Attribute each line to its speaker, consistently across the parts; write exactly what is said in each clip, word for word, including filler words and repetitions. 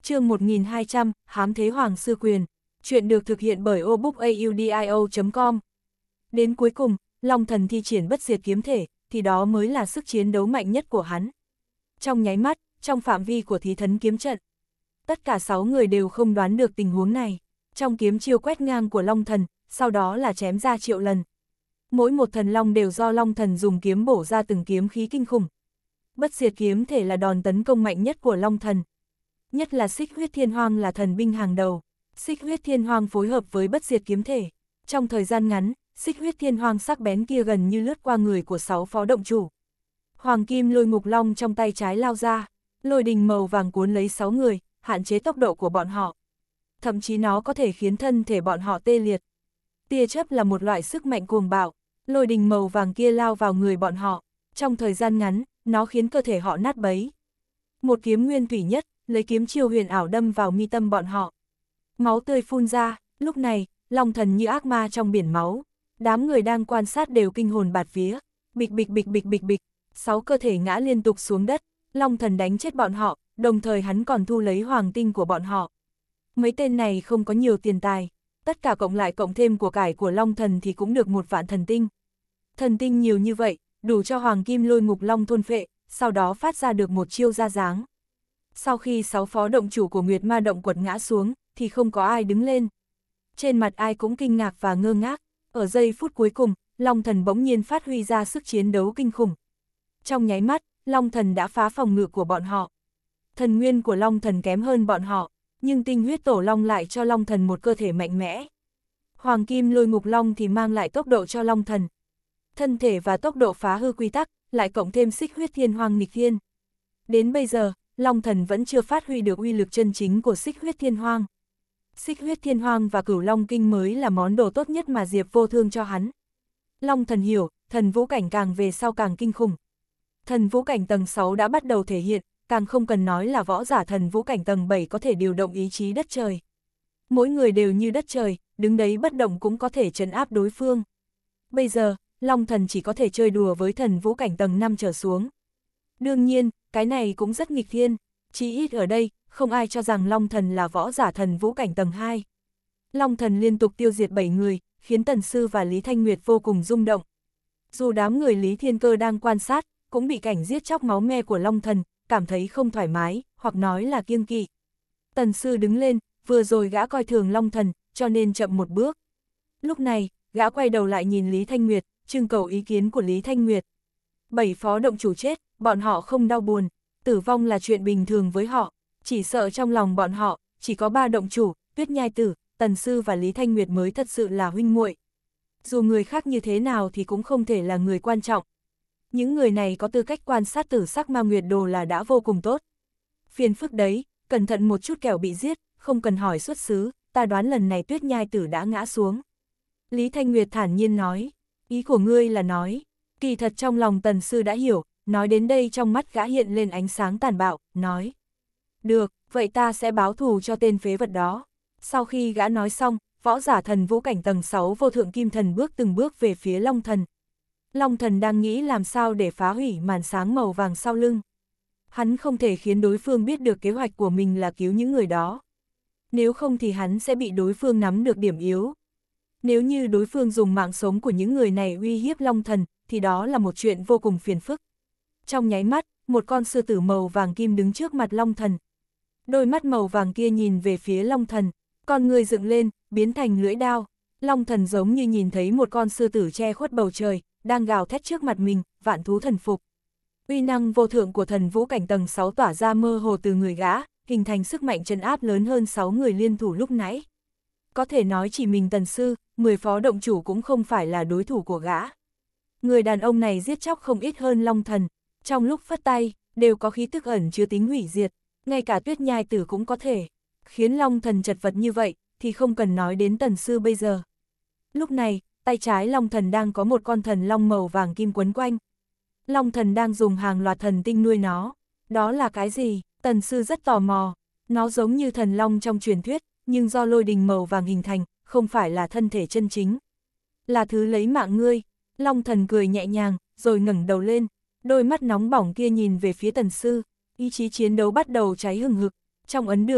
Speaker 1: chương một nghìn hai trăm, Hám Thế Hoàng Sư Quyền. Chuyện được thực hiện bởi obookaudio chấm com. Đến cuối cùng, Long Thần thi triển bất diệt kiếm thể, thì đó mới là sức chiến đấu mạnh nhất của hắn. Trong nháy mắt, trong phạm vi của thí thấn kiếm trận, tất cả sáu người đều không đoán được tình huống này. Trong kiếm chiêu quét ngang của Long Thần, sau đó là chém ra triệu lần. Mỗi một thần long đều do Long Thần dùng kiếm bổ ra từng kiếm khí kinh khủng. Bất diệt kiếm thể là đòn tấn công mạnh nhất của Long Thần. Nhất là Xích Huyết Thiên Hoang là thần binh hàng đầu. Xích Huyết Thiên Hoang phối hợp với bất diệt kiếm thể. Trong thời gian ngắn, Xích Huyết Thiên Hoang sắc bén kia gần như lướt qua người của sáu phó động chủ. Hoàng kim lôi ngục long trong tay trái lao ra, lôi đình màu vàng cuốn lấy sáu người, hạn chế tốc độ của bọn họ. Thậm chí nó có thể khiến thân thể bọn họ tê liệt. Tia chớp là một loại sức mạnh cuồng bạo, lôi đình màu vàng kia lao vào người bọn họ. Trong thời gian ngắn, nó khiến cơ thể họ nát bấy. Một kiếm nguyên thủy nhất, lấy kiếm chiêu huyền ảo đâm vào mi tâm bọn họ. Máu tươi phun ra, lúc này, Long Thần như ác ma trong biển máu. Đám người đang quan sát đều kinh hồn bạt vía. Bịch bịch bịch bịch bịch bịch, sáu cơ thể ngã liên tục xuống đất. Long Thần đánh chết bọn họ, đồng thời hắn còn thu lấy hoàng tinh của bọn họ. Mấy tên này không có nhiều tiền tài, tất cả cộng lại cộng thêm của cải của Long Thần thì cũng được một vạn thần tinh. Thần tinh nhiều như vậy, đủ cho hoàng kim lôi ngục long thôn phệ, sau đó phát ra được một chiêu ra dáng. Sau khi sáu phó động chủ của Nguyệt Ma động quật ngã xuống, thì không có ai đứng lên. Trên mặt ai cũng kinh ngạc và ngơ ngác. Ở giây phút cuối cùng, Long Thần bỗng nhiên phát huy ra sức chiến đấu kinh khủng. Trong nháy mắt, Long Thần đã phá phòng ngự của bọn họ. Thần nguyên của Long Thần kém hơn bọn họ, nhưng tinh huyết tổ long lại cho Long Thần một cơ thể mạnh mẽ. Hoàng kim lôi ngục long thì mang lại tốc độ cho Long Thần. Thân thể và tốc độ phá hư quy tắc, lại cộng thêm xích huyết thiên hoang nghịch thiên. Đến bây giờ, Long Thần vẫn chưa phát huy được uy lực chân chính của xích huyết thiên hoang. Xích huyết thiên hoang và cửu long kinh mới là món đồ tốt nhất mà Diệp Vô Thương cho hắn. Long Thần hiểu, thần vũ cảnh càng về sau càng kinh khủng. Thần vũ cảnh tầng sáu đã bắt đầu thể hiện, càng không cần nói là võ giả thần vũ cảnh tầng bảy có thể điều động ý chí đất trời. Mỗi người đều như đất trời, đứng đấy bất động cũng có thể trấn áp đối phương. Bây giờ, Long Thần chỉ có thể chơi đùa với thần vũ cảnh tầng năm trở xuống. Đương nhiên, cái này cũng rất nghịch thiên, chỉ ít ở đây, không ai cho rằng Long Thần là võ giả thần vũ cảnh tầng hai. Long Thần liên tục tiêu diệt bảy người, khiến Tần Sư và Lý Thanh Nguyệt vô cùng rung động. Dù đám người Lý Thiên Cơ đang quan sát, cũng bị cảnh giết chóc máu me của Long Thần, cảm thấy không thoải mái, hoặc nói là kiêng kỵ. Tần Sư đứng lên, vừa rồi gã coi thường Long Thần, cho nên chậm một bước. Lúc này, gã quay đầu lại nhìn Lý Thanh Nguyệt, trưng cầu ý kiến của Lý Thanh Nguyệt. Bảy phó động chủ chết, bọn họ không đau buồn, tử vong là chuyện bình thường với họ, chỉ sợ trong lòng bọn họ, chỉ có ba động chủ, Tuyết Nhai Tử, Tần Sư và Lý Thanh Nguyệt mới thật sự là huynh muội. Dù người khác như thế nào thì cũng không thể là người quan trọng. Những người này có tư cách quan sát tử sắc ma nguyệt đồ là đã vô cùng tốt. Phiền phức đấy, cẩn thận một chút kẻo bị giết, không cần hỏi xuất xứ, ta đoán lần này Tuyết Nhai Tử đã ngã xuống. Lý Thanh Nguyệt thản nhiên nói, ý của ngươi là nói, kỳ thật trong lòng Tần Sư đã hiểu, nói đến đây trong mắt gã hiện lên ánh sáng tàn bạo, nói. Được, vậy ta sẽ báo thù cho tên phế vật đó. Sau khi gã nói xong, võ giả thần vũ cảnh tầng sáu vô thượng kim thần bước từng bước về phía Long Thần. Long Thần đang nghĩ làm sao để phá hủy màn sáng màu vàng sau lưng. Hắn không thể khiến đối phương biết được kế hoạch của mình là cứu những người đó. Nếu không thì hắn sẽ bị đối phương nắm được điểm yếu. Nếu như đối phương dùng mạng sống của những người này uy hiếp Long Thần, thì đó là một chuyện vô cùng phiền phức. Trong nháy mắt, một con sư tử màu vàng kim đứng trước mặt Long Thần. Đôi mắt màu vàng kia nhìn về phía Long Thần, con người dựng lên, biến thành lưỡi đao. Long Thần giống như nhìn thấy một con sư tử che khuất bầu trời, đang gào thét trước mặt mình, vạn thú thần phục. Uy năng vô thượng của thần vũ cảnh tầng sáu tỏa ra mơ hồ từ người gã, hình thành sức mạnh trấn áp lớn hơn sáu người liên thủ lúc nãy. Có thể nói chỉ mình Tần Sư, mười phó động chủ cũng không phải là đối thủ của gã. Người đàn ông này giết chóc không ít hơn Long Thần, trong lúc phất tay, đều có khí tức ẩn chứa tính hủy diệt, ngay cả Tuyết Nhai Tử cũng có thể. Khiến Long Thần chật vật như vậy, thì không cần nói đến Tần Sư bây giờ. Lúc này, tay trái Long Thần đang có một con thần long màu vàng kim quấn quanh. Long Thần đang dùng hàng loạt thần tinh nuôi nó. Đó là cái gì? Tần Sư rất tò mò. Nó giống như thần long trong truyền thuyết, nhưng do lôi đình màu vàng hình thành, không phải là thân thể chân chính. Là thứ lấy mạng ngươi. Long Thần cười nhẹ nhàng, rồi ngẩng đầu lên. Đôi mắt nóng bỏng kia nhìn về phía Tần Sư. Ý chí chiến đấu bắt đầu cháy hừng hực. Trong ấn đường,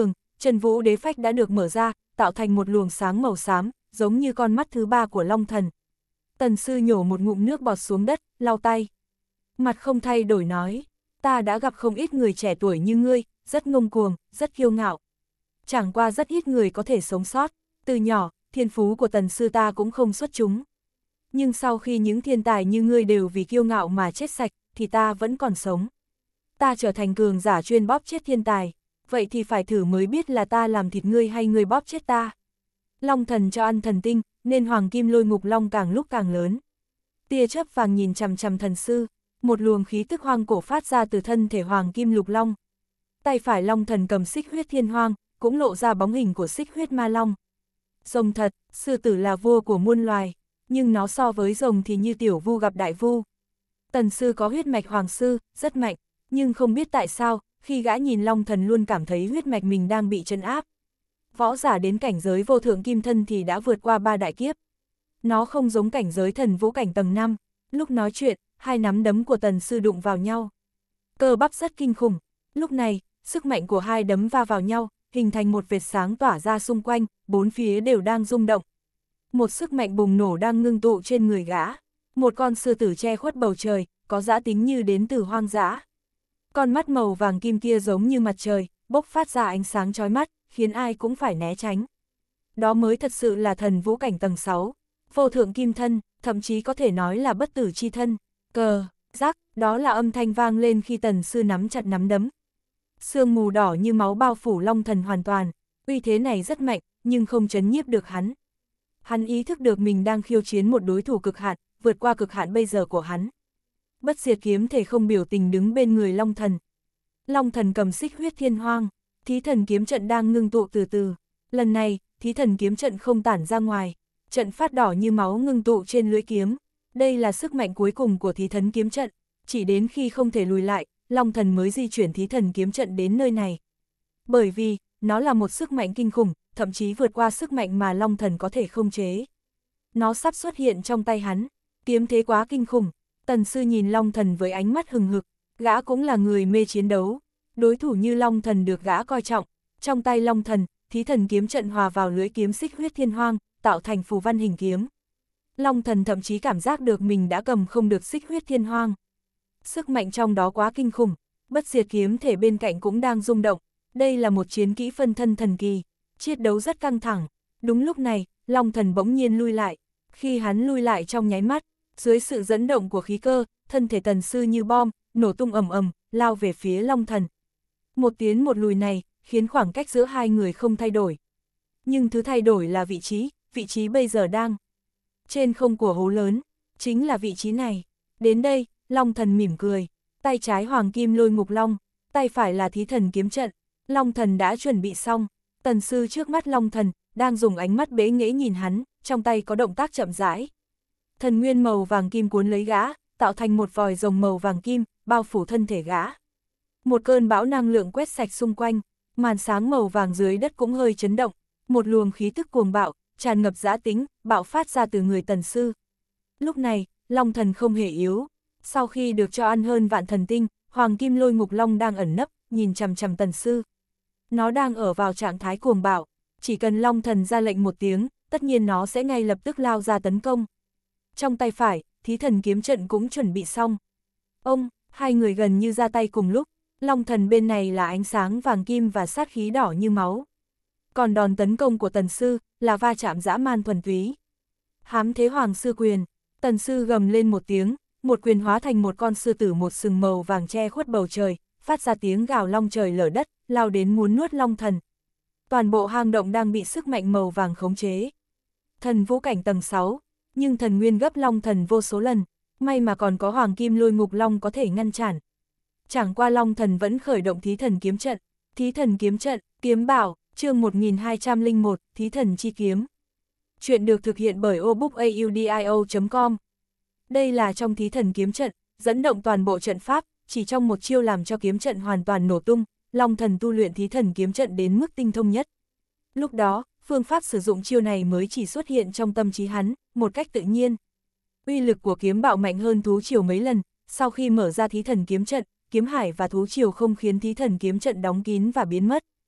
Speaker 1: Chân vũ đế phách đã được mở ra, tạo thành một luồng sáng màu xám, giống như con mắt thứ ba của Long Thần. Tần sư nhổ một ngụm nước bọt xuống đất, lau tay. Mặt không thay đổi nói, ta đã gặp không ít người trẻ tuổi như ngươi, rất ngông cuồng, rất kiêu ngạo. Chẳng qua rất ít người có thể sống sót, từ nhỏ, thiên phú của tần sư ta cũng không xuất chúng. Nhưng sau khi những thiên tài như ngươi đều vì kiêu ngạo mà chết sạch, thì ta vẫn còn sống. Ta trở thành cường giả chuyên bóp chết thiên tài, vậy thì phải thử mới biết là ta làm thịt ngươi hay ngươi bóp chết ta. Long Thần cho ăn thần tinh, nên hoàng kim lôi ngục long càng lúc càng lớn. Tia chớp vàng nhìn chằm chằm thần sư, một luồng khí tức hoang cổ phát ra từ thân thể hoàng kim lục long. Tay phải Long Thần cầm xích huyết thiên hoang, cũng lộ ra bóng hình của xích huyết ma long. Rồng thật, sư tử là vua của muôn loài, nhưng nó so với rồng thì như tiểu vu gặp đại vu. Tần sư có huyết mạch hoàng sư, rất mạnh, nhưng không biết tại sao, khi gã nhìn Long Thần luôn cảm thấy huyết mạch mình đang bị trấn áp. Võ giả đến cảnh giới vô thượng kim thân thì đã vượt qua ba đại kiếp. Nó không giống cảnh giới thần vũ cảnh tầng năm, lúc nói chuyện, hai nắm đấm của tần sư đụng vào nhau. Cơ bắp rất kinh khủng, lúc này, sức mạnh của hai đấm va vào nhau, hình thành một vệt sáng tỏa ra xung quanh, bốn phía đều đang rung động. Một sức mạnh bùng nổ đang ngưng tụ trên người gã. Một con sư tử che khuất bầu trời, có dã tính như đến từ hoang dã. Con mắt màu vàng kim kia giống như mặt trời, bốc phát ra ánh sáng chói mắt, khiến ai cũng phải né tránh. Đó mới thật sự là thần vũ cảnh tầng sáu, vô thượng kim thân, thậm chí có thể nói là bất tử chi thân. Cờ, rắc, đó là âm thanh vang lên khi tần sư nắm chặt nắm đấm. Sương mù đỏ như máu bao phủ Long Thần hoàn toàn, uy thế này rất mạnh, nhưng không chấn nhiếp được hắn. Hắn ý thức được mình đang khiêu chiến một đối thủ cực hạn, vượt qua cực hạn bây giờ của hắn. Bất diệt kiếm thể không biểu tình đứng bên người Long Thần. Long Thần cầm xích huyết thiên hoang, thí thần kiếm trận đang ngưng tụ từ từ. Lần này, thí thần kiếm trận không tản ra ngoài, trận phát đỏ như máu ngưng tụ trên lưỡi kiếm. Đây là sức mạnh cuối cùng của thí thần kiếm trận, chỉ đến khi không thể lùi lại, Long Thần mới di chuyển thí thần kiếm trận đến nơi này. Bởi vì, nó là một sức mạnh kinh khủng, thậm chí vượt qua sức mạnh mà Long Thần có thể khống chế. Nó sắp xuất hiện trong tay hắn, kiếm thế quá kinh khủng. Tần sư nhìn Long Thần với ánh mắt hừng hực, gã cũng là người mê chiến đấu. Đối thủ như Long Thần được gã coi trọng, trong tay Long Thần, thí thần kiếm trận hòa vào lưỡi kiếm xích huyết thiên hoang, tạo thành phù văn hình kiếm. Long Thần thậm chí cảm giác được mình đã cầm không được xích huyết thiên hoang. Sức mạnh trong đó quá kinh khủng, bất diệt kiếm thể bên cạnh cũng đang rung động. Đây là một chiến kỹ phân thân thần kỳ, chiến đấu rất căng thẳng. Đúng lúc này, Long Thần bỗng nhiên lui lại. Khi hắn lui lại trong nháy mắt, dưới sự dẫn động của khí cơ, thân thể tần sư như bom, nổ tung ầm ầm, lao về phía Long Thần. Một tiến một lùi này, khiến khoảng cách giữa hai người không thay đổi. Nhưng thứ thay đổi là vị trí, vị trí bây giờ đang trên không của hố lớn, chính là vị trí này. Đến đây, Long Thần mỉm cười, tay trái hoàng kim lôi ngục long, tay phải là thí thần kiếm trận. Long Thần đã chuẩn bị xong, tần sư trước mắt Long Thần, đang dùng ánh mắt bế nghễ nhìn hắn, trong tay có động tác chậm rãi. Thần nguyên màu vàng kim cuốn lấy gã, tạo thành một vòi rồng màu vàng kim, bao phủ thân thể gã. Một cơn bão năng lượng quét sạch xung quanh, màn sáng màu vàng dưới đất cũng hơi chấn động, một luồng khí tức cuồng bạo, tràn ngập dã tính, bạo phát ra từ người tần sư. Lúc này, Long Thần không hề yếu, sau khi được cho ăn hơn vạn thần tinh, hoàng kim lôi ngục long đang ẩn nấp, nhìn chằm chằm tần sư. Nó đang ở vào trạng thái cuồng bạo, chỉ cần Long Thần ra lệnh một tiếng, tất nhiên nó sẽ ngay lập tức lao ra tấn công. Trong tay phải, thí thần kiếm trận cũng chuẩn bị xong. Ông, hai người gần như ra tay cùng lúc, Long Thần bên này là ánh sáng vàng kim và sát khí đỏ như máu. Còn đòn tấn công của tần sư, là va chạm dã man thuần túy. Hám thế hoàng sư quyền, tần sư gầm lên một tiếng, một quyền hóa thành một con sư tử một sừng màu vàng che khuất bầu trời, phát ra tiếng gào long trời lở đất, lao đến muốn nuốt Long Thần. Toàn bộ hang động đang bị sức mạnh màu vàng khống chế. Thần vũ cảnh tầng sáu, nhưng thần nguyên gấp Long Thần vô số lần, may mà còn có hoàng kim lôi ngục long có thể ngăn cản. Chẳng qua Long Thần vẫn khởi động thí thần kiếm trận. Thí thần kiếm trận, kiếm bảo, chương một nghìn hai trăm lẻ một, thí thần chi kiếm. Chuyện được thực hiện bởi obookaudio chấm com. Đây là trong thí thần kiếm trận, dẫn động toàn bộ trận pháp, chỉ trong một chiêu làm cho kiếm trận hoàn toàn nổ tung. Long Thần tu luyện thí thần kiếm trận đến mức tinh thông nhất. Lúc đó, phương pháp sử dụng chiêu này mới chỉ xuất hiện trong tâm trí hắn, một cách tự nhiên. Uy lực của kiếm bạo mạnh hơn thú triều mấy lần, sau khi mở ra thí thần kiếm trận, kiếm hải và thú triều không khiến thí thần kiếm trận đóng kín và biến mất.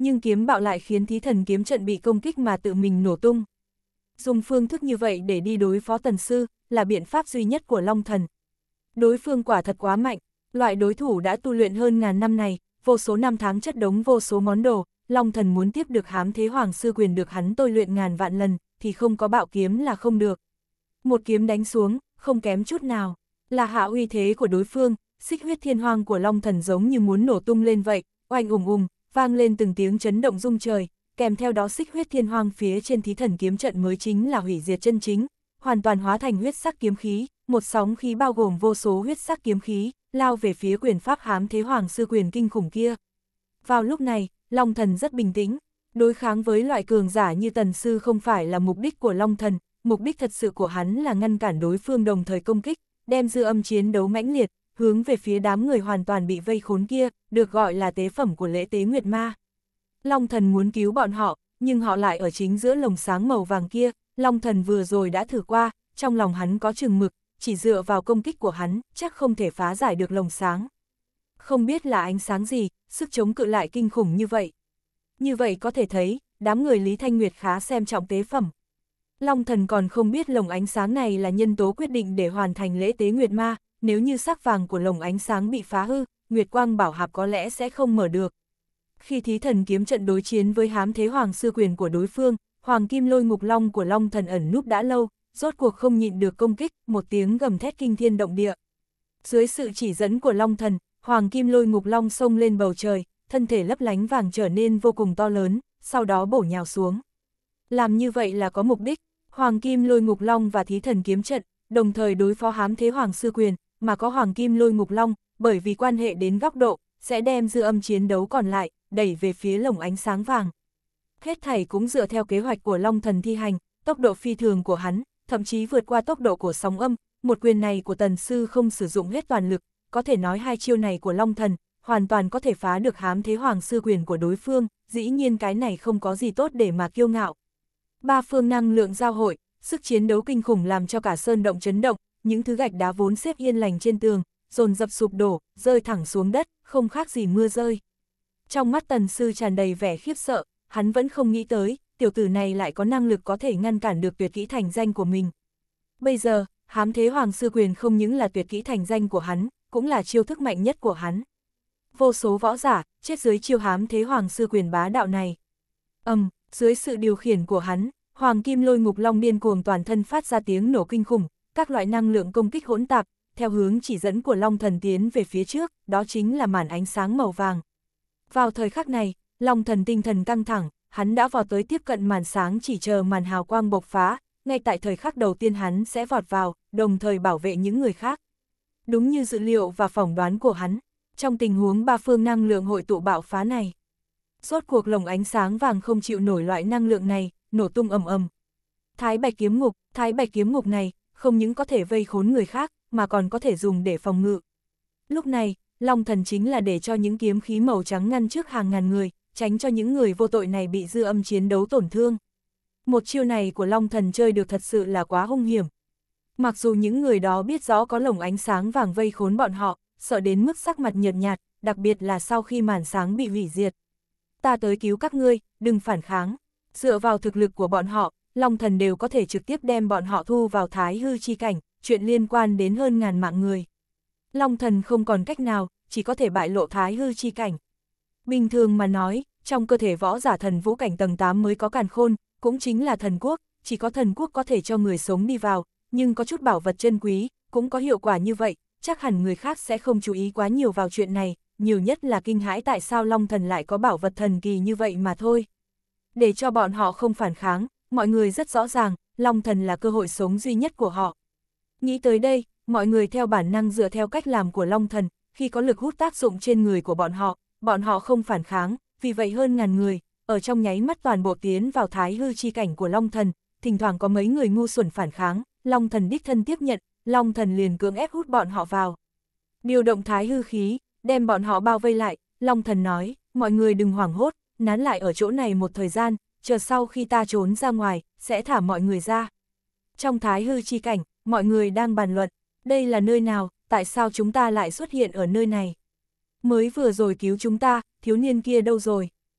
Speaker 1: nhưng kiếm bạo lại khiến thí thần kiếm trận bị công kích mà tự mình nổ tung. Dùng phương thức như vậy để đi đối phó Tần Sư, là biện pháp duy nhất của Long Thần. Đối phương quả thật quá mạnh, loại đối thủ đã tu luyện hơn ngàn năm này, vô số năm tháng chất đống vô số món đồ, Long Thần muốn tiếp được Hám Thế Hoàng Sư Quyền được hắn tôi luyện ngàn vạn lần, thì không có bạo kiếm là không được. Một kiếm đánh xuống, không kém chút nào, là hạ uy thế của đối phương, xích huyết thiên hoang của Long Thần giống như muốn nổ tung lên vậy, oanh ùng ùng, vang lên từng tiếng chấn động rung trời, kèm theo đó xích huyết thiên hoang phía trên thí thần kiếm trận mới chính là hủy diệt chân chính, hoàn toàn hóa thành huyết sắc kiếm khí, một sóng khí bao gồm vô số huyết sắc kiếm khí, lao về phía quyền pháp Hám Thế Hoàng Sư Quyền kinh khủng kia. Vào lúc này, Long Thần rất bình tĩnh, đối kháng với loại cường giả như Tần Sư không phải là mục đích của Long Thần, mục đích thật sự của hắn là ngăn cản đối phương đồng thời công kích, đem dư âm chiến đấu mãnh liệt, hướng về phía đám người hoàn toàn bị vây khốn kia, được gọi là tế phẩm của lễ tế Nguyệt Ma. Long Thần muốn cứu bọn họ, nhưng họ lại ở chính giữa lồng sáng màu vàng kia, Long Thần vừa rồi đã thử qua, trong lòng hắn có chừng mực, chỉ dựa vào công kích của hắn, chắc không thể phá giải được lồng sáng. Không biết là ánh sáng gì, sức chống cự lại kinh khủng như vậy. Như vậy có thể thấy, đám người Lý Thanh Nguyệt khá xem trọng tế phẩm. Long Thần còn không biết lồng ánh sáng này là nhân tố quyết định để hoàn thành lễ tế Nguyệt Ma, nếu như sắc vàng của lồng ánh sáng bị phá hư, Nguyệt Quang Bảo Hạp có lẽ sẽ không mở được. Khi thí thần kiếm trận đối chiến với Hám Thế Hoàng Sư Quyền của đối phương, Hoàng Kim Lôi Ngục Long của Long Thần ẩn núp đã lâu, rốt cuộc không nhịn được công kích, một tiếng gầm thét kinh thiên động địa. Dưới sự chỉ dẫn của Long Thần, Hoàng Kim Lôi Ngục Long xông lên bầu trời, thân thể lấp lánh vàng trở nên vô cùng to lớn, sau đó bổ nhào xuống. Làm như vậy là có mục đích, Hoàng Kim Lôi Ngục Long và thí thần kiếm trận, đồng thời đối phó Hám Thế Hoàng Sư Quyền, mà có Hoàng Kim Lôi Ngục Long, bởi vì quan hệ đến góc độ, sẽ đem dư âm chiến đấu còn lại, đẩy về phía lồng ánh sáng vàng. Hết thảy cũng dựa theo kế hoạch của Long Thần thi hành, tốc độ phi thường của hắn, thậm chí vượt qua tốc độ của sóng âm, một quyền này của Tần Sư không sử dụng hết toàn lực, có thể nói hai chiêu này của Long Thần, hoàn toàn có thể phá được Hám Thế Hoàng Sư Quyền của đối phương, dĩ nhiên cái này không có gì tốt để mà kiêu ngạo. Ba phương năng lượng giao hội, sức chiến đấu kinh khủng làm cho cả sơn động chấn động, những thứ gạch đá vốn xếp yên lành trên tường, dồn dập sụp đổ, rơi thẳng xuống đất, không khác gì mưa rơi. Trong mắt Tần Sư tràn đầy vẻ khiếp sợ, hắn vẫn không nghĩ tới, tiểu tử này lại có năng lực có thể ngăn cản được tuyệt kỹ thành danh của mình. Bây giờ, Hám Thế Hoàng Sư Quyền không những là tuyệt kỹ thành danh của hắn, cũng là chiêu thức mạnh nhất của hắn. Vô số võ giả, chết dưới chiêu Hám Thế Hoàng Sư Quyền bá đạo này. Ầm, um, dưới sự điều khiển của hắn, Hoàng Kim Lôi Ngục Long điên cuồng toàn thân phát ra tiếng nổ kinh khủng, các loại năng lượng công kích hỗn tạp, theo hướng chỉ dẫn của Long Thần tiến về phía trước, đó chính là màn ánh sáng màu vàng. Vào thời khắc này, Long Thần tinh thần căng thẳng, hắn đã vọt tới tiếp cận màn sáng chỉ chờ màn hào quang bộc phá, ngay tại thời khắc đầu tiên hắn sẽ vọt vào, đồng thời bảo vệ những người khác. Đúng như dự liệu và phỏng đoán của hắn, trong tình huống ba phương năng lượng hội tụ bạo phá này, rốt cuộc lồng ánh sáng vàng không chịu nổi loại năng lượng này, nổ tung ầm ầm. Thái Bạch Kiếm Ngục, Thái Bạch Kiếm Ngục này, không những có thể vây khốn người khác, mà còn có thể dùng để phòng ngự. Lúc này, Long Thần chính là để cho những kiếm khí màu trắng ngăn trước hàng ngàn người, tránh cho những người vô tội này bị dư âm chiến đấu tổn thương. Một chiêu này của Long Thần chơi được thật sự là quá hung hiểm. Mặc dù những người đó biết rõ có lồng ánh sáng vàng vây khốn bọn họ, sợ đến mức sắc mặt nhợt nhạt, đặc biệt là sau khi màn sáng bị hủy diệt. Ta tới cứu các ngươi, đừng phản kháng. Dựa vào thực lực của bọn họ, Long Thần đều có thể trực tiếp đem bọn họ thu vào Thái Hư chi cảnh, chuyện liên quan đến hơn ngàn mạng người. Long Thần không còn cách nào, chỉ có thể bại lộ Thái Hư chi cảnh. Bình thường mà nói, trong cơ thể võ giả thần vũ cảnh tầng tám mới có càn khôn, cũng chính là thần quốc, chỉ có thần quốc có thể cho người sống đi vào, nhưng có chút bảo vật chân quý, cũng có hiệu quả như vậy, chắc hẳn người khác sẽ không chú ý quá nhiều vào chuyện này, nhiều nhất là kinh hãi tại sao Long Thần lại có bảo vật thần kỳ như vậy mà thôi. Để cho bọn họ không phản kháng, mọi người rất rõ ràng, Long Thần là cơ hội sống duy nhất của họ. Nghĩ tới đây, mọi người theo bản năng dựa theo cách làm của Long Thần, khi có lực hút tác dụng trên người của bọn họ, bọn họ không phản kháng, vì vậy hơn ngàn người, ở trong nháy mắt toàn bộ tiến vào Thái Hư chi cảnh của Long Thần, thỉnh thoảng có mấy người ngu xuẩn phản kháng, Long Thần đích thân tiếp nhận, Long Thần liền cưỡng ép hút bọn họ vào. Điều động Thái Hư khí, đem bọn họ bao vây lại, Long Thần nói, mọi người đừng hoảng hốt, nán lại ở chỗ này một thời gian, chờ sau khi ta trốn ra ngoài, sẽ thả mọi người ra. Trong Thái Hư chi cảnh, mọi người đang bàn luận, đây là nơi nào, tại sao chúng ta lại xuất hiện ở nơi này? Mới vừa rồi cứu chúng ta, thiếu niên kia đâu rồi?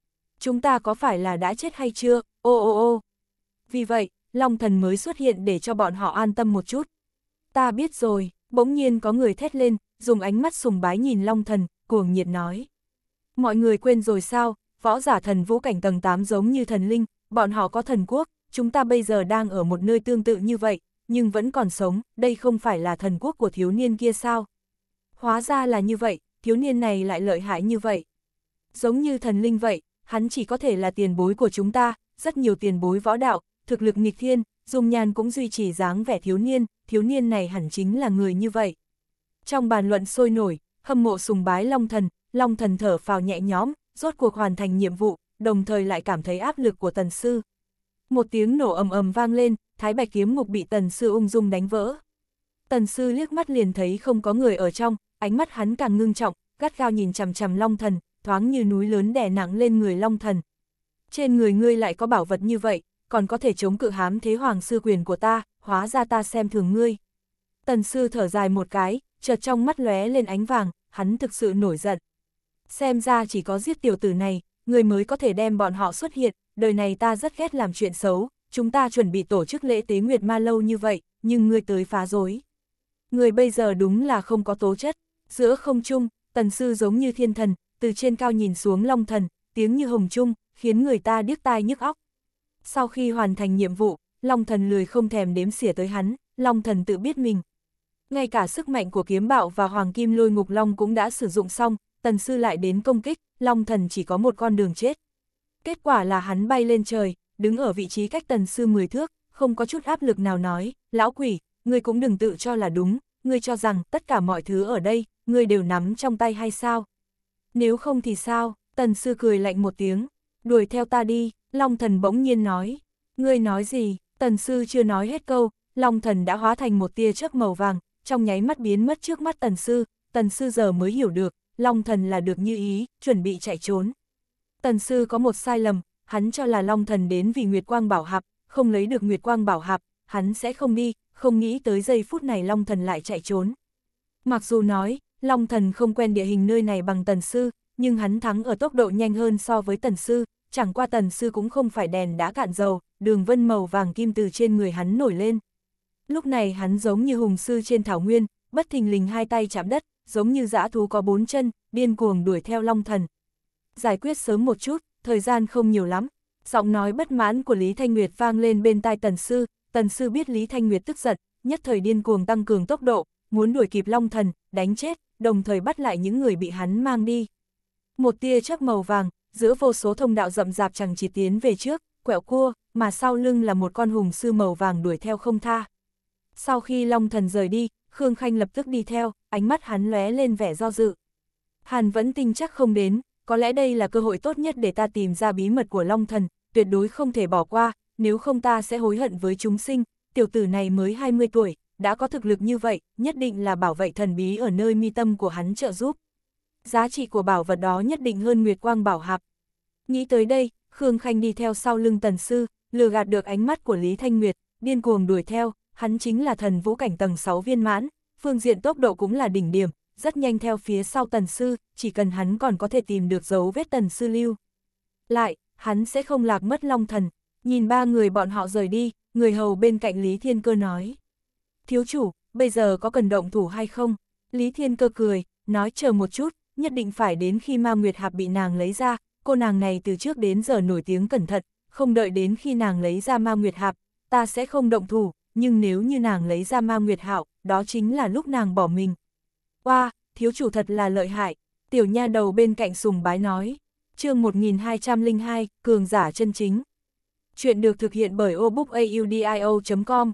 Speaker 1: chúng ta có phải là đã chết hay chưa, ô ô ô. Vì vậy, Long Thần mới xuất hiện để cho bọn họ an tâm một chút. Ta biết rồi, bỗng nhiên có người thét lên, dùng ánh mắt sùng bái nhìn Long Thần, cuồng nhiệt nói. Mọi người quên rồi sao, võ giả thần vũ cảnh tầng tám giống như thần linh, bọn họ có thần quốc, chúng ta bây giờ đang ở một nơi tương tự như vậy, nhưng vẫn còn sống, đây không phải là thần quốc của thiếu niên kia sao? Hóa ra là như vậy, thiếu niên này lại lợi hại như vậy. Giống như thần linh vậy, hắn chỉ có thể là tiền bối của chúng ta, rất nhiều tiền bối võ đạo, thực lực nghịch thiên, dung nhan cũng duy trì dáng vẻ thiếu niên, thiếu niên này hẳn chính là người như vậy. Trong bàn luận sôi nổi, hâm mộ sùng bái Long Thần, Long Thần thở phào nhẹ nhõm, rốt cuộc hoàn thành nhiệm vụ, đồng thời lại cảm thấy áp lực của Tần Sư. Một tiếng nổ ầm ầm vang lên, Thái Bạch kiếm ngục bị Tần Sư ung dung đánh vỡ. Tần Sư liếc mắt liền thấy không có người ở trong, ánh mắt hắn càng ngưng trọng, gắt gao nhìn chằm chằm Long Thần, thoáng như núi lớn đè nặng lên người Long Thần. Trên người ngươi lại có bảo vật như vậy, còn có thể chống cự hám thế hoàng sư quyền của ta, hóa ra ta xem thường ngươi. Tần Sư thở dài một cái, chợt trong mắt lóe lên ánh vàng, hắn thực sự nổi giận. Xem ra chỉ có giết tiểu tử này, người mới có thể đem bọn họ xuất hiện, đời này ta rất ghét làm chuyện xấu, chúng ta chuẩn bị tổ chức lễ tế Nguyệt Ma lâu như vậy, nhưng ngươi tới phá rối. Người bây giờ đúng là không có tố chất. Giữa không trung, Tần Sư giống như thiên thần, từ trên cao nhìn xuống Long Thần, tiếng như hồng trung, khiến người ta điếc tai nhức óc. Sau khi hoàn thành nhiệm vụ, Long Thần lười không thèm đếm xỉa tới hắn, Long Thần tự biết mình. Ngay cả sức mạnh của kiếm bạo và hoàng kim lôi ngục long cũng đã sử dụng xong, Tần Sư lại đến công kích, Long Thần chỉ có một con đường chết. Kết quả là hắn bay lên trời, đứng ở vị trí cách Tần Sư mười thước, không có chút áp lực nào nói, lão quỷ, ngươi cũng đừng tự cho là đúng, ngươi cho rằng tất cả mọi thứ ở đây, ngươi đều nắm trong tay hay sao? Nếu không thì sao? Tần Sư cười lạnh một tiếng, đuổi theo ta đi, Long Thần bỗng nhiên nói. Ngươi nói gì? Tần Sư chưa nói hết câu, Long Thần đã hóa thành một tia chớp màu vàng, trong nháy mắt biến mất trước mắt Tần Sư, Tần Sư giờ mới hiểu được, Long Thần là được như ý, chuẩn bị chạy trốn. Tần Sư có một sai lầm, hắn cho là Long Thần đến vì Nguyệt Quang Bảo Hạp, không lấy được Nguyệt Quang Bảo Hạp, hắn sẽ không đi, không nghĩ tới giây phút này Long Thần lại chạy trốn. Mặc dù nói, Long Thần không quen địa hình nơi này bằng Tần Sư, nhưng hắn thắng ở tốc độ nhanh hơn so với Tần Sư, chẳng qua Tần Sư cũng không phải đèn đã cạn dầu, đường vân màu vàng kim từ trên người hắn nổi lên. Lúc này hắn giống như hùng sư trên thảo nguyên, bất thình lình hai tay chạm đất, giống như dã thú có bốn chân, điên cuồng đuổi theo Long Thần. Giải quyết sớm một chút, thời gian không nhiều lắm. Giọng nói bất mãn của Lý Thanh Nguyệt vang lên bên tai Tần Sư, Tần Sư biết Lý Thanh Nguyệt tức giận, nhất thời điên cuồng tăng cường tốc độ, muốn đuổi kịp Long Thần, đánh chết, đồng thời bắt lại những người bị hắn mang đi. Một tia chớp màu vàng, giữa vô số thông đạo rậm rạp chẳng chỉ tiến về trước, quẹo cua, mà sau lưng là một con hùng sư màu vàng đuổi theo không tha. Sau khi Long Thần rời đi, Khương Khanh lập tức đi theo, ánh mắt hắn lóe lên vẻ do dự. Hàn vẫn tin chắc không đến, có lẽ đây là cơ hội tốt nhất để ta tìm ra bí mật của Long Thần, tuyệt đối không thể bỏ qua, nếu không ta sẽ hối hận với chúng sinh, tiểu tử này mới hai mươi tuổi, đã có thực lực như vậy, nhất định là bảo vệ thần bí ở nơi mi tâm của hắn trợ giúp. Giá trị của bảo vật đó nhất định hơn Nguyệt Quang Bảo Hạp. Nghĩ tới đây, Khương Khanh đi theo sau lưng Tần Sư, lừa gạt được ánh mắt của Lý Thanh Nguyệt, điên cuồng đuổi theo, hắn chính là thần vũ cảnh tầng sáu viên mãn, phương diện tốc độ cũng là đỉnh điểm, rất nhanh theo phía sau Tần Sư, chỉ cần hắn còn có thể tìm được dấu vết Tần Sư lưu lại, hắn sẽ không lạc mất Long Thần. Nhìn ba người bọn họ rời đi, người hầu bên cạnh Lý Thiên Cơ nói. Thiếu chủ, bây giờ có cần động thủ hay không? Lý Thiên Cơ cười, nói chờ một chút, nhất định phải đến khi Ma Nguyệt Hạp bị nàng lấy ra, cô nàng này từ trước đến giờ nổi tiếng cẩn thận, không đợi đến khi nàng lấy ra Ma Nguyệt Hạp, ta sẽ không động thủ, nhưng nếu như nàng lấy ra Ma Nguyệt Hạo, đó chính là lúc nàng bỏ mình. Oa, wow, thiếu chủ thật là lợi hại, tiểu nha đầu bên cạnh sùng bái nói. Chương một nghìn hai trăm lẻ hai, cường giả chân chính. Chuyện được thực hiện bởi obookaudio chấm com.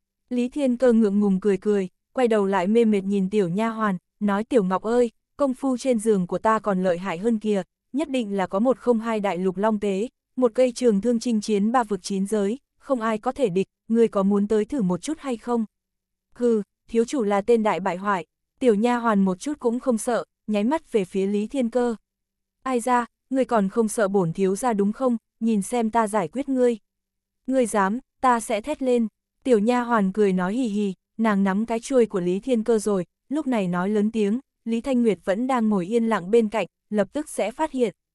Speaker 1: Lý Thiên Cơ ngượng ngùng cười cười, quay đầu lại mê mệt nhìn tiểu nha hoàn, nói tiểu Ngọc ơi, công phu trên giường của ta còn lợi hại hơn kìa, nhất định là có một không hai đại lục long tế, một cây trường thương chinh chiến ba vực chín giới, không ai có thể địch, ngươi có muốn tới thử một chút hay không? Hừ, thiếu chủ là tên đại bại hoại, tiểu nha hoàn một chút cũng không sợ, nháy mắt về phía Lý Thiên Cơ. Ai ra, ngươi còn không sợ bổn thiếu gia đúng không, nhìn xem ta giải quyết ngươi. Ngươi dám, ta sẽ thét lên. Tiểu nha hoàn cười nói hì hì, nàng nắm cái chuôi của Lý Thiên Cơ rồi, lúc này nói lớn tiếng, Lý Thanh Nguyệt vẫn đang ngồi yên lặng bên cạnh, lập tức sẽ phát hiện.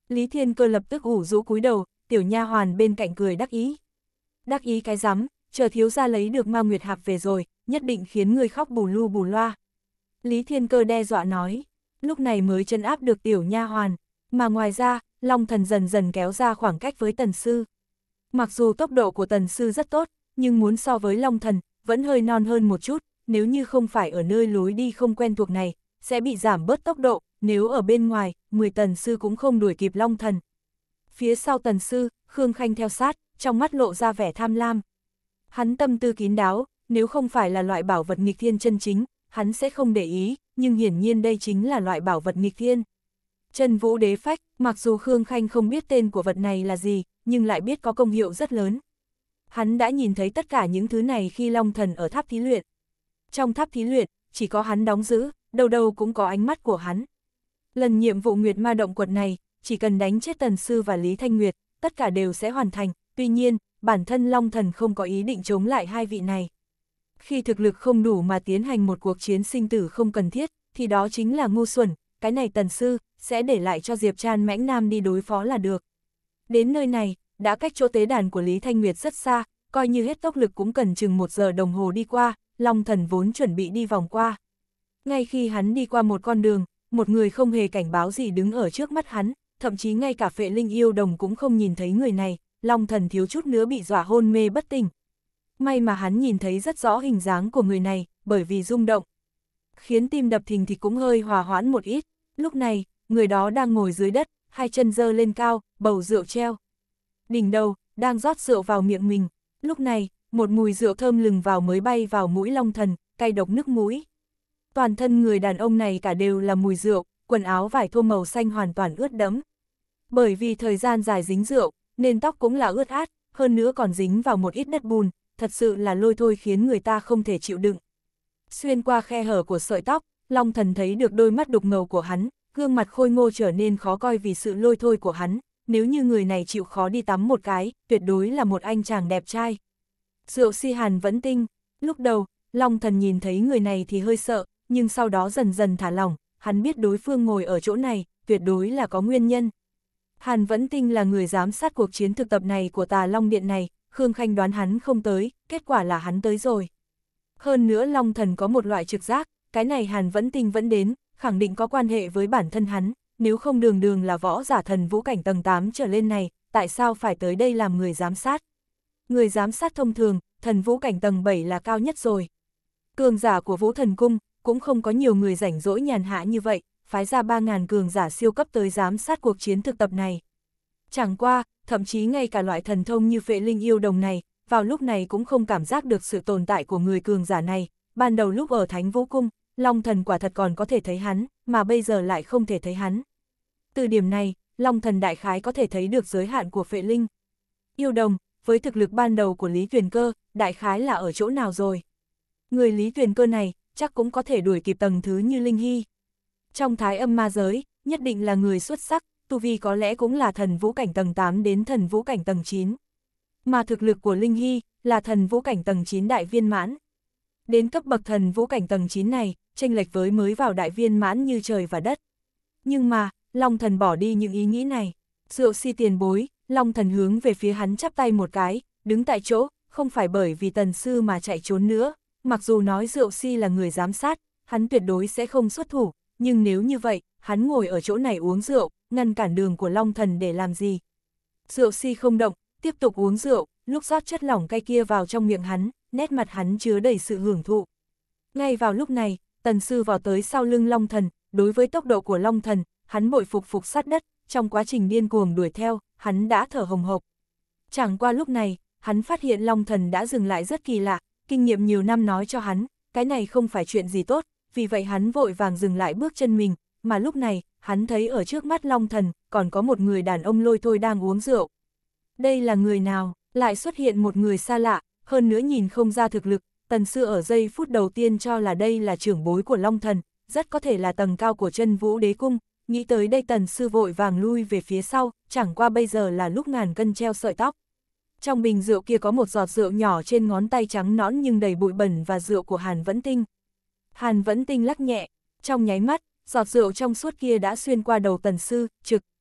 Speaker 1: Lý Thiên Cơ lập tức ủ rũ cúi đầu, tiểu nha hoàn bên cạnh cười đắc ý. Đắc ý cái rắm, chờ thiếu gia lấy được Ma Nguyệt Hạp về rồi, nhất định khiến người khóc bù lu bù loa. Lý Thiên Cơ đe dọa nói, lúc này mới trấn áp được tiểu nha hoàn, mà ngoài ra, Long Thần dần dần kéo ra khoảng cách với Tần Sư. Mặc dù tốc độ của Tần Sư rất tốt, nhưng muốn so với Long Thần, vẫn hơi non hơn một chút, nếu như không phải ở nơi lối đi không quen thuộc này, sẽ bị giảm bớt tốc độ, nếu ở bên ngoài, mười Tần Sư cũng không đuổi kịp Long Thần. Phía sau Tần Sư, Khương Khanh theo sát, trong mắt lộ ra vẻ tham lam. Hắn tâm tư kín đáo, nếu không phải là loại bảo vật nghịch thiên chân chính, hắn sẽ không để ý, nhưng hiển nhiên đây chính là loại bảo vật nghịch thiên. Chân Vũ Đế Phách, mặc dù Khương Khanh không biết tên của vật này là gì, nhưng lại biết có công hiệu rất lớn. Hắn đã nhìn thấy tất cả những thứ này khi Long Thần ở tháp thí luyện. Trong tháp thí luyện, chỉ có hắn đóng giữ, đâu đâu cũng có ánh mắt của hắn. Lần nhiệm vụ Nguyệt Ma Động Quật này, chỉ cần đánh chết Tần Sư và Lý Thanh Nguyệt, tất cả đều sẽ hoàn thành, tuy nhiên, bản thân Long Thần không có ý định chống lại hai vị này. Khi thực lực không đủ mà tiến hành một cuộc chiến sinh tử không cần thiết, thì đó chính là ngu xuẩn, cái này Tần Sư sẽ để lại cho Diệp Trăn Mãnh Nam đi đối phó là được. Đến nơi này, đã cách chỗ tế đàn của Lý Thanh Nguyệt rất xa, coi như hết tốc lực cũng cần chừng một giờ đồng hồ đi qua, Long Thần vốn chuẩn bị đi vòng qua. Ngay khi hắn đi qua một con đường, một người không hề cảnh báo gì đứng ở trước mắt hắn, thậm chí ngay cả Phệ Linh yêu đồng cũng không nhìn thấy người này, Long Thần thiếu chút nữa bị dọa hôn mê bất tỉnh. May mà hắn nhìn thấy rất rõ hình dáng của người này, bởi vì rung động, khiến tim đập thình thịch cũng hơi hòa hoãn một ít. Lúc này, người đó đang ngồi dưới đất, hai chân giơ lên cao, bầu rượu treo. Đỉnh đầu, đang rót rượu vào miệng mình. Lúc này, một mùi rượu thơm lừng vào mới bay vào mũi Long Thần, cay độc nức mũi. Toàn thân người đàn ông này cả đều là mùi rượu, quần áo vải thô màu xanh hoàn toàn ướt đẫm. Bởi vì thời gian dài dính rượu, nên tóc cũng là ướt át, hơn nữa còn dính vào một ít đất bùn, thật sự là lôi thôi khiến người ta không thể chịu đựng. Xuyên qua khe hở của sợi tóc, Long Thần thấy được đôi mắt đục ngầu của hắn, gương mặt khôi ngô trở nên khó coi vì sự lôi thôi của hắn, nếu như người này chịu khó đi tắm một cái, tuyệt đối là một anh chàng đẹp trai. Rượu si Hàn Vẫn Tinh, lúc đầu, Long Thần nhìn thấy người này thì hơi sợ, nhưng sau đó dần dần thả lỏng, hắn biết đối phương ngồi ở chỗ này, tuyệt đối là có nguyên nhân. Hàn Vẫn Tinh là người giám sát cuộc chiến thực tập này của Tà Long Điện này, Khương Khanh đoán hắn không tới, kết quả là hắn tới rồi. Hơn nữa Long Thần có một loại trực giác, cái này Hàn Vẫn Tinh vẫn đến, khẳng định có quan hệ với bản thân hắn, nếu không đường đường là võ giả thần vũ cảnh tầng tám trở lên này, tại sao phải tới đây làm người giám sát? Người giám sát thông thường, thần vũ cảnh tầng bảy là cao nhất rồi. Cường giả của Vũ Thần Cung, cũng không có nhiều người rảnh rỗi nhàn hạ như vậy, phái ra ba nghìn cường giả siêu cấp tới giám sát cuộc chiến thực tập này. Chẳng qua, thậm chí ngay cả loại thần thông như Phệ Linh yêu đồng này, vào lúc này cũng không cảm giác được sự tồn tại của người cường giả này. Ban đầu lúc ở Thánh Vũ Cung, Long Thần quả thật còn có thể thấy hắn, mà bây giờ lại không thể thấy hắn. Từ điểm này, Long Thần đại khái có thể thấy được giới hạn của Phệ Linh yêu đồng, với thực lực ban đầu của Lý Tuyền Cơ, đại khái là ở chỗ nào rồi. Người Lý Tuyền Cơ này, chắc cũng có thể đuổi kịp tầng thứ như Linh Hy. Trong Thái Âm Ma giới, nhất định là người xuất sắc, tu vi có lẽ cũng là thần vũ cảnh tầng tám đến thần vũ cảnh tầng chín. Mà thực lực của Linh Hy là thần vũ cảnh tầng chín đại viên mãn. Đến cấp bậc thần vũ cảnh tầng chín này, chênh lệch với mới vào đại viên mãn như trời và đất. Nhưng mà, Long Thần bỏ đi những ý nghĩ này. Rượu si tiền bối, Long Thần hướng về phía hắn chắp tay một cái, đứng tại chỗ, không phải bởi vì Tần Sư mà chạy trốn nữa. Mặc dù nói Rượu si là người giám sát, hắn tuyệt đối sẽ không xuất thủ, nhưng nếu như vậy, hắn ngồi ở chỗ này uống rượu, ngăn cản đường của Long Thần để làm gì? Rượu si không động, tiếp tục uống rượu, lúc rót chất lỏng cay kia vào trong miệng hắn, nét mặt hắn chứa đầy sự hưởng thụ. Ngay vào lúc này, Tần Sư vào tới sau lưng Long Thần, đối với tốc độ của Long Thần, hắn bội phục phục sát đất, trong quá trình điên cuồng đuổi theo, hắn đã thở hồng hộc. Chẳng qua lúc này, hắn phát hiện Long Thần đã dừng lại rất kỳ lạ, kinh nghiệm nhiều năm nói cho hắn, cái này không phải chuyện gì tốt, vì vậy hắn vội vàng dừng lại bước chân mình, mà lúc này, hắn thấy ở trước mắt Long Thần, còn có một người đàn ông lôi thôi đang uống rượu. Đây là người nào? Lại xuất hiện một người xa lạ, hơn nữa nhìn không ra thực lực, Tần Sư ở giây phút đầu tiên cho là đây là trưởng bối của Long Thần, rất có thể là tầng cao của Chân Vũ Đế Cung, nghĩ tới đây Tần Sư vội vàng lui về phía sau, chẳng qua bây giờ là lúc ngàn cân treo sợi tóc. Trong bình rượu kia có một giọt rượu nhỏ trên ngón tay trắng nõn nhưng đầy bụi bẩn và rượu của Hàn Vẫn Tinh. Hàn Vẫn Tinh lắc nhẹ, trong nháy mắt, giọt rượu trong suốt kia đã xuyên qua đầu Tần Sư, trực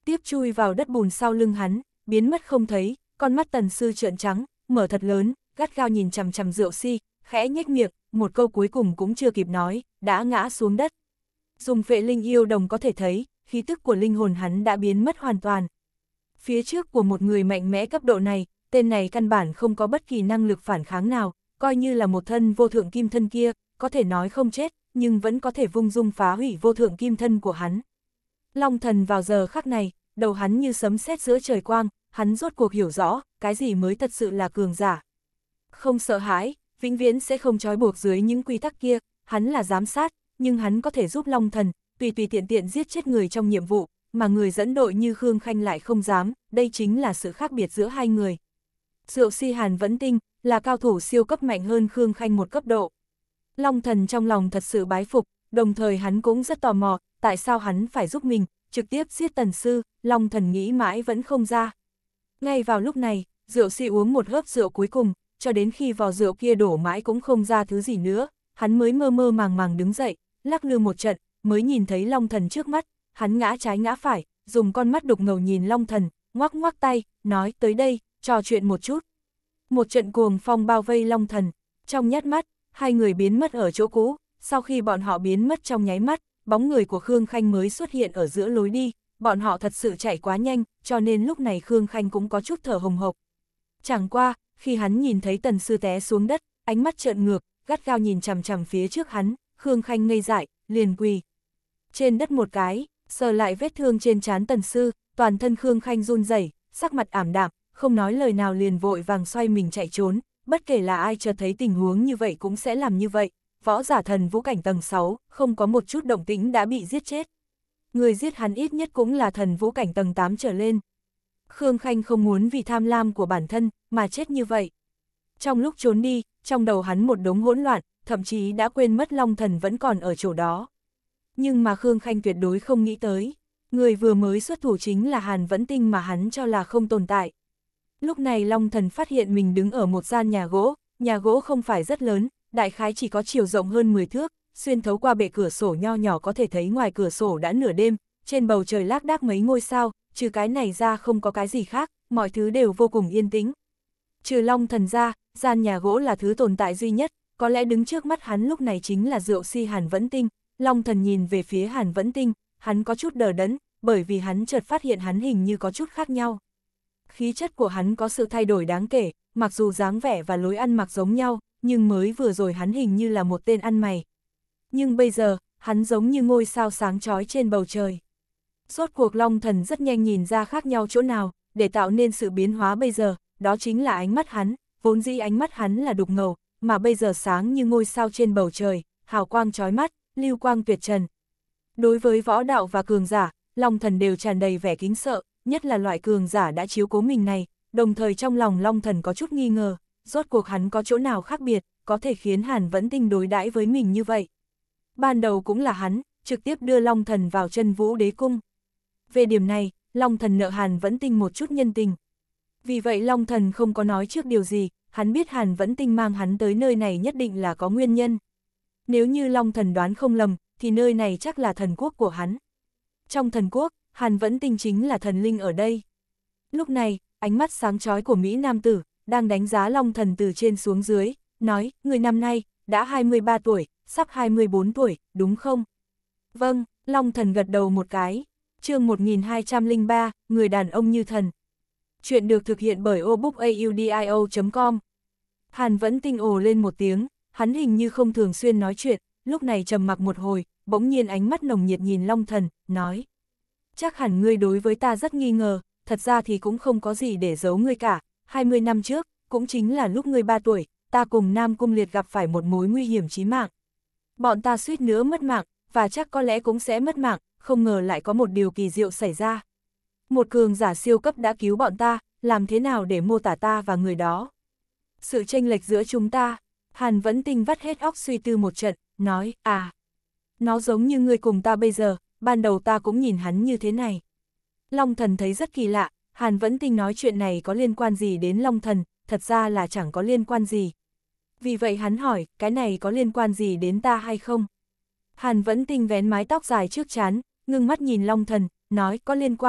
Speaker 1: tiếp chui vào đất bùn sau lưng hắn, biến mất không thấy, con mắt Tần Sư trợn trắng, mở thật lớn, gắt gao nhìn chằm chằm Diệu Si, khẽ nhếch miệng, một câu cuối cùng cũng chưa kịp nói, đã ngã xuống đất. Dùng Phệ Linh Yêu Đồng có thể thấy, khí tức của linh hồn hắn đã biến mất hoàn toàn. Phía trước của một người mạnh mẽ cấp độ này, tên này căn bản không có bất kỳ năng lực phản kháng nào, coi như là một thân vô thượng kim thân kia, có thể nói không chết, nhưng vẫn có thể vung dung phá hủy vô thượng kim thân của hắn. Long Thần vào giờ khắc này, đầu hắn như sấm sét giữa trời quang, hắn rốt cuộc hiểu rõ, cái gì mới thật sự là cường giả. Không sợ hãi, vĩnh viễn sẽ không trói buộc dưới những quy tắc kia, hắn là giám sát, nhưng hắn có thể giúp Long Thần, tùy tùy tiện tiện giết chết người trong nhiệm vụ, mà người dẫn đội như Khương Khanh lại không dám, đây chính là sự khác biệt giữa hai người. Diệu Si Hàn Vẫn Tinh, là cao thủ siêu cấp mạnh hơn Khương Khanh một cấp độ. Long Thần trong lòng thật sự bái phục, đồng thời hắn cũng rất tò mò, tại sao hắn phải giúp mình, trực tiếp giết Tần Sư, Long Thần nghĩ mãi vẫn không ra. Ngay vào lúc này, Diệu Si uống một hớp rượu cuối cùng, cho đến khi vò rượu kia đổ mãi cũng không ra thứ gì nữa, hắn mới mơ mơ màng màng đứng dậy, lắc lư một trận, mới nhìn thấy Long Thần trước mắt, hắn ngã trái ngã phải, dùng con mắt đục ngầu nhìn Long Thần, ngoắc ngoắc tay, nói tới đây, trò chuyện một chút. Một trận cuồng phong bao vây Long Thần, trong nhát mắt, hai người biến mất ở chỗ cũ, sau khi bọn họ biến mất trong nháy mắt, bóng người của Khương Khanh mới xuất hiện ở giữa lối đi, bọn họ thật sự chạy quá nhanh, cho nên lúc này Khương Khanh cũng có chút thở hồng hộc. Chẳng qua, khi hắn nhìn thấy Tần Sư té xuống đất, ánh mắt trợn ngược, gắt gao nhìn chằm chằm phía trước hắn, Khương Khanh ngây dại, liền quỳ trên đất một cái, sờ lại vết thương trên trán Tần Sư, toàn thân Khương Khanh run rẩy, sắc mặt ảm đạm, không nói lời nào liền vội vàng xoay mình chạy trốn, bất kể là ai chợt thấy tình huống như vậy cũng sẽ làm như vậy. Võ giả thần vũ cảnh tầng sáu, không có một chút động tĩnh đã bị giết chết. Người giết hắn ít nhất cũng là thần vũ cảnh tầng tám trở lên. Khương Khanh không muốn vì tham lam của bản thân mà chết như vậy. Trong lúc trốn đi, trong đầu hắn một đống hỗn loạn, thậm chí đã quên mất Long Thần vẫn còn ở chỗ đó. Nhưng mà Khương Khanh tuyệt đối không nghĩ tới, người vừa mới xuất thủ chính là Hàn Vẫn Tinh mà hắn cho là không tồn tại. Lúc này Long Thần phát hiện mình đứng ở một gian nhà gỗ, nhà gỗ không phải rất lớn, đại khái chỉ có chiều rộng hơn mười thước, xuyên thấu qua bệ cửa sổ nho nhỏ có thể thấy ngoài cửa sổ đã nửa đêm, trên bầu trời lác đác mấy ngôi sao, trừ cái này ra không có cái gì khác, mọi thứ đều vô cùng yên tĩnh. Trừ Long Thần ra, gian nhà gỗ là thứ tồn tại duy nhất, có lẽ đứng trước mắt hắn lúc này chính là Diệu Si Hàn Vẫn Tinh. Long Thần nhìn về phía Hàn Vẫn Tinh, hắn có chút đờ đẫn, bởi vì hắn chợt phát hiện hắn hình như có chút khác nhau. Khí chất của hắn có sự thay đổi đáng kể, mặc dù dáng vẻ và lối ăn mặc giống nhau, nhưng mới vừa rồi hắn hình như là một tên ăn mày. Nhưng bây giờ, hắn giống như ngôi sao sáng chói trên bầu trời. Rốt cuộc Long Thần rất nhanh nhìn ra khác nhau chỗ nào, để tạo nên sự biến hóa bây giờ, đó chính là ánh mắt hắn, vốn dĩ ánh mắt hắn là đục ngầu, mà bây giờ sáng như ngôi sao trên bầu trời, hào quang chói mắt, lưu quang tuyệt trần. Đối với võ đạo và cường giả, Long Thần đều tràn đầy vẻ kính sợ, nhất là loại cường giả đã chiếu cố mình này, đồng thời trong lòng Long Thần có chút nghi ngờ, rốt cuộc hắn có chỗ nào khác biệt, có thể khiến Hàn Vẫn Tinh đối đãi với mình như vậy. Ban đầu cũng là hắn, trực tiếp đưa Long Thần vào Chân Vũ Đế Cung. Về điểm này, Long Thần nợ Hàn Vẫn Tinh một chút nhân tình. Vì vậy Long Thần không có nói trước điều gì, hắn biết Hàn Vẫn Tinh mang hắn tới nơi này nhất định là có nguyên nhân. Nếu như Long Thần đoán không lầm, thì nơi này chắc là thần quốc của hắn. Trong thần quốc, Hàn Vẫn Tinh chính là thần linh ở đây. Lúc này, ánh mắt sáng chói của Mỹ Nam Tử, đang đánh giá Long Thần từ trên xuống dưới, nói, người năm nay, đã hai mươi ba tuổi, sắp hai mươi bốn tuổi, đúng không? Vâng, Long Thần gật đầu một cái. Chương một nghìn hai trăm lẻ ba, người đàn ông như thần. Chuyện được thực hiện bởi obookaudio chấm com. Hàn Vẫn Tinh ồ lên một tiếng, hắn hình như không thường xuyên nói chuyện, lúc này trầm mặc một hồi, bỗng nhiên ánh mắt nồng nhiệt nhìn Long Thần, nói. Chắc hẳn ngươi đối với ta rất nghi ngờ, thật ra thì cũng không có gì để giấu ngươi cả, hai mươi năm trước, cũng chính là lúc ngươi ba tuổi, ta cùng Nam Cung Liệt gặp phải một mối nguy hiểm chí mạng. Bọn ta suýt nữa mất mạng, và chắc có lẽ cũng sẽ mất mạng, không ngờ lại có một điều kỳ diệu xảy ra. Một cường giả siêu cấp đã cứu bọn ta, làm thế nào để mô tả ta và người đó? Sự chênh lệch giữa chúng ta, Hàn Vẫn Tinh vắt hết óc suy tư một trận, nói, à, nó giống như người cùng ta bây giờ, ban đầu ta cũng nhìn hắn như thế này. Long Thần thấy rất kỳ lạ, Hàn Vẫn Tinh nói chuyện này có liên quan gì đến Long Thần, thật ra là chẳng có liên quan gì. Vì vậy hắn hỏi, cái này có liên quan gì đến ta hay không? Hàn Vẫn Tinh vén mái tóc dài trước trán, ngưng mắt nhìn Long Thần, nói có liên quan,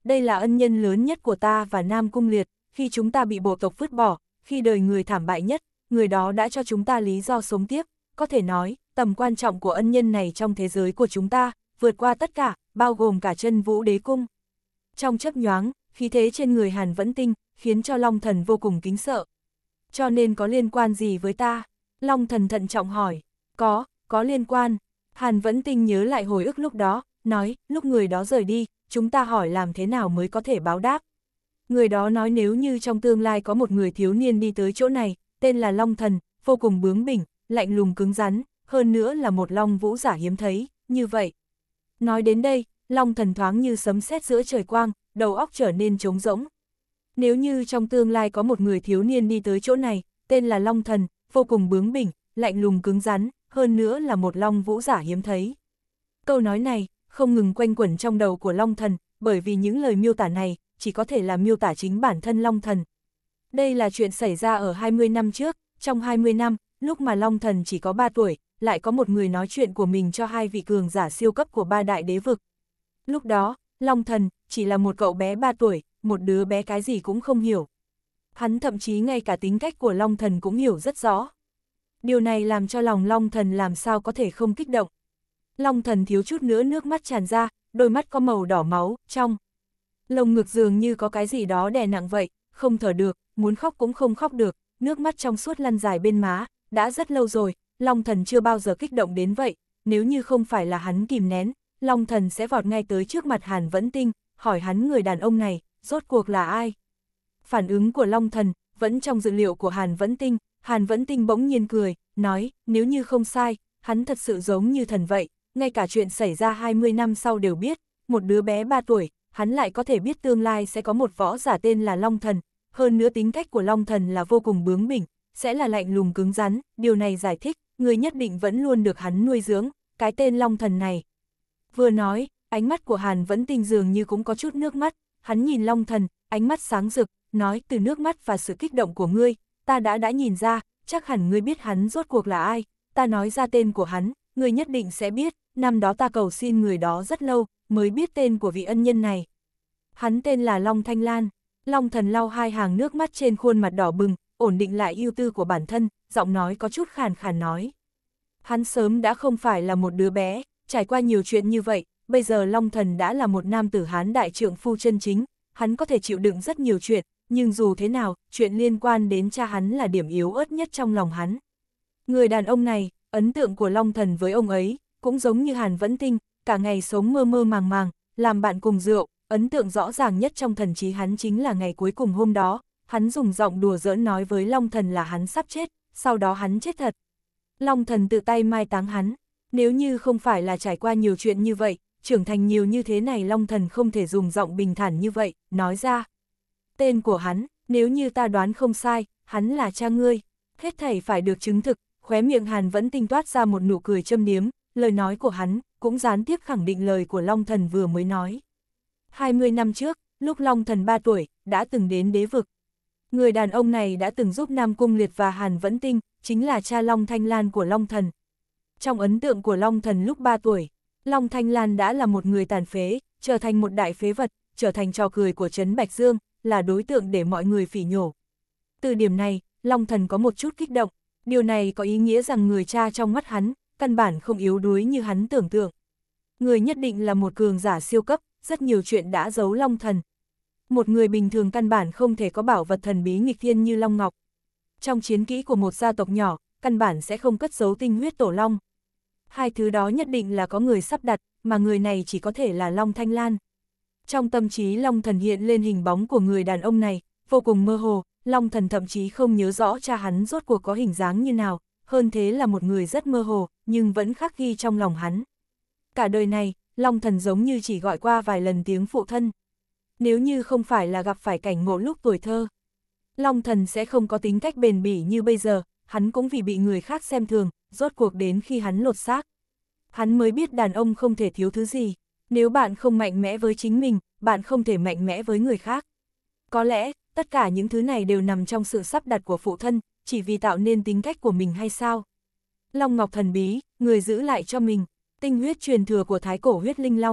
Speaker 1: đây là ân nhân lớn nhất của ta và Nam Cung Liệt, khi chúng ta bị bộ tộc vứt bỏ, khi đời người thảm bại nhất, người đó đã cho chúng ta lý do sống tiếp, có thể nói, tầm quan trọng của ân nhân này trong thế giới của chúng ta, vượt qua tất cả, bao gồm cả Chân Vũ Đế Cung. Trong chớp nhoáng, khí thế trên người Hàn Vẫn Tinh, khiến cho Long Thần vô cùng kính sợ. Cho nên có liên quan gì với ta? Long Thần thận trọng hỏi. Có, có liên quan. Hàn Vẫn Tinh nhớ lại hồi ức lúc đó, nói, lúc người đó rời đi, chúng ta hỏi làm thế nào mới có thể báo đáp. Người đó nói nếu như trong tương lai có một người thiếu niên đi tới chỗ này, tên là Long Thần, vô cùng bướng bỉnh, lạnh lùng cứng rắn, hơn nữa là một long vũ giả hiếm thấy, như vậy. Nói đến đây, Long Thần thoáng như sấm sét giữa trời quang, đầu óc trở nên trống rỗng. Nếu như trong tương lai có một người thiếu niên đi tới chỗ này, tên là Long Thần, vô cùng bướng bỉnh, lạnh lùng cứng rắn, hơn nữa là một long vũ giả hiếm thấy. Câu nói này, không ngừng quanh quẩn trong đầu của Long Thần, bởi vì những lời miêu tả này, chỉ có thể là miêu tả chính bản thân Long Thần. Đây là chuyện xảy ra ở hai mươi năm trước, trong hai mươi năm, lúc mà Long Thần chỉ có ba tuổi, lại có một người nói chuyện của mình cho hai vị cường giả siêu cấp của ba đại đế vực. Lúc đó, Long Thần chỉ là một cậu bé ba tuổi, một đứa bé cái gì cũng không hiểu. Hắn thậm chí ngay cả tính cách của Long Thần cũng hiểu rất rõ. Điều này làm cho lòng Long Thần làm sao có thể không kích động. Long Thần thiếu chút nữa nước mắt tràn ra, đôi mắt có màu đỏ máu, trong lồng ngực dường như có cái gì đó đè nặng vậy, không thở được, muốn khóc cũng không khóc được, nước mắt trong suốt lăn dài bên má, đã rất lâu rồi, Long Thần chưa bao giờ kích động đến vậy, nếu như không phải là hắn kìm nén, Long Thần sẽ vọt ngay tới trước mặt Hàn Vẫn Tinh, hỏi hắn người đàn ông này, rốt cuộc là ai? Phản ứng của Long Thần, vẫn trong dự liệu của Hàn Vẫn Tinh, Hàn Vẫn Tinh bỗng nhiên cười, nói, nếu như không sai, hắn thật sự giống như thần vậy, ngay cả chuyện xảy ra hai mươi năm sau đều biết, một đứa bé ba tuổi, hắn lại có thể biết tương lai sẽ có một võ giả tên là Long Thần, hơn nữa tính cách của Long Thần là vô cùng bướng bỉnh, sẽ là lạnh lùng cứng rắn, điều này giải thích, người nhất định vẫn luôn được hắn nuôi dưỡng, cái tên Long Thần này. Vừa nói, ánh mắt của Hàn Vẫn Tinh dường như cũng có chút nước mắt, hắn nhìn Long Thần, ánh mắt sáng rực, nói từ nước mắt và sự kích động của ngươi, ta đã đã nhìn ra, chắc hẳn ngươi biết hắn rốt cuộc là ai, ta nói ra tên của hắn, ngươi nhất định sẽ biết, năm đó ta cầu xin người đó rất lâu, mới biết tên của vị ân nhân này. Hắn tên là Long Thanh Lan. Long Thần lau hai hàng nước mắt trên khuôn mặt đỏ bừng, ổn định lại ưu tư của bản thân, giọng nói có chút khàn khàn nói. Hắn sớm đã không phải là một đứa bé, trải qua nhiều chuyện như vậy, bây giờ Long Thần đã là một nam tử Hán đại trượng phu chân chính, hắn có thể chịu đựng rất nhiều chuyện, nhưng dù thế nào, chuyện liên quan đến cha hắn là điểm yếu ớt nhất trong lòng hắn. Người đàn ông này, ấn tượng của Long Thần với ông ấy, cũng giống như Hàn Vẫn Tinh, cả ngày sống mơ mơ màng màng, làm bạn cùng rượu, ấn tượng rõ ràng nhất trong thần trí hắn chính là ngày cuối cùng hôm đó, hắn dùng giọng đùa giỡn nói với Long Thần là hắn sắp chết, sau đó hắn chết thật. Long Thần tự tay mai táng hắn, nếu như không phải là trải qua nhiều chuyện như vậy, trưởng thành nhiều như thế này Long Thần không thể dùng giọng bình thản như vậy, nói ra. Tên của hắn, nếu như ta đoán không sai, hắn là cha ngươi, hết thảy phải được chứng thực, khóe miệng Hàn Vẫn Tinh toát ra một nụ cười châm biếm, lời nói của hắn cũng gián tiếp khẳng định lời của Long Thần vừa mới nói. hai mươi năm trước, lúc Long Thần ba tuổi, đã từng đến đế vực. Người đàn ông này đã từng giúp Nam Cung Liệt và Hàn Vẫn Tinh, chính là cha Long Thanh Lan của Long Thần. Trong ấn tượng của Long Thần lúc ba tuổi, Long Thanh Lan đã là một người tàn phế, trở thành một đại phế vật, trở thành trò cười của Trấn Bạch Dương, là đối tượng để mọi người phỉ nhổ. Từ điểm này, Long Thần có một chút kích động, điều này có ý nghĩa rằng người cha trong mắt hắn, căn bản không yếu đuối như hắn tưởng tượng. Người nhất định là một cường giả siêu cấp, rất nhiều chuyện đã giấu Long Thần. Một người bình thường căn bản không thể có bảo vật thần bí nghịch thiên như Long Ngọc. Trong chiến kỹ của một gia tộc nhỏ, căn bản sẽ không cất giấu tinh huyết tổ long. Hai thứ đó nhất định là có người sắp đặt, mà người này chỉ có thể là Long Thanh Lan. Trong tâm trí Long Thần hiện lên hình bóng của người đàn ông này, vô cùng mơ hồ, Long Thần thậm chí không nhớ rõ cha hắn rốt cuộc có hình dáng như nào, hơn thế là một người rất mơ hồ, nhưng vẫn khắc ghi trong lòng hắn. Cả đời này, Long Thần giống như chỉ gọi qua vài lần tiếng phụ thân. Nếu như không phải là gặp phải cảnh ngộ lúc tuổi thơ, Long Thần sẽ không có tính cách bền bỉ như bây giờ, hắn cũng vì bị người khác xem thường, rốt cuộc đến khi hắn lột xác. Hắn mới biết đàn ông không thể thiếu thứ gì, nếu bạn không mạnh mẽ với chính mình, bạn không thể mạnh mẽ với người khác. Có lẽ, tất cả những thứ này đều nằm trong sự sắp đặt của phụ thân, chỉ vì tạo nên tính cách của mình hay sao? Long Ngọc thần bí, người giữ lại cho mình, tinh huyết truyền thừa của thái cổ huyết linh long.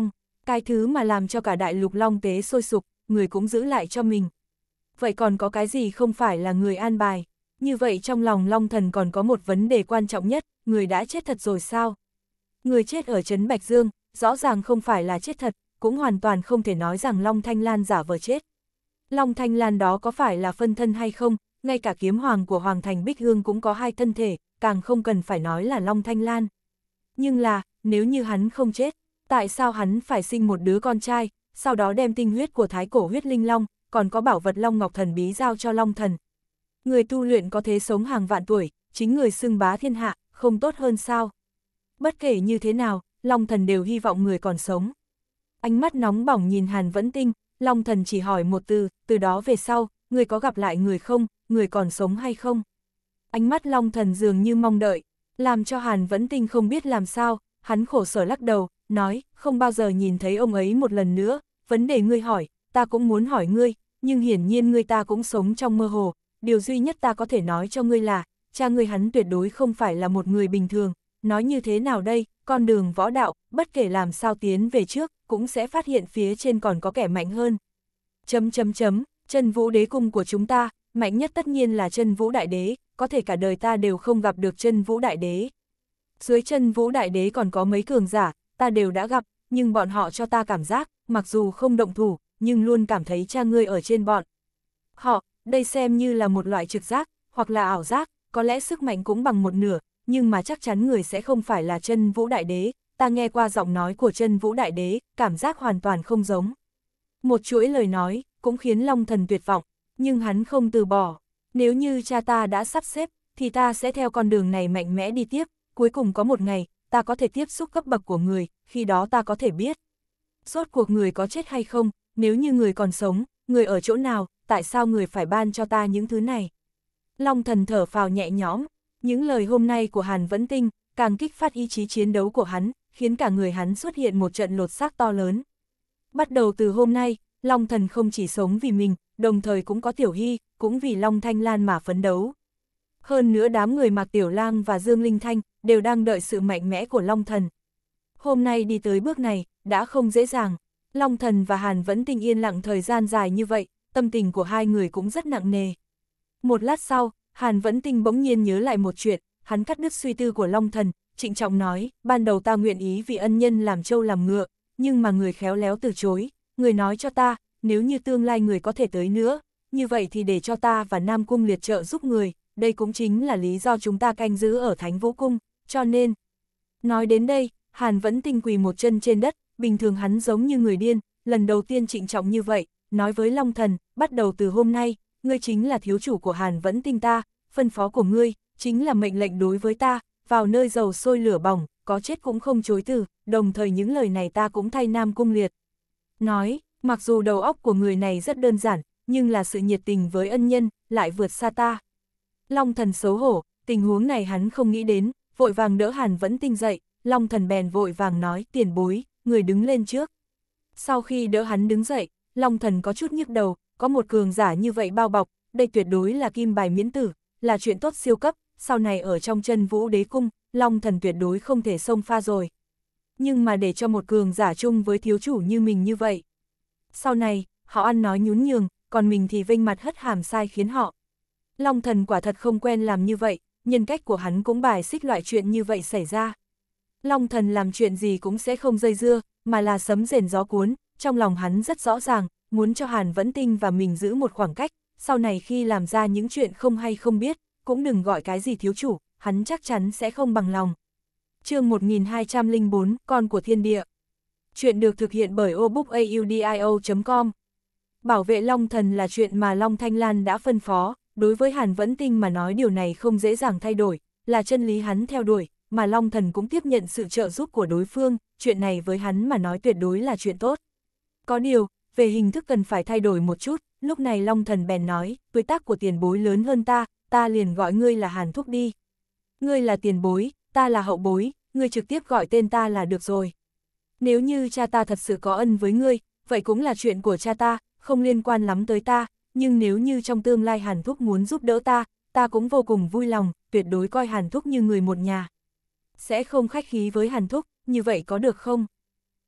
Speaker 1: Cái thứ mà làm cho cả đại lục long tế sôi sục, người cũng giữ lại cho mình. Vậy còn có cái gì không phải là người an bài? Như vậy trong lòng Long Thần còn có một vấn đề quan trọng nhất, người đã chết thật rồi sao? Người chết ở trấn Bạch Dương, rõ ràng không phải là chết thật, cũng hoàn toàn không thể nói rằng Long Thanh Lan giả vờ chết. Long Thanh Lan đó có phải là phân thân hay không, ngay cả kiếm hoàng của Hoàng Thành Bích Hương cũng có hai thân thể, càng không cần phải nói là Long Thanh Lan. Nhưng là, nếu như hắn không chết, tại sao hắn phải sinh một đứa con trai, sau đó đem tinh huyết của thái cổ huyết linh long, còn có bảo vật Long Ngọc Thần Bí giao cho Long Thần? Người tu luyện có thế sống hàng vạn tuổi, chính người xưng bá thiên hạ, không tốt hơn sao? Bất kể như thế nào, Long Thần đều hy vọng người còn sống. Ánh mắt nóng bỏng nhìn Hàn Vẫn Tinh, Long Thần chỉ hỏi một từ, từ đó về sau, người có gặp lại người không, người còn sống hay không? Ánh mắt Long Thần dường như mong đợi, làm cho Hàn Vẫn Tinh không biết làm sao, hắn khổ sở lắc đầu, nói, không bao giờ nhìn thấy ông ấy một lần nữa, vấn đề ngươi hỏi, ta cũng muốn hỏi ngươi, nhưng hiển nhiên ngươi ta cũng sống trong mơ hồ, điều duy nhất ta có thể nói cho ngươi là, cha ngươi hắn tuyệt đối không phải là một người bình thường, nói như thế nào đây, con đường võ đạo, bất kể làm sao tiến về trước, cũng sẽ phát hiện phía trên còn có kẻ mạnh hơn. Chấm chấm chấm, Chân Vũ Đế cung của chúng ta, mạnh nhất tất nhiên là Chân Vũ Đại Đế, có thể cả đời ta đều không gặp được Chân Vũ Đại Đế. Dưới Chân Vũ Đại Đế còn có mấy cường giả, ta đều đã gặp, nhưng bọn họ cho ta cảm giác, mặc dù không động thủ, nhưng luôn cảm thấy cha ngươi ở trên bọn họ, đây xem như là một loại trực giác, hoặc là ảo giác, có lẽ sức mạnh cũng bằng một nửa, nhưng mà chắc chắn người sẽ không phải là Chân Vũ Đại Đế, ta nghe qua giọng nói của Chân Vũ Đại Đế, cảm giác hoàn toàn không giống. Một chuỗi lời nói, cũng khiến Long Thần tuyệt vọng, nhưng hắn không từ bỏ. Nếu như cha ta đã sắp xếp, thì ta sẽ theo con đường này mạnh mẽ đi tiếp, cuối cùng có một ngày, ta có thể tiếp xúc cấp bậc của người, khi đó ta có thể biết. Rốt cuộc người có chết hay không, nếu như người còn sống, người ở chỗ nào, tại sao người phải ban cho ta những thứ này? Long Thần thở phào nhẹ nhõm, những lời hôm nay của Hàn Vẫn Tinh, càng kích phát ý chí chiến đấu của hắn, khiến cả người hắn xuất hiện một trận lột xác to lớn. Bắt đầu từ hôm nay, Long Thần không chỉ sống vì mình, đồng thời cũng có Tiểu Hy, cũng vì Long Thanh Lan mà phấn đấu. Hơn nữa đám người Mạc Tiểu Lang và Dương Linh Thanh, đều đang đợi sự mạnh mẽ của Long Thần. Hôm nay đi tới bước này, đã không dễ dàng. Long Thần và Hàn Vẫn Tinh yên lặng thời gian dài như vậy, tâm tình của hai người cũng rất nặng nề. Một lát sau, Hàn Vẫn Tinh bỗng nhiên nhớ lại một chuyện, hắn cắt đứt suy tư của Long Thần, trịnh trọng nói, ban đầu ta nguyện ý vì ân nhân làm trâu làm ngựa, nhưng mà người khéo léo từ chối, người nói cho ta, nếu như tương lai người có thể tới nữa, như vậy thì để cho ta và Nam Cung Liệt trợ giúp người, đây cũng chính là lý do chúng ta canh giữ ở Thánh Vũ Cung, cho nên. Nói đến đây, Hàn Vẫn Tinh quỳ một chân trên đất, bình thường hắn giống như người điên, lần đầu tiên trịnh trọng như vậy, nói với Long Thần, bắt đầu từ hôm nay, ngươi chính là thiếu chủ của Hàn Vẫn Tinh ta, phân phó của ngươi, chính là mệnh lệnh đối với ta, vào nơi dầu sôi lửa bỏng, có chết cũng không chối từ, đồng thời những lời này ta cũng thay Nam Cung Liệt. Nói, mặc dù đầu óc của người này rất đơn giản, nhưng là sự nhiệt tình với ân nhân, lại vượt xa ta. Long Thần xấu hổ, tình huống này hắn không nghĩ đến, vội vàng đỡ Hàn Vẫn Tinh dậy, Long Thần bèn vội vàng nói, tiền bối, người đứng lên trước. Sau khi đỡ hắn đứng dậy, Long Thần có chút nhức đầu, có một cường giả như vậy bao bọc, đây tuyệt đối là kim bài miễn tử, là chuyện tốt siêu cấp, sau này ở trong Chân Vũ Đế cung, Long Thần tuyệt đối không thể xông pha rồi. Nhưng mà để cho một cường giả chung với thiếu chủ như mình như vậy. Sau này, họ ăn nói nhún nhường, còn mình thì vênh mặt hất hàm sai khiến họ. Long Thần quả thật không quen làm như vậy, nhân cách của hắn cũng bài xích loại chuyện như vậy xảy ra. Long Thần làm chuyện gì cũng sẽ không dây dưa, mà là sấm rền gió cuốn, trong lòng hắn rất rõ ràng, muốn cho Hàn Vẫn Tinh và mình giữ một khoảng cách, sau này khi làm ra những chuyện không hay không biết, cũng đừng gọi cái gì thiếu chủ, hắn chắc chắn sẽ không bằng lòng. Chương một nghìn hai trăm lẻ bốn, Con của Thiên Địa. Chuyện được thực hiện bởi obookaudio chấm com. Bảo vệ Long Thần là chuyện mà Long Thanh Lan đã phân phó, đối với Hàn Vẫn Tinh mà nói điều này không dễ dàng thay đổi, là chân lý hắn theo đuổi, mà Long Thần cũng tiếp nhận sự trợ giúp của đối phương, chuyện này với hắn mà nói tuyệt đối là chuyện tốt. Có điều, về hình thức cần phải thay đổi một chút, lúc này Long Thần bèn nói, tuổi tác của tiền bối lớn hơn ta, ta liền gọi ngươi là Hàn Thúc đi. Ngươi là tiền bối, ta là hậu bối, ngươi trực tiếp gọi tên ta là được rồi. Nếu như cha ta thật sự có ân với ngươi, vậy cũng là chuyện của cha ta, không liên quan lắm tới ta, nhưng nếu như trong tương lai Hàn Thúc muốn giúp đỡ ta, ta cũng vô cùng vui lòng, tuyệt đối coi Hàn Thúc như người một nhà. Sẽ không khách khí với Hàn Thúc, như vậy có được không?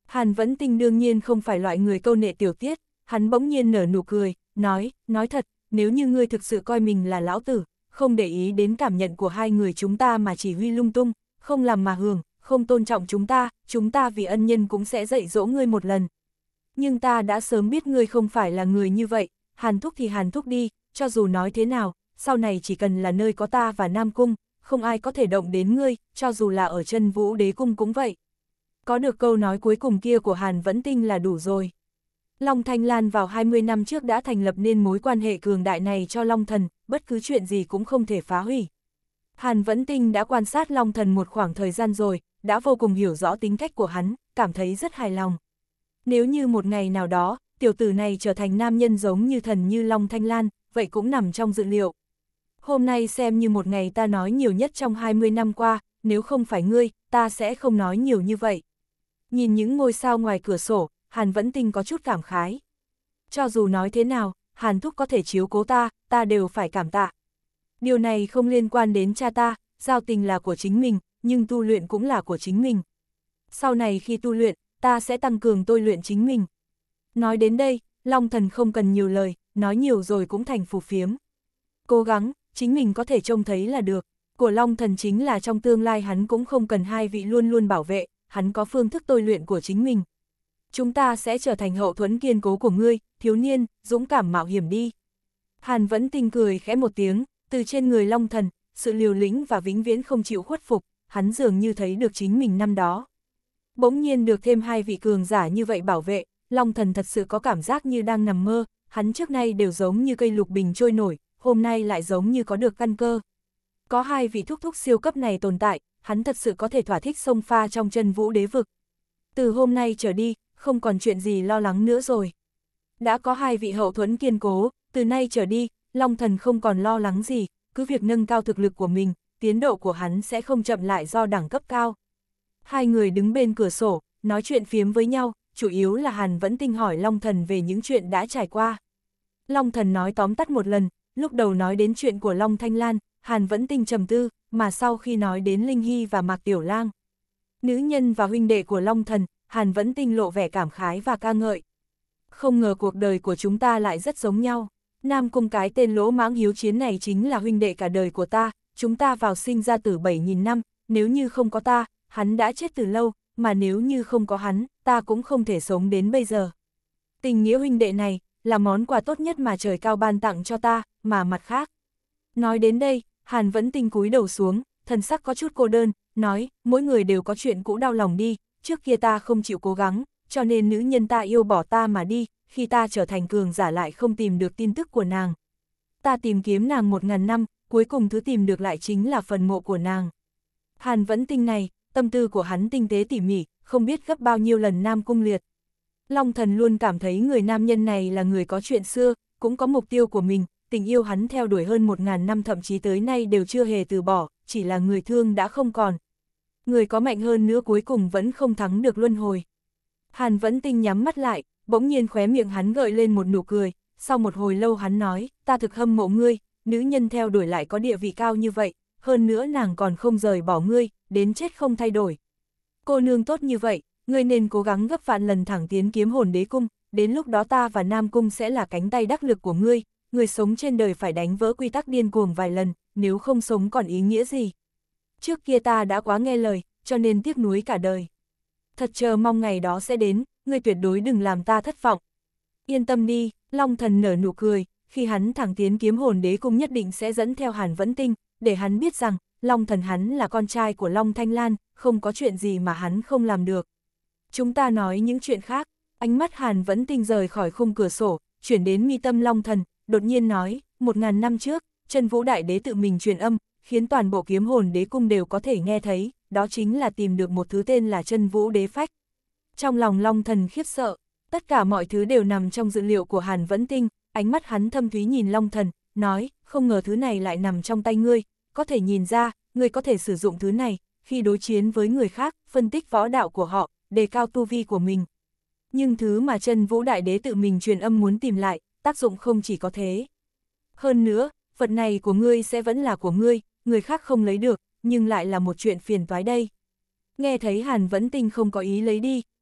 Speaker 1: Hàn Vẫn Tinh đương nhiên không phải loại người câu nệ tiểu tiết, hắn bỗng nhiên nở nụ cười, nói, nói thật, nếu như ngươi thực sự coi mình là lão tử, không để ý đến cảm nhận của hai người chúng ta mà chỉ huy lung tung, không làm mà hưởng, không tôn trọng chúng ta, chúng ta vì ân nhân cũng sẽ dạy dỗ ngươi một lần. Nhưng ta đã sớm biết ngươi không phải là người như vậy, Hàn thúc thì Hàn thúc đi, cho dù nói thế nào, sau này chỉ cần là nơi có ta và Nam Cung, không ai có thể động đến ngươi, cho dù là ở chân Vũ Đế Cung cũng vậy. Có được câu nói cuối cùng kia của Hàn Vẫn Tinh là đủ rồi. Long Thanh Lan vào hai mươi năm trước đã thành lập nên mối quan hệ cường đại này cho Long Thần, bất cứ chuyện gì cũng không thể phá hủy. Hàn Vẫn Tinh đã quan sát Long Thần một khoảng thời gian rồi, đã vô cùng hiểu rõ tính cách của hắn, cảm thấy rất hài lòng. Nếu như một ngày nào đó, tiểu tử này trở thành nam nhân giống như thần như Long Thanh Lan, vậy cũng nằm trong dự liệu. Hôm nay xem như một ngày ta nói nhiều nhất trong hai mươi năm qua, nếu không phải ngươi, ta sẽ không nói nhiều như vậy. Nhìn những ngôi sao ngoài cửa sổ, Hàn Vẫn Tinh có chút cảm khái. Cho dù nói thế nào, Hàn thúc có thể chiếu cố ta, ta đều phải cảm tạ. Điều này không liên quan đến cha ta, giao tình là của chính mình, nhưng tu luyện cũng là của chính mình. Sau này khi tu luyện, ta sẽ tăng cường tôi luyện chính mình. Nói đến đây, Long Thần không cần nhiều lời, nói nhiều rồi cũng thành phù phiếm. Cố gắng, chính mình có thể trông thấy là được. Của Long Thần chính là trong tương lai hắn cũng không cần hai vị luôn luôn bảo vệ, hắn có phương thức tôi luyện của chính mình. Chúng ta sẽ trở thành hậu thuẫn kiên cố của ngươi, thiếu niên, dũng cảm mạo hiểm đi. Hàn Vẫn Tinh cười khẽ một tiếng, từ trên người Long Thần, sự liều lĩnh và vĩnh viễn không chịu khuất phục, hắn dường như thấy được chính mình năm đó. Bỗng nhiên được thêm hai vị cường giả như vậy bảo vệ, Long Thần thật sự có cảm giác như đang nằm mơ, hắn trước nay đều giống như cây lục bình trôi nổi, hôm nay lại giống như có được căn cơ. Có hai vị thúc thúc siêu cấp này tồn tại, hắn thật sự có thể thỏa thích xông pha trong chân Vũ Đế vực. Từ hôm nay trở đi, không còn chuyện gì lo lắng nữa rồi. Đã có hai vị hậu thuẫn kiên cố, từ nay trở đi, Long Thần không còn lo lắng gì, cứ việc nâng cao thực lực của mình, tiến độ của hắn sẽ không chậm lại do đẳng cấp cao. Hai người đứng bên cửa sổ, nói chuyện phiếm với nhau, chủ yếu là Hàn Vẫn Tinh hỏi Long Thần về những chuyện đã trải qua. Long Thần nói tóm tắt một lần, lúc đầu nói đến chuyện của Long Thanh Lan, Hàn Vẫn Tinh trầm tư, mà sau khi nói đến Linh Hy và Mạc Tiểu Lang, nữ nhân và huynh đệ của Long Thần, Hàn Vẫn Tinh lộ vẻ cảm khái và ca ngợi. Không ngờ cuộc đời của chúng ta lại rất giống nhau. Nam Cung cái tên lỗ mãng hiếu chiến này chính là huynh đệ cả đời của ta, chúng ta vào sinh ra tử bảy nghìn năm, nếu như không có ta, hắn đã chết từ lâu, mà nếu như không có hắn, ta cũng không thể sống đến bây giờ. Tình nghĩa huynh đệ này, là món quà tốt nhất mà trời cao ban tặng cho ta, mà mặt khác. Nói đến đây, Hàn Vẫn Tinh cúi đầu xuống, thần sắc có chút cô đơn, nói, mỗi người đều có chuyện cũ đau lòng đi, trước kia ta không chịu cố gắng, cho nên nữ nhân ta yêu bỏ ta mà đi, khi ta trở thành cường giả lại không tìm được tin tức của nàng. Ta tìm kiếm nàng một ngàn năm, cuối cùng thứ tìm được lại chính là phần mộ của nàng. Hàn Vẫn Tinh này, tâm tư của hắn tinh tế tỉ mỉ, không biết gấp bao nhiêu lần Nam Cung Liệt. Long Thần luôn cảm thấy người nam nhân này là người có chuyện xưa, cũng có mục tiêu của mình, tình yêu hắn theo đuổi hơn một ngàn năm thậm chí tới nay đều chưa hề từ bỏ, chỉ là người thương đã không còn. Người có mạnh hơn nữa cuối cùng vẫn không thắng được luân hồi. Hàn Vẫn Tinh nhắm mắt lại, bỗng nhiên khóe miệng hắn gợi lên một nụ cười, sau một hồi lâu hắn nói, ta thực hâm mộ ngươi, nữ nhân theo đuổi lại có địa vị cao như vậy, hơn nữa nàng còn không rời bỏ ngươi, đến chết không thay đổi. Cô nương tốt như vậy, ngươi nên cố gắng gấp vạn lần thẳng tiến Kiếm Hồn Đế Cung, đến lúc đó ta và Nam Cung sẽ là cánh tay đắc lực của ngươi, người sống trên đời phải đánh vỡ quy tắc điên cuồng vài lần, nếu không sống còn ý nghĩa gì. Trước kia ta đã quá nghe lời, cho nên tiếc nuối cả đời. Thật chờ mong ngày đó sẽ đến, ngươi tuyệt đối đừng làm ta thất vọng. Yên tâm đi, Long Thần nở nụ cười, khi hắn thẳng tiến Kiếm Hồn Đế Cung nhất định sẽ dẫn theo Hàn Vẫn Tinh, để hắn biết rằng, Long Thần hắn là con trai của Long Thanh Lan, không có chuyện gì mà hắn không làm được. Chúng ta nói những chuyện khác, ánh mắt Hàn Vẫn Tinh rời khỏi khung cửa sổ, chuyển đến mi tâm Long Thần, đột nhiên nói, một ngàn năm trước, Chân Vũ Đại Đế tự mình truyền âm, khiến toàn bộ Kiếm Hồn Đế Cung đều có thể nghe thấy, đó chính là tìm được một thứ tên là Chân Vũ Đế Phách. Trong lòng Long Thần khiếp sợ, tất cả mọi thứ đều nằm trong dự liệu của Hàn Vẫn Tinh, ánh mắt hắn thâm thúy nhìn Long Thần, nói, không ngờ thứ này lại nằm trong tay ngươi, có thể nhìn ra, ngươi có thể sử dụng thứ này, khi đối chiến với người khác, phân tích võ đạo của họ, đề cao tu vi của mình. Nhưng thứ mà Chân Vũ Đại Đế tự mình truyền âm muốn tìm lại, tác dụng không chỉ có thế. Hơn nữa, vật này của ngươi sẽ vẫn là của ngươi, người khác không lấy được, nhưng lại là một chuyện phiền toái đây. Nghe thấy Hàn Vẫn Tinh không có ý lấy đi,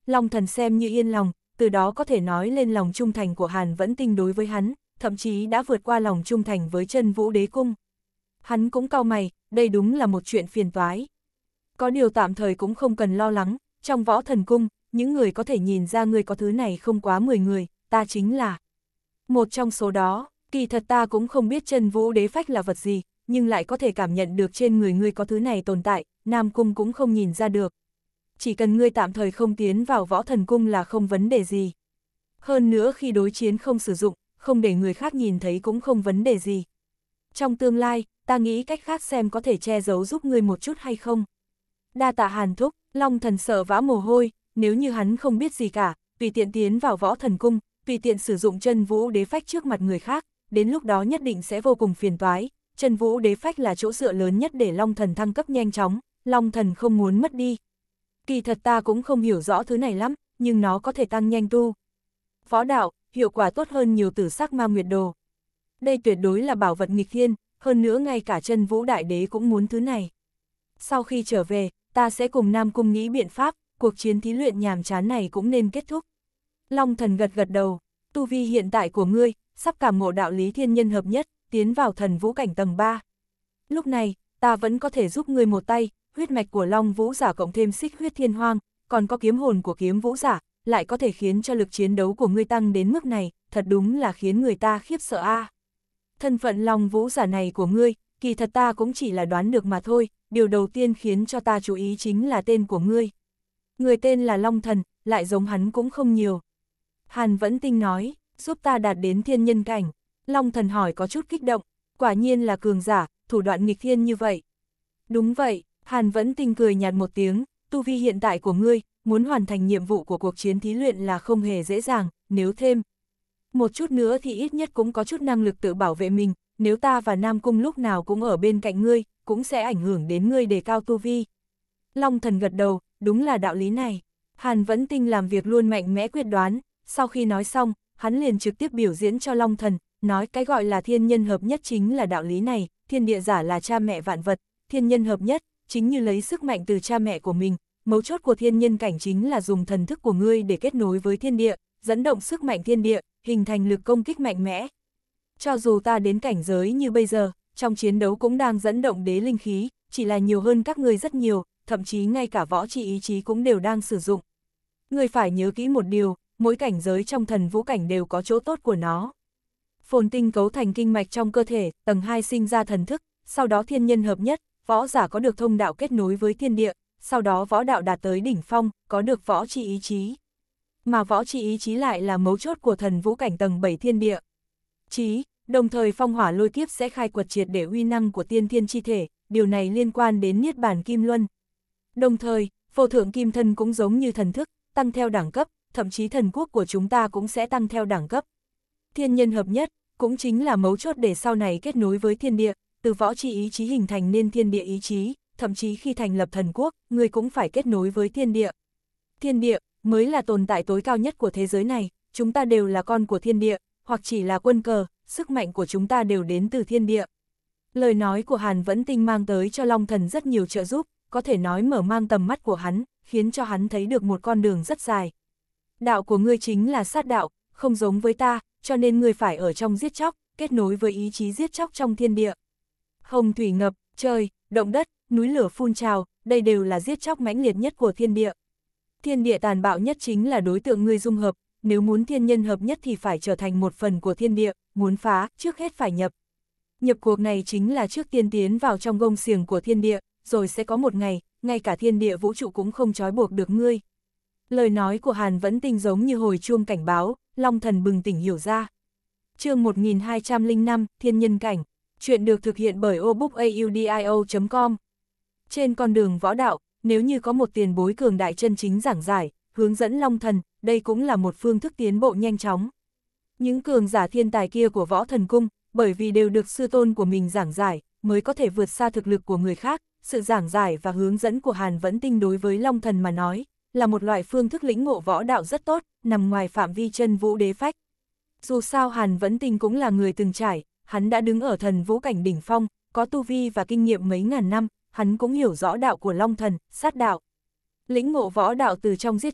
Speaker 1: Long Thần xem như yên lòng, từ đó có thể nói lên lòng trung thành của Hàn Vẫn Tinh đối với hắn, thậm chí đã vượt qua lòng trung thành với Chân Vũ Đế Cung. Hắn cũng cau mày, đây đúng là một chuyện phiền toái. Có điều tạm thời cũng không cần lo lắng, trong Võ Thần Cung, những người có thể nhìn ra ngươi có thứ này không quá mười người, ta chính là một trong số đó. Kỳ thật ta cũng không biết Chân Vũ Đế Phách là vật gì, nhưng lại có thể cảm nhận được trên người ngươi có thứ này tồn tại, Nam Cung cũng không nhìn ra được. Chỉ cần ngươi tạm thời không tiến vào Võ Thần Cung là không vấn đề gì. Hơn nữa khi đối chiến không sử dụng, không để người khác nhìn thấy cũng không vấn đề gì. Trong tương lai, ta nghĩ cách khác xem có thể che giấu giúp ngươi một chút hay không. Đa tạ Hàn thúc, Long Thần sợ vã mồ hôi, nếu như hắn không biết gì cả, tùy tiện tiến vào Võ Thần Cung, tùy tiện sử dụng Chân Vũ Đế Phách trước mặt người khác, đến lúc đó nhất định sẽ vô cùng phiền toái. Chân Vũ Đế Phách là chỗ dựa lớn nhất để Long Thần thăng cấp nhanh chóng, Long Thần không muốn mất đi. Kỳ thật ta cũng không hiểu rõ thứ này lắm, nhưng nó có thể tăng nhanh tu võ đạo, hiệu quả tốt hơn nhiều Tử Sắc Ma Nguyệt Đồ. Đây tuyệt đối là bảo vật nghịch thiên, hơn nữa ngay cả Chân Vũ Đại Đế cũng muốn thứ này. Sau khi trở về, ta sẽ cùng Nam Cung nghĩ biện pháp, cuộc chiến thí luyện nhàm chán này cũng nên kết thúc. Long Thần gật gật đầu, tu vi hiện tại của ngươi, sắp cảm ngộ đạo lý thiên nhân hợp nhất, tiến vào thần vũ cảnh tầng ba. Lúc này, ta vẫn có thể giúp ngươi một tay, huyết mạch của Long Vũ Giả cộng thêm xích huyết thiên hoang, còn có kiếm hồn của kiếm vũ giả, lại có thể khiến cho lực chiến đấu của ngươi tăng đến mức này, thật đúng là khiến người ta khiếp sợ a. À. Thân phận Long Vũ Giả này của ngươi, kỳ thật ta cũng chỉ là đoán được mà thôi, điều đầu tiên khiến cho ta chú ý chính là tên của ngươi. Người tên là Long Thần, lại giống hắn cũng không nhiều. Hàn Vẫn Tinh nói, giúp ta đạt đến thiên nhân cảnh. Long Thần hỏi có chút kích động, quả nhiên là cường giả, thủ đoạn nghịch thiên như vậy. Đúng vậy, Hàn Vẫn Tinh cười nhạt một tiếng, tu vi hiện tại của ngươi, muốn hoàn thành nhiệm vụ của cuộc chiến thí luyện là không hề dễ dàng, nếu thêm một chút nữa thì ít nhất cũng có chút năng lực tự bảo vệ mình, nếu ta và Nam Cung lúc nào cũng ở bên cạnh ngươi, cũng sẽ ảnh hưởng đến ngươi đề cao tu vi. Long Thần gật đầu, đúng là đạo lý này. Hàn Vẫn Tinh làm việc luôn mạnh mẽ quyết đoán, sau khi nói xong, hắn liền trực tiếp biểu diễn cho Long Thần, nói cái gọi là thiên nhân hợp nhất chính là đạo lý này, thiên địa giả là cha mẹ vạn vật, thiên nhân hợp nhất, chính như lấy sức mạnh từ cha mẹ của mình, mấu chốt của thiên nhân cảnh chính là dùng thần thức của ngươi để kết nối với thiên địa, dẫn động sức mạnh thiên địa, hình thành lực công kích mạnh mẽ. Cho dù ta đến cảnh giới như bây giờ, trong chiến đấu cũng đang dẫn động đế linh khí, chỉ là nhiều hơn các ngươi rất nhiều, thậm chí ngay cả võ trị ý chí cũng đều đang sử dụng. Ngươi phải nhớ kỹ một điều, mỗi cảnh giới trong thần vũ cảnh đều có chỗ tốt của nó. Phồn tinh cấu thành kinh mạch trong cơ thể, tầng hai sinh ra thần thức, sau đó thiên nhân hợp nhất, võ giả có được thông đạo kết nối với thiên địa, sau đó võ đạo đạt tới đỉnh phong, có được võ trị ý chí. Mà võ trị ý chí lại là mấu chốt của thần vũ cảnh tầng bảy thiên địa. Chí, đồng thời phong hỏa lôi kiếp sẽ khai quật triệt để uy năng của tiên thiên chi thể, điều này liên quan đến niết bàn kim luân. Đồng thời, vô thượng kim thân cũng giống như thần thức, tăng theo đẳng cấp, thậm chí thần quốc của chúng ta cũng sẽ tăng theo đẳng cấp. Thiên nhân hợp nhất, cũng chính là mấu chốt để sau này kết nối với thiên địa, từ võ trị ý chí hình thành nên thiên địa ý chí, thậm chí khi thành lập thần quốc, người cũng phải kết nối với thiên địa. Thiên địa mới là tồn tại tối cao nhất của thế giới này, chúng ta đều là con của thiên địa, hoặc chỉ là quân cờ, sức mạnh của chúng ta đều đến từ thiên địa. Lời nói của Hàn Vẫn Tinh mang tới cho Long Thần rất nhiều trợ giúp, có thể nói mở mang tầm mắt của hắn, khiến cho hắn thấy được một con đường rất dài. Đạo của ngươi chính là sát đạo, không giống với ta, cho nên ngươi phải ở trong giết chóc, kết nối với ý chí giết chóc trong thiên địa. Hồng thủy ngập, trời, động đất, núi lửa phun trào, đây đều là giết chóc mãnh liệt nhất của thiên địa. Thiên địa tàn bạo nhất chính là đối tượng ngươi dung hợp, nếu muốn thiên nhân hợp nhất thì phải trở thành một phần của thiên địa, muốn phá, trước hết phải nhập. Nhập cuộc này chính là trước tiên tiến vào trong gông xiềng của thiên địa, rồi sẽ có một ngày, ngay cả thiên địa vũ trụ cũng không trói buộc được ngươi. Lời nói của Hàn Vẫn Tinh giống như hồi chuông cảnh báo, Long Thần bừng tỉnh hiểu ra. Chương một nghìn hai trăm lẻ năm, Thiên Nhân Cảnh. Chuyện được thực hiện bởi obookaudio chấm com. Trên con đường võ đạo, nếu như có một tiền bối cường đại chân chính giảng giải, hướng dẫn Long Thần, đây cũng là một phương thức tiến bộ nhanh chóng. Những cường giả thiên tài kia của Võ Thần Cung, bởi vì đều được sư tôn của mình giảng giải, mới có thể vượt xa thực lực của người khác, sự giảng giải và hướng dẫn của Hàn Vẫn Tinh đối với Long Thần mà nói, là một loại phương thức lĩnh ngộ võ đạo rất tốt, nằm ngoài phạm vi Chân Vũ Đế Phách. Dù sao Hàn Vẫn Tinh cũng là người từng trải, hắn đã đứng ở thần vũ cảnh đỉnh phong, có tu vi và kinh nghiệm mấy ngàn năm, hắn cũng hiểu rõ đạo của Long Thần, sát đạo. Lĩnh ngộ võ đạo từ trong giết chóc,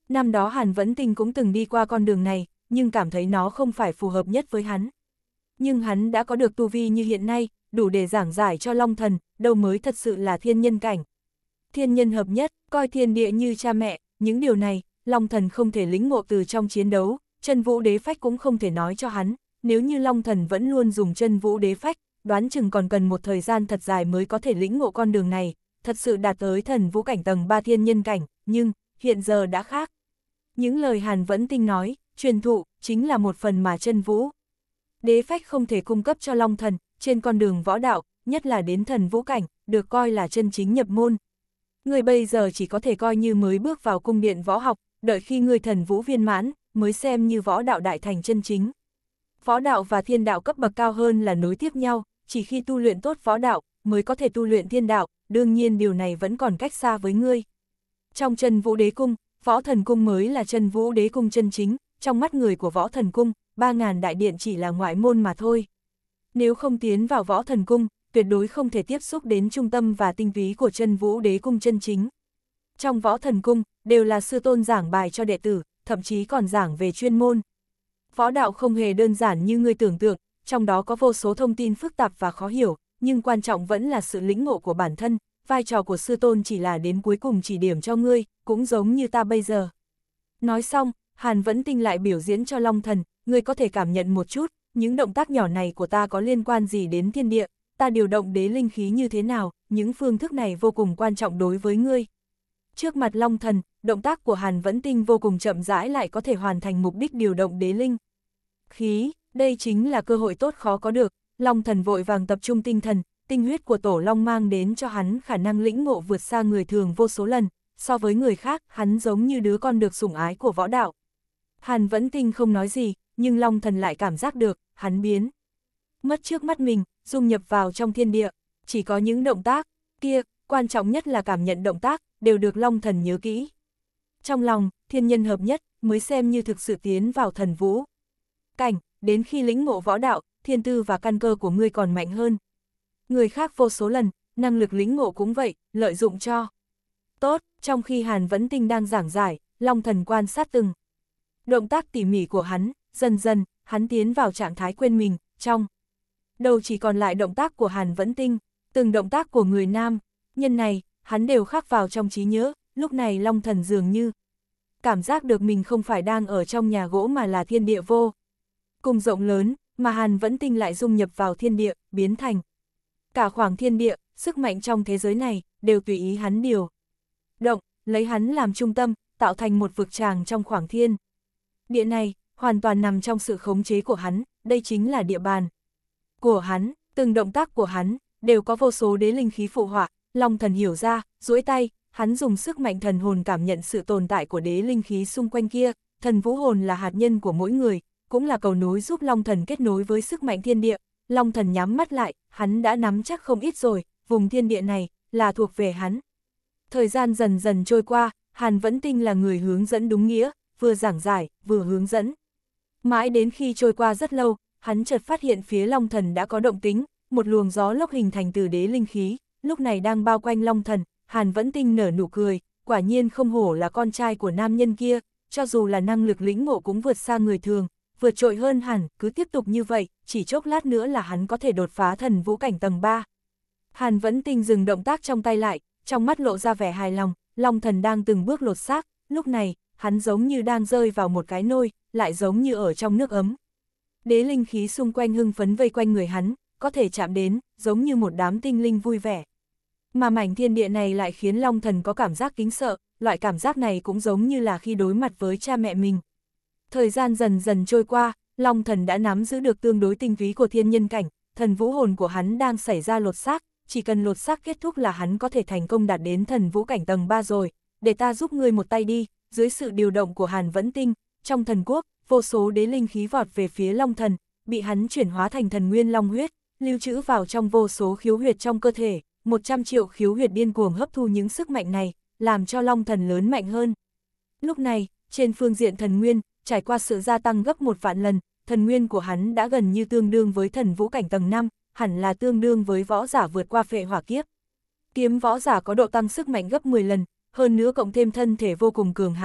Speaker 1: Năm đó Hàn Vẫn Tinh cũng từng đi qua con đường này, nhưng cảm thấy nó không phải phù hợp nhất với hắn. Nhưng hắn đã có được tu vi như hiện nay, đủ để giảng giải cho Long Thần, đâu mới thật sự là thiên nhân cảnh. Thiên nhân hợp nhất, coi thiên địa như cha mẹ, những điều này, Long Thần không thể lĩnh ngộ từ trong chiến đấu, chân vũ đế phách cũng không thể nói cho hắn, nếu như Long Thần vẫn luôn dùng chân vũ đế phách, đoán chừng còn cần một thời gian thật dài mới có thể lĩnh ngộ con đường này, thật sự đạt tới thần vũ cảnh tầng ba thiên nhân cảnh, nhưng, hiện giờ đã khác. Những lời Hàn Vẫn Tinh nói, truyền thụ, chính là một phần mà chân vũ đế phách không thể cung cấp cho Long Thần, trên con đường võ đạo, nhất là đến thần vũ cảnh, được coi là chân chính nhập môn. Người bây giờ chỉ có thể coi như mới bước vào cung điện võ học, đợi khi người thần vũ viên mãn, mới xem như võ đạo đại thành chân chính. Võ đạo và thiên đạo cấp bậc cao hơn là nối tiếp nhau, chỉ khi tu luyện tốt võ đạo, mới có thể tu luyện thiên đạo, đương nhiên điều này vẫn còn cách xa với ngươi. Trong chân vũ đế cung, võ thần cung mới là chân vũ đế cung chân chính, trong mắt người của võ thần cung, ba ngàn đại điện chỉ là ngoại môn mà thôi. Nếu không tiến vào võ thần cung, tuyệt đối không thể tiếp xúc đến trung tâm và tinh túy của chân vũ đế cung chân chính. Trong võ thần cung, đều là sư tôn giảng bài cho đệ tử, thậm chí còn giảng về chuyên môn. Võ đạo không hề đơn giản như ngươi tưởng tượng, trong đó có vô số thông tin phức tạp và khó hiểu, nhưng quan trọng vẫn là sự lĩnh ngộ của bản thân, vai trò của sư tôn chỉ là đến cuối cùng chỉ điểm cho ngươi, cũng giống như ta bây giờ. Nói xong, Hàn Vẫn Tinh lại biểu diễn cho Long Thần, ngươi có thể cảm nhận một chút, những động tác nhỏ này của ta có liên quan gì đến thiên địa, ta điều động đế linh khí như thế nào, những phương thức này vô cùng quan trọng đối với ngươi. Trước mặt Long Thần, động tác của Hàn Vẫn Tinh vô cùng chậm rãi lại có thể hoàn thành mục đích điều động đế linh khí, đây chính là cơ hội tốt khó có được. Long Thần vội vàng tập trung tinh thần, tinh huyết của Tổ Long mang đến cho hắn khả năng lĩnh ngộ vượt xa người thường vô số lần, so với người khác, hắn giống như đứa con được sủng ái của võ đạo. Hàn Vẫn Tinh không nói gì, nhưng Long Thần lại cảm giác được, hắn biến mất trước mắt mình, dung nhập vào trong thiên địa, chỉ có những động tác kia, quan trọng nhất là cảm nhận động tác, đều được Long Thần nhớ kỹ. Trong lòng, thiên nhân hợp nhất, mới xem như thực sự tiến vào thần vũ cảnh, đến khi lĩnh ngộ võ đạo, thiên tư và căn cơ của ngươi còn mạnh hơn. Người khác vô số lần, năng lực lĩnh ngộ cũng vậy, lợi dụng cho tốt. Trong khi Hàn Vẫn Tinh đang giảng giải, Long Thần quan sát từng động tác tỉ mỉ của hắn, dần dần, hắn tiến vào trạng thái quên mình, trong đầu chỉ còn lại động tác của Hàn Vẫn Tinh, từng động tác của người nam nhân này, hắn đều khắc vào trong trí nhớ. Lúc này Long Thần dường như cảm giác được mình không phải đang ở trong nhà gỗ mà là thiên địa vô cùng rộng lớn, mà Hàn Vẫn Tinh lại dung nhập vào thiên địa, biến thành cả khoảng thiên địa, sức mạnh trong thế giới này, đều tùy ý hắn điều động, lấy hắn làm trung tâm, tạo thành một vực tràng trong khoảng thiên địa này, hoàn toàn nằm trong sự khống chế của hắn, đây chính là địa bàn của hắn, từng động tác của hắn, đều có vô số đế linh khí phụ họa. Long Thần hiểu ra, duỗi tay, hắn dùng sức mạnh thần hồn cảm nhận sự tồn tại của đế linh khí xung quanh kia, thần vũ hồn là hạt nhân của mỗi người, cũng là cầu nối giúp Long Thần kết nối với sức mạnh thiên địa. Long Thần nhắm mắt lại, hắn đã nắm chắc không ít rồi, vùng thiên địa này, là thuộc về hắn. Thời gian dần dần trôi qua, Hàn Vẫn Tinh là người hướng dẫn đúng nghĩa, vừa giảng giải, vừa hướng dẫn. Mãi đến khi trôi qua rất lâu, hắn chợt phát hiện phía Long Thần đã có động tính, một luồng gió lốc hình thành từ đế linh khí, lúc này đang bao quanh Long Thần. Hàn Vẫn Tinh nở nụ cười, quả nhiên không hổ là con trai của nam nhân kia, cho dù là năng lực lĩnh ngộ cũng vượt xa người thường, vượt trội hơn hẳn, cứ tiếp tục như vậy, chỉ chốc lát nữa là hắn có thể đột phá thần vũ cảnh tầng ba. Hàn Vẫn Tinh dừng động tác trong tay lại, trong mắt lộ ra vẻ hài lòng. Long Thần đang từng bước lột xác, lúc này, hắn giống như đang rơi vào một cái nôi, lại giống như ở trong nước ấm. Đế linh khí xung quanh hưng phấn vây quanh người hắn, có thể chạm đến, giống như một đám tinh linh vui vẻ. Mà mảnh thiên địa này lại khiến Long Thần có cảm giác kính sợ, loại cảm giác này cũng giống như là khi đối mặt với cha mẹ mình. Thời gian dần dần trôi qua, Long Thần đã nắm giữ được tương đối tinh túy của thiên nhân cảnh, thần vũ hồn của hắn đang xảy ra lột xác, chỉ cần lột xác kết thúc là hắn có thể thành công đạt đến thần vũ cảnh tầng ba rồi. Để ta giúp ngươi một tay đi. Dưới sự điều động của Hàn Vẫn Tinh, trong thần quốc, vô số đế linh khí vọt về phía Long Thần, bị hắn chuyển hóa thành thần nguyên long huyết, lưu trữ vào trong vô số khiếu huyệt trong cơ thể. một trăm triệu khiếu huyệt điên cuồng hấp thu những sức mạnh này, làm cho Long Thần lớn mạnh hơn. Lúc này, trên phương diện thần nguyên, trải qua sự gia tăng gấp một vạn lần, thần nguyên của hắn đã gần như tương đương với thần vũ cảnh tầng năm, hẳn là tương đương với võ giả vượt qua phệ hỏa kiếp. Kiếm võ giả có độ tăng sức mạnh gấp mười lần, hơn nữa cộng thêm thân thể vô cùng cường hãn,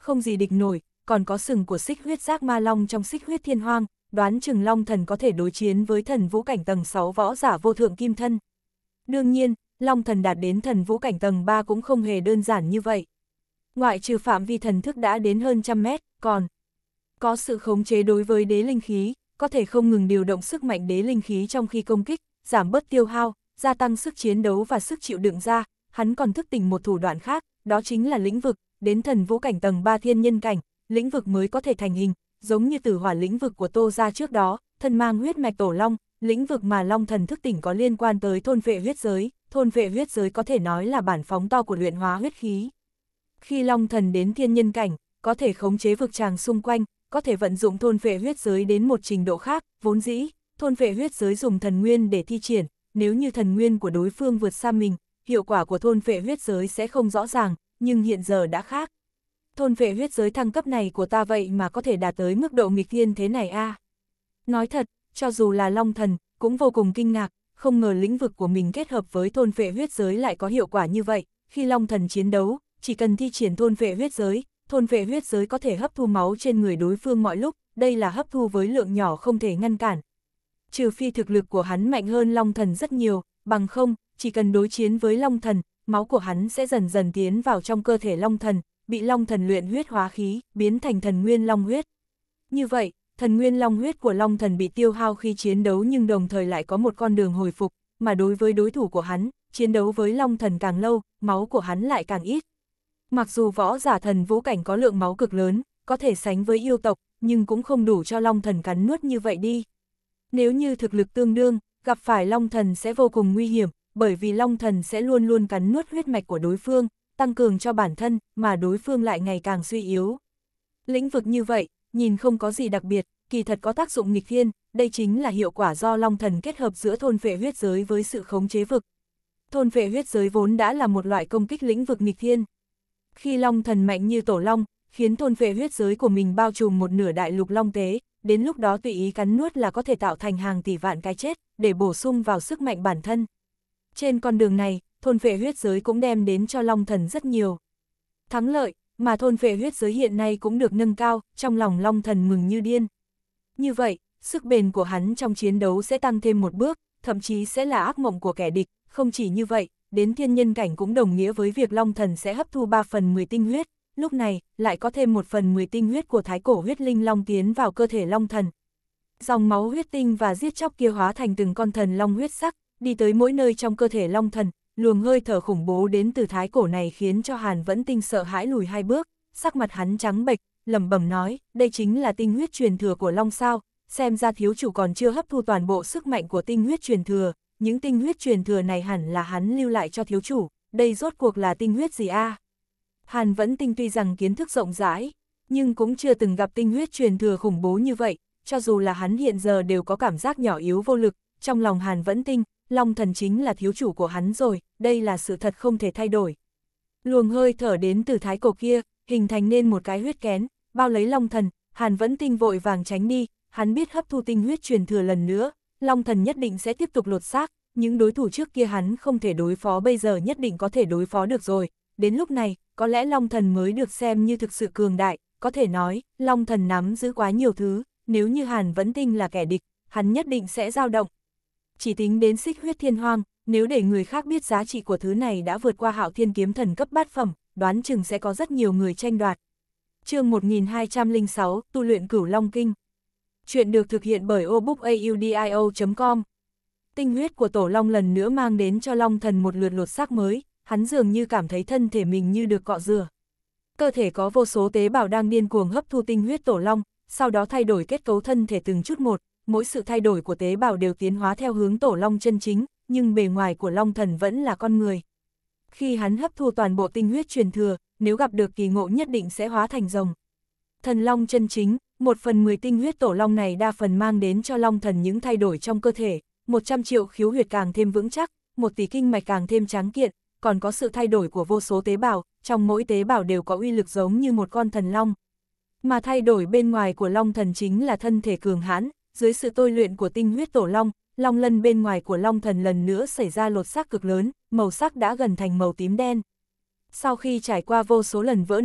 Speaker 1: không gì địch nổi, còn có sừng của xích huyết giác ma long trong xích huyết thiên hoang, đoán chừng long thần có thể đối chiến với thần vũ cảnh tầng sáu võ giả vô thượng kim thân. Đương nhiên, long thần đạt đến thần vũ cảnh tầng ba cũng không hề đơn giản như vậy. Ngoại trừ phạm vi thần thức đã đến hơn trăm mét, còn có sự khống chế đối với đế linh khí, có thể không ngừng điều động sức mạnh đế linh khí trong khi công kích, giảm bớt tiêu hao, gia tăng sức chiến đấu và sức chịu đựng ra. Hắn còn thức tỉnh một thủ đoạn khác, đó chính là lĩnh vực, đến thần vũ cảnh tầng ba thiên nhân cảnh, lĩnh vực mới có thể thành hình, giống như tử hỏa lĩnh vực của Tô gia trước đó, thân mang huyết mạch tổ long, lĩnh vực mà long thần thức tỉnh có liên quan tới thôn vệ huyết giới, thôn vệ huyết giới có thể nói là bản phóng to của luyện hóa huyết khí. Khi long thần đến thiên nhân cảnh, có thể khống chế vực tràng xung quanh, có thể vận dụng thôn vệ huyết giới đến một trình độ khác, vốn dĩ, thôn vệ huyết giới dùng thần nguyên để thi triển, nếu như thần nguyên của đối phương vượt xa mình, hiệu quả của thôn vệ huyết giới sẽ không rõ ràng, nhưng hiện giờ đã khác. Thôn vệ huyết giới thăng cấp này của ta vậy mà có thể đạt tới mức độ nghịch thiên thế này a. À. Nói thật, cho dù là long thần, cũng vô cùng kinh ngạc, không ngờ lĩnh vực của mình kết hợp với thôn vệ huyết giới lại có hiệu quả như vậy. Khi long thần chiến đấu, chỉ cần thi triển thôn vệ huyết giới, thôn vệ huyết giới có thể hấp thu máu trên người đối phương mọi lúc, đây là hấp thu với lượng nhỏ không thể ngăn cản. Trừ phi thực lực của hắn mạnh hơn long thần rất nhiều, bằng không, chỉ cần đối chiến với long thần, máu của hắn sẽ dần dần tiến vào trong cơ thể long thần, bị long thần luyện huyết hóa khí, biến thành thần nguyên long huyết. Như vậy, thần nguyên long huyết của long thần bị tiêu hao khi chiến đấu nhưng đồng thời lại có một con đường hồi phục, mà đối với đối thủ của hắn, chiến đấu với long thần càng lâu, máu của hắn lại càng ít. Mặc dù võ giả thần vũ cảnh có lượng máu cực lớn, có thể sánh với yêu tộc, nhưng cũng không đủ cho long thần cắn nuốt như vậy đi. Nếu như thực lực tương đương, gặp phải long thần sẽ vô cùng nguy hiểm, bởi vì long thần sẽ luôn luôn cắn nuốt huyết mạch của đối phương, tăng cường cho bản thân, mà đối phương lại ngày càng suy yếu. Lĩnh vực như vậy, nhìn không có gì đặc biệt, kỳ thật có tác dụng nghịch thiên, đây chính là hiệu quả do long thần kết hợp giữa thôn vệ huyết giới với sự khống chế vực. Thôn vệ huyết giới vốn đã là một loại công kích lĩnh vực nghịch thiên. Khi long thần mạnh như tổ long, khiến thôn vệ huyết giới của mình bao trùm một nửa đại lục long tế, đến lúc đó tùy ý cắn nuốt là có thể tạo thành hàng tỷ vạn cái chết, để bổ sung vào sức mạnh bản thân. Trên con đường này, thôn vệ huyết giới cũng đem đến cho long thần rất nhiều thắng lợi, mà thôn vệ huyết giới hiện nay cũng được nâng cao, trong lòng long thần mừng như điên. Như vậy, sức bền của hắn trong chiến đấu sẽ tăng thêm một bước, thậm chí sẽ là ác mộng của kẻ địch, không chỉ như vậy, đến thiên nhân cảnh cũng đồng nghĩa với việc long thần sẽ hấp thu ba phần mười tinh huyết, lúc này, lại có thêm một phần mười tinh huyết của thái cổ huyết linh long tiến vào cơ thể long thần. Dòng máu huyết tinh và giết chóc kia hóa thành từng con thần long huyết sắc, đi tới mỗi nơi trong cơ thể long thần, luồng hơi thở khủng bố đến từ thái cổ này khiến cho Hàn Vẫn Tinh sợ hãi lùi hai bước, sắc mặt hắn trắng bệch, lẩm bẩm nói, đây chính là tinh huyết truyền thừa của long sao, xem ra thiếu chủ còn chưa hấp thu toàn bộ sức mạnh của tinh huyết truyền thừa, những tinh huyết truyền thừa này hẳn là hắn lưu lại cho thiếu chủ, đây rốt cuộc là tinh huyết gì a? À? Hàn Vẫn Tinh tuy rằng kiến thức rộng rãi, nhưng cũng chưa từng gặp tinh huyết truyền thừa khủng bố như vậy, cho dù là hắn hiện giờ đều có cảm giác nhỏ yếu vô lực, trong lòng Hàn Vẫn Tinh, long thần chính là thiếu chủ của hắn rồi, đây là sự thật không thể thay đổi. Luồng hơi thở đến từ thái cổ kia, hình thành nên một cái huyết kén, bao lấy long thần, Hàn Vẫn Tinh vội vàng tránh đi, hắn biết hấp thu tinh huyết truyền thừa lần nữa, long thần nhất định sẽ tiếp tục lột xác, những đối thủ trước kia hắn không thể đối phó bây giờ nhất định có thể đối phó được rồi, đến lúc này, có lẽ long thần mới được xem như thực sự cường đại, có thể nói, long thần nắm giữ quá nhiều thứ, nếu như Hàn Vẫn Tinh là kẻ địch, hắn nhất định sẽ dao động. Chỉ tính đến xích huyết thiên hoang, nếu để người khác biết giá trị của thứ này đã vượt qua Hạo Thiên kiếm thần cấp bát phẩm, đoán chừng sẽ có rất nhiều người tranh đoạt. Chương một nghìn hai trăm lẻ sáu, tu luyện Cửu Long Kinh. Chuyện được thực hiện bởi obookaudio chấm com. Tinh huyết của tổ long lần nữa mang đến cho long thần một lượt lột xác mới, hắn dường như cảm thấy thân thể mình như được cọ rửa. Cơ thể có vô số tế bào đang điên cuồng hấp thu tinh huyết tổ long, sau đó thay đổi kết cấu thân thể từng chút một, mỗi sự thay đổi của tế bào đều tiến hóa theo hướng tổ long chân chính, nhưng bề ngoài của long thần vẫn là con người. Khi hắn hấp thu toàn bộ tinh huyết truyền thừa, nếu gặp được kỳ ngộ nhất định sẽ hóa thành rồng. Thần long chân chính, một phần mười tinh huyết tổ long này đa phần mang đến cho long thần những thay đổi trong cơ thể, một trăm triệu khiếu huyệt càng thêm vững chắc, một tỷ kinh mạch càng thêm tráng kiện, còn có sự thay đổi của vô số tế bào, trong mỗi tế bào đều có uy lực giống như một con thần long. Mà thay đổi bên ngoài của long thần chính là thân thể cường hãn, dưới sự tôi luyện của tinh huyết tổ long, long lân bên ngoài của long thần lần nữa xảy ra lột xác cực lớn, màu sắc đã gần thành màu tím đen. Sau khi trải qua vô số lần vỡ nát,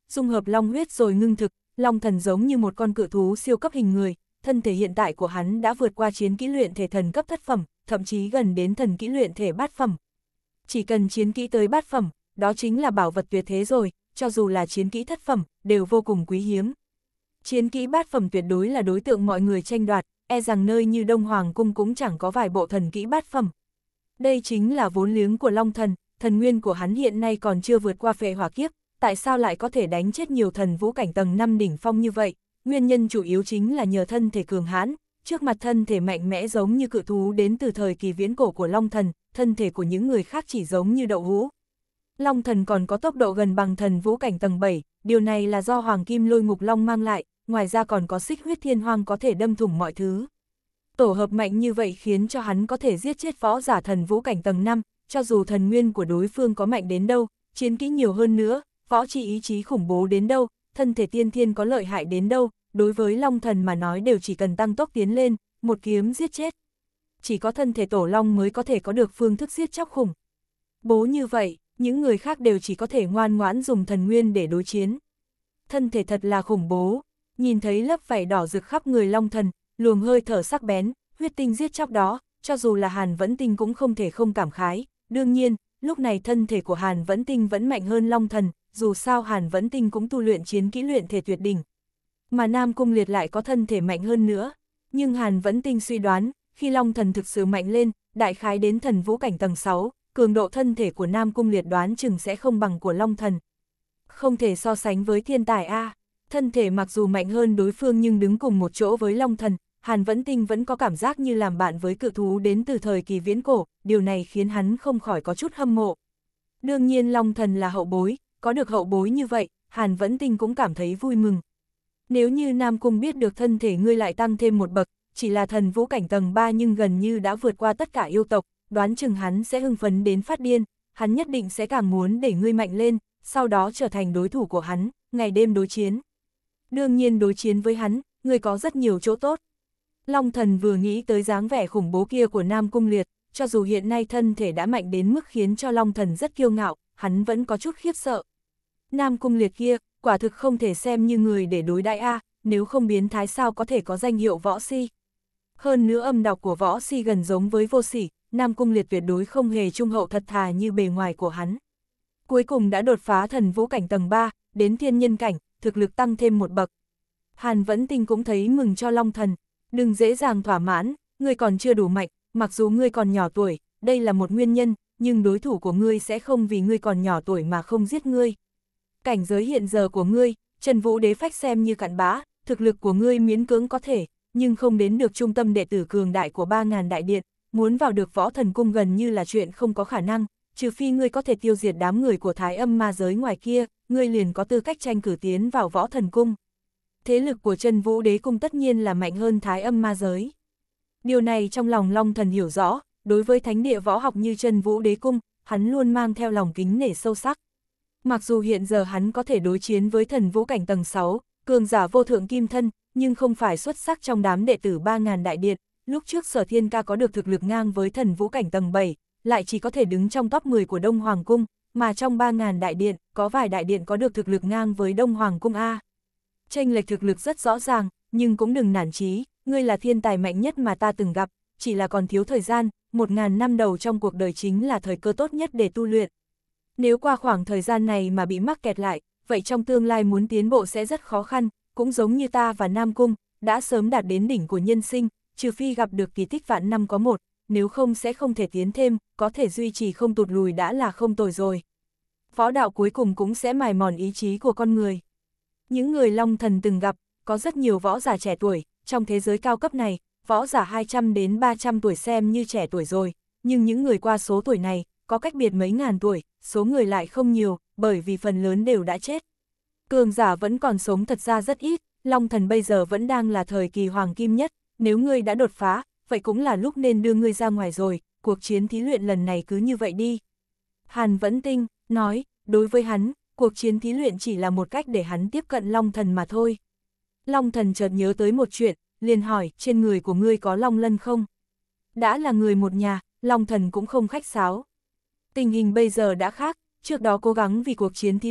Speaker 1: dung hợp long huyết rồi ngưng thực, long thần giống như một con cự thú siêu cấp hình người, thân thể hiện tại của hắn đã vượt qua chiến kỹ luyện thể thần cấp thất phẩm, thậm chí gần đến thần kỹ luyện thể bát phẩm. Chỉ cần chiến kỹ tới bát phẩm, đó chính là bảo vật tuyệt thế rồi, cho dù là chiến kỹ thất phẩm, đều vô cùng quý hiếm. Chiến kỹ bát phẩm tuyệt đối là đối tượng mọi người tranh đoạt, e rằng nơi như Đông Hoàng Cung cũng chẳng có vài bộ thần kỹ bát phẩm. Đây chính là vốn liếng của Long Thần, thần nguyên của hắn hiện nay còn chưa vượt qua phệ hỏa kiếp, tại sao lại có thể đánh chết nhiều thần vũ cảnh tầng năm đỉnh phong như vậy? Nguyên nhân chủ yếu chính là nhờ thân thể cường hãn, trước mặt thân thể mạnh mẽ giống như cự thú đến từ thời kỳ viễn cổ của Long Thần, thân thể của những người khác chỉ giống như đậu hũ. Long Thần còn có tốc độ gần bằng thần vũ cảnh tầng bảy, điều này là do Hoàng Kim Lôi Ngục Long mang lại, ngoài ra còn có xích huyết thiên hoang có thể đâm thủng mọi thứ. Tổ hợp mạnh như vậy khiến cho hắn có thể giết chết võ giả thần vũ cảnh tầng năm, cho dù thần nguyên của đối phương có mạnh đến đâu, chiến kỹ nhiều hơn nữa, võ chi ý chí khủng bố đến đâu, thân thể tiên thiên có lợi hại đến đâu, đối với Long Thần mà nói đều chỉ cần tăng tốc tiến lên, một kiếm giết chết. Chỉ có thân thể tổ long mới có thể có được phương thức giết chóc khủng bố như vậy, những người khác đều chỉ có thể ngoan ngoãn dùng thần nguyên để đối chiến. Thân thể thật là khủng bố, nhìn thấy lớp vảy đỏ rực khắp người Long Thần, luồng hơi thở sắc bén, huyết tinh giết chóc đó, cho dù là Hàn Vẫn Tinh cũng không thể không cảm khái. Đương nhiên, lúc này thân thể của Hàn Vẫn Tinh vẫn mạnh hơn Long Thần, dù sao Hàn Vẫn Tinh cũng tu luyện chiến kỹ luyện thể tuyệt đỉnh. Mà Nam Cung Liệt lại có thân thể mạnh hơn nữa, nhưng Hàn Vẫn Tinh suy đoán, khi Long Thần thực sự mạnh lên, đại khái đến thần vũ cảnh tầng sáu, cường độ thân thể của Nam Cung Liệt đoán chừng sẽ không bằng của Long Thần. Không thể so sánh với thiên tài A, thân thể mặc dù mạnh hơn đối phương nhưng đứng cùng một chỗ với Long Thần, Hàn Vẫn Tinh vẫn có cảm giác như làm bạn với cự thú đến từ thời kỳ viễn cổ, điều này khiến hắn không khỏi có chút hâm mộ. Đương nhiên Long Thần là hậu bối, có được hậu bối như vậy, Hàn Vẫn Tinh cũng cảm thấy vui mừng. Nếu như Nam Cung biết được thân thể ngươi lại tăng thêm một bậc, chỉ là thần vũ cảnh tầng ba nhưng gần như đã vượt qua tất cả yêu tộc, đoán chừng hắn sẽ hưng phấn đến phát điên, hắn nhất định sẽ càng muốn để ngươi mạnh lên, sau đó trở thành đối thủ của hắn, ngày đêm đối chiến. Đương nhiên đối chiến với hắn, ngươi có rất nhiều chỗ tốt. Long Thần vừa nghĩ tới dáng vẻ khủng bố kia của Nam Cung Liệt, cho dù hiện nay thân thể đã mạnh đến mức khiến cho Long Thần rất kiêu ngạo, hắn vẫn có chút khiếp sợ. Nam Cung Liệt kia, quả thực không thể xem như người để đối đãi a, nếu không biến thái sao có thể có danh hiệu võ si. Hơn nữa âm đọc của võ si gần giống với vô sỉ, Nam Cung Liệt tuyệt đối không hề trung hậu thật thà như bề ngoài của hắn. Cuối cùng đã đột phá thần vũ cảnh tầng ba, đến thiên nhân cảnh, thực lực tăng thêm một bậc. Hàn Vẫn Tinh cũng thấy mừng cho Long Thần, đừng dễ dàng thỏa mãn, ngươi còn chưa đủ mạnh, mặc dù ngươi còn nhỏ tuổi, đây là một nguyên nhân, nhưng đối thủ của ngươi sẽ không vì ngươi còn nhỏ tuổi mà không giết ngươi. Cảnh giới hiện giờ của ngươi, Trần Vũ Đế Phách xem như cặn bã, thực lực của ngươi miễn cưỡng có thể, nhưng không đến được trung tâm đệ tử cường đại của ba ngàn đại điện, muốn vào được Võ Thần Cung gần như là chuyện không có khả năng, trừ phi ngươi có thể tiêu diệt đám người của Thái Âm ma giới ngoài kia, ngươi liền có tư cách tranh cử tiến vào Võ Thần Cung. Thế lực của Trần Vũ Đế Cung tất nhiên là mạnh hơn Thái Âm ma giới. Điều này trong lòng Long Thần hiểu rõ, đối với thánh địa võ học như Trần Vũ Đế Cung, hắn luôn mang theo lòng kính nể sâu sắc. Mặc dù hiện giờ hắn có thể đối chiến với thần vũ cảnh tầng sáu, cường giả vô thượng kim thân, nhưng không phải xuất sắc trong đám đệ tử ba ngàn đại điện, lúc trước Sở Thiên Ca có được thực lực ngang với thần vũ cảnh tầng bảy, lại chỉ có thể đứng trong top mười của Đông Hoàng Cung, mà trong ba ngàn đại điện, có vài đại điện có được thực lực ngang với Đông Hoàng Cung A. Chênh lệch thực lực rất rõ ràng, nhưng cũng đừng nản chí, ngươi là thiên tài mạnh nhất mà ta từng gặp, chỉ là còn thiếu thời gian, một ngàn năm đầu trong cuộc đời chính là thời cơ tốt nhất để tu luyện. Nếu qua khoảng thời gian này mà bị mắc kẹt lại, vậy trong tương lai muốn tiến bộ sẽ rất khó khăn, cũng giống như ta và Nam Cung, đã sớm đạt đến đỉnh của nhân sinh, trừ phi gặp được kỳ tích vạn năm có một, nếu không sẽ không thể tiến thêm, có thể duy trì không tụt lùi đã là không tồi rồi. Võ đạo cuối cùng cũng sẽ mài mòn ý chí của con người. Những người Long Thần từng gặp, có rất nhiều võ giả trẻ tuổi, trong thế giới cao cấp này, võ giả hai trăm đến ba trăm tuổi xem như trẻ tuổi rồi, nhưng những người qua số tuổi này, có cách biệt mấy ngàn tuổi, số người lại không nhiều, bởi vì phần lớn đều đã chết. Cường giả vẫn còn sống thật ra rất ít, Long Thần bây giờ vẫn đang là thời kỳ hoàng kim nhất, nếu ngươi đã đột phá, vậy cũng là lúc nên đưa ngươi ra ngoài rồi, cuộc chiến thí luyện lần này cứ như vậy đi. Hàn Vẫn Tinh nói, đối với hắn, cuộc chiến thí luyện chỉ là một cách để hắn tiếp cận Long Thần mà thôi. Long Thần chợt nhớ tới một chuyện, liền hỏi, trên người của ngươi có long lân không? Đã là người một nhà, Long Thần cũng không khách sáo. Tình hình bây giờ đã khác, trước đó cố gắng vì cuộc chiến thí luyện,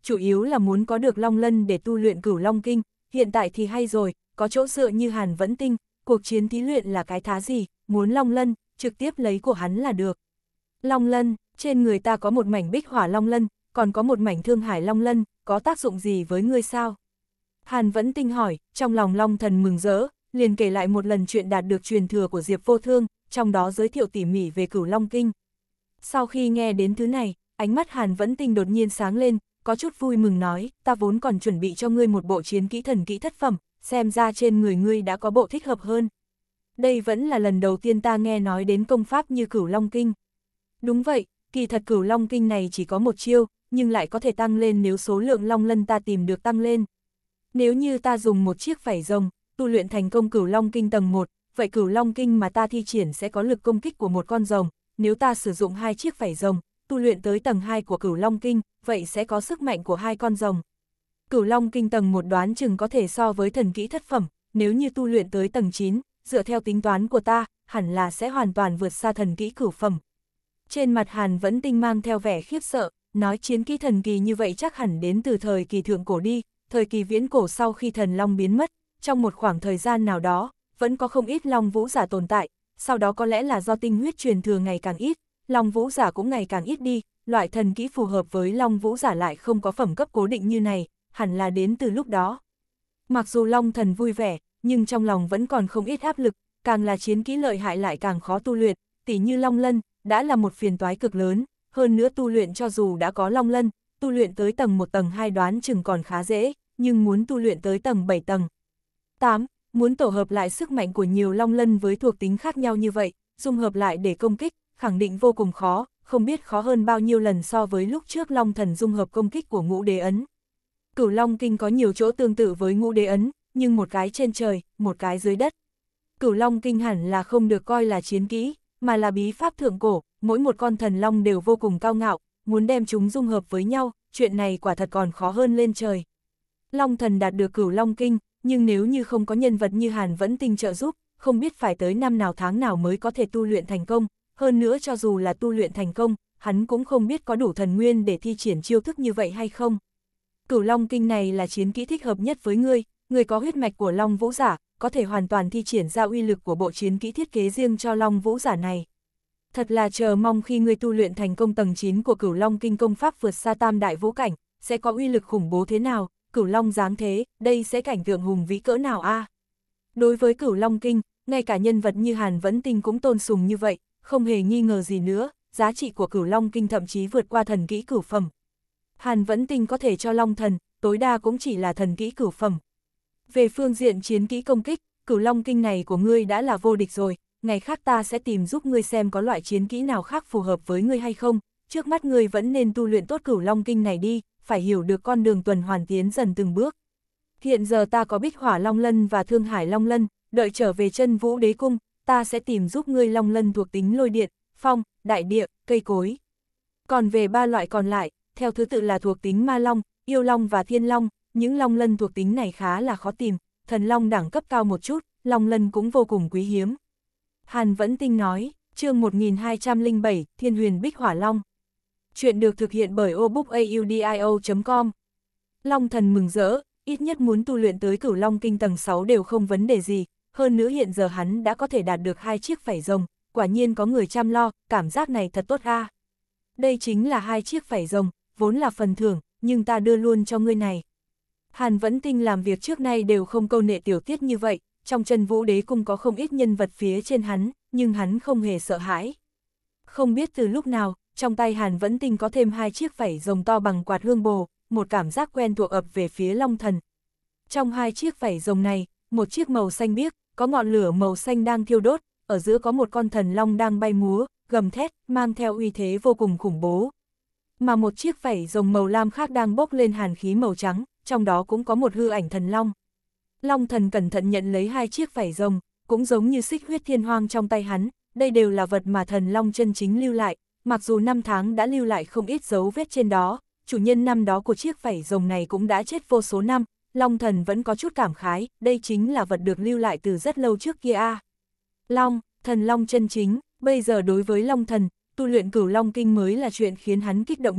Speaker 1: chủ yếu là muốn có được Long Lân để tu luyện Cửu Long Kinh, hiện tại thì hay rồi, có chỗ dựa như Hàn Vẫn Tinh, cuộc chiến thí luyện là cái thá gì, muốn Long Lân, trực tiếp lấy của hắn là được. Long Lân, trên người ta có một mảnh Bích Hỏa Long Lân, còn có một mảnh Thương Hải Long Lân, có tác dụng gì với ngươi sao? Hàn Vẫn Tinh hỏi, trong lòng Long Thần mừng rỡ, liền kể lại một lần chuyện đạt được truyền thừa của Diệp Vô Thương, trong đó giới thiệu tỉ mỉ về Cửu Long Kinh. Sau khi nghe đến thứ này, ánh mắt Hàn Vẫn Tinh đột nhiên sáng lên, có chút vui mừng nói, ta vốn còn chuẩn bị cho ngươi một bộ chiến kỹ thần kỹ thất phẩm, xem ra trên người ngươi đã có bộ thích hợp hơn. Đây vẫn là lần đầu tiên ta nghe nói đến công pháp như Cửu Long Kinh. Đúng vậy, kỳ thật Cửu Long Kinh này chỉ có một chiêu, nhưng lại có thể tăng lên nếu số lượng Long Lân ta tìm được tăng lên. Nếu như ta dùng một chiếc vảy rồng, tu luyện thành công Cửu Long Kinh tầng một, vậy Cửu Long Kinh mà ta thi triển sẽ có lực công kích của một con rồng, nếu ta sử dụng hai chiếc vảy rồng, tu luyện tới tầng hai của Cửu Long Kinh, vậy sẽ có sức mạnh của hai con rồng. Cửu Long Kinh tầng một đoán chừng có thể so với thần kỹ thất phẩm, nếu như tu luyện tới tầng chín, dựa theo tính toán của ta, hẳn là sẽ hoàn toàn vượt xa thần kỹ cửu phẩm. Trên mặt Hàn Vẫn Tinh mang theo vẻ khiếp sợ, nói chiến kỹ thần kỳ như vậy chắc hẳn đến từ thời kỳ thượng cổ đi, thời kỳ viễn cổ sau khi thần long biến mất, trong một khoảng thời gian nào đó, vẫn có không ít long vũ giả tồn tại, sau đó có lẽ là do tinh huyết truyền thừa ngày càng ít, long vũ giả cũng ngày càng ít đi, loại thần kỹ phù hợp với long vũ giả lại không có phẩm cấp cố định như này, hẳn là đến từ lúc đó. Mặc dù Long Thần vui vẻ, nhưng trong lòng vẫn còn không ít áp lực, càng là chiến kỹ lợi hại lại càng khó tu luyện, tỉ như Long Lân, đã là một phiền toái cực lớn, hơn nữa tu luyện cho dù đã có Long Lân, tu luyện tới tầng một tầng hai đoán chừng còn khá dễ, nhưng muốn tu luyện tới tầng bảy tầng tám, muốn tổ hợp lại sức mạnh của nhiều Long Lân với thuộc tính khác nhau như vậy, dung hợp lại để công kích, khẳng định vô cùng khó, không biết khó hơn bao nhiêu lần so với lúc trước Long Thần dung hợp công kích của Ngũ Đế Ấn. Cửu Long Kinh có nhiều chỗ tương tự với Ngũ Đế Ấn, nhưng một cái trên trời, một cái dưới đất. Cửu Long Kinh hẳn là không được coi là chiến kỹ, mà là bí pháp thượng cổ, mỗi một con thần long đều vô cùng cao ngạo, muốn đem chúng dung hợp với nhau, chuyện này quả thật còn khó hơn lên trời. Long Thần đạt được Cửu Long Kinh, nhưng nếu như không có nhân vật như Hàn Vẫn Tinh trợ giúp, không biết phải tới năm nào tháng nào mới có thể tu luyện thành công, hơn nữa cho dù là tu luyện thành công, hắn cũng không biết có đủ thần nguyên để thi triển chiêu thức như vậy hay không. Cửu Long Kinh này là chiến kỹ thích hợp nhất với ngươi, ngươi có huyết mạch của Long Vũ giả, có thể hoàn toàn thi triển ra uy lực của bộ chiến kỹ thiết kế riêng cho Long Vũ giả này. Thật là chờ mong khi ngươi tu luyện thành công tầng chín của Cửu Long Kinh công pháp vượt xa tam đại vũ cảnh, sẽ có uy lực khủng bố thế nào, Cửu Long giáng thế, đây sẽ cảnh tượng hùng vĩ cỡ nào a? À? Đối với Cửu Long Kinh, ngay cả nhân vật như Hàn Vẫn Tinh cũng tôn sùng như vậy, không hề nghi ngờ gì nữa, giá trị của Cửu Long Kinh thậm chí vượt qua thần kỹ cửu phẩm. Hàn Vẫn Tinh có thể cho Long Thần, tối đa cũng chỉ là thần kỹ cửu phẩm. Về phương diện chiến kỹ công kích, Cửu Long Kinh này của ngươi đã là vô địch rồi, ngày khác ta sẽ tìm giúp ngươi xem có loại chiến kỹ nào khác phù hợp với ngươi hay không, trước mắt ngươi vẫn nên tu luyện tốt Cửu Long Kinh này đi, phải hiểu được con đường tuần hoàn tiến dần từng bước. Hiện giờ ta có Bích Hỏa Long Lân và Thương Hải Long Lân, đợi trở về Chân Vũ Đế Cung, ta sẽ tìm giúp ngươi Long Lân thuộc tính lôi điện, phong, đại địa, cây cối. Còn về ba loại còn lại, theo thứ tự là thuộc tính Ma Long, Yêu Long và Thiên Long, những Long Lân thuộc tính này khá là khó tìm, thần Long đẳng cấp cao một chút, Long Lân cũng vô cùng quý hiếm. Hàn Vẫn Tinh nói, chương một nghìn hai trăm lẻ bảy, Thiên Huyền Bích Hỏa Long. Chuyện được thực hiện bởi obookaudio chấm com. Long Thần mừng rỡ, ít nhất muốn tu luyện tới Cửu Long Kinh tầng sáu đều không vấn đề gì, hơn nữa hiện giờ hắn đã có thể đạt được hai chiếc vảy rồng, quả nhiên có người chăm lo, cảm giác này thật tốt a. Đây chính là hai chiếc vảy rồng, vốn là phần thưởng, nhưng ta đưa luôn cho ngươi này. Hàn Vẫn Tinh làm việc trước nay đều không câu nệ tiểu tiết như vậy, trong Chân Vũ Đế Cung có không ít nhân vật phía trên hắn, nhưng hắn không hề sợ hãi. Không biết từ lúc nào, trong tay Hàn Vẫn Tinh có thêm hai chiếc vảy rồng to bằng quạt hương bồ, một cảm giác quen thuộc ập về phía Long Thần. Trong hai chiếc vảy rồng này, một chiếc màu xanh biếc, có ngọn lửa màu xanh đang thiêu đốt, ở giữa có một con thần long đang bay múa, gầm thét, mang theo uy thế vô cùng khủng bố. Mà một chiếc vảy rồng màu lam khác đang bốc lên hàn khí màu trắng, trong đó cũng có một hư ảnh thần long. Long Thần cẩn thận nhận lấy hai chiếc vảy rồng, cũng giống như xích huyết thiên hoang trong tay hắn, đây đều là vật mà thần long chân chính lưu lại, mặc dù năm tháng đã lưu lại không ít dấu vết trên đó, chủ nhân năm đó của chiếc vảy rồng này cũng đã chết vô số năm, Long Thần vẫn có chút cảm khái, đây chính là vật được lưu lại từ rất lâu trước kia a. À. Long, thần long chân chính, bây giờ đối với Long Thần, tu luyện Cửu Long Kinh mới là chuyện khiến hắn kích động nhất,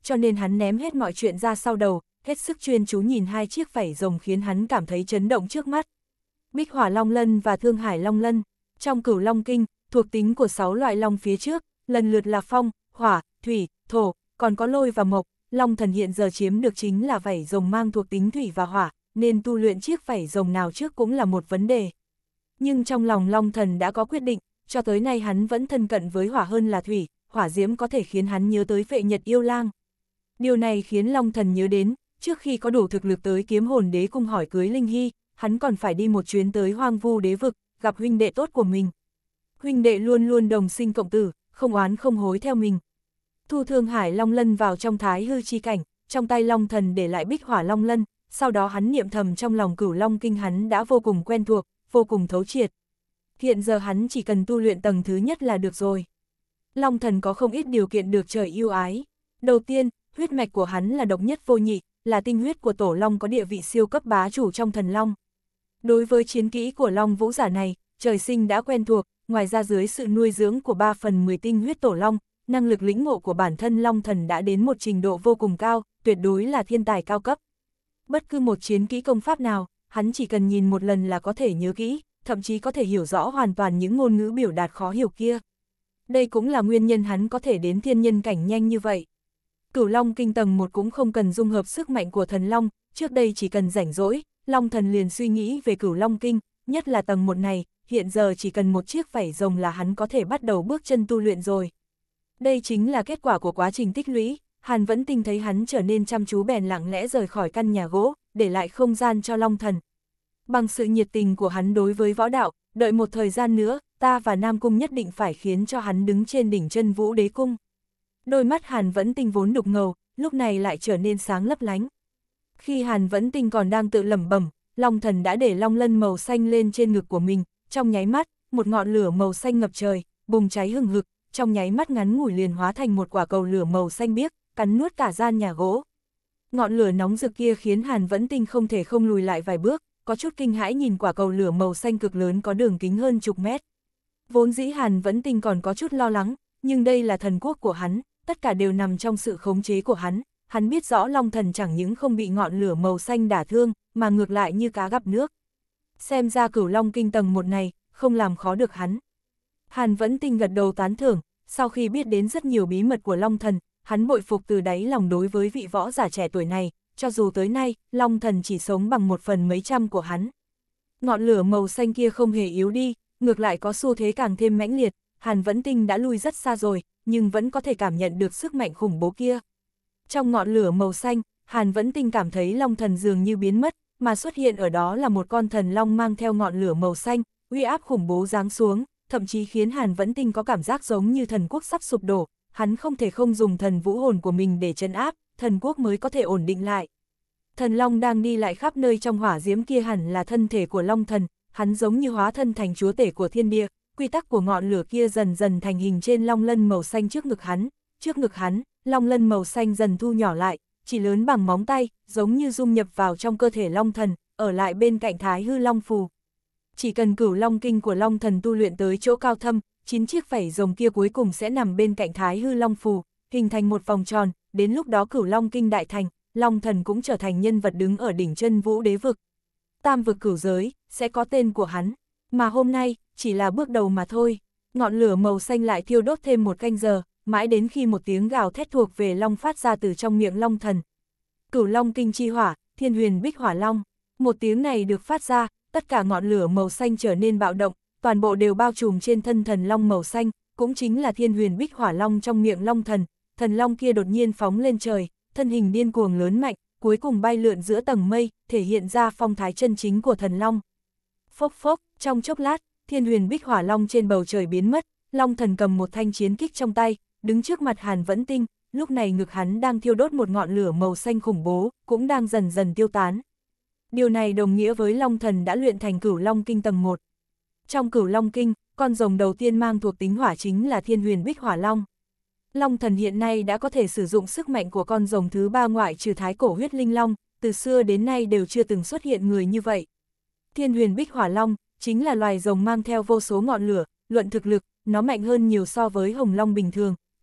Speaker 1: cho nên hắn ném hết mọi chuyện ra sau đầu, hết sức chuyên chú nhìn hai chiếc vảy rồng khiến hắn cảm thấy chấn động trước mắt. Bích Hỏa Long Lân và Thương Hải Long Lân, trong Cửu Long Kinh, thuộc tính của sáu loại long phía trước, lần lượt là phong, hỏa, thủy, thổ, còn có lôi và mộc. Long thần hiện giờ chiếm được chính là vảy rồng mang thuộc tính thủy và hỏa, nên tu luyện chiếc vảy rồng nào trước cũng là một vấn đề. Nhưng trong lòng Long thần đã có quyết định, cho tới nay hắn vẫn thân cận với hỏa hơn là thủy, hỏa diễm có thể khiến hắn nhớ tới Vệ Nhật Yêu Lang. Điều này khiến Long thần nhớ đến, trước khi có đủ thực lực tới Kiếm Hồn Đế cung hỏi cưới Linh Hy, hắn còn phải đi một chuyến tới Hoang Vu Đế vực, gặp huynh đệ tốt của mình. Huynh đệ luôn luôn đồng sinh cộng tử, không oán không hối theo mình. Thu Thương Hải Long Lân vào trong Thái Hư chi cảnh, trong tay Long thần để lại Bích Hỏa Long Lân, sau đó hắn niệm thầm trong lòng Cửu Long Kinh hắn đã vô cùng quen thuộc, vô cùng thấu triệt. Hiện giờ hắn chỉ cần tu luyện tầng thứ nhất là được rồi. Long thần có không ít điều kiện được trời yêu ái. Đầu tiên, huyết mạch của hắn là độc nhất vô nhị, là tinh huyết của Tổ Long có địa vị siêu cấp bá chủ trong thần Long. Đối với chiến kỹ của Long Vũ giả này, trời sinh đã quen thuộc, ngoài ra dưới sự nuôi dưỡng của ba phần mười tinh huyết Tổ Long, năng lực lĩnh ngộ của bản thân Long thần đã đến một trình độ vô cùng cao, tuyệt đối là thiên tài cao cấp. Bất cứ một chiến kỹ công pháp nào, hắn chỉ cần nhìn một lần là có thể nhớ kỹ, thậm chí có thể hiểu rõ hoàn toàn những ngôn ngữ biểu đạt khó hiểu kia. Đây cũng là nguyên nhân hắn có thể đến thiên nhân cảnh nhanh như vậy. Cửu Long Kinh tầng một cũng không cần dung hợp sức mạnh của thần Long, trước đây chỉ cần rảnh rỗi, Long thần liền suy nghĩ về Cửu Long Kinh, nhất là tầng một này, hiện giờ chỉ cần một chiếc vảy rồng là hắn có thể bắt đầu bước chân tu luyện rồi. Đây chính là kết quả của quá trình tích lũy. Hàn Vẫn Tinh thấy hắn trở nên chăm chú bèn lặng lẽ rời khỏi căn nhà gỗ, để lại không gian cho Long thần. Bằng sự nhiệt tình của hắn đối với võ đạo, đợi một thời gian nữa, ta và Nam Cung nhất định phải khiến cho hắn đứng trên đỉnh Chân Vũ Đế cung. Đôi mắt Hàn Vẫn Tinh vốn đục ngầu, lúc này lại trở nên sáng lấp lánh. Khi Hàn Vẫn Tinh còn đang tự lẩm bẩm, Long thần đã để long lân màu xanh lên trên ngực của mình, trong nháy mắt, một ngọn lửa màu xanh ngập trời, bùng cháy hừng hực, trong nháy mắt ngắn ngủi liền hóa thành một quả cầu lửa màu xanh biếc, cắn nuốt cả gian nhà gỗ. Ngọn lửa nóng rực kia khiến Hàn Vẫn Tinh không thể không lùi lại vài bước, có chút kinh hãi nhìn quả cầu lửa màu xanh cực lớn có đường kính hơn chục mét. Vốn dĩ Hàn Vẫn Tinh còn có chút lo lắng, nhưng đây là thần quốc của hắn, tất cả đều nằm trong sự khống chế của hắn, hắn biết rõ Long thần chẳng những không bị ngọn lửa màu xanh đả thương, mà ngược lại như cá gặp nước. Xem ra Cửu Long Kinh tầng một này, không làm khó được hắn. Hàn Vẫn Tinh gật đầu tán thưởng, sau khi biết đến rất nhiều bí mật của Long thần, hắn bội phục từ đáy lòng đối với vị võ giả trẻ tuổi này, cho dù tới nay, Long thần chỉ sống bằng một phần mấy trăm của hắn. Ngọn lửa màu xanh kia không hề yếu đi, ngược lại có xu thế càng thêm mãnh liệt, Hàn Vẫn Tinh đã lui rất xa rồi, nhưng vẫn có thể cảm nhận được sức mạnh khủng bố kia. Trong ngọn lửa màu xanh, Hàn Vẫn Tinh cảm thấy Long thần dường như biến mất, mà xuất hiện ở đó là một con thần long mang theo ngọn lửa màu xanh, uy áp khủng bố giáng xuống, thậm chí khiến Hàn Vẫn Tinh có cảm giác giống như thần quốc sắp sụp đổ, hắn không thể không dùng thần vũ hồn của mình để trấn áp, thần quốc mới có thể ổn định lại. Thần long đang đi lại khắp nơi trong hỏa diễm kia hẳn là thân thể của Long thần, hắn giống như hóa thân thành chúa tể của thiên địa, quy tắc của ngọn lửa kia dần dần thành hình trên long lân màu xanh trước ngực hắn, trước ngực hắn, long lân màu xanh dần thu nhỏ lại, chỉ lớn bằng móng tay, giống như dung nhập vào trong cơ thể Long thần, ở lại bên cạnh Thái Hư Long phù. Chỉ cần Cửu Long Kinh của Long thần tu luyện tới chỗ cao thâm, chín chiếc vảy rồng kia cuối cùng sẽ nằm bên cạnh Thái Hư Long phù, hình thành một vòng tròn, đến lúc đó Cửu Long Kinh đại thành, Long thần cũng trở thành nhân vật đứng ở đỉnh Chân Vũ Đế vực. Tam vực cửu giới, sẽ có tên của hắn, mà hôm nay, chỉ là bước đầu mà thôi. Ngọn lửa màu xanh lại thiêu đốt thêm một canh giờ, mãi đến khi một tiếng gào thét thuộc về Long phát ra từ trong miệng Long thần. Cửu Long Kinh chi hỏa, Thiên Huyền Bích Hỏa Long. Một tiếng này được phát ra, tất cả ngọn lửa màu xanh trở nên bạo động, toàn bộ đều bao trùm trên thân thần long màu xanh, cũng chính là Thiên Huyền Bích Hỏa Long trong miệng Long thần. Thần long kia đột nhiên phóng lên trời, thân hình điên cuồng lớn mạnh, cuối cùng bay lượn giữa tầng mây, thể hiện ra phong thái chân chính của thần long. Phốc phốc, trong chốc lát, Thiên Huyền Bích Hỏa Long trên bầu trời biến mất, Long thần cầm một thanh chiến kích trong tay, đứng trước mặt Hàn Vẫn Tinh, lúc này ngực hắn đang thiêu đốt một ngọn lửa màu xanh khủng bố, cũng đang dần dần tiêu tán. Điều này đồng nghĩa với Long thần đã luyện thành Cửu Long Kinh tầng một. Trong Cửu Long Kinh, con rồng đầu tiên mang thuộc tính hỏa chính là Thiên Huyền Bích Hỏa Long. Long thần hiện nay đã có thể sử dụng sức mạnh của con rồng thứ ba ngoại trừ Thái Cổ Huyết Linh Long, từ xưa đến nay đều chưa từng xuất hiện người như vậy. Thiên Huyền Bích Hỏa Long chính là loài rồng mang theo vô số ngọn lửa, luận thực lực, nó mạnh hơn nhiều so với Hồng Long bình thường,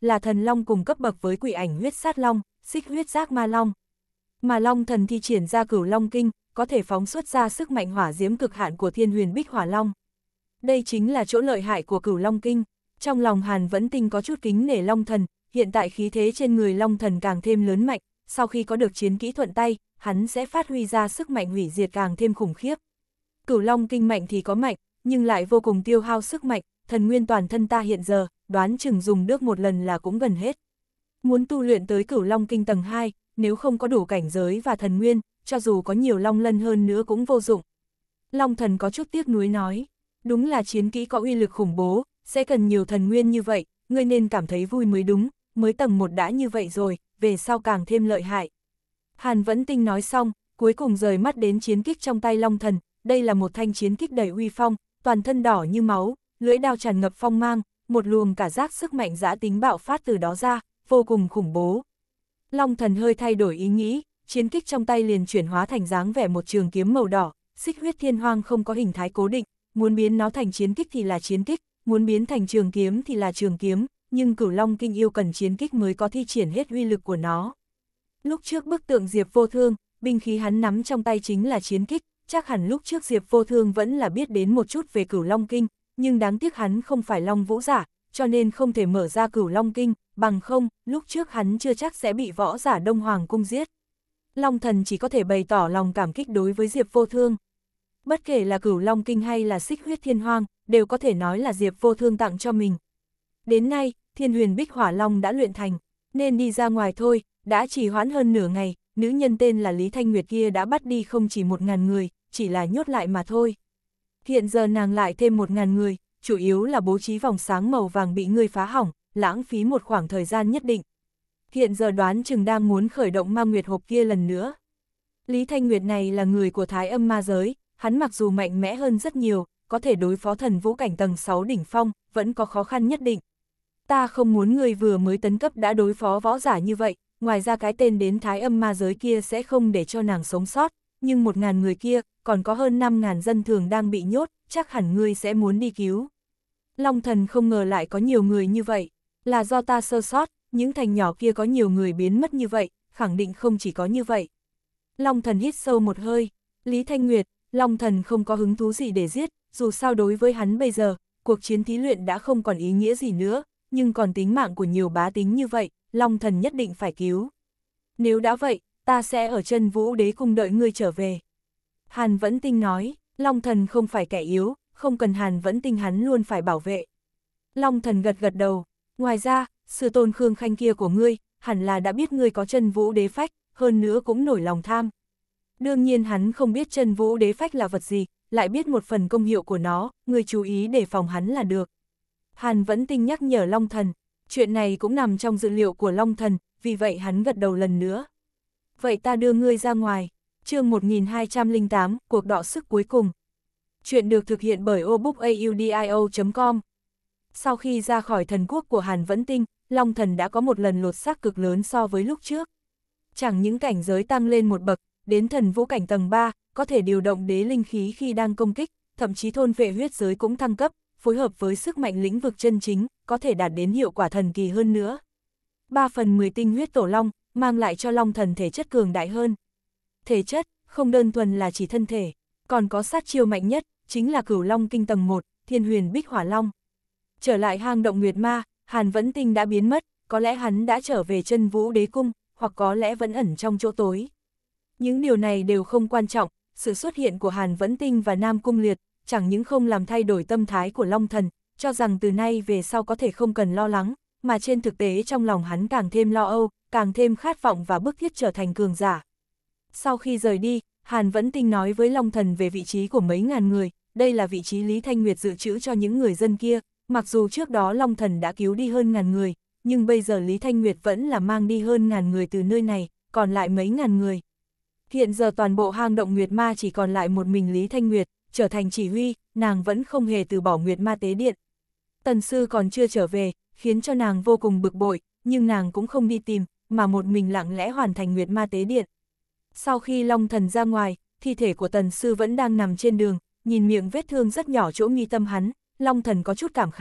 Speaker 1: là thần long cùng cấp bậc với quỷ ảnh huyết sát long, xích huyết giác ma long. Mà long thần thi triển ra cửu long kinh, có thể phóng xuất ra sức mạnh hỏa diễm cực hạn của thiên huyền bích hỏa long. Đây chính là chỗ lợi hại của cửu long kinh. Trong lòng Hàn Vẫn Tinh có chút kính nể long thần, hiện tại khí thế trên người long thần càng thêm lớn mạnh, sau khi có được chiến kỹ thuận tay, hắn sẽ phát huy ra sức mạnh hủy diệt càng thêm khủng khiếp. Cửu long kinh mạnh thì có mạnh, nhưng lại vô cùng tiêu hao sức mạnh, thần nguyên toàn thân ta hiện giờ, đoán chừng dùng được một lần là cũng gần hết. Muốn tu luyện tới cửu long kinh tầng hai, nếu không có đủ cảnh giới và thần nguyên, cho dù có nhiều long lân hơn nữa cũng vô dụng. Long thần có chút tiếc nuối nói, đúng là chiến kỹ có uy lực khủng bố, sẽ cần nhiều thần nguyên như vậy, ngươi nên cảm thấy vui mới đúng, mới tầng một đã như vậy rồi, về sau càng thêm lợi hại. Hàn Vẫn Tinh nói xong, cuối cùng rời mắt đến chiến kích trong tay long thần, đây là một thanh chiến kích đầy uy phong, toàn thân đỏ như máu, lưỡi đao tràn ngập phong mang, một luồng cả giác sức mạnh dã tính bạo phát từ đó ra, vô cùng khủng bố. Long thần hơi thay đổi ý nghĩ, chiến kích trong tay liền chuyển hóa thành dáng vẻ một trường kiếm màu đỏ, xích huyết thiên hoang không có hình thái cố định, muốn biến nó thành chiến kích thì là chiến kích, muốn biến thành trường kiếm thì là trường kiếm, nhưng cửu long kinh yêu cần chiến kích mới có thi triển hết uy lực của nó. Lúc trước bức tượng Diệp Vô Thương, binh khí hắn nắm trong tay chính là chiến kích, chắc hẳn lúc trước Diệp Vô Thương vẫn là biết đến một chút về cửu long kinh, nhưng đáng tiếc hắn không phải long vũ giả, cho nên không thể mở ra cửu long kinh, bằng không, lúc trước hắn chưa chắc sẽ bị võ giả Đông Hoàng cung giết. Long thần chỉ có thể bày tỏ lòng cảm kích đối với Diệp Vô Thương. Bất kể là cửu long kinh hay là xích huyết thiên hoang, đều có thể nói là Diệp Vô Thương tặng cho mình. Đến nay, thiên huyền bích hỏa long đã luyện thành, nên đi ra ngoài thôi, đã trì hoãn hơn nửa ngày, nữ nhân tên là Lý Thanh Nguyệt kia đã bắt đi không chỉ một ngàn người, chỉ là nhốt lại mà thôi. Hiện giờ nàng lại thêm một ngàn người, chủ yếu là bố trí vòng sáng màu vàng bị ngươi phá hỏng, lãng phí một khoảng thời gian nhất định. Hiện giờ đoán chừng đang muốn khởi động ma nguyệt hộp kia lần nữa. Lý Thanh Nguyệt này là người của Thái Âm ma giới, hắn mặc dù mạnh mẽ hơn rất nhiều, có thể đối phó thần vũ cảnh tầng sáu đỉnh phong, vẫn có khó khăn nhất định. Ta không muốn người vừa mới tấn cấp đã đối phó võ giả như vậy, ngoài ra cái tên đến Thái Âm ma giới kia sẽ không để cho nàng sống sót, nhưng một ngàn người kia, còn có hơn năm ngàn dân thường đang bị nhốt, chắc hẳn ngươi sẽ muốn đi cứu. Long thần không ngờ lại có nhiều người như vậy, là do ta sơ sót, những thành nhỏ kia có nhiều người biến mất như vậy, khẳng định không chỉ có như vậy. Long thần hít sâu một hơi, Lý Thanh Nguyệt, Long thần không có hứng thú gì để giết, dù sao đối với hắn bây giờ, cuộc chiến thí luyện đã không còn ý nghĩa gì nữa, nhưng còn tính mạng của nhiều bá tính như vậy, Long thần nhất định phải cứu. Nếu đã vậy, ta sẽ ở Chân Vũ Đế cung đợi ngươi trở về. Hàn Vẫn Tinh nói, Long thần không phải kẻ yếu, không cần Hàn Vẫn Tinh hắn luôn phải bảo vệ. Long thần gật gật đầu, ngoài ra, sư tôn Khương Khanh kia của ngươi, hẳn là đã biết ngươi có Chân Vũ Đế phách, hơn nữa cũng nổi lòng tham. Đương nhiên hắn không biết Chân Vũ Đế phách là vật gì, lại biết một phần công hiệu của nó, ngươi chú ý để phòng hắn là được. Hàn Vẫn Tinh nhắc nhở Long thần, chuyện này cũng nằm trong dự liệu của Long thần, vì vậy hắn gật đầu lần nữa. Vậy ta đưa ngươi ra ngoài. Chương một nghìn hai trăm lẻ tám, cuộc đọ sức cuối cùng. Chuyện được thực hiện bởi obookaudio chấm com. Sau khi ra khỏi thần quốc của Hàn Vẫn Tinh, Long thần đã có một lần lột xác cực lớn so với lúc trước. Chẳng những cảnh giới tăng lên một bậc, đến thần vũ cảnh tầng ba, có thể điều động đế linh khí khi đang công kích, thậm chí thôn vệ huyết giới cũng thăng cấp, phối hợp với sức mạnh lĩnh vực chân chính, có thể đạt đến hiệu quả thần kỳ hơn nữa. ba phần mười tinh huyết tổ long, mang lại cho Long thần thể chất cường đại hơn. Thể chất, không đơn thuần là chỉ thân thể, còn có sát chiêu mạnh nhất, chính là cửu long kinh tầng một, thiên huyền bích hỏa long. Trở lại hang động Nguyệt Ma, Hàn Vẫn Tinh đã biến mất, có lẽ hắn đã trở về Chân Vũ Đế cung, hoặc có lẽ vẫn ẩn trong chỗ tối. Những điều này đều không quan trọng, sự xuất hiện của Hàn Vẫn Tinh và Nam Cung Liệt, chẳng những không làm thay đổi tâm thái của Long thần, cho rằng từ nay về sau có thể không cần lo lắng, mà trên thực tế trong lòng hắn càng thêm lo âu, càng thêm khát vọng và bức thiết trở thành cường giả. Sau khi rời đi, Hàn Vẫn Tinh nói với Long thần về vị trí của mấy ngàn người, đây là vị trí Lý Thanh Nguyệt dự trữ cho những người dân kia, mặc dù trước đó Long thần đã cứu đi hơn ngàn người, nhưng bây giờ Lý Thanh Nguyệt vẫn là mang đi hơn ngàn người từ nơi này, còn lại mấy ngàn người. Hiện giờ toàn bộ hang động Nguyệt Ma chỉ còn lại một mình Lý Thanh Nguyệt, trở thành chỉ huy, nàng vẫn không hề từ bỏ Nguyệt Ma tế điện. Tần sư còn chưa trở về, khiến cho nàng vô cùng bực bội, nhưng nàng cũng không đi tìm, mà một mình lặng lẽ hoàn thành Nguyệt Ma tế điện. Sau khi Long thần ra ngoài, thi thể của tần sư vẫn đang nằm trên đường, nhìn miệng vết thương rất nhỏ chỗ mi tâm hắn, Long thần có chút cảm khái,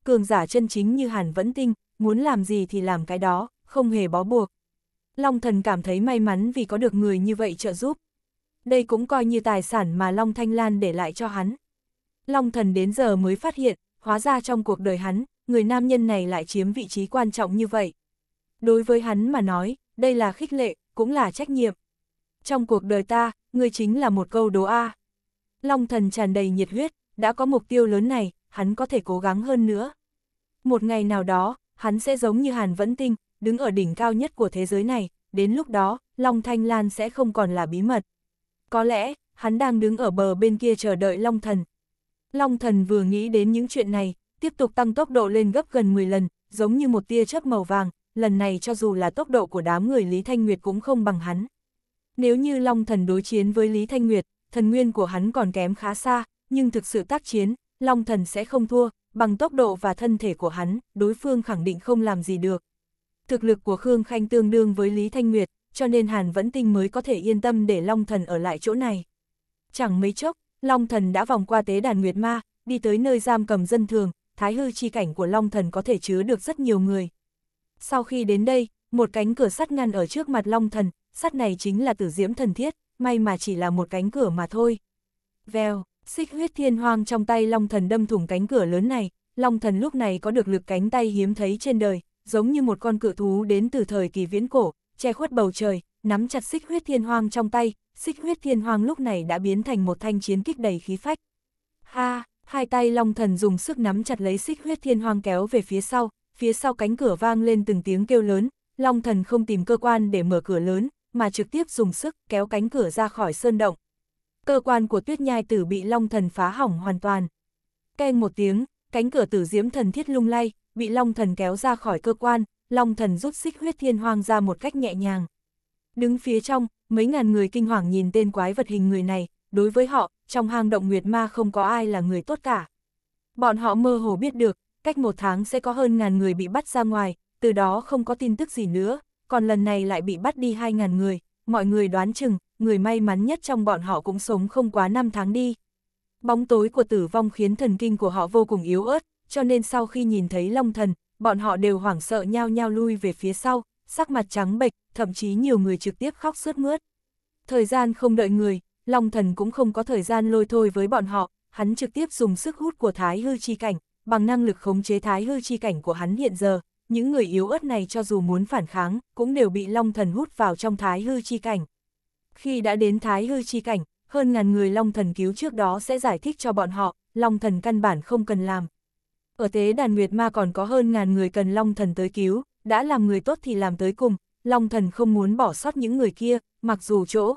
Speaker 1: cường giả chân chính như Hàn Vẫn Tinh, muốn làm gì thì làm cái đó, không hề bó buộc. Long Thần cảm thấy may mắn vì có được người như vậy trợ giúp. Đây cũng coi như tài sản mà Long Thanh Lan để lại cho hắn. Long Thần đến giờ mới phát hiện, hóa ra trong cuộc đời hắn, người nam nhân này lại chiếm vị trí quan trọng như vậy. Đối với hắn mà nói, đây là khích lệ, cũng là trách nhiệm. Trong cuộc đời ta, ngươi chính là một câu đố A. Long Thần tràn đầy nhiệt huyết, đã có mục tiêu lớn này, hắn có thể cố gắng hơn nữa. Một ngày nào đó, hắn sẽ giống như Hàn Vẫn Tinh, đứng ở đỉnh cao nhất của thế giới này, đến lúc đó, Long Thanh Lan sẽ không còn là bí mật. Có lẽ, hắn đang đứng ở bờ bên kia chờ đợi Long Thần. Long Thần vừa nghĩ đến những chuyện này, tiếp tục tăng tốc độ lên gấp gần mười lần, giống như một tia chớp màu vàng, lần này cho dù là tốc độ của đám người Lý Thanh Nguyệt cũng không bằng hắn. Nếu như Long Thần đối chiến với Lý Thanh Nguyệt, thần nguyên của hắn còn kém khá xa, nhưng thực sự tác chiến, Long Thần sẽ không thua, bằng tốc độ và thân thể của hắn, đối phương khẳng định không làm gì được. Thực lực của Khương Khanh tương đương với Lý Thanh Nguyệt, cho nên Hàn Vẫn Tinh mới có thể yên tâm để Long Thần ở lại chỗ này. Chẳng mấy chốc, Long Thần đã vòng qua tế đàn Nguyệt Ma, đi tới nơi giam cầm dân thường, thái hư chi cảnh của Long Thần có thể chứa được rất nhiều người. Sau khi đến đây, một cánh cửa sắt ngăn ở trước mặt Long Thần, sắt này chính là Tử Diễm Thần Thiết, may mà chỉ là một cánh cửa mà thôi. Vèo, xích huyết thiên hoang trong tay Long Thần đâm thủng cánh cửa lớn này, Long Thần lúc này có được lực cánh tay hiếm thấy trên đời, giống như một con cự thú đến từ thời kỳ viễn cổ, che khuất bầu trời, nắm chặt xích huyết thiên hoang trong tay, xích huyết thiên hoang lúc này đã biến thành một thanh chiến kích đầy khí phách. Ha, hai tay Long Thần dùng sức nắm chặt lấy xích huyết thiên hoang kéo về phía sau, phía sau cánh cửa vang lên từng tiếng kêu lớn, Long Thần không tìm cơ quan để mở cửa lớn, mà trực tiếp dùng sức kéo cánh cửa ra khỏi sơn động. Cơ quan của Tuyết Nhai Tử bị Long Thần phá hỏng hoàn toàn. Keng một tiếng, cánh cửa Tử Diễm Thần Thiết lung lay, bị Long Thần kéo ra khỏi cơ quan, Long Thần rút xích huyết thiên hoang ra một cách nhẹ nhàng. Đứng phía trong, mấy ngàn người kinh hoàng nhìn tên quái vật hình người này, đối với họ, trong hang động Nguyệt Ma không có ai là người tốt cả. Bọn họ mơ hồ biết được, cách một tháng sẽ có hơn ngàn người bị bắt ra ngoài, từ đó không có tin tức gì nữa, còn lần này lại bị bắt đi hai ngàn người, mọi người đoán chừng, người may mắn nhất trong bọn họ cũng sống không quá năm tháng đi. Bóng tối của tử vong khiến thần kinh của họ vô cùng yếu ớt, cho nên sau khi nhìn thấy Long Thần, bọn họ đều hoảng sợ nhao nhao lui về phía sau, sắc mặt trắng bệch, thậm chí nhiều người trực tiếp khóc sướt mướt. Thời gian không đợi người, Long Thần cũng không có thời gian lôi thôi với bọn họ, hắn trực tiếp dùng sức hút của Thái Hư Chi Cảnh, bằng năng lực khống chế Thái Hư Chi Cảnh của hắn hiện giờ, những người yếu ớt này cho dù muốn phản kháng, cũng đều bị Long Thần hút vào trong Thái Hư Chi Cảnh. Khi đã đến Thái Hư Chi Cảnh, hơn ngàn người Long Thần cứu trước đó sẽ giải thích cho bọn họ, Long Thần căn bản không cần làm. Ở tế đàn Nguyệt Ma còn có hơn ngàn người cần Long Thần tới cứu, đã làm người tốt thì làm tới cùng, Long Thần không muốn bỏ sót những người kia, mặc dù chỗ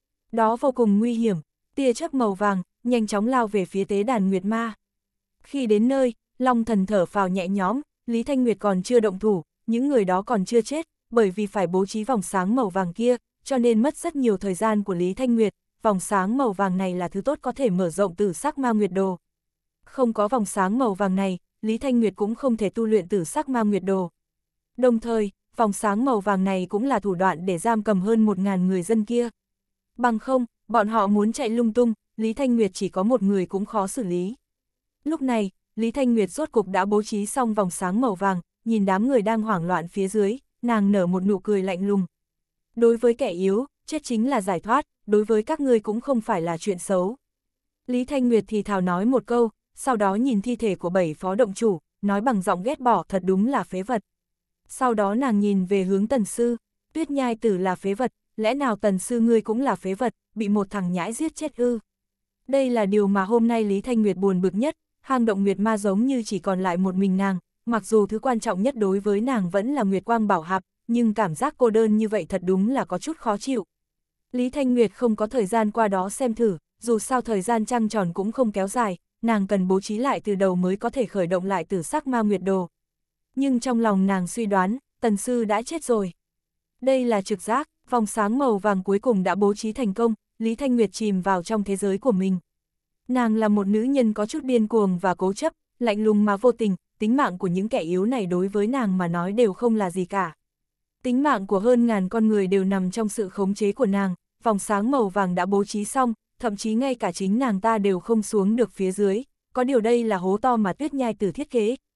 Speaker 1: đó vô cùng nguy hiểm, tia chớp màu vàng, nhanh chóng lao về phía tế đàn Nguyệt Ma. Khi đến nơi, Long Thần thở phào nhẹ nhõm, Lý Thanh Nguyệt còn chưa động thủ, những người đó còn chưa chết, bởi vì phải bố trí vòng sáng màu vàng kia, cho nên mất rất nhiều thời gian của Lý Thanh Nguyệt, vòng sáng màu vàng này là thứ tốt có thể mở rộng Tử Sắc Ma Nguyệt Đồ. Không có vòng sáng màu vàng này, Lý Thanh Nguyệt cũng không thể tu luyện Tử Sắc Ma Nguyệt Đồ. Đồng thời, vòng sáng màu vàng này cũng là thủ đoạn để giam cầm hơn một ngàn người dân kia. Bằng không, bọn họ muốn chạy lung tung, Lý Thanh Nguyệt chỉ có một người cũng khó xử lý. Lúc này, Lý Thanh Nguyệt rốt cục đã bố trí xong vòng sáng màu vàng, nhìn đám người đang hoảng loạn phía dưới, nàng nở một nụ cười lạnh lùng. Đối với kẻ yếu, chết chính là giải thoát, đối với các ngươi cũng không phải là chuyện xấu. Lý Thanh Nguyệt thì thào nói một câu, sau đó nhìn thi thể của bảy phó động chủ, nói bằng giọng ghét bỏ, thật đúng là phế vật. Sau đó nàng nhìn về hướng Tần Sư, Tuyết Nhai Tử là phế vật, lẽ nào Tần Sư ngươi cũng là phế vật, bị một thằng nhãi giết chết ư? Đây là điều mà hôm nay Lý Thanh Nguyệt buồn bực nhất, hang động Nguyệt Ma giống như chỉ còn lại một mình nàng, mặc dù thứ quan trọng nhất đối với nàng vẫn là Nguyệt Quang Bảo Hạp, nhưng cảm giác cô đơn như vậy thật đúng là có chút khó chịu. Lý Thanh Nguyệt không có thời gian qua đó xem thử, dù sao thời gian trăng tròn cũng không kéo dài, nàng cần bố trí lại từ đầu mới có thể khởi động lại Tử Sắc Ma Nguyệt Đồ. Nhưng trong lòng nàng suy đoán, Tần Sư đã chết rồi. Đây là trực giác, vòng sáng màu vàng cuối cùng đã bố trí thành công, Lý Thanh Nguyệt chìm vào trong thế giới của mình. Nàng là một nữ nhân có chút điên cuồng và cố chấp, lạnh lùng mà vô tình, tính mạng của những kẻ yếu này đối với nàng mà nói đều không là gì cả. Tính mạng của hơn ngàn con người đều nằm trong sự khống chế của nàng, vòng sáng màu vàng đã bố trí xong, thậm chí ngay cả chính nàng ta đều không xuống được phía dưới, có điều đây là hố to mà Tuyết Nhai Tử thiết kế,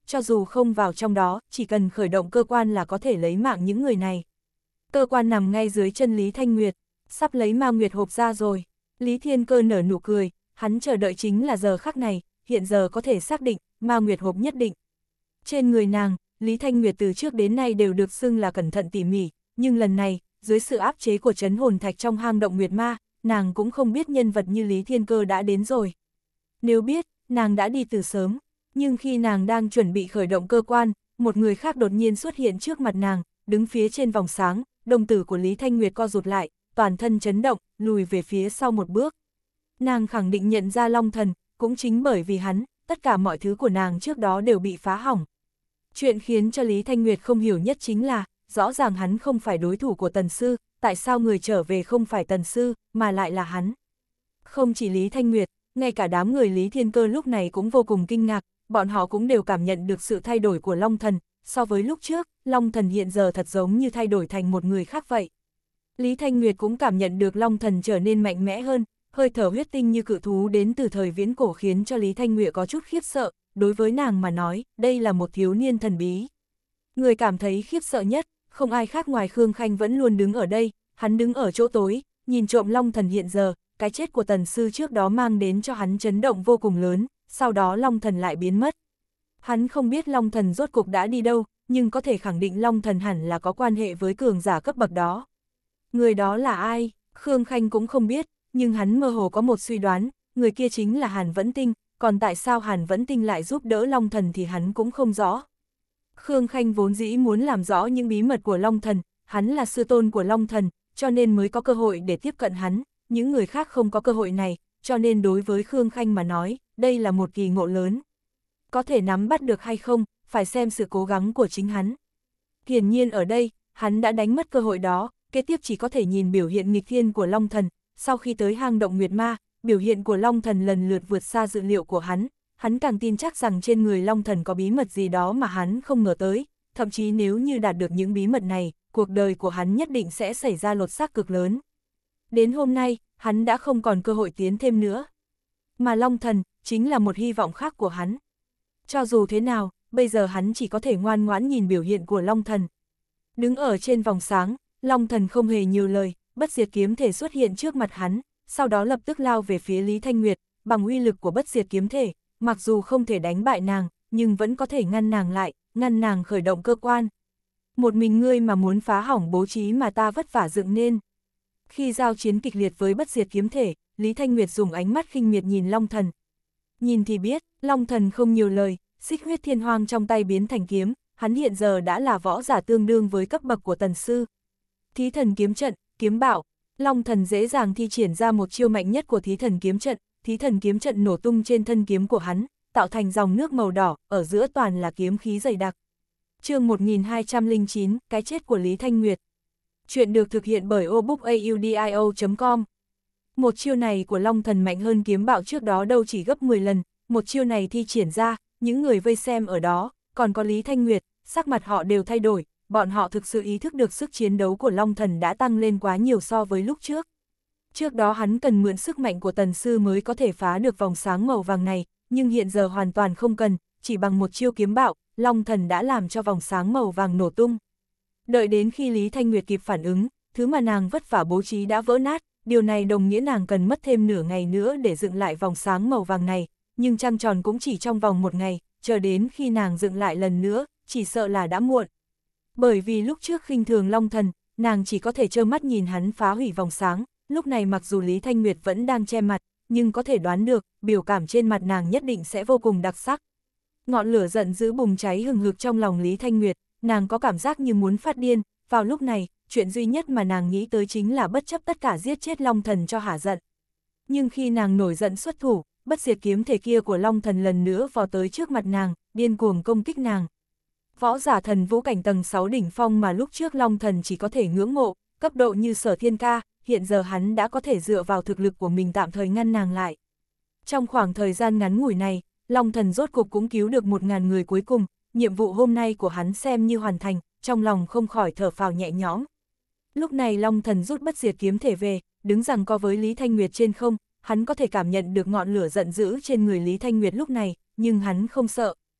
Speaker 1: cho dù không vào trong đó, chỉ cần khởi động cơ quan là có thể lấy mạng những người này. Cơ quan nằm ngay dưới chân Lý Thanh Nguyệt, sắp lấy ma nguyệt hộp ra rồi. Lý Thiên Cơ nở nụ cười, hắn chờ đợi chính là giờ khắc này, hiện giờ có thể xác định, ma nguyệt hộp nhất định. Trên người nàng, Lý Thanh Nguyệt từ trước đến nay đều được xưng là cẩn thận tỉ mỉ, nhưng lần này, dưới sự áp chế của trấn hồn thạch trong hang động Nguyệt Ma, nàng cũng không biết nhân vật như Lý Thiên Cơ đã đến rồi. Nếu biết, nàng đã đi từ sớm, nhưng khi nàng đang chuẩn bị khởi động cơ quan, một người khác đột nhiên xuất hiện trước mặt nàng, đứng phía trên vòng sáng, đồng tử của Lý Thanh Nguyệt co rụt lại, toàn thân chấn động, lùi về phía sau một bước. Nàng khẳng định nhận ra Long Thần, cũng chính bởi vì hắn, tất cả mọi thứ của nàng trước đó đều bị phá hỏng. Chuyện khiến cho Lý Thanh Nguyệt không hiểu nhất chính là, rõ ràng hắn không phải đối thủ của Tần Sư, tại sao người trở về không phải Tần Sư, mà lại là hắn. Không chỉ Lý Thanh Nguyệt, ngay cả đám người Lý Thiên Cơ lúc này cũng vô cùng kinh ngạc, bọn họ cũng đều cảm nhận được sự thay đổi của Long Thần, so với lúc trước, Long Thần hiện giờ thật giống như thay đổi thành một người khác vậy. Lý Thanh Nguyệt cũng cảm nhận được Long Thần trở nên mạnh mẽ hơn, hơi thở huyết tinh như cự thú đến từ thời viễn cổ khiến cho Lý Thanh Nguyệt có chút khiếp sợ, đối với nàng mà nói, đây là một thiếu niên thần bí. Người cảm thấy khiếp sợ nhất, không ai khác ngoài Khương Khanh vẫn luôn đứng ở đây, hắn đứng ở chỗ tối, nhìn trộm Long Thần hiện giờ, cái chết của Tần Sư trước đó mang đến cho hắn chấn động vô cùng lớn, sau đó Long Thần lại biến mất. Hắn không biết Long Thần rốt cục đã đi đâu, nhưng có thể khẳng định Long Thần hẳn là có quan hệ với cường giả cấp bậc đó. Người đó là ai? Khương Khanh cũng không biết, nhưng hắn mơ hồ có một suy đoán, người kia chính là Hàn Vẫn Tinh, còn tại sao Hàn Vẫn Tinh lại giúp đỡ Long Thần thì hắn cũng không rõ. Khương Khanh vốn dĩ muốn làm rõ những bí mật của Long Thần, hắn là sư tôn của Long Thần, cho nên mới có cơ hội để tiếp cận hắn, những người khác không có cơ hội này, cho nên đối với Khương Khanh mà nói, đây là một kỳ ngộ lớn. Có thể nắm bắt được hay không, phải xem sự cố gắng của chính hắn. Hiển nhiên ở đây, hắn đã đánh mất cơ hội đó, kế tiếp chỉ có thể nhìn biểu hiện nghịch thiên của Long Thần, sau khi tới hang động Nguyệt Ma, biểu hiện của Long Thần lần lượt vượt xa dự liệu của hắn, hắn càng tin chắc rằng trên người Long Thần có bí mật gì đó mà hắn không ngờ tới, thậm chí nếu như đạt được những bí mật này, cuộc đời của hắn nhất định sẽ xảy ra lột xác cực lớn. Đến hôm nay, hắn đã không còn cơ hội tiến thêm nữa. Mà Long Thần, chính là một hy vọng khác của hắn. Cho dù thế nào, bây giờ hắn chỉ có thể ngoan ngoãn nhìn biểu hiện của Long Thần. Đứng ở trên vòng sáng, Long Thần không hề nhiều lời, bất diệt kiếm thể xuất hiện trước mặt hắn, sau đó lập tức lao về phía Lý Thanh Nguyệt, bằng uy lực của bất diệt kiếm thể, mặc dù không thể đánh bại nàng, nhưng vẫn có thể ngăn nàng lại, ngăn nàng khởi động cơ quan. Một mình ngươi mà muốn phá hỏng bố trí mà ta vất vả dựng nên. Khi giao chiến kịch liệt với bất diệt kiếm thể, Lý Thanh Nguyệt dùng ánh mắt khinh miệt nhìn Long Thần. Nhìn thì biết, Long Thần không nhiều lời, xích huyết thiên hoang trong tay biến thành kiếm, hắn hiện giờ đã là võ giả tương đương với cấp bậc của Tần Sư. Thí thần kiếm trận, kiếm bạo, Long Thần dễ dàng thi triển ra một chiêu mạnh nhất của thí thần kiếm trận, thí thần kiếm trận nổ tung trên thân kiếm của hắn, tạo thành dòng nước màu đỏ, ở giữa toàn là kiếm khí dày đặc. Chương một nghìn hai trăm lẻ chín, cái chết của Lý Thanh Nguyệt. Chuyện được thực hiện bởi obookaudio chấm com. Một chiêu này của Long Thần mạnh hơn kiếm bạo trước đó đâu chỉ gấp mười lần, một chiêu này thi triển ra, những người vây xem ở đó, còn có Lý Thanh Nguyệt, sắc mặt họ đều thay đổi, bọn họ thực sự ý thức được sức chiến đấu của Long Thần đã tăng lên quá nhiều so với lúc trước. Trước đó hắn cần mượn sức mạnh của Tần Sư mới có thể phá được vòng sáng màu vàng này, nhưng hiện giờ hoàn toàn không cần, chỉ bằng một chiêu kiếm bạo, Long Thần đã làm cho vòng sáng màu vàng nổ tung. Đợi đến khi Lý Thanh Nguyệt kịp phản ứng, thứ mà nàng vất vả bố trí đã vỡ nát, điều này đồng nghĩa nàng cần mất thêm nửa ngày nữa để dựng lại vòng sáng màu vàng này, nhưng trăng tròn cũng chỉ trong vòng một ngày, chờ đến khi nàng dựng lại lần nữa, chỉ sợ là đã muộn. Bởi vì lúc trước khinh thường Long Thần, nàng chỉ có thể trơ mắt nhìn hắn phá hủy vòng sáng, lúc này mặc dù Lý Thanh Nguyệt vẫn đang che mặt, nhưng có thể đoán được, biểu cảm trên mặt nàng nhất định sẽ vô cùng đặc sắc. Ngọn lửa giận dữ bùng cháy hừng hực trong lòng Lý Thanh Nguyệt, nàng có cảm giác như muốn phát điên, vào lúc này, chuyện duy nhất mà nàng nghĩ tới chính là bất chấp tất cả giết chết Long Thần cho hả giận. Nhưng khi nàng nổi giận xuất thủ, bất diệt kiếm thể kia của Long Thần lần nữa vò tới trước mặt nàng, điên cuồng công kích nàng. Võ giả thần vũ cảnh tầng sáu đỉnh phong mà lúc trước Long Thần chỉ có thể ngưỡng mộ, cấp độ như Sở Thiên Ca, hiện giờ hắn đã có thể dựa vào thực lực của mình tạm thời ngăn nàng lại. Trong khoảng thời gian ngắn ngủi này, Long Thần rốt cục cũng cứu được một ngàn người cuối cùng, nhiệm vụ hôm nay của hắn xem như hoàn thành, trong lòng không khỏi thở phào nhẹ nhõm. Lúc này Long Thần rút bất diệt kiếm thể về, đứng giằng co với Lý Thanh Nguyệt trên không, hắn có thể cảm nhận được ngọn lửa giận dữ trên người Lý Thanh Nguyệt lúc này, nhưng hắn không sợ.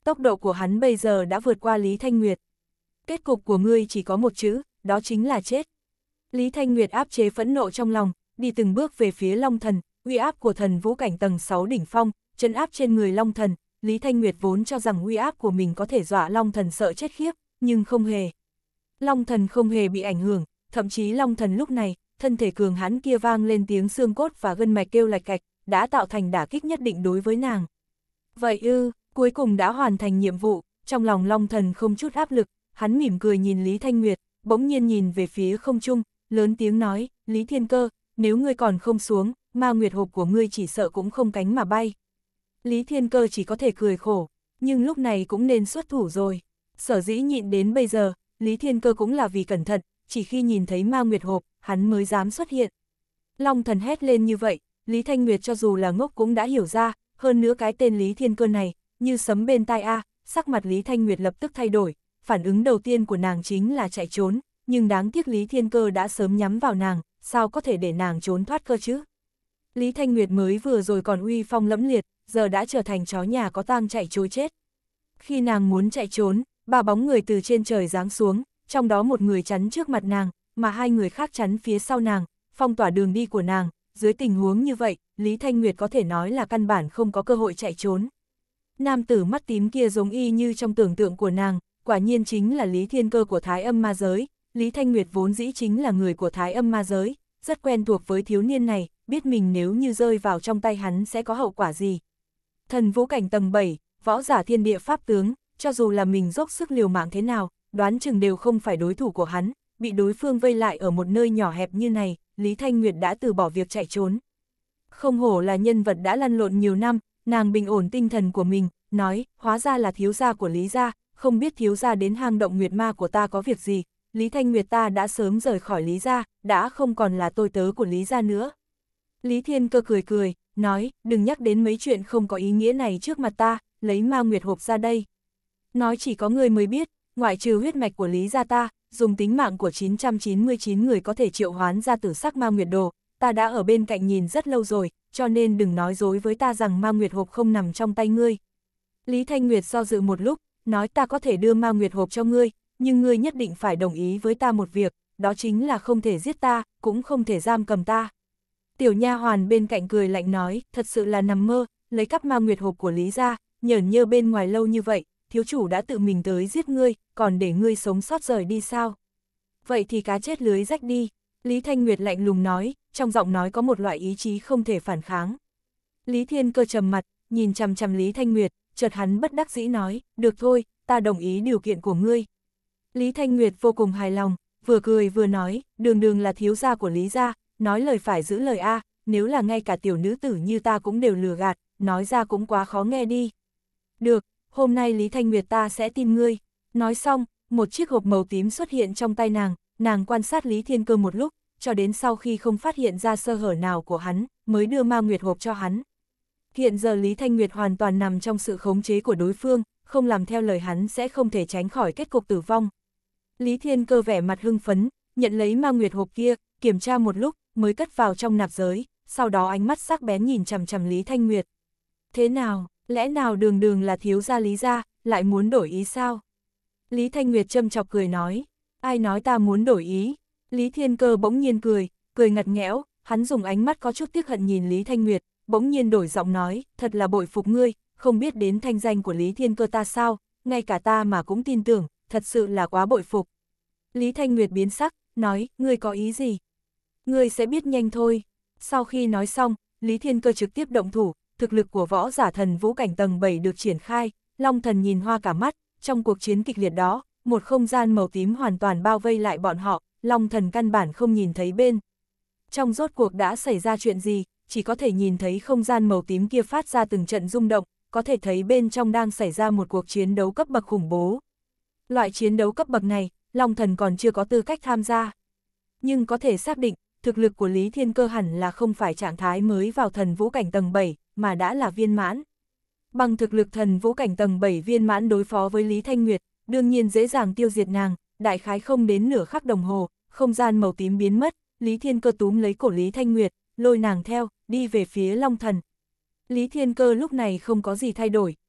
Speaker 1: Tốc độ của hắn bây giờ đã vượt qua Lý Thanh Nguyệt. Kết cục của ngươi chỉ có một chữ, đó chính là chết. Lý Thanh Nguyệt áp chế phẫn nộ trong lòng, đi từng bước về phía Long Thần, uy áp của thần vũ cảnh tầng sáu đỉnh phong, trấn áp trên người Long Thần. Lý Thanh Nguyệt vốn cho rằng uy áp của mình có thể dọa Long Thần sợ chết khiếp, nhưng không hề. Long Thần không hề bị ảnh hưởng, thậm chí Long Thần lúc này, thân thể cường hãn kia vang lên tiếng xương cốt và gân mạch kêu lạch cạch, đã tạo thành đả kích nhất định đối với nàng. Vậy ư, cuối cùng đã hoàn thành nhiệm vụ, trong lòng Long Thần không chút áp lực, hắn mỉm cười nhìn Lý Thanh Nguyệt, bỗng nhiên nhìn về phía không trung, lớn tiếng nói, Lý Thiên Cơ, nếu ngươi còn không xuống, ma nguyệt hộp của ngươi chỉ sợ cũng không cánh mà bay. Lý Thiên Cơ chỉ có thể cười khổ, nhưng lúc này cũng nên xuất thủ rồi. Sở dĩ nhịn đến bây giờ, Lý Thiên Cơ cũng là vì cẩn thận, chỉ khi nhìn thấy ma nguyệt hộp, hắn mới dám xuất hiện. Long Thần hét lên như vậy, Lý Thanh Nguyệt cho dù là ngốc cũng đã hiểu ra, hơn nữa cái tên Lý Thiên Cơ này, như sấm bên tai a, sắc mặt Lý Thanh Nguyệt lập tức thay đổi, phản ứng đầu tiên của nàng chính là chạy trốn, nhưng đáng tiếc Lý Thiên Cơ đã sớm nhắm vào nàng, sao có thể để nàng trốn thoát cơ chứ? Lý Thanh Nguyệt mới vừa rồi còn uy phong lẫm liệt, giờ đã trở thành chó nhà có tang chạy trối chết. Khi nàng muốn chạy trốn, ba bóng người từ trên trời giáng xuống, trong đó một người chắn trước mặt nàng, mà hai người khác chắn phía sau nàng, phong tỏa đường đi của nàng. Dưới tình huống như vậy, Lý Thanh Nguyệt có thể nói là căn bản không có cơ hội chạy trốn. Nam tử mắt tím kia giống y như trong tưởng tượng của nàng, quả nhiên chính là Lý Thiên Cơ của Thái Âm Ma Giới. Lý Thanh Nguyệt vốn dĩ chính là người của Thái Âm Ma Giới, rất quen thuộc với thiếu niên này, biết mình nếu như rơi vào trong tay hắn sẽ có hậu quả gì. Thần vũ cảnh tầng bảy, võ giả thiên địa pháp tướng, cho dù là mình dốc sức liều mạng thế nào, đoán chừng đều không phải đối thủ của hắn, bị đối phương vây lại ở một nơi nhỏ hẹp như này, Lý Thanh Nguyệt đã từ bỏ việc chạy trốn. Không hổ là nhân vật đã lăn lộn nhiều năm, nàng bình ổn tinh thần của mình, nói, hóa ra là thiếu gia của Lý gia, không biết thiếu gia đến hang động Nguyệt Ma của ta có việc gì. Lý Thanh Nguyệt ta đã sớm rời khỏi Lý gia, đã không còn là tôi tớ của Lý gia nữa. Lý Thiên Cơ cười cười, nói, đừng nhắc đến mấy chuyện không có ý nghĩa này trước mặt ta, lấy ma nguyệt hộp ra đây. Nói chỉ có người mới biết, ngoại trừ huyết mạch của Lý gia ta, dùng tính mạng của chín trăm chín mươi chín người có thể triệu hoán ra tử sắc ma nguyệt đồ, ta đã ở bên cạnh nhìn rất lâu rồi, cho nên đừng nói dối với ta rằng ma nguyệt hộp không nằm trong tay ngươi. Lý Thanh Nguyệt do dự một lúc, nói ta có thể đưa ma nguyệt hộp cho ngươi, nhưng ngươi nhất định phải đồng ý với ta một việc, đó chính là không thể giết ta, cũng không thể giam cầm ta. Tiểu nha hoàn bên cạnh cười lạnh nói, thật sự là nằm mơ, lấy cắp ma nguyệt hộp của Lý gia, nhởn nhơ bên ngoài lâu như vậy, thiếu chủ đã tự mình tới giết ngươi, còn để ngươi sống sót rời đi sao? Vậy thì cá chết lưới rách đi, Lý Thanh Nguyệt lạnh lùng nói, trong giọng nói có một loại ý chí không thể phản kháng. Lý Thiên Cơ trầm mặt, nhìn chằm chằm Lý Thanh Nguyệt, chợt hắn bất đắc dĩ nói, được thôi, ta đồng ý điều kiện của ngươi. Lý Thanh Nguyệt vô cùng hài lòng, vừa cười vừa nói, đường đường là thiếu gia của Lý gia, nói lời phải giữ lời a, nếu là ngay cả tiểu nữ tử như ta cũng đều lừa gạt, nói ra cũng quá khó nghe đi. Được, hôm nay Lý Thanh Nguyệt ta sẽ tin ngươi. Nói xong, một chiếc hộp màu tím xuất hiện trong tay nàng, nàng quan sát Lý Thiên Cơ một lúc, cho đến sau khi không phát hiện ra sơ hở nào của hắn, mới đưa ma nguyệt hộp cho hắn. Hiện giờ Lý Thanh Nguyệt hoàn toàn nằm trong sự khống chế của đối phương, không làm theo lời hắn sẽ không thể tránh khỏi kết cục tử vong. Lý Thiên Cơ vẻ mặt hưng phấn, nhận lấy ma nguyệt hộp kia, kiểm tra một lúc, mới cất vào trong nạp giới, sau đó ánh mắt sắc bén nhìn chằm chằm Lý Thanh Nguyệt. Thế nào, lẽ nào đường đường là thiếu gia Lý gia, lại muốn đổi ý sao? Lý Thanh Nguyệt châm chọc cười nói, ai nói ta muốn đổi ý? Lý Thiên Cơ bỗng nhiên cười, cười ngặt nghẽo, hắn dùng ánh mắt có chút tiếc hận nhìn Lý Thanh Nguyệt, bỗng nhiên đổi giọng nói, thật là bội phục ngươi, không biết đến thanh danh của Lý Thiên Cơ ta sao, ngay cả ta mà cũng tin tưởng, thật sự là quá bội phục. Lý Thanh Nguyệt biến sắc, nói, ngươi có ý gì? Ngươi sẽ biết nhanh thôi. Sau khi nói xong, Lý Thiên Cơ trực tiếp động thủ, thực lực của võ giả thần vũ cảnh tầng bảy được triển khai, Long Thần nhìn hoa cả mắt, trong cuộc chiến kịch liệt đó, một không gian màu tím hoàn toàn bao vây lại bọn họ, Long Thần căn bản không nhìn thấy bên. Trong rốt cuộc đã xảy ra chuyện gì, chỉ có thể nhìn thấy không gian màu tím kia phát ra từng trận rung động, có thể thấy bên trong đang xảy ra một cuộc chiến đấu cấp bậc khủng bố. Loại chiến đấu cấp bậc này, Long Thần còn chưa có tư cách tham gia. Nhưng có thể xác định, thực lực của Lý Thiên Cơ hẳn là không phải trạng thái mới vào thần vũ cảnh tầng bảy, mà đã là viên mãn. Bằng thực lực thần vũ cảnh tầng bảy viên mãn đối phó với Lý Thanh Nguyệt, đương nhiên dễ dàng tiêu diệt nàng, đại khái không đến nửa khắc đồng hồ, không gian màu tím biến mất, Lý Thiên Cơ túm lấy cổ Lý Thanh Nguyệt, lôi nàng theo, đi về phía Long Thần. Lý Thiên Cơ lúc này không có gì thay đổi,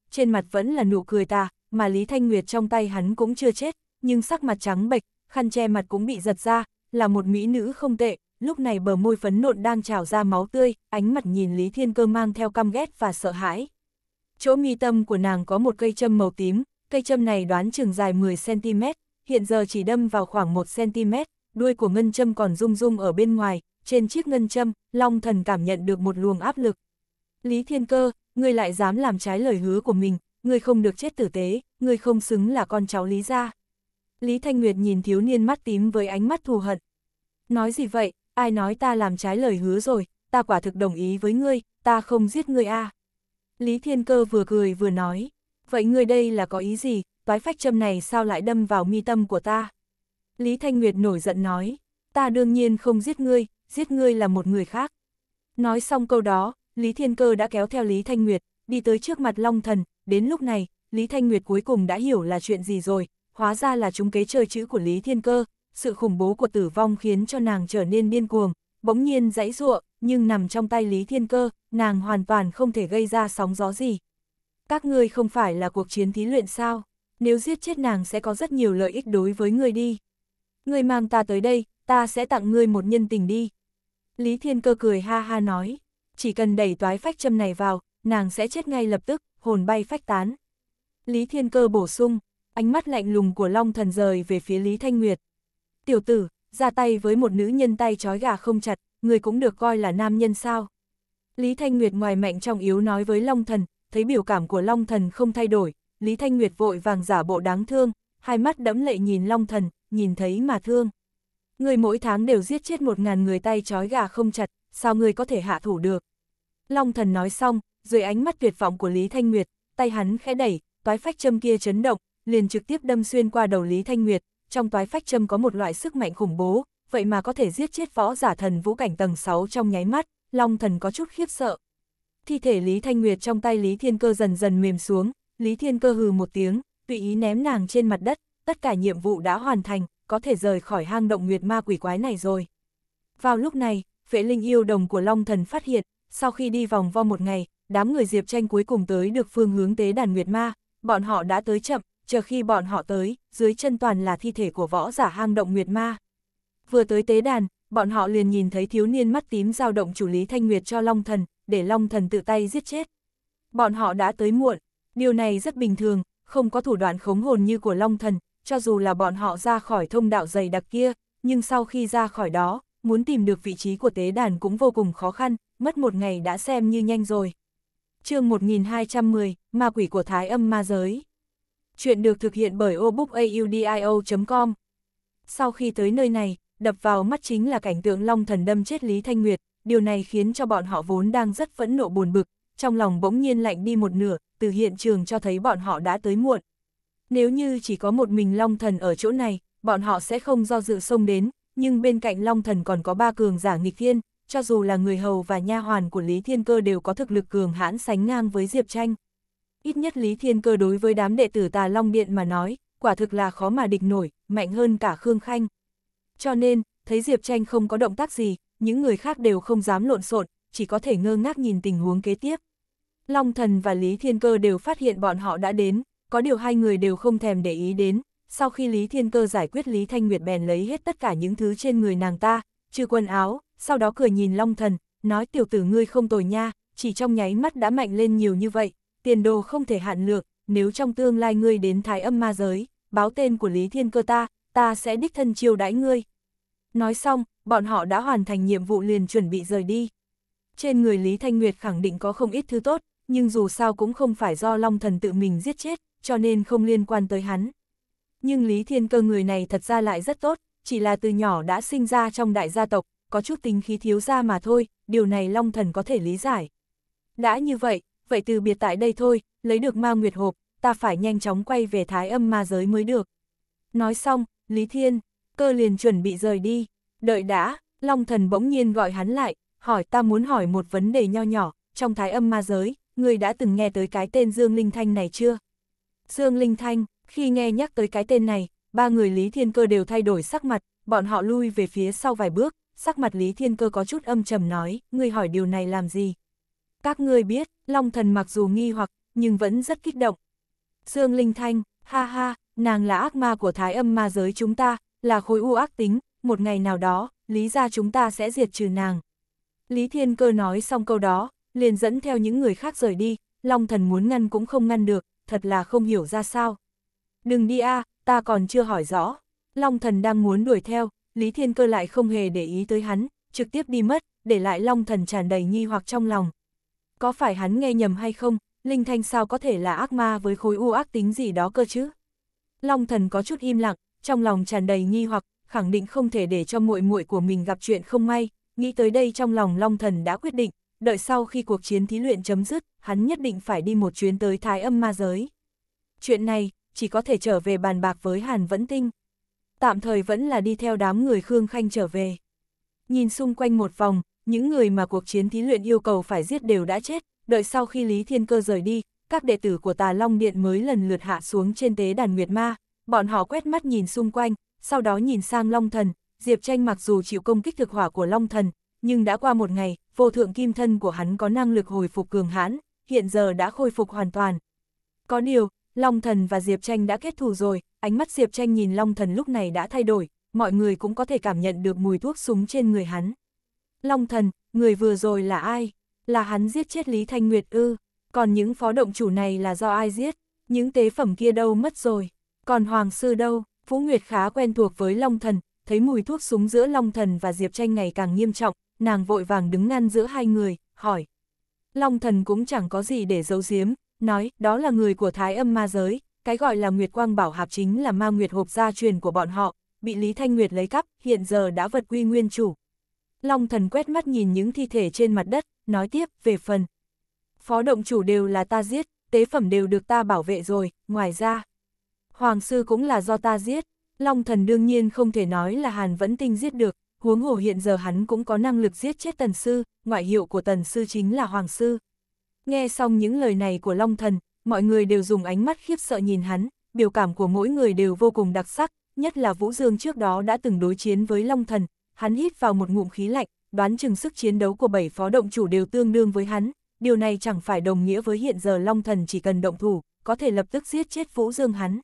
Speaker 1: trên mặt vẫn là nụ cười tà, mà Lý Thanh Nguyệt trong tay hắn cũng chưa chết, nhưng sắc mặt trắng bệch, khăn che mặt cũng bị giật ra, là một mỹ nữ không tệ, lúc này bờ môi phấn nộn đang trào ra máu tươi, ánh mặt nhìn Lý Thiên Cơ mang theo căm ghét và sợ hãi. Chỗ mi tâm của nàng có một cây châm màu tím, cây châm này đoán chừng dài mười xăng ti mét, hiện giờ chỉ đâm vào khoảng một xăng ti mét, đuôi của ngân châm còn rung rung ở bên ngoài, trên chiếc ngân châm, Long Thần cảm nhận được một luồng áp lực. Lý Thiên Cơ, ngươi lại dám làm trái lời hứa của mình, ngươi không được chết tử tế, ngươi không xứng là con cháu Lý gia. Lý Thanh Nguyệt nhìn thiếu niên mắt tím với ánh mắt thù hận. Nói gì vậy, ai nói ta làm trái lời hứa rồi, ta quả thực đồng ý với ngươi, ta không giết ngươi a. À. Lý Thiên Cơ vừa cười vừa nói, vậy ngươi đây là có ý gì, toái phách châm này sao lại đâm vào mi tâm của ta? Lý Thanh Nguyệt nổi giận nói, ta đương nhiên không giết ngươi, giết ngươi là một người khác. Nói xong câu đó, Lý Thiên Cơ đã kéo theo Lý Thanh Nguyệt, đi tới trước mặt Long Thần, đến lúc này, Lý Thanh Nguyệt cuối cùng đã hiểu là chuyện gì rồi, hóa ra là trúng kế chơi chữ của Lý Thiên Cơ, sự khủng bố của tử vong khiến cho nàng trở nên điên cuồng, bỗng nhiên giãy giụa, nhưng nằm trong tay Lý Thiên Cơ, nàng hoàn toàn không thể gây ra sóng gió gì. Các ngươi không phải là cuộc chiến thí luyện sao? Nếu giết chết nàng sẽ có rất nhiều lợi ích đối với ngươi đi. Ngươi mang ta tới đây, ta sẽ tặng ngươi một nhân tình đi. Lý Thiên Cơ cười ha ha nói, chỉ cần đẩy toái phách châm này vào, nàng sẽ chết ngay lập tức, hồn bay phách tán. Lý Thiên Cơ bổ sung, ánh mắt lạnh lùng của Long Thần rời về phía Lý Thanh Nguyệt. Tiểu tử, ra tay với một nữ nhân tay trói gà không chặt, người cũng được coi là nam nhân sao? Lý Thanh Nguyệt ngoài mạnh trong yếu nói với Long Thần, thấy biểu cảm của Long Thần không thay đổi, Lý Thanh Nguyệt vội vàng giả bộ đáng thương, hai mắt đẫm lệ nhìn Long Thần, nhìn thấy mà thương. Người mỗi tháng đều giết chết một ngàn người tay trói gà không chặt, sao người có thể hạ thủ được? Long Thần nói xong, dưới ánh mắt tuyệt vọng của Lý Thanh Nguyệt, tay hắn khẽ đẩy, toái phách châm kia chấn động, liền trực tiếp đâm xuyên qua đầu Lý Thanh Nguyệt, trong toái phách châm có một loại sức mạnh khủng bố, vậy mà có thể giết chết võ giả thần vũ cảnh tầng sáu trong nháy mắt, Long Thần có chút khiếp sợ. Thi thể Lý Thanh Nguyệt trong tay Lý Thiên Cơ dần dần mềm xuống, Lý Thiên Cơ hừ một tiếng, tùy ý ném nàng trên mặt đất, tất cả nhiệm vụ đã hoàn thành, có thể rời khỏi hang động nguyệt ma quỷ quái này rồi. Vào lúc này, Phệ Linh yêu đồng của Long Thần phát hiện, sau khi đi vòng vo một ngày, đám người Diệp Tranh cuối cùng tới được phương hướng tế đàn nguyệt ma, bọn họ đã tới chậm, chờ khi bọn họ tới, dưới chân toàn là thi thể của võ giả hang động nguyệt ma. Vừa tới tế đàn, bọn họ liền nhìn thấy thiếu niên mắt tím giao động chủ Lý Thanh Nguyệt cho Long Thần, để Long Thần tự tay giết chết. Bọn họ đã tới muộn, điều này rất bình thường, không có thủ đoạn khống hồn như của Long Thần, cho dù là bọn họ ra khỏi thông đạo dày đặc kia, nhưng sau khi ra khỏi đó, muốn tìm được vị trí của tế đàn cũng vô cùng khó khăn, mất một ngày đã xem như nhanh rồi. Chương một nghìn hai trăm mười, Ma quỷ của Thái Âm Ma Giới. Chuyện được thực hiện bởi obookaudio chấm com. Sau khi tới nơi này, đập vào mắt chính là cảnh tượng Long Thần đâm chết Lý Thanh Nguyệt, điều này khiến cho bọn họ vốn đang rất phẫn nộ buồn bực, trong lòng bỗng nhiên lạnh đi một nửa, từ hiện trường cho thấy bọn họ đã tới muộn. Nếu như chỉ có một mình Long Thần ở chỗ này, bọn họ sẽ không do dự xông đến, nhưng bên cạnh Long Thần còn có ba cường giả nghịch thiên, cho dù là người hầu và nha hoàn của Lý Thiên Cơ đều có thực lực cường hãn sánh ngang với Diệp Tranh. Ít nhất Lý Thiên Cơ đối với đám đệ tử Tà Long Điện mà nói, quả thực là khó mà địch nổi, mạnh hơn cả Khương Khanh. Cho nên, thấy Diệp Tranh không có động tác gì, những người khác đều không dám lộn xộn, chỉ có thể ngơ ngác nhìn tình huống kế tiếp. Long Thần và Lý Thiên Cơ đều phát hiện bọn họ đã đến, có điều hai người đều không thèm để ý đến. Sau khi Lý Thiên Cơ giải quyết Lý Thanh Nguyệt bèn lấy hết tất cả những thứ trên người nàng ta, trừ quần áo, sau đó cười nhìn Long Thần, nói tiểu tử ngươi không tồi nha, chỉ trong nháy mắt đã mạnh lên nhiều như vậy, tiền đồ không thể hạn lượng, nếu trong tương lai ngươi đến Thái Âm Ma Giới, báo tên của Lý Thiên Cơ ta, ta sẽ đích thân chiêu đãi ngươi. Nói xong, bọn họ đã hoàn thành nhiệm vụ liền chuẩn bị rời đi. Trên người Lý Thanh Nguyệt khẳng định có không ít thứ tốt, nhưng dù sao cũng không phải do Long Thần tự mình giết chết, cho nên không liên quan tới hắn. Nhưng Lý Thiên Cơ người này thật ra lại rất tốt, chỉ là từ nhỏ đã sinh ra trong đại gia tộc, có chút tính khí thiếu gia mà thôi, điều này Long Thần có thể lý giải. Đã như vậy, vậy từ biệt tại đây thôi, lấy được ma nguyệt hộp, ta phải nhanh chóng quay về Thái Âm Ma Giới mới được. Nói xong, Lý Thiên Cơ liền chuẩn bị rời đi. Đợi đã, Long Thần bỗng nhiên gọi hắn lại, hỏi ta muốn hỏi một vấn đề nho nhỏ, trong Thái Âm Ma Giới, người đã từng nghe tới cái tên Dương Linh Thanh này chưa? Dương Linh Thanh, khi nghe nhắc tới cái tên này, ba người Lý Thiên Cơ đều thay đổi sắc mặt, bọn họ lui về phía sau vài bước, sắc mặt Lý Thiên Cơ có chút âm trầm nói, ngươi hỏi điều này làm gì? Các ngươi biết, Long Thần mặc dù nghi hoặc, nhưng vẫn rất kích động. Dương Linh Thanh, ha ha, nàng là ác ma của Thái Âm ma giới chúng ta, là khối u ác tính, một ngày nào đó, Lý gia chúng ta sẽ diệt trừ nàng. Lý Thiên Cơ nói xong câu đó, liền dẫn theo những người khác rời đi, Long Thần muốn ngăn cũng không ngăn được, thật là không hiểu ra sao. Đừng đi a, ta còn chưa hỏi rõ. Long Thần đang muốn đuổi theo, Lý Thiên Cơ lại không hề để ý tới hắn, trực tiếp đi mất, để lại Long Thần tràn đầy nghi hoặc trong lòng. Có phải hắn nghe nhầm hay không, Linh Thanh sao có thể là ác ma với khối u ác tính gì đó cơ chứ? Long Thần có chút im lặng, trong lòng tràn đầy nghi hoặc, khẳng định không thể để cho muội muội của mình gặp chuyện không may, nghĩ tới đây trong lòng Long Thần đã quyết định, đợi sau khi cuộc chiến thí luyện chấm dứt, hắn nhất định phải đi một chuyến tới Thái Âm ma giới. Chuyện này, chỉ có thể trở về bàn bạc với Hàn Vẫn Tinh. Tạm thời vẫn là đi theo đám người Khương Khanh trở về. Nhìn xung quanh một vòng, những người mà cuộc chiến thí luyện yêu cầu phải giết đều đã chết, đợi sau khi Lý Thiên Cơ rời đi, các đệ tử của Tà Long Điện mới lần lượt hạ xuống trên tế đàn Nguyệt Ma, bọn họ quét mắt nhìn xung quanh, sau đó nhìn sang Long Thần, Diệp Tranh mặc dù chịu công kích thực hỏa của Long Thần, nhưng đã qua một ngày, vô thượng kim thân của hắn có năng lực hồi phục cường hãn, hiện giờ đã khôi phục hoàn toàn. Có điều, Long Thần và Diệp Tranh đã kết thù rồi, ánh mắt Diệp Tranh nhìn Long Thần lúc này đã thay đổi, mọi người cũng có thể cảm nhận được mùi thuốc súng trên người hắn. Long Thần, người vừa rồi là ai? Là hắn giết chết Lý Thanh Nguyệt ư? Còn những phó động chủ này là do ai giết? Những tế phẩm kia đâu mất rồi? Còn Hoàng Sư đâu? Vũ Nguyệt khá quen thuộc với Long Thần, thấy mùi thuốc súng giữa Long Thần và Diệp Tranh ngày càng nghiêm trọng, nàng vội vàng đứng ngăn giữa hai người, hỏi. Long Thần cũng chẳng có gì để giấu giếm, nói đó là người của Thái Âm ma giới, cái gọi là Nguyệt Quang Bảo Hạp chính là ma nguyệt hộp gia truyền của bọn họ, bị Lý Thanh Nguyệt lấy cắp, hiện giờ đã vật quy nguyên chủ. Long Thần quét mắt nhìn những thi thể trên mặt đất, nói tiếp, về phần phó động chủ đều là ta giết, tế phẩm đều được ta bảo vệ rồi, ngoài ra Hoàng Sư cũng là do ta giết. Long Thần đương nhiên không thể nói là Hàn Vẫn Tinh giết được, huống hồ hiện giờ hắn cũng có năng lực giết chết Tần Sư, ngoại hiệu của Tần Sư chính là Hoàng Sư. Nghe xong những lời này của Long Thần, mọi người đều dùng ánh mắt khiếp sợ nhìn hắn, biểu cảm của mỗi người đều vô cùng đặc sắc, nhất là Vũ Dương trước đó đã từng đối chiến với Long Thần, hắn hít vào một ngụm khí lạnh, đoán chừng sức chiến đấu của bảy phó động chủ đều tương đương với hắn, điều này chẳng phải đồng nghĩa với hiện giờ Long Thần chỉ cần động thủ, có thể lập tức giết chết Vũ Dương hắn.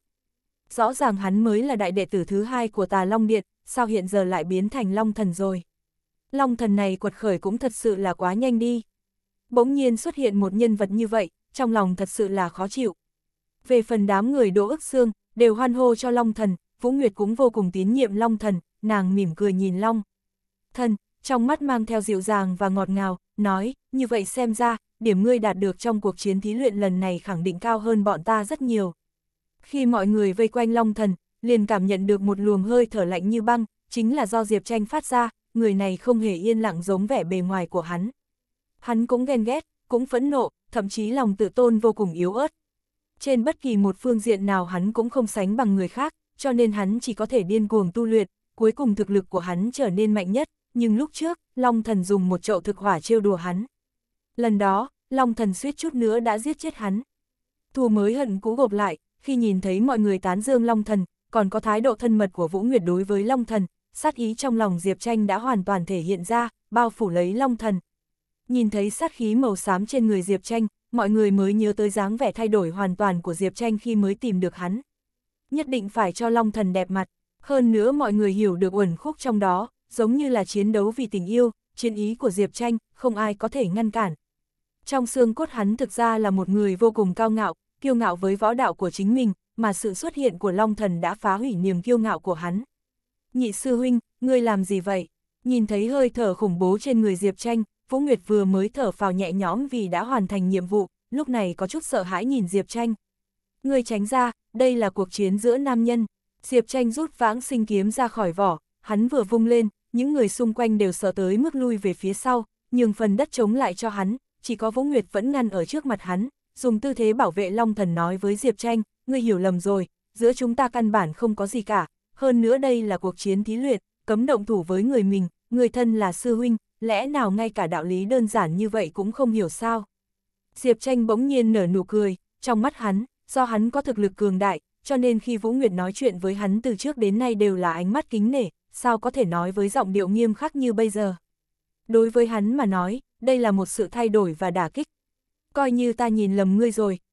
Speaker 1: Rõ ràng hắn mới là đại đệ tử thứ hai của Tà Long Điện, sao hiện giờ lại biến thành Long Thần rồi? Long Thần này quật khởi cũng thật sự là quá nhanh đi. Bỗng nhiên xuất hiện một nhân vật như vậy, trong lòng thật sự là khó chịu. Về phần đám người Đỗ Ức Xương, đều hoan hô cho Long Thần, Vũ Nguyệt cũng vô cùng tín nhiệm Long Thần, nàng mỉm cười nhìn Long Thần, trong mắt mang theo dịu dàng và ngọt ngào, nói, như vậy xem ra, điểm ngươi đạt được trong cuộc chiến thí luyện lần này khẳng định cao hơn bọn ta rất nhiều. Khi mọi người vây quanh Long Thần, liền cảm nhận được một luồng hơi thở lạnh như băng, chính là do Diệp Tranh phát ra, người này không hề yên lặng giống vẻ bề ngoài của hắn. Hắn cũng ghen ghét, cũng phẫn nộ, thậm chí lòng tự tôn vô cùng yếu ớt. Trên bất kỳ một phương diện nào hắn cũng không sánh bằng người khác, cho nên hắn chỉ có thể điên cuồng tu luyện, cuối cùng thực lực của hắn trở nên mạnh nhất, nhưng lúc trước, Long Thần dùng một chậu thực hỏa trêu đùa hắn. Lần đó, Long Thần suýt chút nữa đã giết chết hắn. Thù mới hận cũ gộp lại, khi nhìn thấy mọi người tán dương Long Thần, còn có thái độ thân mật của Vũ Nguyệt đối với Long Thần, sát ý trong lòng Diệp Tranh đã hoàn toàn thể hiện ra, bao phủ lấy Long Thần. Nhìn thấy sát khí màu xám trên người Diệp Tranh, mọi người mới nhớ tới dáng vẻ thay đổi hoàn toàn của Diệp Tranh khi mới tìm được hắn. Nhất định phải cho Long Thần đẹp mặt, hơn nữa mọi người hiểu được uẩn khúc trong đó, giống như là chiến đấu vì tình yêu, chiến ý của Diệp Tranh, không ai có thể ngăn cản. Trong xương cốt hắn thực ra là một người vô cùng cao ngạo, kiêu ngạo với võ đạo của chính mình, mà sự xuất hiện của Long Thần đã phá hủy niềm kiêu ngạo của hắn. Nhị sư huynh, ngươi làm gì vậy? Nhìn thấy hơi thở khủng bố trên người Diệp Tranh, Vũ Nguyệt vừa mới thở phào nhẹ nhõm vì đã hoàn thành nhiệm vụ, lúc này có chút sợ hãi nhìn Diệp Tranh. Ngươi tránh ra, đây là cuộc chiến giữa nam nhân. Diệp Tranh rút Vãng Sinh kiếm ra khỏi vỏ, hắn vừa vung lên, những người xung quanh đều sợ tới mức lui về phía sau, nhường phần đất trống lại cho hắn, chỉ có Vũ Nguyệt vẫn ngăn ở trước mặt hắn, dùng tư thế bảo vệ Long Thần nói với Diệp Tranh, ngươi hiểu lầm rồi, giữa chúng ta căn bản không có gì cả, hơn nữa đây là cuộc chiến thí luyện, cấm động thủ với người mình, người thân là sư huynh, lẽ nào ngay cả đạo lý đơn giản như vậy cũng không hiểu sao? Diệp Tranh bỗng nhiên nở nụ cười, trong mắt hắn, do hắn có thực lực cường đại, cho nên khi Vũ Nguyệt nói chuyện với hắn từ trước đến nay đều là ánh mắt kính nể, sao có thể nói với giọng điệu nghiêm khắc như bây giờ. Đối với hắn mà nói, đây là một sự thay đổi và đả kích. Coi như ta nhìn lầm ngươi rồi,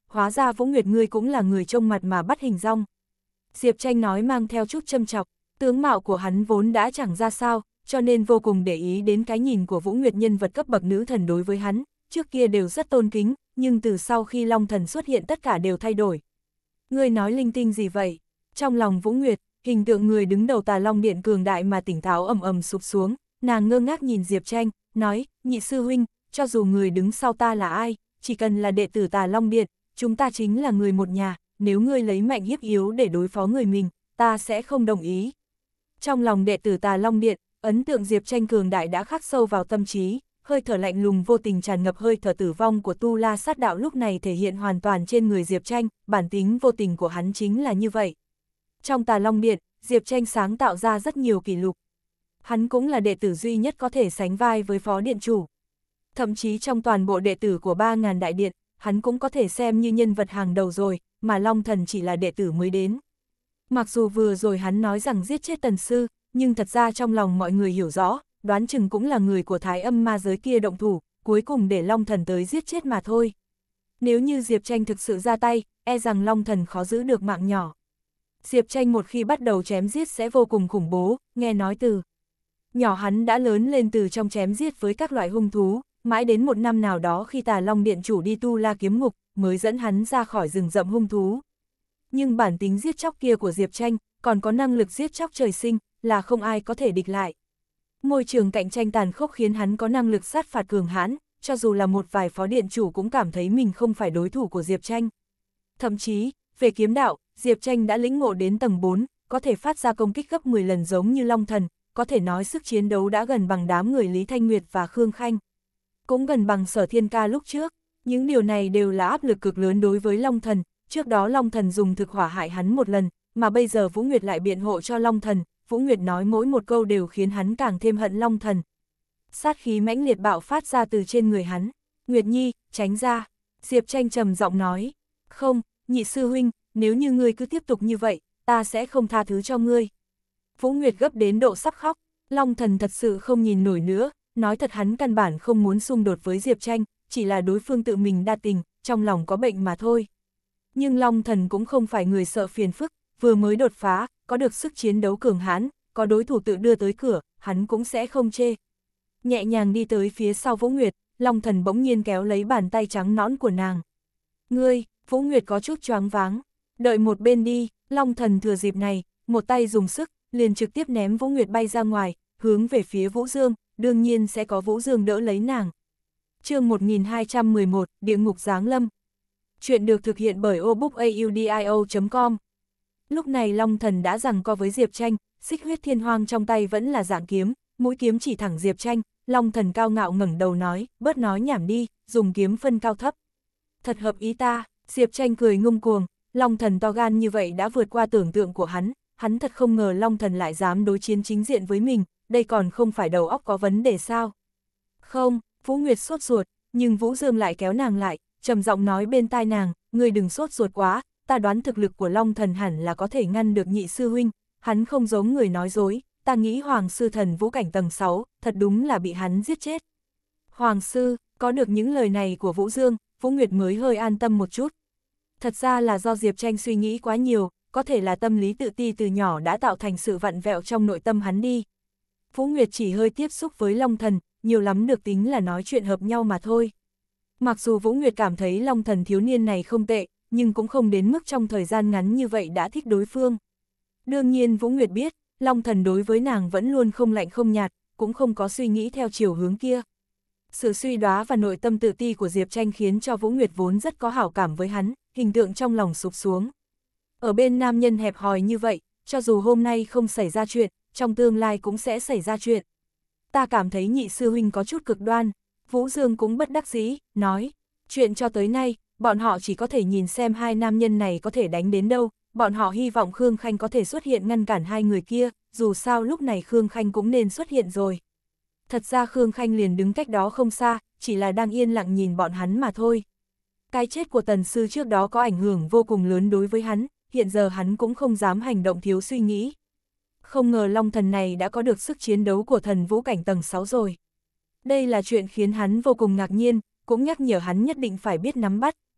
Speaker 1: hóa ra Vũ Nguyệt ngươi cũng là người trông mặt mà bắt hình dong. Diệp Tranh nói mang theo chút châm chọc, tướng mạo của hắn vốn đã chẳng ra sao, cho nên vô cùng để ý đến cái nhìn của Vũ Nguyệt nhân vật cấp bậc nữ thần đối với hắn, trước kia đều rất tôn kính, nhưng từ sau khi Long Thần xuất hiện tất cả đều thay đổi. Ngươi nói linh tinh gì vậy? Trong lòng Vũ Nguyệt, hình tượng người đứng đầu Tà Long Điện cường đại mà tỉnh táo ầm ầm sụp xuống, nàng ngơ ngác nhìn Diệp Tranh, nói, nhị sư huynh, cho dù người đứng sau ta là ai, chỉ cần là đệ tử Tà Long Điện, chúng ta chính là người một nhà, nếu ngươi lấy mạnh hiếp yếu để đối phó người mình, ta sẽ không đồng ý. Trong lòng đệ tử Tà Long Điện, ấn tượng Diệp Tranh cường đại đã khắc sâu vào tâm trí, hơi thở lạnh lùng vô tình tràn ngập hơi thở tử vong của Tu La Sát Đạo lúc này thể hiện hoàn toàn trên người Diệp Tranh, bản tính vô tình của hắn chính là như vậy. Trong Tà Long Điện, Diệp Tranh sáng tạo ra rất nhiều kỷ lục. Hắn cũng là đệ tử duy nhất có thể sánh vai với phó điện chủ. Thậm chí trong toàn bộ đệ tử của ba ngàn đại điện, hắn cũng có thể xem như nhân vật hàng đầu rồi, mà Long Thần chỉ là đệ tử mới đến. Mặc dù vừa rồi hắn nói rằng giết chết Tần Sư, nhưng thật ra trong lòng mọi người hiểu rõ, đoán chừng cũng là người của Thái Âm ma giới kia động thủ, cuối cùng để Long Thần tới giết chết mà thôi. Nếu như Diệp Tranh thực sự ra tay, e rằng Long Thần khó giữ được mạng nhỏ. Diệp Tranh một khi bắt đầu chém giết sẽ vô cùng khủng bố, nghe nói từ nhỏ hắn đã lớn lên từ trong chém giết với các loại hung thú, mãi đến một năm nào đó khi Tà Long Điện chủ đi Tu La kiếm ngục, mới dẫn hắn ra khỏi rừng rậm hung thú. Nhưng bản tính giết chóc kia của Diệp Tranh, còn có năng lực giết chóc trời sinh, là không ai có thể địch lại. Môi trường cạnh tranh tàn khốc khiến hắn có năng lực sát phạt cường hãn, cho dù là một vài phó điện chủ cũng cảm thấy mình không phải đối thủ của Diệp Tranh. Thậm chí, về kiếm đạo, Diệp Tranh đã lĩnh ngộ đến tầng bốn, có thể phát ra công kích gấp mười lần giống như Long Thần, có thể nói sức chiến đấu đã gần bằng đám người Lý Thanh Nguyệt và Khương Khanh. Cũng gần bằng Sở Thiên Ca lúc trước, những điều này đều là áp lực cực lớn đối với Long Thần, trước đó Long Thần dùng thực hỏa hại hắn một lần, mà bây giờ Vũ Nguyệt lại biện hộ cho Long Thần, Vũ Nguyệt nói mỗi một câu đều khiến hắn càng thêm hận Long Thần. Sát khí mãnh liệt bạo phát ra từ trên người hắn, Nguyệt Nhi, tránh ra, Diệp Tranh trầm giọng nói, không, nhị sư huynh, nếu như ngươi cứ tiếp tục như vậy, ta sẽ không tha thứ cho ngươi. Vũ Nguyệt gấp đến độ sắp khóc, Long Thần thật sự không nhìn nổi nữa, nói thật hắn căn bản không muốn xung đột với Diệp Tranh, chỉ là đối phương tự mình đa tình, trong lòng có bệnh mà thôi. Nhưng Long Thần cũng không phải người sợ phiền phức, vừa mới đột phá, có được sức chiến đấu cường hãn, có đối thủ tự đưa tới cửa, hắn cũng sẽ không chê. Nhẹ nhàng đi tới phía sau Vũ Nguyệt, Long Thần bỗng nhiên kéo lấy bàn tay trắng nõn của nàng. Ngươi, Vũ Nguyệt có chút choáng váng, đợi một bên đi, Long Thần thừa dịp này, một tay dùng sức, liền trực tiếp ném Vũ Nguyệt bay ra ngoài, hướng về phía Vũ Dương, đương nhiên sẽ có Vũ Dương đỡ lấy nàng. Chương một nghìn hai trăm mười một, Địa ngục giáng lâm. Chuyện được thực hiện bởi obookaudio chấm com. Lúc này Long Thần đã giằng co với Diệp Tranh, xích huyết thiên hoang trong tay vẫn là dạng kiếm, mũi kiếm chỉ thẳng Diệp Tranh, Long Thần cao ngạo ngẩng đầu nói, bớt nói nhảm đi, dùng kiếm phân cao thấp. Thật hợp ý ta, Diệp Tranh cười ngông cuồng, Long Thần to gan như vậy đã vượt qua tưởng tượng của hắn, hắn thật không ngờ Long Thần lại dám đối chiến chính diện với mình, đây còn không phải đầu óc có vấn đề sao. Không, Vũ Nguyệt sốt ruột, nhưng Vũ Dương lại kéo nàng lại, trầm giọng nói bên tai nàng, ngươi đừng sốt ruột quá, ta đoán thực lực của Long Thần hẳn là có thể ngăn được nhị sư huynh, hắn không giống người nói dối, ta nghĩ Hoàng sư thần vũ cảnh tầng sáu, thật đúng là bị hắn giết chết. Hoàng sư, có được những lời này của Vũ Dương, Vũ Nguyệt mới hơi an tâm một chút. Thật ra là do Diệp Tranh suy nghĩ quá nhiều, có thể là tâm lý tự ti từ nhỏ đã tạo thành sự vặn vẹo trong nội tâm hắn đi. Vũ Nguyệt chỉ hơi tiếp xúc với Long Thần, nhiều lắm được tính là nói chuyện hợp nhau mà thôi. Mặc dù Vũ Nguyệt cảm thấy Long Thần thiếu niên này không tệ, nhưng cũng không đến mức trong thời gian ngắn như vậy đã thích đối phương. Đương nhiên Vũ Nguyệt biết, Long Thần đối với nàng vẫn luôn không lạnh không nhạt, cũng không có suy nghĩ theo chiều hướng kia. Sự suy đoán và nội tâm tự ti của Diệp Tranh khiến cho Vũ Nguyệt vốn rất có hảo cảm với hắn, hình tượng trong lòng sụp xuống. Ở bên nam nhân hẹp hòi như vậy, cho dù hôm nay không xảy ra chuyện, trong tương lai cũng sẽ xảy ra chuyện. Ta cảm thấy nhị sư huynh có chút cực đoan, Vũ Dương cũng bất đắc dĩ, nói, chuyện cho tới nay, bọn họ chỉ có thể nhìn xem hai nam nhân này có thể đánh đến đâu, bọn họ hy vọng Khương Khanh có thể xuất hiện ngăn cản hai người kia, dù sao lúc này Khương Khanh cũng nên xuất hiện rồi. Thật ra Khương Khanh liền đứng cách đó không xa, chỉ là đang yên lặng nhìn bọn hắn mà thôi. Cái chết của Tần Sư trước đó có ảnh hưởng vô cùng lớn đối với hắn, hiện giờ hắn cũng không dám hành động thiếu suy nghĩ. Không ngờ Long Thần này đã có được sức chiến đấu của thần vũ cảnh tầng sáu rồi. Đây là chuyện khiến hắn vô cùng ngạc nhiên, cũng nhắc nhở hắn nhất định phải biết nắm bắt,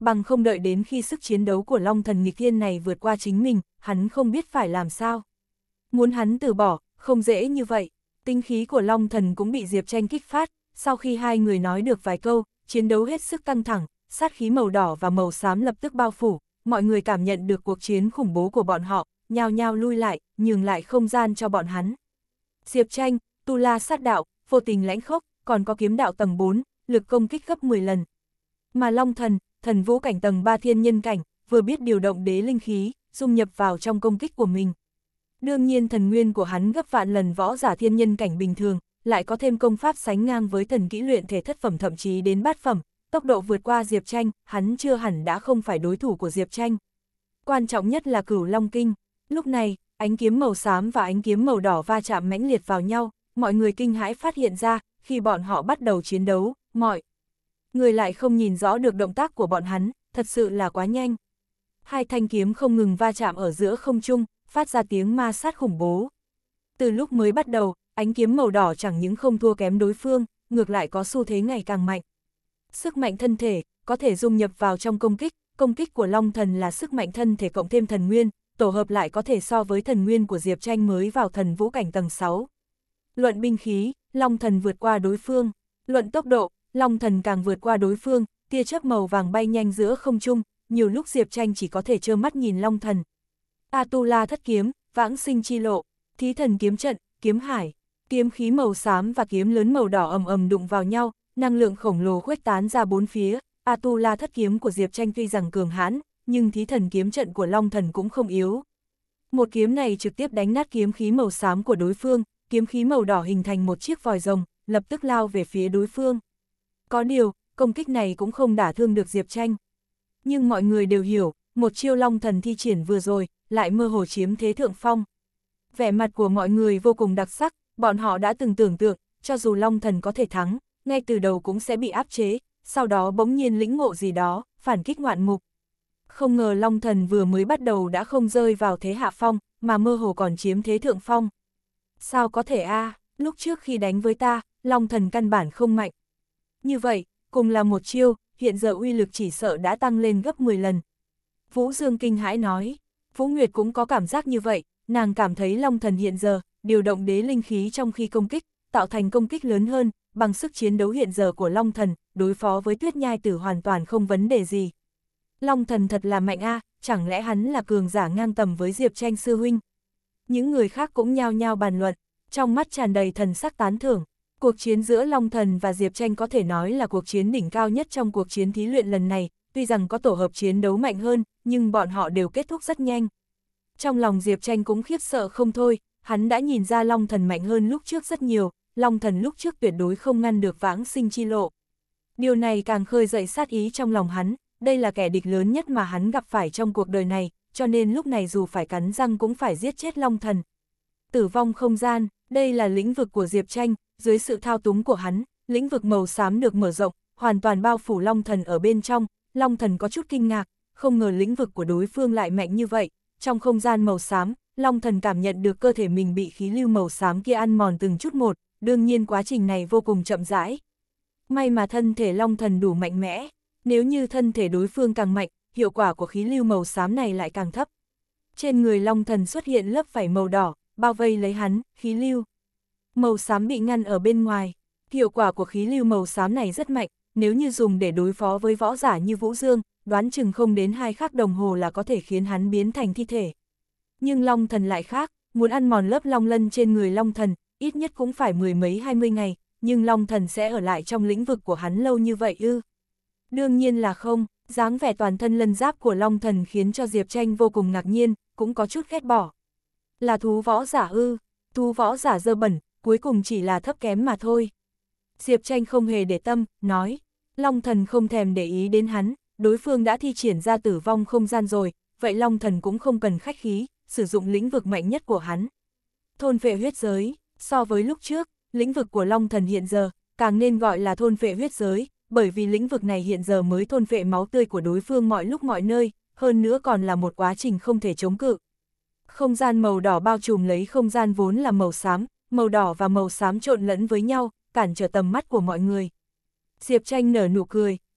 Speaker 1: bằng không đợi đến khi sức chiến đấu của Long Thần nghịch thiên này vượt qua chính mình, hắn không biết phải làm sao. Muốn hắn từ bỏ, không dễ như vậy. Tinh khí của Long Thần cũng bị Diệp Tranh kích phát, sau khi hai người nói được vài câu, chiến đấu hết sức căng thẳng, sát khí màu đỏ và màu xám lập tức bao phủ, mọi người cảm nhận được cuộc chiến khủng bố của bọn họ, nhao nhao lui lại, nhường lại không gian cho bọn hắn. Diệp Tranh, Tu La sát đạo, vô tình lãnh khốc, còn có kiếm đạo tầng bốn, lực công kích gấp mười lần. Mà Long Thần, thần vũ cảnh tầng ba thiên nhân cảnh, vừa biết điều động đế linh khí, dung nhập vào trong công kích của mình. Đương nhiên thần nguyên của hắn gấp vạn lần võ giả thiên nhân cảnh bình thường, lại có thêm công pháp sánh ngang với thần kỹ luyện thể thất phẩm thậm chí đến bát phẩm, tốc độ vượt qua Diệp Tranh, hắn chưa hẳn đã không phải đối thủ của Diệp Tranh. Quan trọng nhất là Cửu Long Kinh, lúc này, ánh kiếm màu xám và ánh kiếm màu đỏ va chạm mãnh liệt vào nhau, mọi người kinh hãi phát hiện ra, khi bọn họ bắt đầu chiến đấu, mọi người lại không nhìn rõ được động tác của bọn hắn, thật sự là quá nhanh. Hai thanh kiếm không ngừng va chạm ở giữa không trung, phát ra tiếng ma sát khủng bố. Từ lúc mới bắt đầu, ánh kiếm màu đỏ chẳng những không thua kém đối phương, ngược lại có xu thế ngày càng mạnh. Sức mạnh thân thể, có thể dung nhập vào trong công kích, công kích của Long Thần là sức mạnh thân thể cộng thêm thần nguyên, tổ hợp lại có thể so với thần nguyên của Diệp Tranh mới vào thần vũ cảnh tầng sáu. Luận binh khí, Long Thần vượt qua đối phương. Luận tốc độ, Long Thần càng vượt qua đối phương, tia chớp màu vàng bay nhanh giữa không trung, nhiều lúc Diệp Tranh chỉ có thể trơ mắt nhìn Long Thần. A-tu-la thất kiếm, vãng sinh chi lộ, thí thần kiếm trận, kiếm hải, kiếm khí màu xám và kiếm lớn màu đỏ ầm ầm đụng vào nhau, năng lượng khổng lồ khuếch tán ra bốn phía. A-tu-la thất kiếm của Diệp Tranh tuy rằng cường hãn, nhưng thí thần kiếm trận của Long Thần cũng không yếu. Một kiếm này trực tiếp đánh nát kiếm khí màu xám của đối phương, kiếm khí màu đỏ hình thành một chiếc vòi rồng, lập tức lao về phía đối phương. Có điều, công kích này cũng không đả thương được Diệp Tranh. Nhưng mọi người đều hiểu, một chiêu Long Thần thi triển vừa rồi, lại mơ hồ chiếm thế thượng phong. Vẻ mặt của mọi người vô cùng đặc sắc, bọn họ đã từng tưởng tượng, cho dù Long Thần có thể thắng, ngay từ đầu cũng sẽ bị áp chế, sau đó bỗng nhiên lĩnh ngộ gì đó, phản kích ngoạn mục. Không ngờ Long Thần vừa mới bắt đầu đã không rơi vào thế hạ phong, mà mơ hồ còn chiếm thế thượng phong. Sao có thể a? À, lúc trước khi đánh với ta, Long Thần căn bản không mạnh. Như vậy, cùng là một chiêu, hiện giờ uy lực chỉ sợ đã tăng lên gấp mười lần. Vũ Dương kinh hãi nói, Vũ Nguyệt cũng có cảm giác như vậy, nàng cảm thấy Long Thần hiện giờ, điều động đế linh khí trong khi công kích, tạo thành công kích lớn hơn, bằng sức chiến đấu hiện giờ của Long Thần, đối phó với Tuyết Nhai Tử hoàn toàn không vấn đề gì. Long Thần thật là mạnh a, à, chẳng lẽ hắn là cường giả ngang tầm với Diệp Tranh sư huynh? Những người khác cũng nhao nhao bàn luận, trong mắt tràn đầy thần sắc tán thưởng. Cuộc chiến giữa Long Thần và Diệp Tranh có thể nói là cuộc chiến đỉnh cao nhất trong cuộc chiến thí luyện lần này, tuy rằng có tổ hợp chiến đấu mạnh hơn, nhưng bọn họ đều kết thúc rất nhanh. Trong lòng Diệp Tranh cũng khiếp sợ không thôi, hắn đã nhìn ra Long Thần mạnh hơn lúc trước rất nhiều, Long Thần lúc trước tuyệt đối không ngăn được vãng sinh chi lộ. Điều này càng khơi dậy sát ý trong lòng hắn, đây là kẻ địch lớn nhất mà hắn gặp phải trong cuộc đời này, cho nên lúc này dù phải cắn răng cũng phải giết chết Long Thần. Tử vong không gian, đây là lĩnh vực của Diệp Tranh, dưới sự thao túng của hắn, lĩnh vực màu xám được mở rộng, hoàn toàn bao phủ Long Thần ở bên trong. Long Thần có chút kinh ngạc, không ngờ lĩnh vực của đối phương lại mạnh như vậy. Trong không gian màu xám, Long Thần cảm nhận được cơ thể mình bị khí lưu màu xám kia ăn mòn từng chút một, đương nhiên quá trình này vô cùng chậm rãi. May mà thân thể Long Thần đủ mạnh mẽ, nếu như thân thể đối phương càng mạnh, hiệu quả của khí lưu màu xám này lại càng thấp. Trên người Long Thần xuất hiện lớp vảy màu đỏ, bao vây lấy hắn, khí lưu màu xám bị ngăn ở bên ngoài. Hiệu quả của khí lưu màu xám này rất mạnh, nếu như dùng để đối phó với võ giả như Vũ Dương, đoán chừng không đến hai khắc đồng hồ là có thể khiến hắn biến thành thi thể. Nhưng Long Thần lại khác, muốn ăn mòn lớp long lân trên người Long Thần, ít nhất cũng phải mười mấy hai mươi ngày, nhưng Long Thần sẽ ở lại trong lĩnh vực của hắn lâu như vậy ư? Đương nhiên là không, dáng vẻ toàn thân lân giáp của Long Thần khiến cho Diệp Tranh vô cùng ngạc nhiên, cũng có chút ghét bỏ. Là thú võ giả ư? Thú võ giả dơ bẩn, cuối cùng chỉ là thấp kém mà thôi. Diệp Tranh không hề để tâm, nói, Long Thần không thèm để ý đến hắn, đối phương đã thi triển ra tử vong không gian rồi, vậy Long Thần cũng không cần khách khí, sử dụng lĩnh vực mạnh nhất của hắn. Thôn phệ huyết giới, so với lúc trước, lĩnh vực của Long Thần hiện giờ, càng nên gọi là thôn phệ huyết giới, bởi vì lĩnh vực này hiện giờ mới thôn phệ máu tươi của đối phương mọi lúc mọi nơi, hơn nữa còn là một quá trình không thể chống cự. Không gian màu đỏ bao trùm lấy không gian vốn là màu xám, màu đỏ và màu xám trộn lẫn với nhau, cản trở tầm mắt của mọi người. Diệp Tranh nở nụ cười,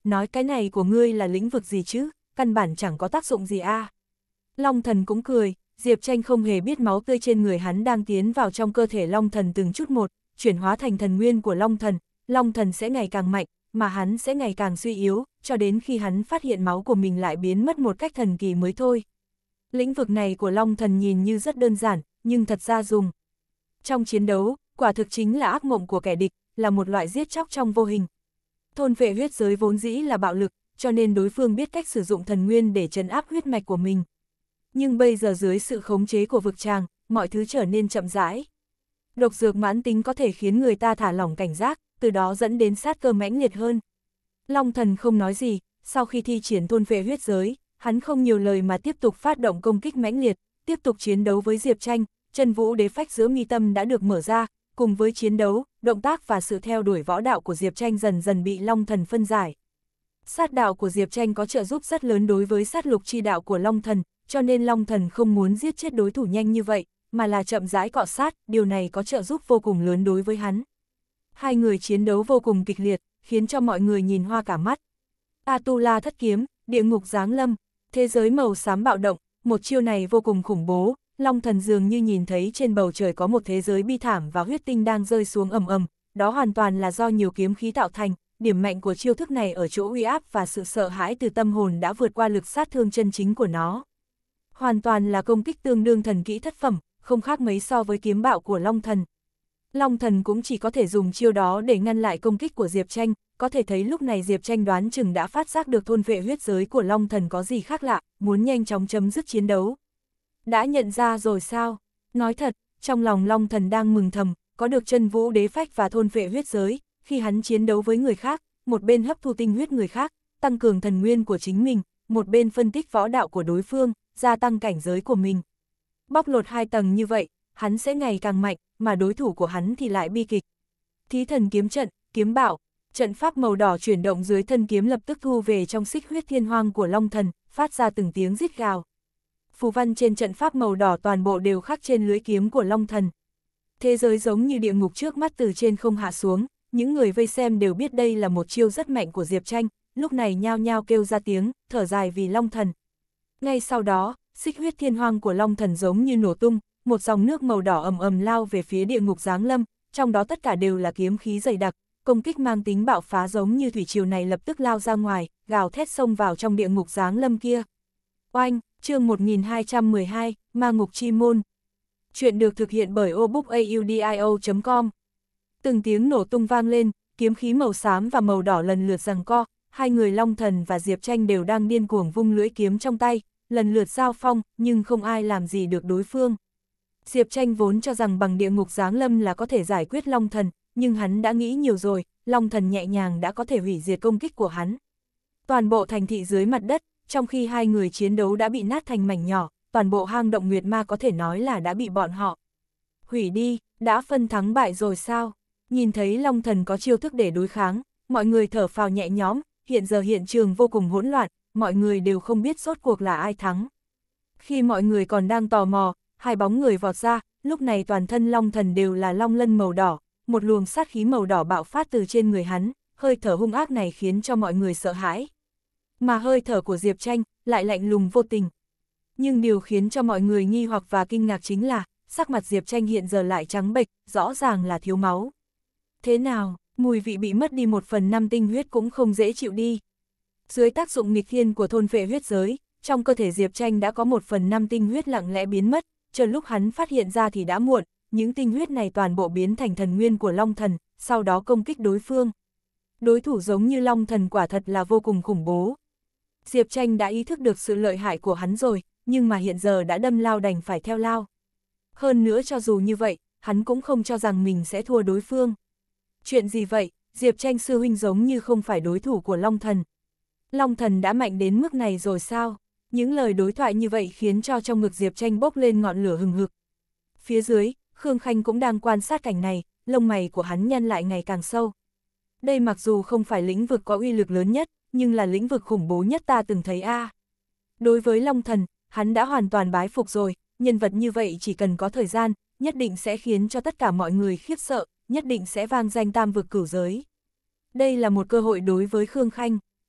Speaker 1: nói cái này của ngươi là lĩnh vực gì chứ, căn bản chẳng có tác dụng gì a. À. Long Thần cũng cười, Diệp Tranh không hề biết máu tươi trên người hắn đang tiến vào trong cơ thể Long Thần từng chút một, chuyển hóa thành thần nguyên của Long Thần, Long Thần sẽ ngày càng mạnh, mà hắn sẽ ngày càng suy yếu, cho đến khi hắn phát hiện máu của mình lại biến mất một cách thần kỳ mới thôi. Lĩnh vực này của Long Thần nhìn như rất đơn giản, nhưng thật ra dùng. Trong chiến đấu, quả thực chính là ác mộng của kẻ địch, là một loại giết chóc trong vô hình. Thôn vệ huyết giới vốn dĩ là bạo lực, cho nên đối phương biết cách sử dụng thần nguyên để trấn áp huyết mạch của mình. Nhưng bây giờ dưới sự khống chế của vực tràng, mọi thứ trở nên chậm rãi. Độc dược mãn tính có thể khiến người ta thả lỏng cảnh giác, từ đó dẫn đến sát cơ mãnh liệt hơn. Long Thần không nói gì, sau khi thi triển thôn vệ huyết giới, hắn không nhiều lời mà tiếp tục phát động công kích mãnh liệt, tiếp tục chiến đấu với Diệp Tranh, chân vũ đế phách giữa mi tâm đã được mở ra, cùng với chiến đấu, động tác và sự theo đuổi võ đạo của Diệp Tranh dần dần bị Long Thần phân giải. Sát đạo của Diệp Tranh có trợ giúp rất lớn đối với sát lục chi đạo của Long Thần, cho nên Long Thần không muốn giết chết đối thủ nhanh như vậy, mà là chậm rãi cọ sát, điều này có trợ giúp vô cùng lớn đối với hắn. Hai người chiến đấu vô cùng kịch liệt, khiến cho mọi người nhìn hoa cả mắt. Atula thất kiếm, địa ngục giáng lâm, thế giới màu xám bạo động, một chiêu này vô cùng khủng bố, Long Thần dường như nhìn thấy trên bầu trời có một thế giới bi thảm và huyết tinh đang rơi xuống ầm ầm, đó hoàn toàn là do nhiều kiếm khí tạo thành, điểm mạnh của chiêu thức này ở chỗ uy áp và sự sợ hãi từ tâm hồn đã vượt qua lực sát thương chân chính của nó. Hoàn toàn là công kích tương đương thần kỹ thất phẩm, không khác mấy so với kiếm bạo của Long Thần. Long Thần cũng chỉ có thể dùng chiêu đó để ngăn lại công kích của Diệp Tranh, có thể thấy lúc này Diệp Tranh đoán chừng đã phát giác được thôn vệ huyết giới của Long Thần có gì khác lạ, muốn nhanh chóng chấm dứt chiến đấu. Đã nhận ra rồi sao? Nói thật, trong lòng Long Thần đang mừng thầm, có được chân vũ đế phách và thôn vệ huyết giới, khi hắn chiến đấu với người khác, một bên hấp thu tinh huyết người khác, tăng cường thần nguyên của chính mình, một bên phân tích võ đạo của đối phương, gia tăng cảnh giới của mình. Bóc lột hai tầng như vậy, hắn sẽ ngày càng mạnh, mà đối thủ của hắn thì lại bi kịch. Thí thần kiếm trận, kiếm bạo, trận pháp màu đỏ chuyển động dưới thân kiếm lập tức thu về trong xích huyết thiên hoang của Long Thần, phát ra từng tiếng rít gào. Phù văn trên trận pháp màu đỏ toàn bộ đều khắc trên lưỡi kiếm của Long Thần. Thế giới giống như địa ngục trước mắt từ trên không hạ xuống, những người vây xem đều biết đây là một chiêu rất mạnh của Diệp Tranh, lúc này nhao nhao kêu ra tiếng, thở dài vì Long Thần. Ngay sau đó, xích huyết thiên hoang của Long Thần giống như nổ tung, một dòng nước màu đỏ ầm ầm lao về phía địa ngục giáng lâm, trong đó tất cả đều là kiếm khí dày đặc, công kích mang tính bạo phá giống như thủy triều này lập tức lao ra ngoài, gào thét xông vào trong địa ngục giáng lâm kia. Oanh, chương một nghìn hai trăm mười hai, Ma Ngục Chi Môn. Chuyện được thực hiện bởi obookaudio chấm com. Từng tiếng nổ tung vang lên, kiếm khí màu xám và màu đỏ lần lượt giằng co, hai người Long Thần và Diệp Tranh đều đang điên cuồng vung lưỡi kiếm trong tay, lần lượt giao phong, nhưng không ai làm gì được đối phương. Diệp Tranh vốn cho rằng bằng địa ngục giáng lâm là có thể giải quyết Long Thần, nhưng hắn đã nghĩ nhiều rồi, Long Thần nhẹ nhàng đã có thể hủy diệt công kích của hắn. Toàn bộ thành thị dưới mặt đất, trong khi hai người chiến đấu đã bị nát thành mảnh nhỏ, toàn bộ hang động Nguyệt Ma có thể nói là đã bị bọn họ hủy đi, đã phân thắng bại rồi sao? Nhìn thấy Long Thần có chiêu thức để đối kháng, mọi người thở phào nhẹ nhõm, hiện giờ hiện trường vô cùng hỗn loạn, mọi người đều không biết rốt cuộc là ai thắng. Khi mọi người còn đang tò mò, hai bóng người vọt ra, lúc này toàn thân Long Thần đều là long lân màu đỏ, một luồng sát khí màu đỏ bạo phát từ trên người hắn, hơi thở hung ác này khiến cho mọi người sợ hãi. Mà hơi thở của Diệp Tranh lại lạnh lùng vô tình. Nhưng điều khiến cho mọi người nghi hoặc và kinh ngạc chính là, sắc mặt Diệp Tranh hiện giờ lại trắng bệch, rõ ràng là thiếu máu. Thế nào, mùi vị bị mất đi một phần năm tinh huyết cũng không dễ chịu đi. Dưới tác dụng nghịch thiên của thôn vệ huyết giới, trong cơ thể Diệp Tranh đã có một phần năm tinh huyết lặng lẽ biến mất, chờ lúc hắn phát hiện ra thì đã muộn, những tinh huyết này toàn bộ biến thành thần nguyên của Long Thần, sau đó công kích đối phương. Đối thủ giống như Long Thần quả thật là vô cùng khủng bố. Diệp Tranh đã ý thức được sự lợi hại của hắn rồi, nhưng mà hiện giờ đã đâm lao đành phải theo lao. Hơn nữa cho dù như vậy, hắn cũng không cho rằng mình sẽ thua đối phương. Chuyện gì vậy, Diệp Tranh sư huynh giống như không phải đối thủ của Long Thần. Long Thần đã mạnh đến mức này rồi sao? Những lời đối thoại như vậy khiến cho trong ngực Diệp Tranh bốc lên ngọn lửa hừng hực. Phía dưới, Khương Khanh cũng đang quan sát cảnh này, lông mày của hắn nhăn lại ngày càng sâu. Đây mặc dù không phải lĩnh vực có uy lực lớn nhất, nhưng là lĩnh vực khủng bố nhất ta từng thấy a. À. Đối với Long Thần, hắn đã hoàn toàn bái phục rồi, nhân vật như vậy chỉ cần có thời gian, nhất định sẽ khiến cho tất cả mọi người khiếp sợ, nhất định sẽ vang danh tam vực cửu giới. Đây là một cơ hội đối với Khương Khanh.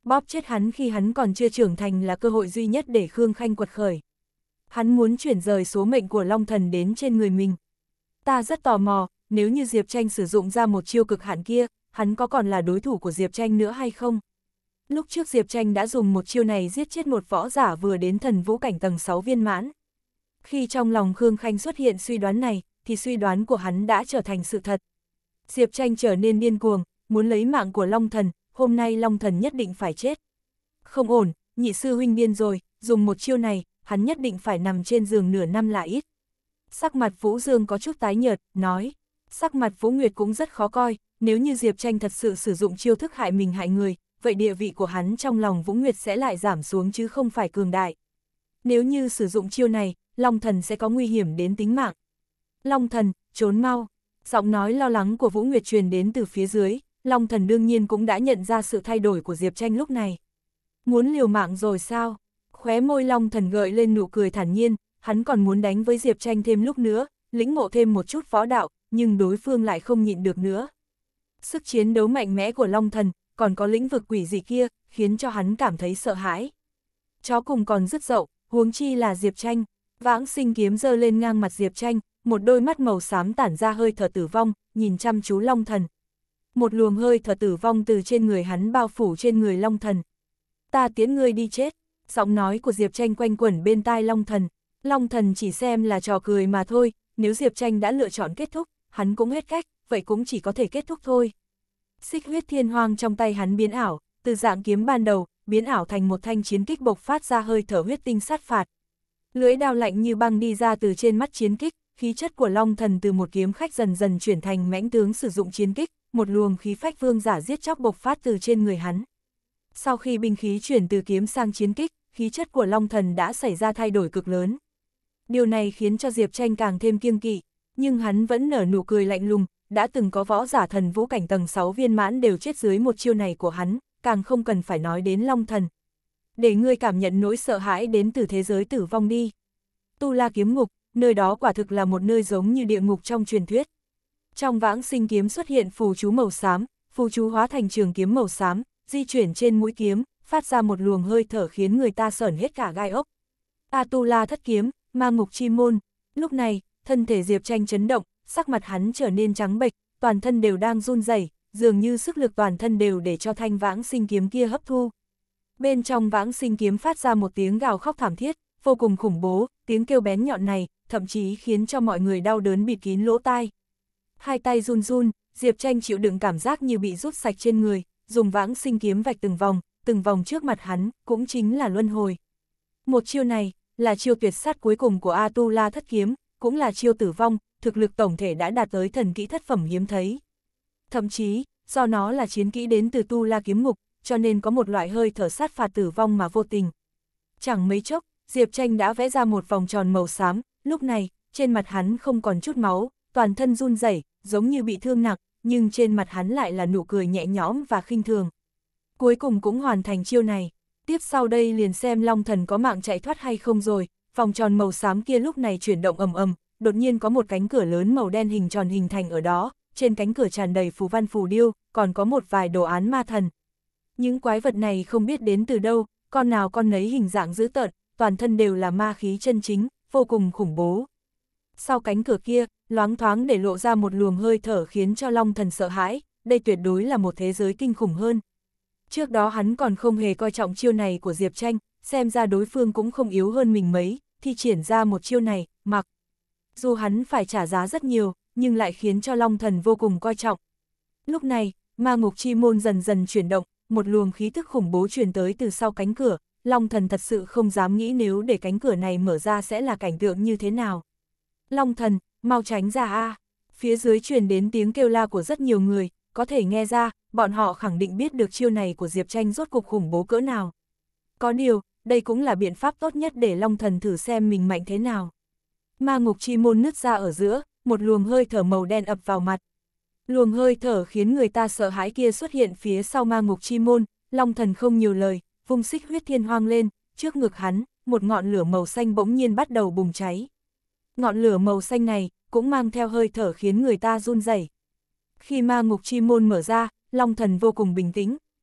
Speaker 1: Bóp chết hắn khi hắn còn chưa trưởng thành là cơ hội duy nhất để Khương Khanh quật khởi. Hắn muốn chuyển rời số mệnh của Long Thần đến trên người mình. Ta rất tò mò, nếu như Diệp Tranh sử dụng ra một chiêu cực hạn kia, hắn có còn là đối thủ của Diệp Tranh nữa hay không? Lúc trước Diệp Tranh đã dùng một chiêu này giết chết một võ giả vừa đến thần vũ cảnh tầng sáu viên mãn. Khi trong lòng Khương Khanh xuất hiện suy đoán này, thì suy đoán của hắn đã trở thành sự thật. Diệp Tranh trở nên điên cuồng, muốn lấy mạng của Long Thần, hôm nay Long Thần nhất định phải chết. Không ổn, nhị sư huynh điên rồi, dùng một chiêu này, hắn nhất định phải nằm trên giường nửa năm là ít. Sắc mặt Vũ Dương có chút tái nhợt, nói. Sắc mặt Vũ Nguyệt cũng rất khó coi, nếu như Diệp Tranh thật sự sử dụng chiêu thức hại mình hại người, vậy địa vị của hắn trong lòng Vũ Nguyệt sẽ lại giảm xuống chứ không phải cường đại. Nếu như sử dụng chiêu này, Long Thần sẽ có nguy hiểm đến tính mạng. Long Thần, trốn mau. Giọng nói lo lắng của Vũ Nguyệt truyền đến từ phía dưới, Long Thần đương nhiên cũng đã nhận ra sự thay đổi của Diệp Tranh lúc này. Muốn liều mạng rồi sao? Khóe môi Long Thần gợi lên nụ cười thản nhiên, hắn còn muốn đánh với Diệp Tranh thêm lúc nữa, lĩnh ngộ thêm một chút võ đạo, nhưng đối phương lại không nhịn được nữa. Sức chiến đấu mạnh mẽ của Long Thần, còn có lĩnh vực quỷ dị kia, khiến cho hắn cảm thấy sợ hãi. Chó cùng còn dứt dậu, huống chi là Diệp Tranh. Vãng Sinh kiếm giơ lên ngang mặt Diệp Tranh, một đôi mắt màu xám tản ra hơi thở tử vong, nhìn chăm chú Long Thần. Một luồng hơi thở tử vong từ trên người hắn bao phủ trên người Long Thần. Ta tiễn ngươi đi chết. Giọng nói của Diệp Tranh quanh quẩn bên tai Long Thần. Long Thần chỉ xem là trò cười mà thôi, nếu Diệp Tranh đã lựa chọn kết thúc, hắn cũng hết cách, vậy cũng chỉ có thể kết thúc thôi. Xích huyết thiên hoang trong tay hắn biến ảo, từ dạng kiếm ban đầu, biến ảo thành một thanh chiến kích bộc phát ra hơi thở huyết tinh sát phạt. Lưỡi đao lạnh như băng đi ra từ trên mắt chiến kích, khí chất của Long Thần từ một kiếm khách dần dần chuyển thành mãnh tướng sử dụng chiến kích, một luồng khí phách vương giả giết chóc bộc phát từ trên người hắn. Sau khi binh khí chuyển từ kiếm sang chiến kích, khí chất của Long Thần đã xảy ra thay đổi cực lớn. Điều này khiến cho Diệp Tranh càng thêm kiêng kỵ, nhưng hắn vẫn nở nụ cười lạnh lùng, đã từng có võ giả thần vũ cảnh tầng sáu viên mãn đều chết dưới một chiêu này của hắn, càng không cần phải nói đến Long Thần. Để ngươi cảm nhận nỗi sợ hãi đến từ thế giới tử vong đi. Tu La kiếm ngục, nơi đó quả thực là một nơi giống như địa ngục trong truyền thuyết. Trong Vãng Sinh kiếm xuất hiện phù chú màu xám, phù chú hóa thành trường kiếm màu xám, di chuyển trên mũi kiếm, phát ra một luồng hơi thở khiến người ta sởn hết cả gai ốc. A Tu La thất kiếm, ma ngục chi môn. Lúc này, thân thể Diệp Tranh chấn động, sắc mặt hắn trở nên trắng bệch, toàn thân đều đang run rẩy, dường như sức lực toàn thân đều để cho thanh Vãng Sinh kiếm kia hấp thu. Bên trong Vãng Sinh kiếm phát ra một tiếng gào khóc thảm thiết, vô cùng khủng bố, tiếng kêu bén nhọn này, thậm chí khiến cho mọi người đau đớn bịt kín lỗ tai. Hai tay run run, Diệp Tranh chịu đựng cảm giác như bị rút sạch trên người, dùng Vãng Sinh kiếm vạch từng vòng, từng vòng trước mặt hắn, cũng chính là luân hồi. Một chiêu này, là chiêu tuyệt sát cuối cùng của A Tu La thất kiếm, cũng là chiêu tử vong, thực lực tổng thể đã đạt tới thần kỹ thất phẩm hiếm thấy. Thậm chí, do nó là chiến kỹ đến từ Tu La kiếm ngục, cho nên có một loại hơi thở sát phạt tử vong mà vô tình. Chẳng mấy chốc, Diệp Tranh đã vẽ ra một vòng tròn màu xám, lúc này, trên mặt hắn không còn chút máu, toàn thân run rẩy, giống như bị thương nặng, nhưng trên mặt hắn lại là nụ cười nhẹ nhõm và khinh thường. Cuối cùng cũng hoàn thành chiêu này. Tiếp sau đây liền xem Long Thần có mạng chạy thoát hay không rồi. Vòng tròn màu xám kia lúc này chuyển động ầm ầm, đột nhiên có một cánh cửa lớn màu đen hình tròn hình thành ở đó, trên cánh cửa tràn đầy phù văn phù điêu, còn có một vài đồ án ma thần. Những quái vật này không biết đến từ đâu, con nào con nấy hình dạng dữ tợn, toàn thân đều là ma khí chân chính, vô cùng khủng bố. Sau cánh cửa kia, loáng thoáng để lộ ra một luồng hơi thở khiến cho Long Thần sợ hãi, đây tuyệt đối là một thế giới kinh khủng hơn. Trước đó hắn còn không hề coi trọng chiêu này của Diệp Tranh, xem ra đối phương cũng không yếu hơn mình mấy, thì triển ra một chiêu này, mặc. Dù hắn phải trả giá rất nhiều, nhưng lại khiến cho Long Thần vô cùng coi trọng. Lúc này, ma ngục chi môn dần dần chuyển động, một luồng khí tức khủng bố truyền tới từ sau cánh cửa, Long Thần thật sự không dám nghĩ nếu để cánh cửa này mở ra sẽ là cảnh tượng như thế nào. Long Thần, mau tránh ra a! Phía dưới truyền đến tiếng kêu la của rất nhiều người, có thể nghe ra, bọn họ khẳng định biết được chiêu này của Diệp Tranh rốt cuộc khủng bố cỡ nào. Có điều, đây cũng là biện pháp tốt nhất để Long Thần thử xem mình mạnh thế nào. Ma ngục chi môn nứt ra ở giữa, một luồng hơi thở màu đen ập vào mặt. Luồng hơi thở khiến người ta sợ hãi kia xuất hiện phía sau ma ngục chi môn, Long Thần không nhiều lời, vung xích huyết thiên hoang lên, trước ngực hắn, một ngọn lửa màu xanh bỗng nhiên bắt đầu bùng cháy. Ngọn lửa màu xanh này cũng mang theo hơi thở khiến người ta run rẩy. Khi ma ngục chi môn mở ra, Long Thần vô cùng bình tĩnh.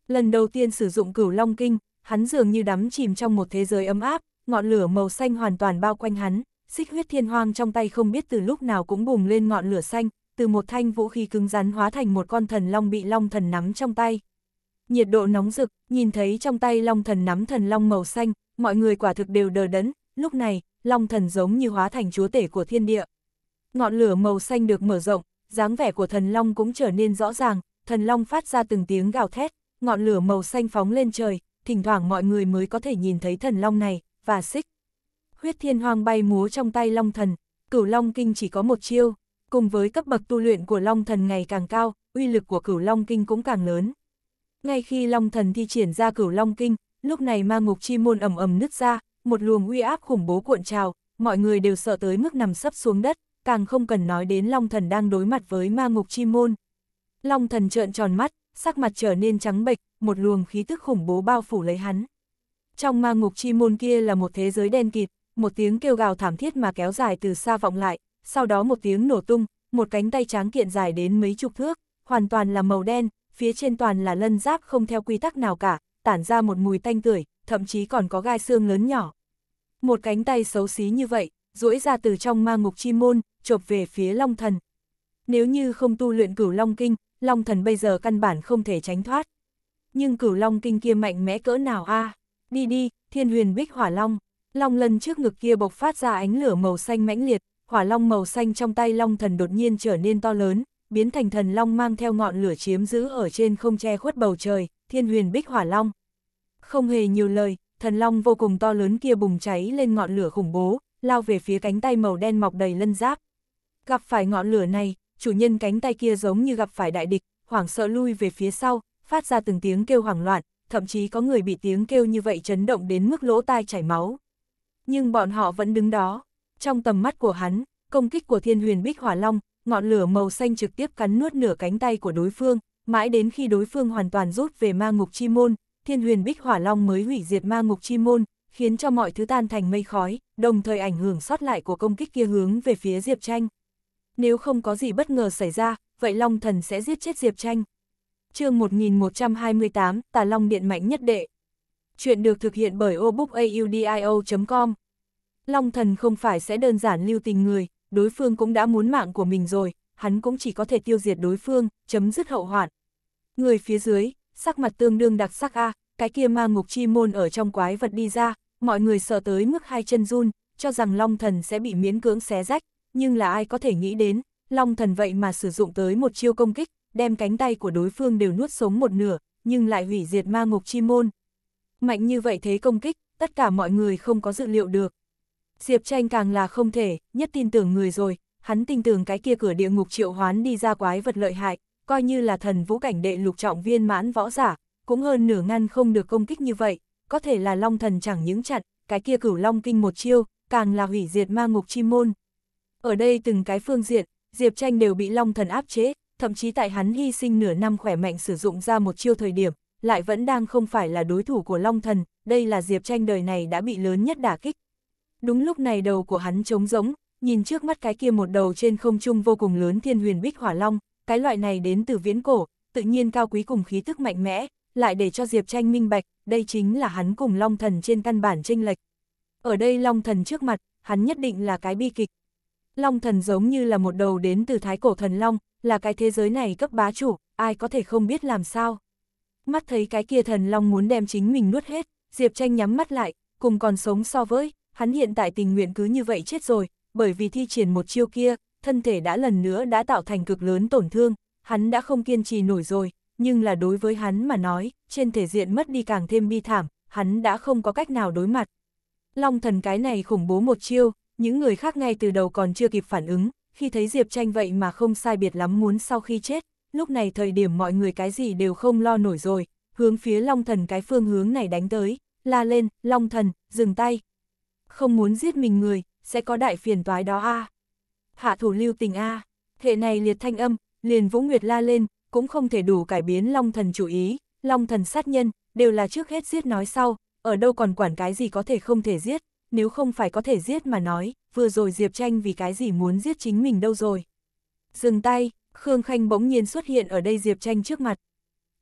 Speaker 1: Lần đầu tiên sử dụng Cửu Long Kinh, hắn dường như đắm chìm trong một thế giới ấm áp, ngọn lửa màu xanh hoàn toàn bao quanh hắn, xích huyết thiên hoang trong tay không biết từ lúc nào cũng bùng lên ngọn lửa xanh, từ một thanh vũ khí cứng rắn hóa thành một con thần long bị long thần nắm trong tay. Nhiệt độ nóng rực, nhìn thấy trong tay long thần nắm thần long màu xanh, mọi người quả thực đều đờ đẫn, lúc này, long thần giống như hóa thành chúa tể của thiên địa. Ngọn lửa màu xanh được mở rộng, dáng vẻ của thần long cũng trở nên rõ ràng, thần long phát ra từng tiếng gào thét, ngọn lửa màu xanh phóng lên trời, thỉnh thoảng mọi người mới có thể nhìn thấy thần long này, và xích huyết thiên hoang bay múa trong tay long thần. Cửu Long Kinh chỉ có một chiêu, cùng với cấp bậc tu luyện của long thần ngày càng cao, uy lực của Cửu Long Kinh cũng càng lớn. Ngay khi long thần thi triển ra Cửu Long Kinh, lúc này ma ngục chi môn ầm ầm nứt ra, một luồng uy áp khủng bố cuộn trào, mọi người đều sợ tới mức nằm sấp xuống đất, càng không cần nói đến long thần đang đối mặt với ma ngục chi môn. Long thần trợn tròn mắt, sắc mặt trở nên trắng bệch, một luồng khí tức khủng bố bao phủ lấy hắn. Trong ma ngục chi môn kia là một thế giới đen kịt, một tiếng kêu gào thảm thiết mà kéo dài từ xa vọng lại, sau đó một tiếng nổ tung, một cánh tay tráng kiện dài đến mấy chục thước, hoàn toàn là màu đen, phía trên toàn là lân giáp không theo quy tắc nào cả, tản ra một mùi tanh tưởi, thậm chí còn có gai xương lớn nhỏ. Một cánh tay xấu xí như vậy, duỗi ra từ trong ma ngục chi môn, chộp về phía long thần. Nếu như không tu luyện Cửu Long Kinh, long thần bây giờ căn bản không thể tránh thoát. Nhưng Cửu Long Kinh kia mạnh mẽ cỡ nào a? À? Đi đi, Thiên Huyền Bích Hỏa Long. Long lân trước ngực kia bộc phát ra ánh lửa màu xanh mãnh liệt, hỏa long màu xanh trong tay long thần đột nhiên trở nên to lớn, biến thành thần long mang theo ngọn lửa chiếm giữ ở trên không che khuất bầu trời, Thiên Huyền Bích Hỏa Long. Không hề nhiều lời, thần long vô cùng to lớn kia bùng cháy lên ngọn lửa khủng bố, lao về phía cánh tay màu đen mọc đầy lân giáp. Gặp phải ngọn lửa này, chủ nhân cánh tay kia giống như gặp phải đại địch, hoảng sợ lui về phía sau, phát ra từng tiếng kêu hoảng loạn, thậm chí có người bị tiếng kêu như vậy chấn động đến mức lỗ tai chảy máu. Nhưng bọn họ vẫn đứng đó. Trong tầm mắt của hắn, công kích của Thiên Huyền Bích Hỏa Long, ngọn lửa màu xanh trực tiếp cắn nuốt nửa cánh tay của đối phương, mãi đến khi đối phương hoàn toàn rút về ma ngục chi môn, Thiên Huyền Bích Hỏa Long mới hủy diệt ma ngục chi môn, khiến cho mọi thứ tan thành mây khói, đồng thời ảnh hưởng sót lại của công kích kia hướng về phía Diệp Tranh. Nếu không có gì bất ngờ xảy ra, vậy Long Thần sẽ giết chết Diệp Tranh. Chương một nghìn một trăm hai mươi tám, Tà Long Điện mạnh nhất đệ. Chuyện được thực hiện bởi obookaudio chấm com. Long Thần không phải sẽ đơn giản lưu tình người, đối phương cũng đã muốn mạng của mình rồi, hắn cũng chỉ có thể tiêu diệt đối phương, chấm dứt hậu hoạn. Người phía dưới, sắc mặt tương đương đặc sắc a, cái kia ma ngục chi môn ở trong quái vật đi ra, mọi người sợ tới mức hai chân run, cho rằng Long Thần sẽ bị miễn cưỡng xé rách, nhưng là ai có thể nghĩ đến, Long Thần vậy mà sử dụng tới một chiêu công kích, đem cánh tay của đối phương đều nuốt sống một nửa, nhưng lại hủy diệt ma ngục chi môn. Mạnh như vậy thế công kích, tất cả mọi người không có dự liệu được. Diệp Tranh càng là không thể, nhất tin tưởng người rồi, hắn tin tưởng cái kia cửa địa ngục triệu hoán đi ra quái vật lợi hại, coi như là thần vũ cảnh đệ lục trọng viên mãn võ giả, cũng hơn nửa ngăn không được công kích như vậy, có thể là Long Thần chẳng những chặn, cái kia Cửu Long Kinh một chiêu, càng là hủy diệt ma ngục chi môn. Ở đây từng cái phương diện, Diệp Tranh đều bị Long Thần áp chế, thậm chí tại hắn hy sinh nửa năm khỏe mạnh sử dụng ra một chiêu thời điểm, lại vẫn đang không phải là đối thủ của Long Thần, đây là Diệp Tranh đời này đã bị lớn nhất đả kích. Đúng lúc này đầu của hắn trống rỗng, nhìn trước mắt cái kia một đầu trên không trung vô cùng lớn Thiên Huyền Bích Hỏa Long, cái loại này đến từ viễn cổ, tự nhiên cao quý cùng khí tức mạnh mẽ, lại để cho Diệp Tranh minh bạch, đây chính là hắn cùng Long Thần trên căn bản chênh lệch. Ở đây Long Thần trước mặt, hắn nhất định là cái bi kịch. Long Thần giống như là một đầu đến từ thái cổ thần long, là cái thế giới này cấp bá chủ, ai có thể không biết làm sao. Mắt thấy cái kia thần long muốn đem chính mình nuốt hết, Diệp Tranh nhắm mắt lại, cùng còn sống so với, hắn hiện tại tình nguyện cứ như vậy chết rồi, bởi vì thi triển một chiêu kia, thân thể đã lần nữa đã tạo thành cực lớn tổn thương, hắn đã không kiên trì nổi rồi, nhưng là đối với hắn mà nói, trên thể diện mất đi càng thêm bi thảm, hắn đã không có cách nào đối mặt. Long Thần cái này khủng bố một chiêu, những người khác ngay từ đầu còn chưa kịp phản ứng, khi thấy Diệp Tranh vậy mà không sai biệt lắm muốn sau khi chết, lúc này thời điểm mọi người cái gì đều không lo nổi rồi, hướng phía Long Thần cái phương hướng này đánh tới, la lên, Long Thần, dừng tay. Không muốn giết mình người, sẽ có đại phiền toái đó a. À. Hạ thủ lưu tình a. À. Hệ này liệt thanh âm, liền Vũ Nguyệt la lên, cũng không thể đủ cải biến Long Thần chủ ý, Long Thần sát nhân, đều là trước hết giết nói sau, ở đâu còn quản cái gì có thể không thể giết, nếu không phải có thể giết mà nói, vừa rồi Diệp Tranh vì cái gì muốn giết chính mình đâu rồi. Dừng tay, Khương Khanh bỗng nhiên xuất hiện ở đây Diệp Tranh trước mặt.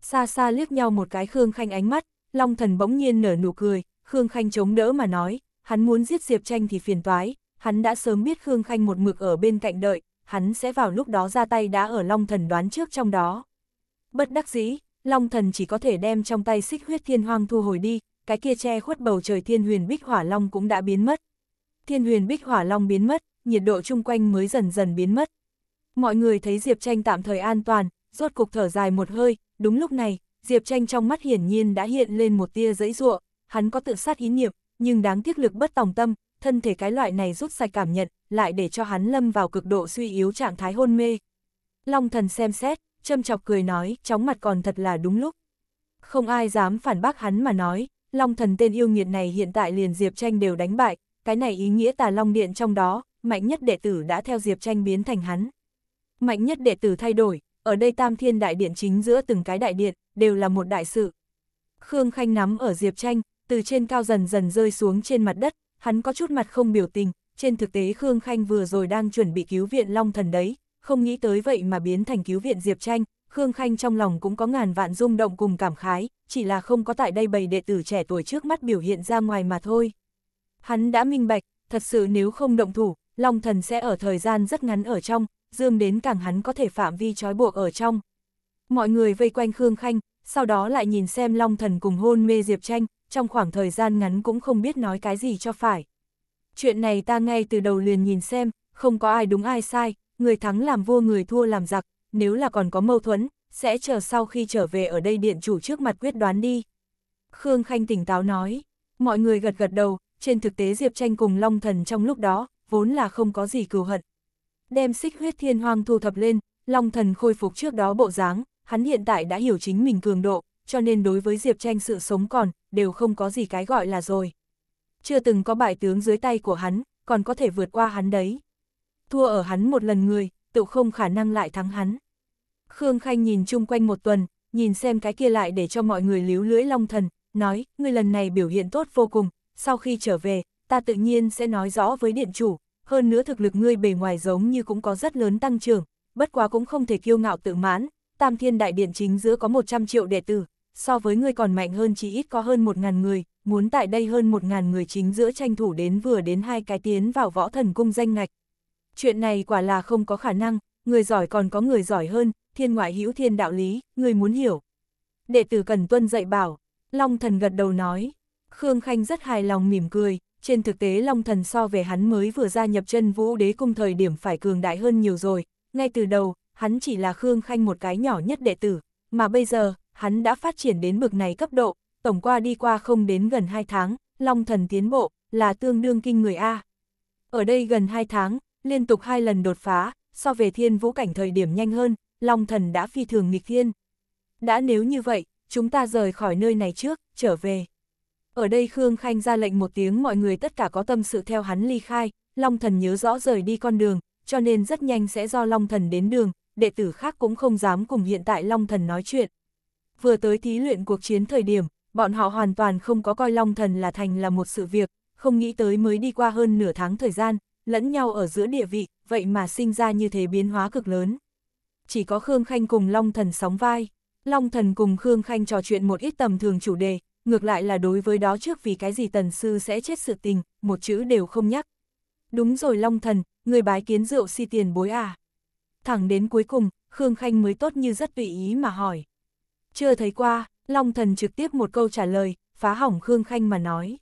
Speaker 1: Xa xa liếc nhau một cái Khương Khanh ánh mắt, Long Thần bỗng nhiên nở nụ cười, Khương Khanh chống đỡ mà nói, hắn muốn giết Diệp Tranh thì phiền toái, hắn đã sớm biết Khương Khanh một mực ở bên cạnh đợi, hắn sẽ vào lúc đó ra tay đã ở Long Thần đoán trước trong đó. Bất đắc dĩ, Long Thần chỉ có thể đem trong tay Xích Huyết Thiên Hoang thu hồi đi, cái kia che khuất bầu trời Thiên Huyền Bích Hỏa Long cũng đã biến mất. Thiên Huyền Bích Hỏa Long biến mất, nhiệt độ chung quanh mới dần dần biến mất. Mọi người thấy Diệp Tranh tạm thời an toàn, rốt cục thở dài một hơi, đúng lúc này, Diệp Tranh trong mắt hiển nhiên đã hiện lên một tia giãy giụa, hắn có tự sát ý niệm, nhưng đáng tiếc lực bất tòng tâm, thân thể cái loại này rút sạch cảm nhận, lại để cho hắn lâm vào cực độ suy yếu trạng thái hôn mê. Long Thần xem xét, châm chọc cười nói, chóng mặt còn thật là đúng lúc. Không ai dám phản bác hắn mà nói, Long Thần tên yêu nghiệt này hiện tại liền Diệp Tranh đều đánh bại, cái này ý nghĩa Tà Long Điện trong đó, mạnh nhất đệ tử đã theo Diệp Tranh biến thành hắn. Mạnh nhất đệ tử thay đổi, ở đây Tam Thiên Đại Điện chính giữa từng cái đại điện, đều là một đại sự. Khương Khanh nắm ở Diệp Tranh, từ trên cao dần dần rơi xuống trên mặt đất, hắn có chút mặt không biểu tình, trên thực tế Khương Khanh vừa rồi đang chuẩn bị cứu viện Long Thần đấy, không nghĩ tới vậy mà biến thành cứu viện Diệp Tranh, Khương Khanh trong lòng cũng có ngàn vạn rung động cùng cảm khái, chỉ là không có tại đây bầy đệ tử trẻ tuổi trước mắt biểu hiện ra ngoài mà thôi. Hắn đã minh bạch, thật sự nếu không động thủ, Long Thần sẽ ở thời gian rất ngắn ở trong, dương đến càng hắn có thể phạm vi trói buộc ở trong. Mọi người vây quanh Khương Khanh, sau đó lại nhìn xem Long Thần cùng hôn mê Diệp Tranh, trong khoảng thời gian ngắn cũng không biết nói cái gì cho phải. Chuyện này ta ngay từ đầu liền nhìn xem, không có ai đúng ai sai, người thắng làm vua người thua làm giặc, nếu là còn có mâu thuẫn, sẽ chờ sau khi trở về ở đây điện chủ trước mặt quyết đoán đi. Khương Khanh tỉnh táo nói, mọi người gật gật đầu, trên thực tế Diệp Tranh cùng Long Thần trong lúc đó, vốn là không có gì cừu hận. Đem Xích Huyết Thiên Hoang thu thập lên, Long Thần khôi phục trước đó bộ dáng, hắn hiện tại đã hiểu chính mình cường độ, cho nên đối với Diệp Tranh sự sống còn, đều không có gì cái gọi là rồi. Chưa từng có bại tướng dưới tay của hắn, còn có thể vượt qua hắn đấy. Thua ở hắn một lần người, tự không khả năng lại thắng hắn. Khương Khanh nhìn chung quanh một tuần, nhìn xem cái kia lại để cho mọi người líu lưỡi Long Thần, nói, ngươi lần này biểu hiện tốt vô cùng, sau khi trở về, ta tự nhiên sẽ nói rõ với điện chủ, hơn nữa thực lực ngươi bề ngoài giống như cũng có rất lớn tăng trưởng, bất quá cũng không thể kiêu ngạo tự mãn, Tam Thiên Đại Điện chính giữa có một trăm triệu đệ tử, so với ngươi còn mạnh hơn chỉ ít có hơn một ngàn người, muốn tại đây hơn một ngàn người chính giữa tranh thủ đến vừa đến hai cái tiến vào Võ Thần Cung danh ngạch. Chuyện này quả là không có khả năng, người giỏi còn có người giỏi hơn, thiên ngoại hữu thiên đạo lý, người muốn hiểu. Đệ tử cần tuân dạy bảo, Long Thần gật đầu nói. Khương Khanh rất hài lòng mỉm cười, trên thực tế Long Thần so về hắn mới vừa gia nhập Chân Vũ Đế Cung thời điểm phải cường đại hơn nhiều rồi, ngay từ đầu, hắn chỉ là Khương Khanh một cái nhỏ nhất đệ tử, mà bây giờ, hắn đã phát triển đến bực này cấp độ, tổng qua đi qua không đến gần hai tháng, Long Thần tiến bộ, là tương đương kinh người A. Ở đây gần hai tháng, liên tục hai lần đột phá, so về thiên vũ cảnh thời điểm nhanh hơn, Long Thần đã phi thường nghịch thiên. Đã nếu như vậy, chúng ta rời khỏi nơi này trước, trở về. Ở đây Khương Khanh ra lệnh một tiếng, mọi người tất cả có tâm sự theo hắn ly khai, Long Thần nhớ rõ rời đi con đường, cho nên rất nhanh sẽ do Long Thần đến đường, đệ tử khác cũng không dám cùng hiện tại Long Thần nói chuyện. Vừa tới thí luyện cuộc chiến thời điểm, bọn họ hoàn toàn không có coi Long Thần là thành là một sự việc, không nghĩ tới mới đi qua hơn nửa tháng thời gian, lẫn nhau ở giữa địa vị, vậy mà sinh ra như thế biến hóa cực lớn. Chỉ có Khương Khanh cùng Long Thần sóng vai, Long Thần cùng Khương Khanh trò chuyện một ít tầm thường chủ đề, ngược lại là đối với đó trước vì cái gì Tần Sư sẽ chết sự tình, một chữ đều không nhắc. Đúng rồi Long Thần, người bái kiến rượu si tiền bối à? Thẳng đến cuối cùng, Khương Khanh mới tốt như rất tùy ý mà hỏi. Chưa thấy qua, Long Thần trực tiếp một câu trả lời, phá hỏng Khương Khanh mà nói.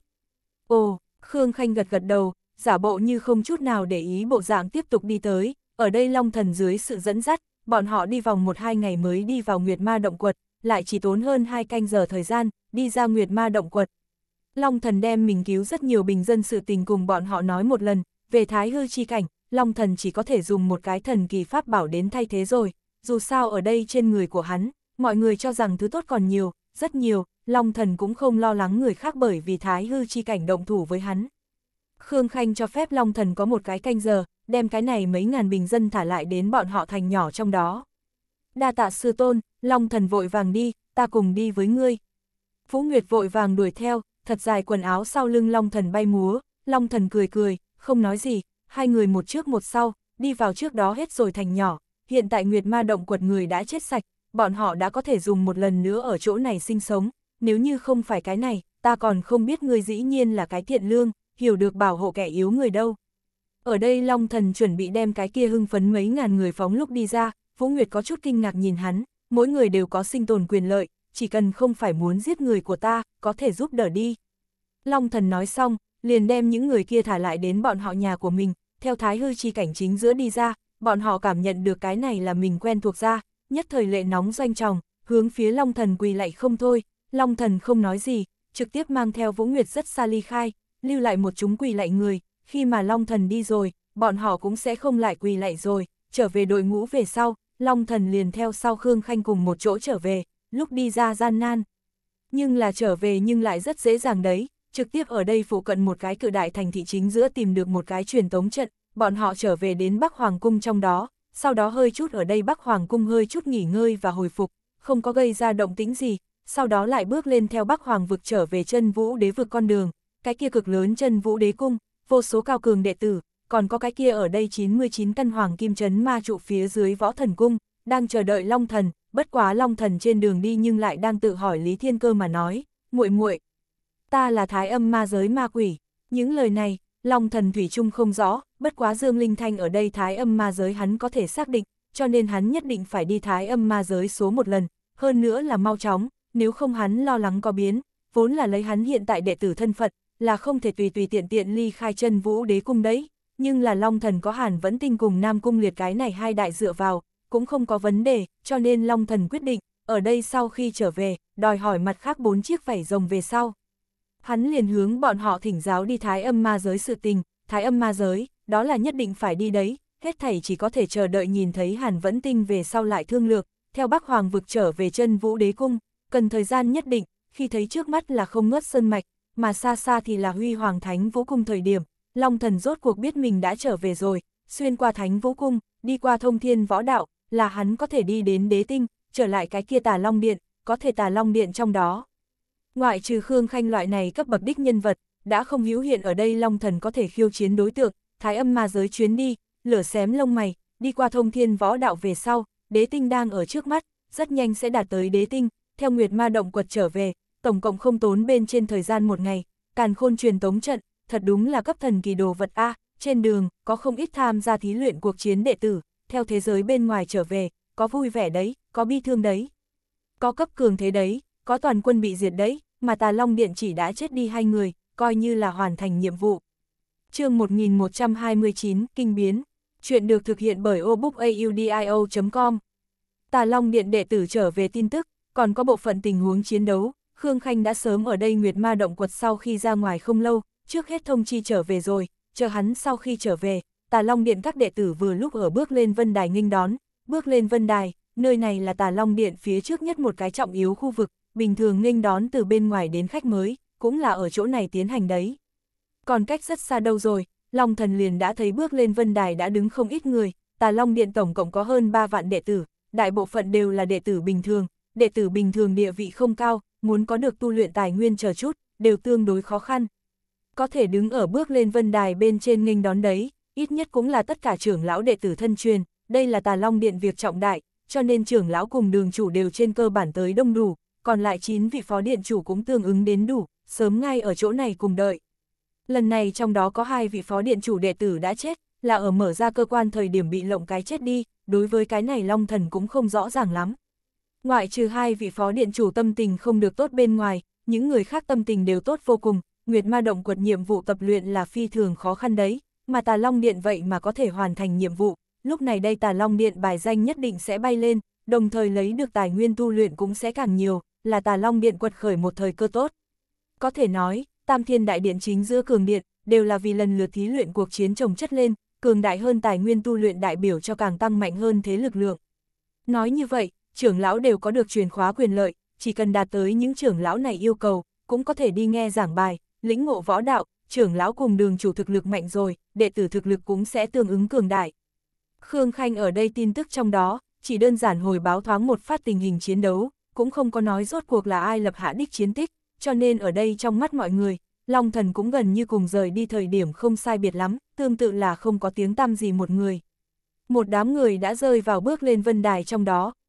Speaker 1: Ồ, Khương Khanh gật gật đầu, giả bộ như không chút nào để ý bộ dạng tiếp tục đi tới, ở đây Long Thần dưới sự dẫn dắt, bọn họ đi vòng một hai ngày mới đi vào Nguyệt Ma Động Quật, lại chỉ tốn hơn hai canh giờ thời gian, đi ra Nguyệt Ma Động Quật. Long Thần đem mình cứu rất nhiều bình dân sự tình cùng bọn họ nói một lần, về Thái Hư chi cảnh, Long Thần chỉ có thể dùng một cái thần kỳ pháp bảo đến thay thế rồi, dù sao ở đây trên người của hắn, mọi người cho rằng thứ tốt còn nhiều, rất nhiều, Long Thần cũng không lo lắng người khác bởi vì Thái Hư chi cảnh động thủ với hắn. Khương Khanh cho phép Long Thần có một cái canh giờ, đem cái này mấy ngàn bình dân thả lại đến bọn họ thành nhỏ trong đó. Đa tạ sư tôn, Long Thần vội vàng đi, ta cùng đi với ngươi. Vũ Nguyệt vội vàng đuổi theo, thật dài quần áo sau lưng Long Thần bay múa, Long Thần cười cười, không nói gì, hai người một trước một sau, đi vào trước đó hết rồi thành nhỏ, hiện tại Nguyệt Ma Động Quật người đã chết sạch, bọn họ đã có thể dùng một lần nữa ở chỗ này sinh sống, nếu như không phải cái này, ta còn không biết ngươi dĩ nhiên là cái thiện lương, hiểu được bảo hộ kẻ yếu người đâu. Ở đây Long Thần chuẩn bị đem cái kia hưng phấn mấy ngàn người phóng lúc đi ra, Vũ Nguyệt có chút kinh ngạc nhìn hắn, mỗi người đều có sinh tồn quyền lợi, chỉ cần không phải muốn giết người của ta, có thể giúp đỡ đi. Long Thần nói xong, liền đem những người kia thả lại đến bọn họ nhà của mình, theo thái hư chi cảnh chính giữa đi ra, bọn họ cảm nhận được cái này là mình quen thuộc ra, nhất thời lệ nóng doanh tròng, hướng phía Long Thần quỳ lạy không thôi, Long Thần không nói gì, trực tiếp mang theo Vũ Nguyệt rất xa ly khai, lưu lại một chúng quỳ lạy người, khi mà Long Thần đi rồi, bọn họ cũng sẽ không lại quỳ lạy rồi, trở về đội ngũ về sau, Long Thần liền theo sau Khương Khanh cùng một chỗ trở về, lúc đi ra gian nan. Nhưng là trở về nhưng lại rất dễ dàng đấy, trực tiếp ở đây phụ cận một cái cự đại thành thị chính giữa tìm được một cái truyền tống trận, bọn họ trở về đến Bắc Hoàng Cung trong đó, sau đó hơi chút ở đây Bắc Hoàng Cung hơi chút nghỉ ngơi và hồi phục, không có gây ra động tĩnh gì, sau đó lại bước lên theo Bắc Hoàng vực trở về Chân Vũ Đế vực con đường, cái kia cực lớn Chân Vũ Đế cung, vô số cao cường đệ tử, còn có cái kia ở đây chín mươi chín căn hoàng kim trấn ma trụ phía dưới Võ Thần Cung, đang chờ đợi Long Thần, bất quá Long Thần trên đường đi nhưng lại đang tự hỏi Lý Thiên Cơ mà nói, muội muội, ta là Thái Âm ma giới ma quỷ. Những lời này, Long Thần thủy chung không rõ, bất quá Dương Linh Thanh ở đây Thái Âm ma giới hắn có thể xác định, cho nên hắn nhất định phải đi Thái Âm ma giới số một lần, hơn nữa là mau chóng, nếu không hắn lo lắng có biến, vốn là lấy hắn hiện tại đệ tử thân phận, là không thể tùy tùy tiện tiện ly khai Chân Vũ Đế cung đấy, nhưng là Long Thần có Hàn Vẫn Tinh cùng Nam Cung Liệt cái này hai đại dựa vào, cũng không có vấn đề, cho nên Long Thần quyết định, ở đây sau khi trở về, đòi hỏi mặt khác bốn chiếc vảy rồng về sau. Hắn liền hướng bọn họ thỉnh giáo đi Thái Âm ma giới sự tình, Thái Âm ma giới, đó là nhất định phải đi đấy, hết thảy chỉ có thể chờ đợi nhìn thấy Hàn Vẫn Tinh về sau lại thương lược, theo Bắc Hoàng vực trở về Chân Vũ Đế cung, cần thời gian nhất định, khi thấy trước mắt là không ngớt sơn mạch, mà xa xa thì là Huy Hoàng Thánh Vũ cung thời điểm, Long Thần rốt cuộc biết mình đã trở về rồi, xuyên qua Thánh Vũ cung, đi qua Thông Thiên Võ Đạo, là hắn có thể đi đến Đế tinh, trở lại cái kia Tà Long Điện, có thể Tà Long Điện trong đó. Ngoại trừ Khương Khanh loại này cấp bậc đích nhân vật, đã không hữu hiện ở đây Long Thần có thể khiêu chiến đối tượng, Thái Âm ma giới chuyến đi, lửa xém lông mày, đi qua Thông Thiên Võ Đạo về sau, Đế tinh đang ở trước mắt, rất nhanh sẽ đạt tới Đế tinh, theo Nguyệt Ma động quật trở về, tổng cộng không tốn bên trên thời gian một ngày, Càn Khôn truyền tống trận, thật đúng là cấp thần kỳ đồ vật A, trên đường, có không ít tham gia thí luyện cuộc chiến đệ tử, theo thế giới bên ngoài trở về, có vui vẻ đấy, có bi thương đấy, có cấp cường thế đấy, có toàn quân bị diệt đấy, mà Tà Long Điện chỉ đã chết đi hai người, coi như là hoàn thành nhiệm vụ. Chương một nghìn một trăm hai mươi chín, Kinh biến. Chuyện được thực hiện bởi obookaudio chấm com. Tà Long Điện đệ tử trở về tin tức, còn có bộ phận tình huống chiến đấu, Khương Khanh đã sớm ở đây Nguyệt Ma động quật sau khi ra ngoài không lâu, trước hết thông chi trở về rồi, chờ hắn sau khi trở về, Tà Long Điện các đệ tử vừa lúc ở bước lên Vân Đài nghênh đón, bước lên Vân Đài, nơi này là Tà Long Điện phía trước nhất một cái trọng yếu khu vực, bình thường nghênh đón từ bên ngoài đến khách mới, cũng là ở chỗ này tiến hành đấy. Còn cách rất xa đâu rồi, Long Thần liền đã thấy bước lên Vân Đài đã đứng không ít người, Tà Long Điện tổng cộng có hơn ba vạn đệ tử, đại bộ phận đều là đệ tử bình thường, đệ tử bình thường địa vị không cao, muốn có được tu luyện tài nguyên chờ chút, đều tương đối khó khăn. Có thể đứng ở bước lên Vân Đài bên trên nghênh đón đấy, ít nhất cũng là tất cả trưởng lão đệ tử thân truyền, đây là Tà Long Điện việc trọng đại, cho nên trưởng lão cùng đường chủ đều trên cơ bản tới đông đủ, còn lại chín vị phó điện chủ cũng tương ứng đến đủ, sớm ngay ở chỗ này cùng đợi. Lần này trong đó có hai vị phó điện chủ đệ tử đã chết, là ở mở ra cơ quan thời điểm bị lộng cái chết đi, đối với cái này Long Thần cũng không rõ ràng lắm. Ngoại trừ hai vị phó điện chủ tâm tình không được tốt bên ngoài, những người khác tâm tình đều tốt vô cùng, Nguyệt Ma động quật nhiệm vụ tập luyện là phi thường khó khăn đấy, mà Tà Long Điện vậy mà có thể hoàn thành nhiệm vụ, lúc này đây Tà Long Điện bài danh nhất định sẽ bay lên, đồng thời lấy được tài nguyên tu luyện cũng sẽ càng nhiều, là Tà Long Điện quật khởi một thời cơ tốt. Có thể nói, Tam Thiên Đại Điện chính giữa cường điện, đều là vì lần lượt thí luyện cuộc chiến chồng chất lên, cường đại hơn tài nguyên tu luyện đại biểu cho càng tăng mạnh hơn thế lực lượng. Nói như vậy, trưởng lão đều có được truyền khóa quyền lợi, chỉ cần đạt tới những trưởng lão này yêu cầu, cũng có thể đi nghe giảng bài, lĩnh ngộ võ đạo, trưởng lão cùng đường chủ thực lực mạnh rồi, đệ tử thực lực cũng sẽ tương ứng cường đại. Khương Khanh ở đây tin tức trong đó, chỉ đơn giản hồi báo thoáng một phát tình hình chiến đấu, cũng không có nói rốt cuộc là ai lập hạ đích chiến tích, cho nên ở đây trong mắt mọi người, Long Thần cũng gần như cùng rời đi thời điểm không sai biệt lắm, tương tự là không có tiếng tăm gì một người. Một đám người đã rơi vào bước lên Vân Đài trong đó,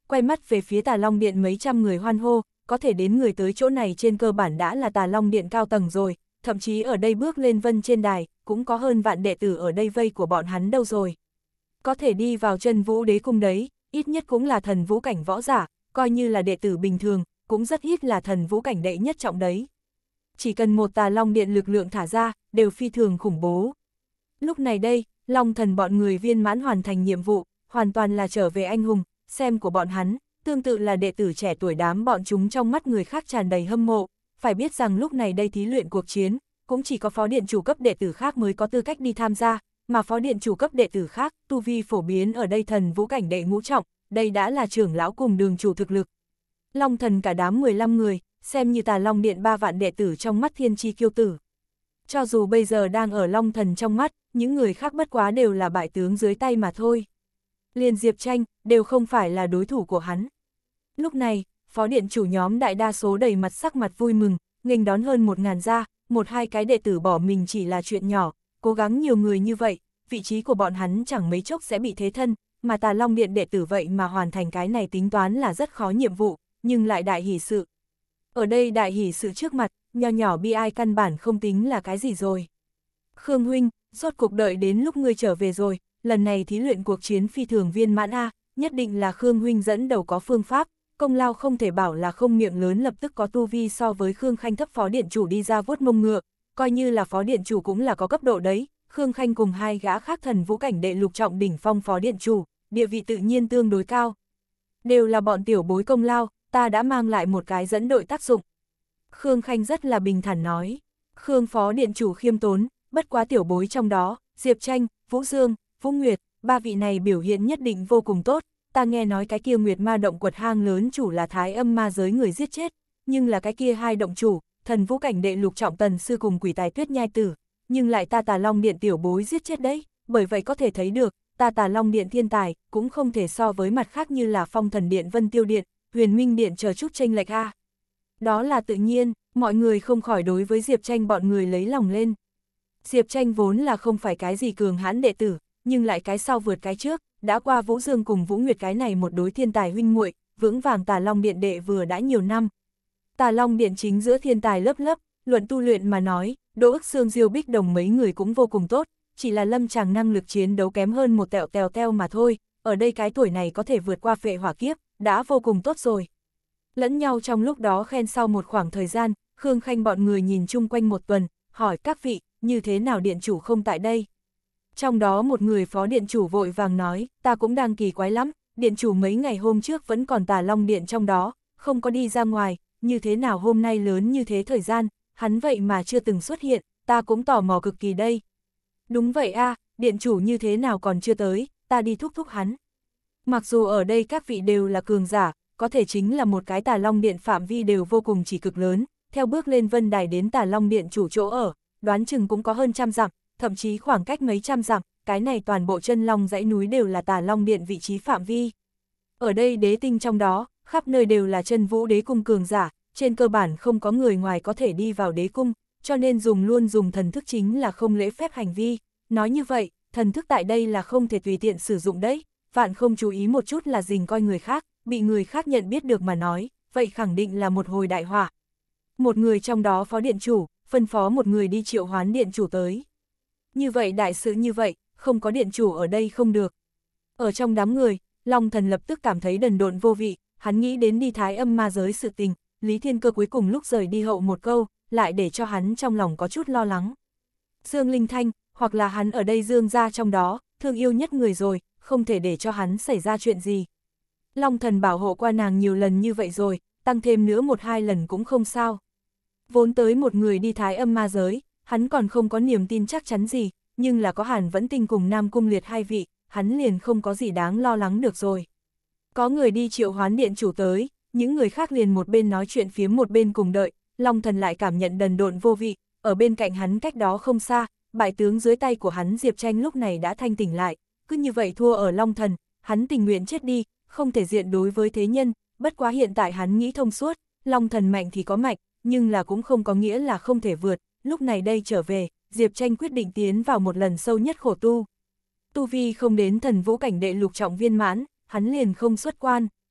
Speaker 1: quay mắt về phía Tà Long Điện mấy trăm người hoan hô, có thể đến người tới chỗ này trên cơ bản đã là Tà Long Điện cao tầng rồi, thậm chí ở đây bước lên vân trên đài, cũng có hơn vạn đệ tử ở đây vây của bọn hắn đâu rồi. Có thể đi vào chân vũ đế cung đấy, ít nhất cũng là thần vũ cảnh võ giả, coi như là đệ tử bình thường, cũng rất ít là thần vũ cảnh đệ nhất trọng đấy. Chỉ cần một Tà Long Điện lực lượng thả ra, đều phi thường khủng bố. Lúc này đây, Long Thần bọn người viên mãn hoàn thành nhiệm vụ, hoàn toàn là trở về anh hùng, xem của bọn hắn, tương tự là đệ tử trẻ tuổi đám bọn chúng trong mắt người khác tràn đầy hâm mộ, phải biết rằng lúc này đây thí luyện cuộc chiến, cũng chỉ có phó điện chủ cấp đệ tử khác mới có tư cách đi tham gia, mà phó điện chủ cấp đệ tử khác, tu vi phổ biến ở đây thần vũ cảnh đệ ngũ trọng, đây đã là trưởng lão cùng đường chủ thực lực. Long Thần cả đám mười lăm người, xem như Tà Long Điện ba vạn đệ tử trong mắt thiên chi kiêu tử. Cho dù bây giờ đang ở Long Thần trong mắt, những người khác bất quá đều là bại tướng dưới tay mà thôi. Liền Diệp Tranh, đều không phải là đối thủ của hắn. Lúc này, phó điện chủ nhóm đại đa số đầy mặt sắc mặt vui mừng, nghênh đón hơn một ngàn gia, một hai cái đệ tử bỏ mình chỉ là chuyện nhỏ, cố gắng nhiều người như vậy, vị trí của bọn hắn chẳng mấy chốc sẽ bị thế thân, mà Tà Long Điện đệ tử vậy mà hoàn thành cái này tính toán là rất khó nhiệm vụ, nhưng lại đại hỷ sự. Ở đây đại hỷ sự trước mặt, nho nhỏ bi ai căn bản không tính là cái gì rồi. Khương huynh, rốt cuộc đợi đến lúc ngươi trở về rồi, lần này thí luyện cuộc chiến phi thường viên mãn A, nhất định là Khương huynh dẫn đầu có phương pháp, công lao không thể bảo là không miệng lớn lập tức có tu vi so với Khương Khanh thấp phó điện chủ đi ra vuốt mông ngựa, coi như là phó điện chủ cũng là có cấp độ đấy, Khương Khanh cùng hai gã khác thần vũ cảnh đệ lục trọng đỉnh phong phó điện chủ, địa vị tự nhiên tương đối cao. Đều là bọn tiểu bối công lao, ta đã mang lại một cái dẫn đội tác dụng. Khương Khanh rất là bình thản nói, Khương phó điện chủ khiêm tốn, bất quá tiểu bối trong đó, Diệp Tranh, Vũ Dương, Vũ Nguyệt, ba vị này biểu hiện nhất định vô cùng tốt, ta nghe nói cái kia Nguyệt Ma động quật hang lớn chủ là Thái Âm ma giới người giết chết, nhưng là cái kia hai động chủ, thần vũ cảnh đệ lục trọng tần sư cùng Quỷ Tài Tuyết nhai tử, nhưng lại ta Tà Long Điện tiểu bối giết chết đấy, bởi vậy có thể thấy được, ta Tà Long Điện thiên tài, cũng không thể so với mặt khác như là Phong Thần Điện, Vân Tiêu Điện, Huyền Minh Điện chờ chút chênh lệch a. Đó là tự nhiên, mọi người không khỏi đối với Diệp Tranh bọn người lấy lòng lên. Diệp Tranh vốn là không phải cái gì cường hãn đệ tử, nhưng lại cái sau vượt cái trước, đã qua Vũ Dương cùng Vũ Nguyệt cái này một đối thiên tài huynh muội, vững vàng Tà Long Điện đệ vừa đã nhiều năm. Tà Long Điện chính giữa thiên tài lớp lớp, luận tu luyện mà nói, Đỗ Ức Xương Diêu Bích Đồng mấy người cũng vô cùng tốt, chỉ là Lâm Tràng năng lực chiến đấu kém hơn một tẹo tèo teo mà thôi, ở đây cái tuổi này có thể vượt qua phệ hỏa kiếp, đã vô cùng tốt rồi. Lẫn nhau trong lúc đó khen sau một khoảng thời gian, Khương Khanh bọn người nhìn chung quanh một tuần, hỏi các vị, như thế nào điện chủ không tại đây? Trong đó một người phó điện chủ vội vàng nói, ta cũng đang kỳ quái lắm, điện chủ mấy ngày hôm trước vẫn còn Tà Long Điện trong đó, không có đi ra ngoài, như thế nào hôm nay lớn như thế thời gian, hắn vậy mà chưa từng xuất hiện, ta cũng tò mò cực kỳ đây. Đúng vậy a, điện chủ như thế nào còn chưa tới, ta đi thúc thúc hắn. Mặc dù ở đây các vị đều là cường giả, có thể chính là một cái Tà Long Điện phạm vi đều vô cùng chỉ cực lớn, theo bước lên vân đài đến Tà Long Điện chủ chỗ ở, đoán chừng cũng có hơn trăm dặm, thậm chí khoảng cách mấy trăm dặm, cái này toàn bộ chân long dãy núi đều là Tà Long Điện vị trí phạm vi. Ở đây đế tinh trong đó, khắp nơi đều là chân vũ đế cung cường giả, trên cơ bản không có người ngoài có thể đi vào đế cung, cho nên dùng luôn dùng thần thức chính là không lễ phép hành vi. Nói như vậy, thần thức tại đây là không thể tùy tiện sử dụng đấy, vạn không chú ý một chút là dình coi người khác, bị người khác nhận biết được mà nói, vậy khẳng định là một hồi đại họa. Một người trong đó phó điện chủ, phân phó một người đi triệu hoán điện chủ tới. Như vậy đại sự như vậy, không có điện chủ ở đây không được. Ở trong đám người, Long Thần lập tức cảm thấy đần độn vô vị, hắn nghĩ đến đi Thái Âm ma giới sự tình, Lý Thiên Cơ cuối cùng lúc rời đi hậu một câu, lại để cho hắn trong lòng có chút lo lắng. Dương Linh Thanh, hoặc là hắn ở đây Dương ra trong đó, thương yêu nhất người rồi, không thể để cho hắn xảy ra chuyện gì. Long Thần bảo hộ qua nàng nhiều lần như vậy rồi, tăng thêm nữa một hai lần cũng không sao. Vốn tới một người đi Thái Âm ma giới, hắn còn không có niềm tin chắc chắn gì, nhưng là có Hàn Vẫn Tinh cùng Nam Cung Liệt hai vị, hắn liền không có gì đáng lo lắng được rồi. Có người đi triệu hoán điện chủ tới, những người khác liền một bên nói chuyện phiếm một bên cùng đợi, Long Thần lại cảm nhận đần độn vô vị, ở bên cạnh hắn cách đó không xa, bại tướng dưới tay của hắn Diệp Tranh lúc này đã thanh tỉnh lại, cứ như vậy thua ở Long Thần, hắn tình nguyện chết đi, không thể diện đối với thế nhân, bất quá hiện tại hắn nghĩ thông suốt, Long Thần mạnh thì có mạnh, nhưng là cũng không có nghĩa là không thể vượt, lúc này đây trở về, Diệp Tranh quyết định tiến vào một lần sâu nhất khổ tu. Tu vi không đến thần vũ cảnh đệ lục trọng viên mãn, hắn liền không xuất quan.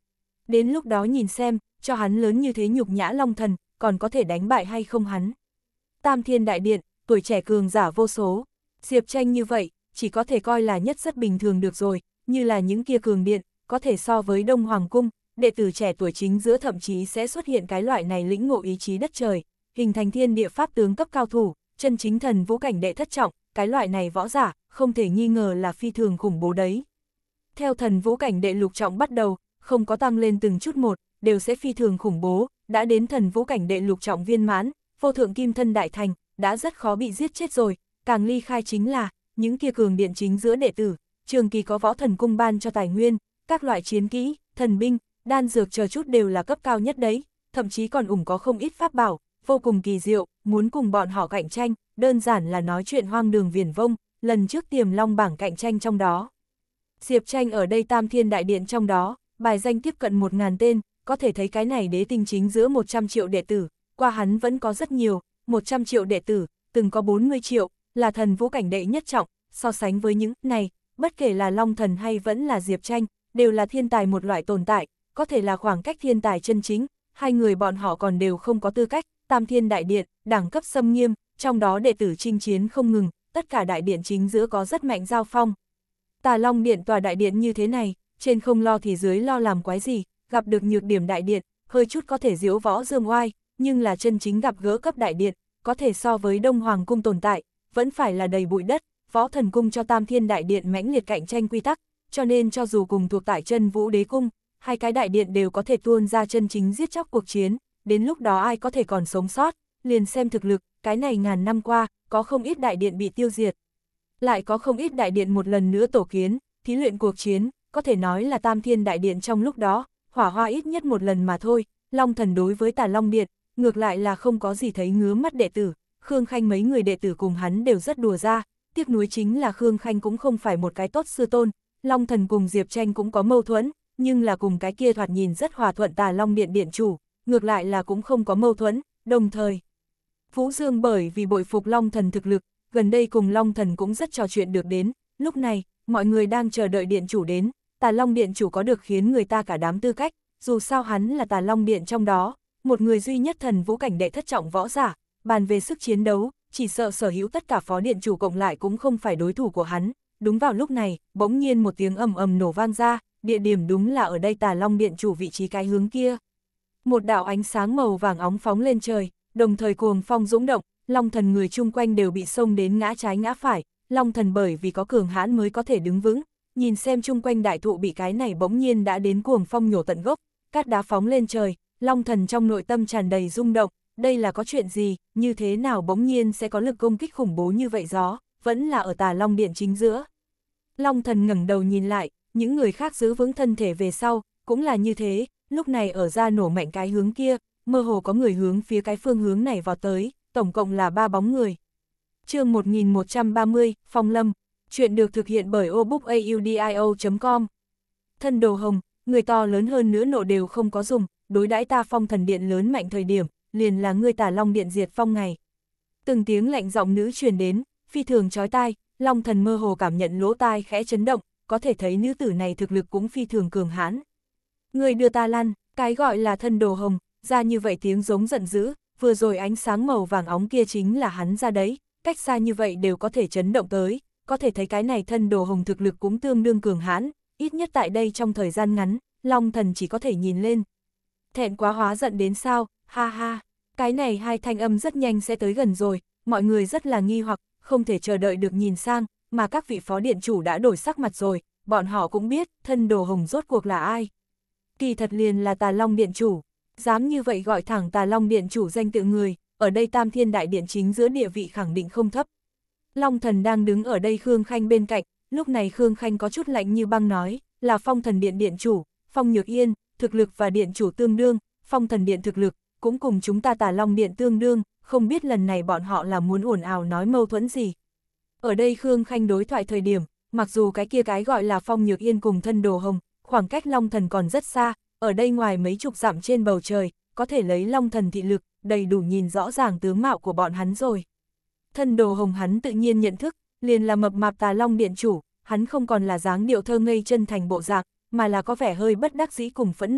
Speaker 1: Đến lúc đó nhìn xem, cho hắn lớn như thế nhục nhã Long Thần, còn có thể đánh bại hay không hắn. Tam Thiên Đại Điện, tuổi trẻ cường giả vô số. Diệp Tranh như vậy, chỉ có thể coi là nhất rất bình thường được rồi, như là những kia cường điện, có thể so với Đông Hoàng Cung, đệ tử trẻ tuổi chính giữa thậm chí sẽ xuất hiện cái loại này lĩnh ngộ ý chí đất trời, hình thành thiên địa pháp tướng cấp cao thủ, chân chính thần vũ cảnh đệ thất trọng, cái loại này võ giả, không thể nghi ngờ là phi thường khủng bố đấy. Theo thần vũ cảnh đệ lục trọng bắt đầu, không có tăng lên từng chút một, đều sẽ phi thường khủng bố, đã đến thần vũ cảnh đệ lục trọng viên mãn, vô thượng kim thân đại thành, đã rất khó bị giết chết rồi, càng ly khai chính là, những kia cường điện chính giữa đệ tử, trường kỳ có võ thần cung ban cho tài nguyên, các loại chiến kỹ, thần binh, đan dược chờ chút đều là cấp cao nhất đấy, thậm chí còn ủng có không ít pháp bảo, vô cùng kỳ diệu, muốn cùng bọn họ cạnh tranh, đơn giản là nói chuyện hoang đường viển vông, lần trước Tiềm Long bảng cạnh tranh trong đó. Diệp Tranh ở đây Tam Thiên Đại Điện trong đó, bài danh tiếp cận một ngàn tên, có thể thấy cái này đế tinh chính giữa một trăm triệu đệ tử, qua hắn vẫn có rất nhiều, một trăm triệu đệ tử, từng có bốn mươi triệu, là thần vũ cảnh đệ nhất trọng, so sánh với những này, bất kể là Long Thần hay vẫn là Diệp Tranh, đều là thiên tài một loại tồn tại, có thể là khoảng cách thiên tài chân chính, hai người bọn họ còn đều không có tư cách. Tam Thiên Đại Điện, đẳng cấp xâm nghiêm, trong đó đệ tử chinh chiến không ngừng, tất cả đại điện chính giữa có rất mạnh giao phong. Tà Long Điện tòa đại điện như thế này, trên không lo thì dưới lo làm quái gì, gặp được nhược điểm đại điện, hơi chút có thể diễu võ dương oai, nhưng là chân chính gặp gỡ cấp đại điện, có thể so với Đông Hoàng Cung tồn tại, vẫn phải là đầy bụi đất, Võ Thần Cung cho Tam Thiên Đại Điện mãnh liệt cạnh tranh quy tắc, cho nên cho dù cùng thuộc tại chân Vũ Đế Cung, hai cái đại điện đều có thể tuôn ra chân chính giết chóc cuộc chiến, đến lúc đó ai có thể còn sống sót, liền xem thực lực, cái này ngàn năm qua, có không ít đại điện bị tiêu diệt. Lại có không ít đại điện một lần nữa tổ kiến, thí luyện cuộc chiến, có thể nói là Tam Thiên Đại Điện trong lúc đó, hỏa hoa ít nhất một lần mà thôi, Long Thần đối với Tà Long Điện, ngược lại là không có gì thấy ngứa mắt đệ tử, Khương Khanh mấy người đệ tử cùng hắn đều rất đùa ra, tiếc nuối chính là Khương Khanh cũng không phải một cái tốt sư tôn, Long Thần cùng Diệp Tranh cũng có mâu thuẫn, nhưng là cùng cái kia thoạt nhìn rất hòa thuận Tà Long Điện điện chủ, ngược lại là cũng không có mâu thuẫn, đồng thời. Vũ Dương bởi vì bội phục Long Thần thực lực, gần đây cùng Long Thần cũng rất trò chuyện được đến, lúc này, mọi người đang chờ đợi điện chủ đến, Tà Long Điện chủ có được khiến người ta cả đám tư cách, dù sao hắn là Tà Long Điện trong đó, một người duy nhất thần vũ cảnh đệ thất trọng võ giả, bàn về sức chiến đấu, chỉ sợ sở hữu tất cả phó điện chủ cộng lại cũng không phải đối thủ của hắn. Đúng vào lúc này, bỗng nhiên một tiếng ầm ầm nổ vang ra, địa điểm đúng là ở đây Tà Long Điện chủ vị trí cái hướng kia. Một đạo ánh sáng màu vàng óng phóng lên trời, đồng thời cuồng phong dũng động, Long Thần người chung quanh đều bị xông đến ngã trái ngã phải, Long Thần bởi vì có cường hãn mới có thể đứng vững, nhìn xem chung quanh đại thụ bị cái này bỗng nhiên đã đến cuồng phong nhổ tận gốc, cát đá phóng lên trời, Long Thần trong nội tâm tràn đầy rung động, đây là có chuyện gì, như thế nào bỗng nhiên sẽ có lực công kích khủng bố như vậy gió, vẫn là ở Tà Long Điện chính giữa. Long Thần ngẩng đầu nhìn lại, những người khác giữ vững thân thể về sau, cũng là như thế, lúc này ở ra nổ mạnh cái hướng kia, mơ hồ có người hướng phía cái phương hướng này vào tới, tổng cộng là ba bóng người. Chương một nghìn một trăm ba mươi, Phong Lâm, chuyện được thực hiện bởi obookaudio chấm com. Thân đồ hồng, người to lớn hơn nữa nộ đều không có dùng, đối đãi ta Phong Thần Điện lớn mạnh thời điểm, liền là ngươi Tà Long Điện diệt phong ngày. Từng tiếng lạnh giọng nữ truyền đến, phi thường chói tai, Long Thần mơ hồ cảm nhận lỗ tai khẽ chấn động, có thể thấy nữ tử này thực lực cũng phi thường cường hãn. Người đưa ta lăn, cái gọi là thân đồ hồng, ra như vậy tiếng giống giận dữ, vừa rồi ánh sáng màu vàng óng kia chính là hắn ra đấy, cách xa như vậy đều có thể chấn động tới, có thể thấy cái này thân đồ hồng thực lực cũng tương đương cường hãn, ít nhất tại đây trong thời gian ngắn, Long Thần chỉ có thể nhìn lên. Thẹn quá hóa giận đến sao, ha ha, cái này hai thanh âm rất nhanh sẽ tới gần rồi, mọi người rất là nghi hoặc, không thể chờ đợi được nhìn sang, mà các vị phó điện chủ đã đổi sắc mặt rồi, bọn họ cũng biết, thân đồ hồng rốt cuộc là ai. Kỳ thật liền là Tà Long Điện chủ, dám như vậy gọi thẳng Tà Long Điện chủ danh tự người, ở đây Tam Thiên Đại Điện chính giữa địa vị khẳng định không thấp. Long Thần đang đứng ở đây Khương Khanh bên cạnh, lúc này Khương Khanh có chút lạnh như băng nói, là Phong Thần Điện Điện chủ, Phong Nhược Yên, thực lực và Điện chủ tương đương, Phong Thần Điện thực lực, cũng cùng chúng ta Tà Long Điện tương đương, không biết lần này bọn họ là muốn ồn ào nói mâu thuẫn gì. Ở đây Khương Khanh đối thoại thời điểm, mặc dù cái kia cái gọi là Phong Nhược Yên cùng thân đồ hồng, khoảng cách Long Thần còn rất xa, ở đây ngoài mấy chục dặm trên bầu trời, có thể lấy Long Thần thị lực, đầy đủ nhìn rõ ràng tướng mạo của bọn hắn rồi. Thân đồ hồng hắn tự nhiên nhận thức, liền là mập mạp Tà Long Điện chủ, hắn không còn là dáng điệu thơ ngây chân thành bộ dạng, mà là có vẻ hơi bất đắc dĩ cùng phẫn nộ,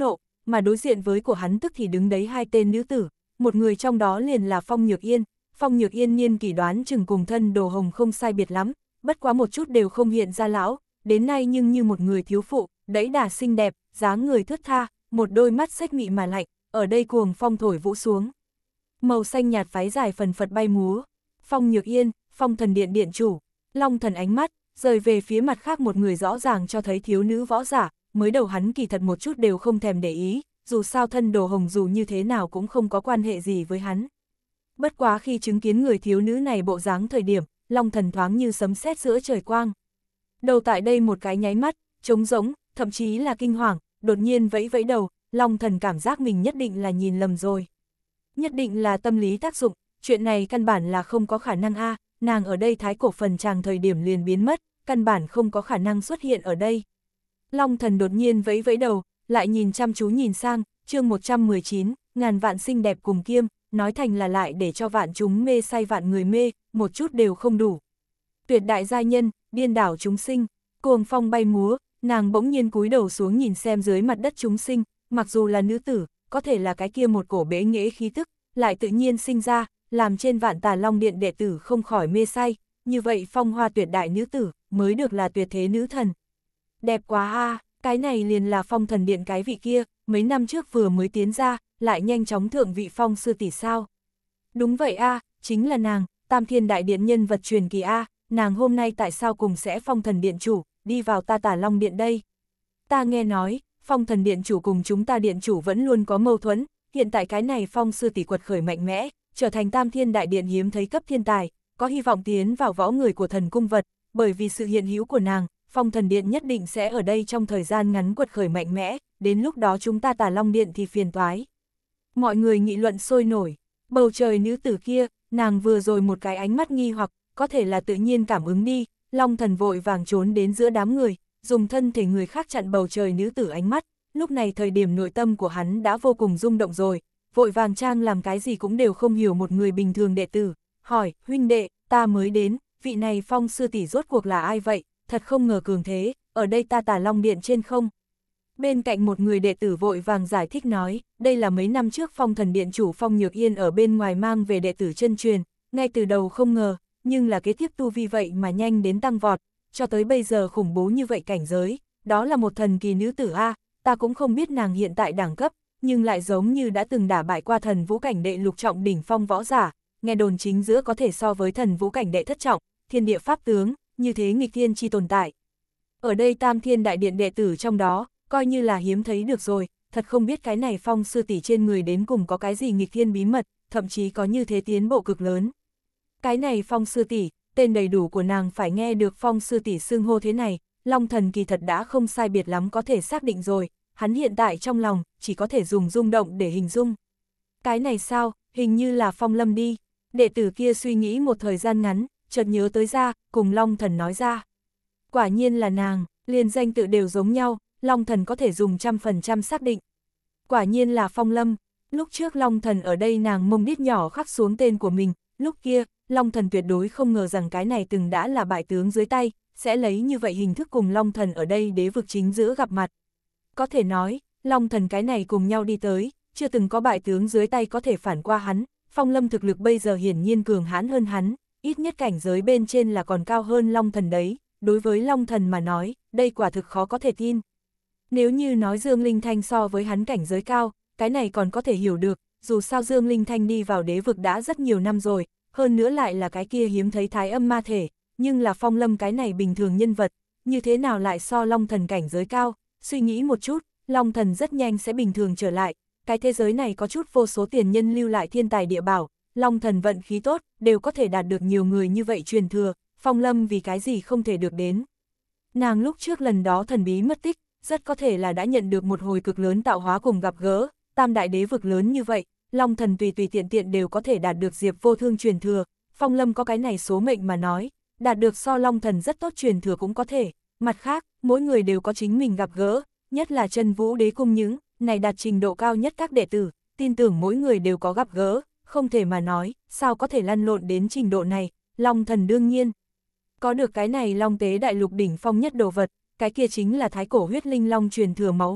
Speaker 1: mà đối diện với của hắn tức thì đứng đấy hai tên nữ tử, một người trong đó liền là Phong Nhược Yên. Phong Nhược Yên niên kỷ đoán chừng cùng thân Đồ Hồng không sai biệt lắm, bất quá một chút đều không hiện ra lão, đến nay nhưng như một người thiếu phụ, đẫy đà xinh đẹp, dáng người thướt tha, một đôi mắt xếch mị mà lạnh, ở đây cuồng phong thổi vũ xuống. Màu xanh nhạt váy dài phần phật bay múa. Phong Nhược Yên, Phong Thần Điện điện chủ. Long Thần ánh mắt rời về phía mặt khác một người rõ ràng cho thấy thiếu nữ võ giả, mới đầu hắn kỳ thật một chút đều không thèm để ý, dù sao thân Đồ Hồng dù như thế nào cũng không có quan hệ gì với hắn. Bất quá khi chứng kiến người thiếu nữ này bộ dáng thời điểm, Long Thần thoáng như sấm sét giữa trời quang. Đầu tại đây một cái nháy mắt, trống rỗng, thậm chí là kinh hoàng, đột nhiên vẫy vẫy đầu, Long Thần cảm giác mình nhất định là nhìn lầm rồi. Nhất định là tâm lý tác dụng, chuyện này căn bản là không có khả năng a, à, nàng ở đây thái cổ phần tràng thời điểm liền biến mất, căn bản không có khả năng xuất hiện ở đây. Long Thần đột nhiên vẫy vẫy đầu, lại nhìn chăm chú nhìn sang, chương một trăm mười chín, ngàn vạn xinh đẹp cùng kiêm, nói thành là lại để cho vạn chúng mê say vạn người mê, một chút đều không đủ. Tuyệt đại giai nhân, điên đảo chúng sinh, cuồng phong bay múa, nàng bỗng nhiên cúi đầu xuống nhìn xem dưới mặt đất chúng sinh, mặc dù là nữ tử, có thể là cái kia một cổ bế nghễ khí tức, lại tự nhiên sinh ra, làm trên Vạn Tà Long Điện đệ tử không khỏi mê say, như vậy phong hoa tuyệt đại nữ tử, mới được là tuyệt thế nữ thần. Đẹp quá a, à, cái này liền là Phong Thần Điện cái vị kia, mấy năm trước vừa mới tiến ra, lại nhanh chóng thượng vị Phong sư tỷ sao. Đúng vậy a, à, chính là nàng, Tam Thiên Đại Điện nhân vật truyền kỳ a, à, nàng hôm nay tại sao cùng sẽ Phong Thần Điện chủ, đi vào ta Tà Long Điện đây. Ta nghe nói, Phong Thần Điện chủ cùng chúng ta điện chủ vẫn luôn có mâu thuẫn, hiện tại cái này Phong sư tỷ quật khởi mạnh mẽ, trở thành Tam Thiên Đại Điện hiếm thấy cấp thiên tài, có hy vọng tiến vào võ người của thần cung vật, bởi vì sự hiện hữu của nàng, Phong Thần Điện nhất định sẽ ở đây trong thời gian ngắn quật khởi mạnh mẽ, đến lúc đó chúng ta Tà Long Điện thì phiền toái. Mọi người nghị luận sôi nổi, bầu trời nữ tử kia, nàng vừa rồi một cái ánh mắt nghi hoặc, có thể là tự nhiên cảm ứng đi, Long Thần vội vàng trốn đến giữa đám người, dùng thân thể người khác chặn bầu trời nữ tử ánh mắt, lúc này thời điểm nội tâm của hắn đã vô cùng rung động rồi, vội vàng trang làm cái gì cũng đều không hiểu một người bình thường đệ tử, hỏi, huynh đệ, ta mới đến, vị này Phong sư tỷ rốt cuộc là ai vậy, thật không ngờ cường thế, ở đây ta Tà Long Điện trên không. Bên cạnh một người đệ tử vội vàng giải thích nói, đây là mấy năm trước Phong Thần Điện chủ Phong Nhược Yên ở bên ngoài mang về đệ tử chân truyền, ngay từ đầu không ngờ, nhưng là kế tiếp tu vi vậy mà nhanh đến tăng vọt, cho tới bây giờ khủng bố như vậy cảnh giới, đó là một thần kỳ nữ tử a, ta cũng không biết nàng hiện tại đẳng cấp, nhưng lại giống như đã từng đả bại qua thần vũ cảnh đệ lục trọng đỉnh phong võ giả, nghe đồn chính giữa có thể so với thần vũ cảnh đệ thất trọng, thiên địa pháp tướng, như thế nghịch thiên chi tồn tại. Ở đây Tam Thiên Đại Điện đệ tử trong đó, coi như là hiếm thấy được rồi, thật không biết cái này Phong sư tỷ trên người đến cùng có cái gì nghịch thiên bí mật, thậm chí có như thế tiến bộ cực lớn. Cái này Phong sư tỷ, tên đầy đủ của nàng phải nghe được Phong sư tỷ xưng hô thế này, Long Thần kỳ thật đã không sai biệt lắm có thể xác định rồi, hắn hiện tại trong lòng, chỉ có thể dùng rung động để hình dung. Cái này sao, hình như là Phong Lâm đi, đệ tử kia suy nghĩ một thời gian ngắn, chợt nhớ tới ra, cùng Long Thần nói ra. Quả nhiên là nàng, liền danh tự đều giống nhau, Long Thần có thể dùng trăm phần trăm xác định. Quả nhiên là Phong Lâm, lúc trước Long Thần ở đây nàng mông đít nhỏ khắc xuống tên của mình, lúc kia, Long Thần tuyệt đối không ngờ rằng cái này từng đã là bại tướng dưới tay, sẽ lấy như vậy hình thức cùng Long Thần ở đây đế vực chính giữa gặp mặt. Có thể nói, Long Thần cái này cùng nhau đi tới, chưa từng có bại tướng dưới tay có thể phản qua hắn, Phong Lâm thực lực bây giờ hiển nhiên cường hãn hơn hắn, ít nhất cảnh giới bên trên là còn cao hơn Long Thần đấy, đối với Long Thần mà nói, đây quả thực khó có thể tin. Nếu như nói Dương Linh Thanh so với hắn cảnh giới cao, cái này còn có thể hiểu được, dù sao Dương Linh Thanh đi vào đế vực đã rất nhiều năm rồi, hơn nữa lại là cái kia hiếm thấy thái âm ma thể, nhưng là Phong Lâm cái này bình thường nhân vật, như thế nào lại so Long Thần cảnh giới cao, suy nghĩ một chút, Long Thần rất nhanh sẽ bình thường trở lại, cái thế giới này có chút vô số tiền nhân lưu lại thiên tài địa bảo, Long Thần vận khí tốt, đều có thể đạt được nhiều người như vậy truyền thừa, Phong Lâm vì cái gì không thể được đến. Nàng lúc trước lần đó thần bí mất tích, rất có thể là đã nhận được một hồi cực lớn tạo hóa cùng gặp gỡ, tam đại đế vực lớn như vậy, Long Thần tùy tùy tiện tiện đều có thể đạt được Diệp Vô Thương truyền thừa, Phong Lâm có cái này số mệnh mà nói, đạt được so Long Thần rất tốt truyền thừa cũng có thể, mặt khác, mỗi người đều có chính mình gặp gỡ, nhất là Chân Vũ Đế cung những, này đạt trình độ cao nhất các đệ tử, tin tưởng mỗi người đều có gặp gỡ, không thể mà nói, sao có thể lăn lộn đến trình độ này, Long Thần đương nhiên có được cái này Long Tế Đại Lục đỉnh phong nhất đồ vật, cái kia chính là thái cổ huyết linh long truyền thừa máu huyết,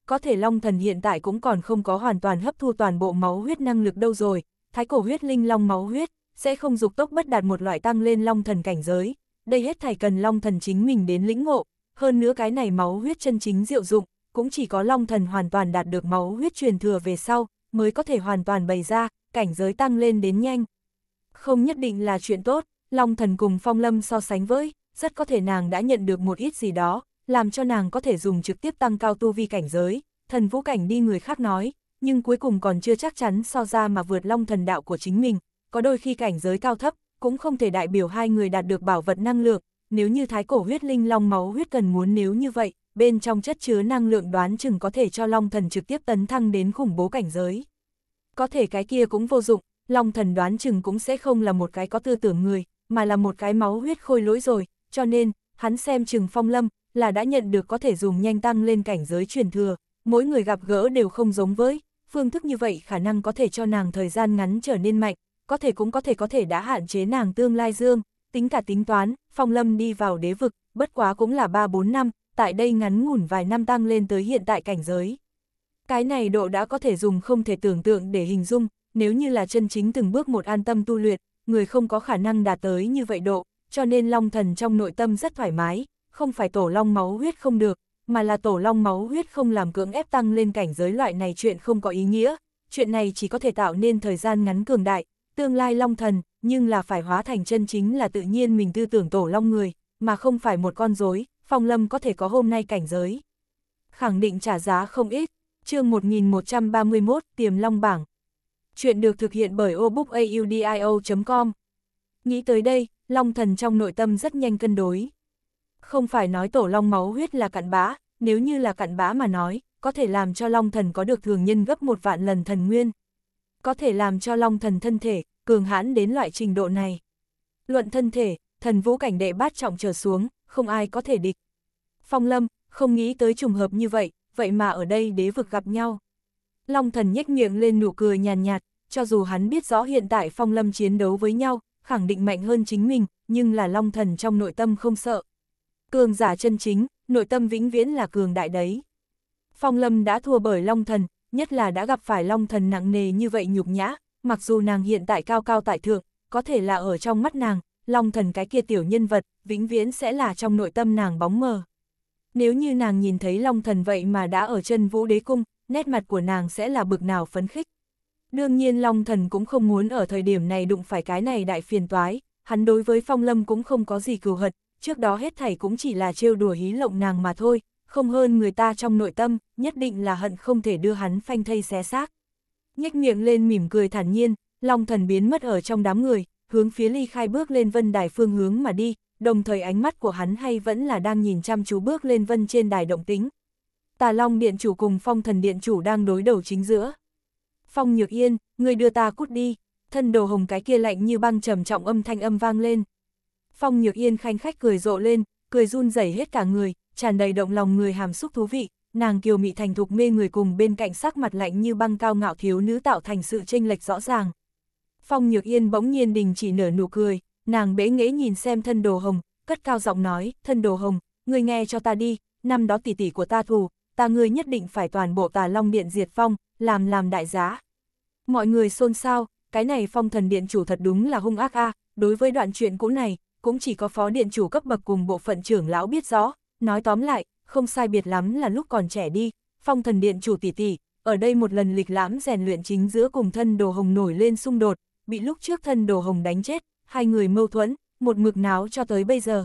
Speaker 1: có thể Long Thần hiện tại cũng còn không có hoàn toàn hấp thu toàn bộ máu huyết năng lực đâu rồi, thái cổ huyết linh long máu huyết, sẽ không dục tốc bất đạt một loại tăng lên Long Thần cảnh giới, đây hết thảy cần Long Thần chính mình đến lĩnh ngộ, hơn nữa cái này máu huyết chân chính diệu dụng, cũng chỉ có Long Thần hoàn toàn đạt được máu huyết truyền thừa về sau, mới có thể hoàn toàn bày ra, cảnh giới tăng lên đến nhanh. Không nhất định là chuyện tốt, Long Thần cùng Phong Lâm so sánh với, rất có thể nàng đã nhận được một ít gì đó, làm cho nàng có thể dùng trực tiếp tăng cao tu vi cảnh giới, thần vũ cảnh đi người khác nói, nhưng cuối cùng còn chưa chắc chắn so ra mà vượt Long Thần đạo của chính mình, có đôi khi cảnh giới cao thấp, cũng không thể đại biểu hai người đạt được bảo vật năng lượng, nếu như thái cổ huyết linh long máu huyết cần muốn nếu như vậy, bên trong chất chứa năng lượng đoán chừng có thể cho Long Thần trực tiếp tấn thăng đến khủng bố cảnh giới. Có thể cái kia cũng vô dụng, Long Thần đoán chừng cũng sẽ không là một cái có tư tưởng người, mà là một cái máu huyết khôi lỗi rồi, cho nên, hắn xem chừng Phong Lâm, là đã nhận được có thể dùng nhanh tăng lên cảnh giới truyền thừa, mỗi người gặp gỡ đều không giống với, phương thức như vậy khả năng có thể cho nàng thời gian ngắn trở nên mạnh, có thể cũng có thể có thể đã hạn chế nàng tương lai dương, tính cả tính toán, Phong Lâm đi vào đế vực, bất quá cũng là ba bốn năm, tại đây ngắn ngủn vài năm tăng lên tới hiện tại cảnh giới. Cái này độ đã có thể dùng không thể tưởng tượng để hình dung, nếu như là chân chính từng bước một an tâm tu luyện, người không có khả năng đạt tới như vậy độ, cho nên Long Thần trong nội tâm rất thoải mái, không phải tổ long máu huyết không được, mà là tổ long máu huyết không làm cưỡng ép tăng lên cảnh giới loại này chuyện không có ý nghĩa, chuyện này chỉ có thể tạo nên thời gian ngắn cường đại, tương lai Long Thần, nhưng là phải hóa thành chân chính là tự nhiên mình tư tưởng tổ long người, mà không phải một con rối. Phong Lâm có thể có hôm nay cảnh giới. Khẳng định trả giá không ít, chương một nghìn một trăm ba mươi mốt, Tiềm Long Bảng. Chuyện được thực hiện bởi obookaudio chấm com. Nghĩ tới đây, Long Thần trong nội tâm rất nhanh cân đối. Không phải nói tổ long máu huyết là cặn bã, nếu như là cặn bã mà nói, có thể làm cho Long Thần có được thường nhân gấp một vạn lần thần nguyên. Có thể làm cho Long Thần thân thể, cường hãn đến loại trình độ này. Luận thân thể, thần vũ cảnh đệ bát trọng trở xuống, không ai có thể địch. Phong Lâm, không nghĩ tới trùng hợp như vậy, vậy mà ở đây đế vực gặp nhau. Long Thần nhếch miệng lên nụ cười nhàn nhạt, cho dù hắn biết rõ hiện tại Phong Lâm chiến đấu với nhau, khẳng định mạnh hơn chính mình, nhưng là Long Thần trong nội tâm không sợ. Cường giả chân chính, nội tâm vĩnh viễn là cường đại đấy. Phong Lâm đã thua bởi Long Thần, nhất là đã gặp phải Long Thần nặng nề như vậy nhục nhã, mặc dù nàng hiện tại cao cao tại thượng, có thể là ở trong mắt nàng, Long Thần cái kia tiểu nhân vật, vĩnh viễn sẽ là trong nội tâm nàng bóng mờ. Nếu như nàng nhìn thấy Long Thần vậy mà đã ở chân Vũ Đế Cung, nét mặt của nàng sẽ là bực nào phấn khích. Đương nhiên Long Thần cũng không muốn ở thời điểm này đụng phải cái này đại phiền toái, hắn đối với Phong Lâm cũng không có gì cừu hận, trước đó hết thảy cũng chỉ là trêu đùa hí lộng nàng mà thôi, không hơn người ta trong nội tâm, nhất định là hận không thể đưa hắn phanh thây xé xác. Nhếch miệng lên mỉm cười thản nhiên, Long Thần biến mất ở trong đám người, hướng phía ly khai bước lên vân đài phương hướng mà đi, đồng thời ánh mắt của hắn hay vẫn là đang nhìn chăm chú bước lên vân trên đài động tính. Tà Long Điện Chủ cùng Phong Thần Điện Chủ đang đối đầu chính giữa. Phong Nhược Yên, người đưa ta cút đi, thân đồ hồng cái kia lạnh như băng trầm trọng âm thanh âm vang lên. Phong Nhược Yên khanh khách cười rộ lên, cười run rẩy hết cả người, tràn đầy động lòng người hàm xúc thú vị, nàng kiều mị thành thục mê người cùng bên cạnh sắc mặt lạnh như băng cao ngạo thiếu nữ tạo thành sự chênh lệch rõ ràng. Phong Nhược Yên bỗng nhiên đình chỉ nở nụ cười, nàng bẽ nghễ nhìn xem thân đồ hồng, cất cao giọng nói, thân đồ hồng, ngươi nghe cho ta đi, năm đó tỷ tỷ của ta thù, ta ngươi nhất định phải toàn bộ Tà Long Điện diệt phong, làm làm đại giá. Mọi người xôn xao, cái này Phong Thần Điện Chủ thật đúng là hung ác a. Đối với đoạn chuyện cũ này, cũng chỉ có phó điện chủ cấp bậc cùng bộ phận trưởng lão biết rõ, nói tóm lại, không sai biệt lắm là lúc còn trẻ đi, Phong Thần Điện Chủ tỷ tỷ, ở đây một lần lịch lãm rèn luyện chính giữa cùng thân đồ hồng nổi lên xung đột, bị lúc trước thân đồ hồng đánh chết, hai người mâu thuẫn, một mực náo cho tới bây giờ.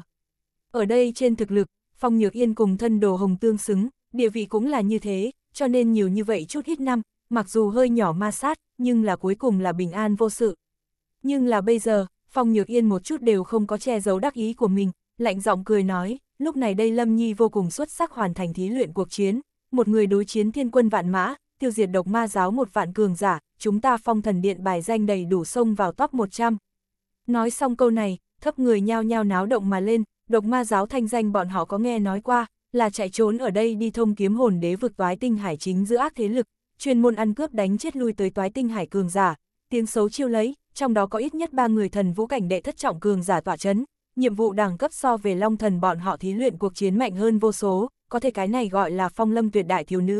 Speaker 1: Ở đây trên thực lực, Phong Nhược Yên cùng thân đồ hồng tương xứng, địa vị cũng là như thế, cho nên nhiều như vậy chút ít năm, mặc dù hơi nhỏ ma sát, nhưng là cuối cùng là bình an vô sự. Nhưng là bây giờ, Phong Nhược Yên một chút đều không có che giấu đắc ý của mình, lạnh giọng cười nói, lúc này đây Lâm Nhi vô cùng xuất sắc hoàn thành thí luyện cuộc chiến, một người đối chiến thiên quân vạn mã, tiêu diệt độc ma giáo một vạn cường giả, chúng ta Phong Thần Điện bài danh đầy đủ xông vào top một trăm. Nói xong câu này, thấp người nhao nhao náo động mà lên, độc ma giáo thanh danh bọn họ có nghe nói qua, là chạy trốn ở đây đi thông kiếm hồn đế vực Toái Tinh Hải chính giữa ác thế lực, chuyên môn ăn cướp đánh chết lui tới Toái Tinh Hải cường giả, tiếng xấu chiêu lấy, trong đó có ít nhất ba người thần vũ cảnh đệ thất trọng cường giả tọa chấn, nhiệm vụ đẳng cấp so về Long Thần bọn họ thí luyện cuộc chiến mạnh hơn vô số, có thể cái này gọi là Phong Lâm tuyệt đại thiếu nữ,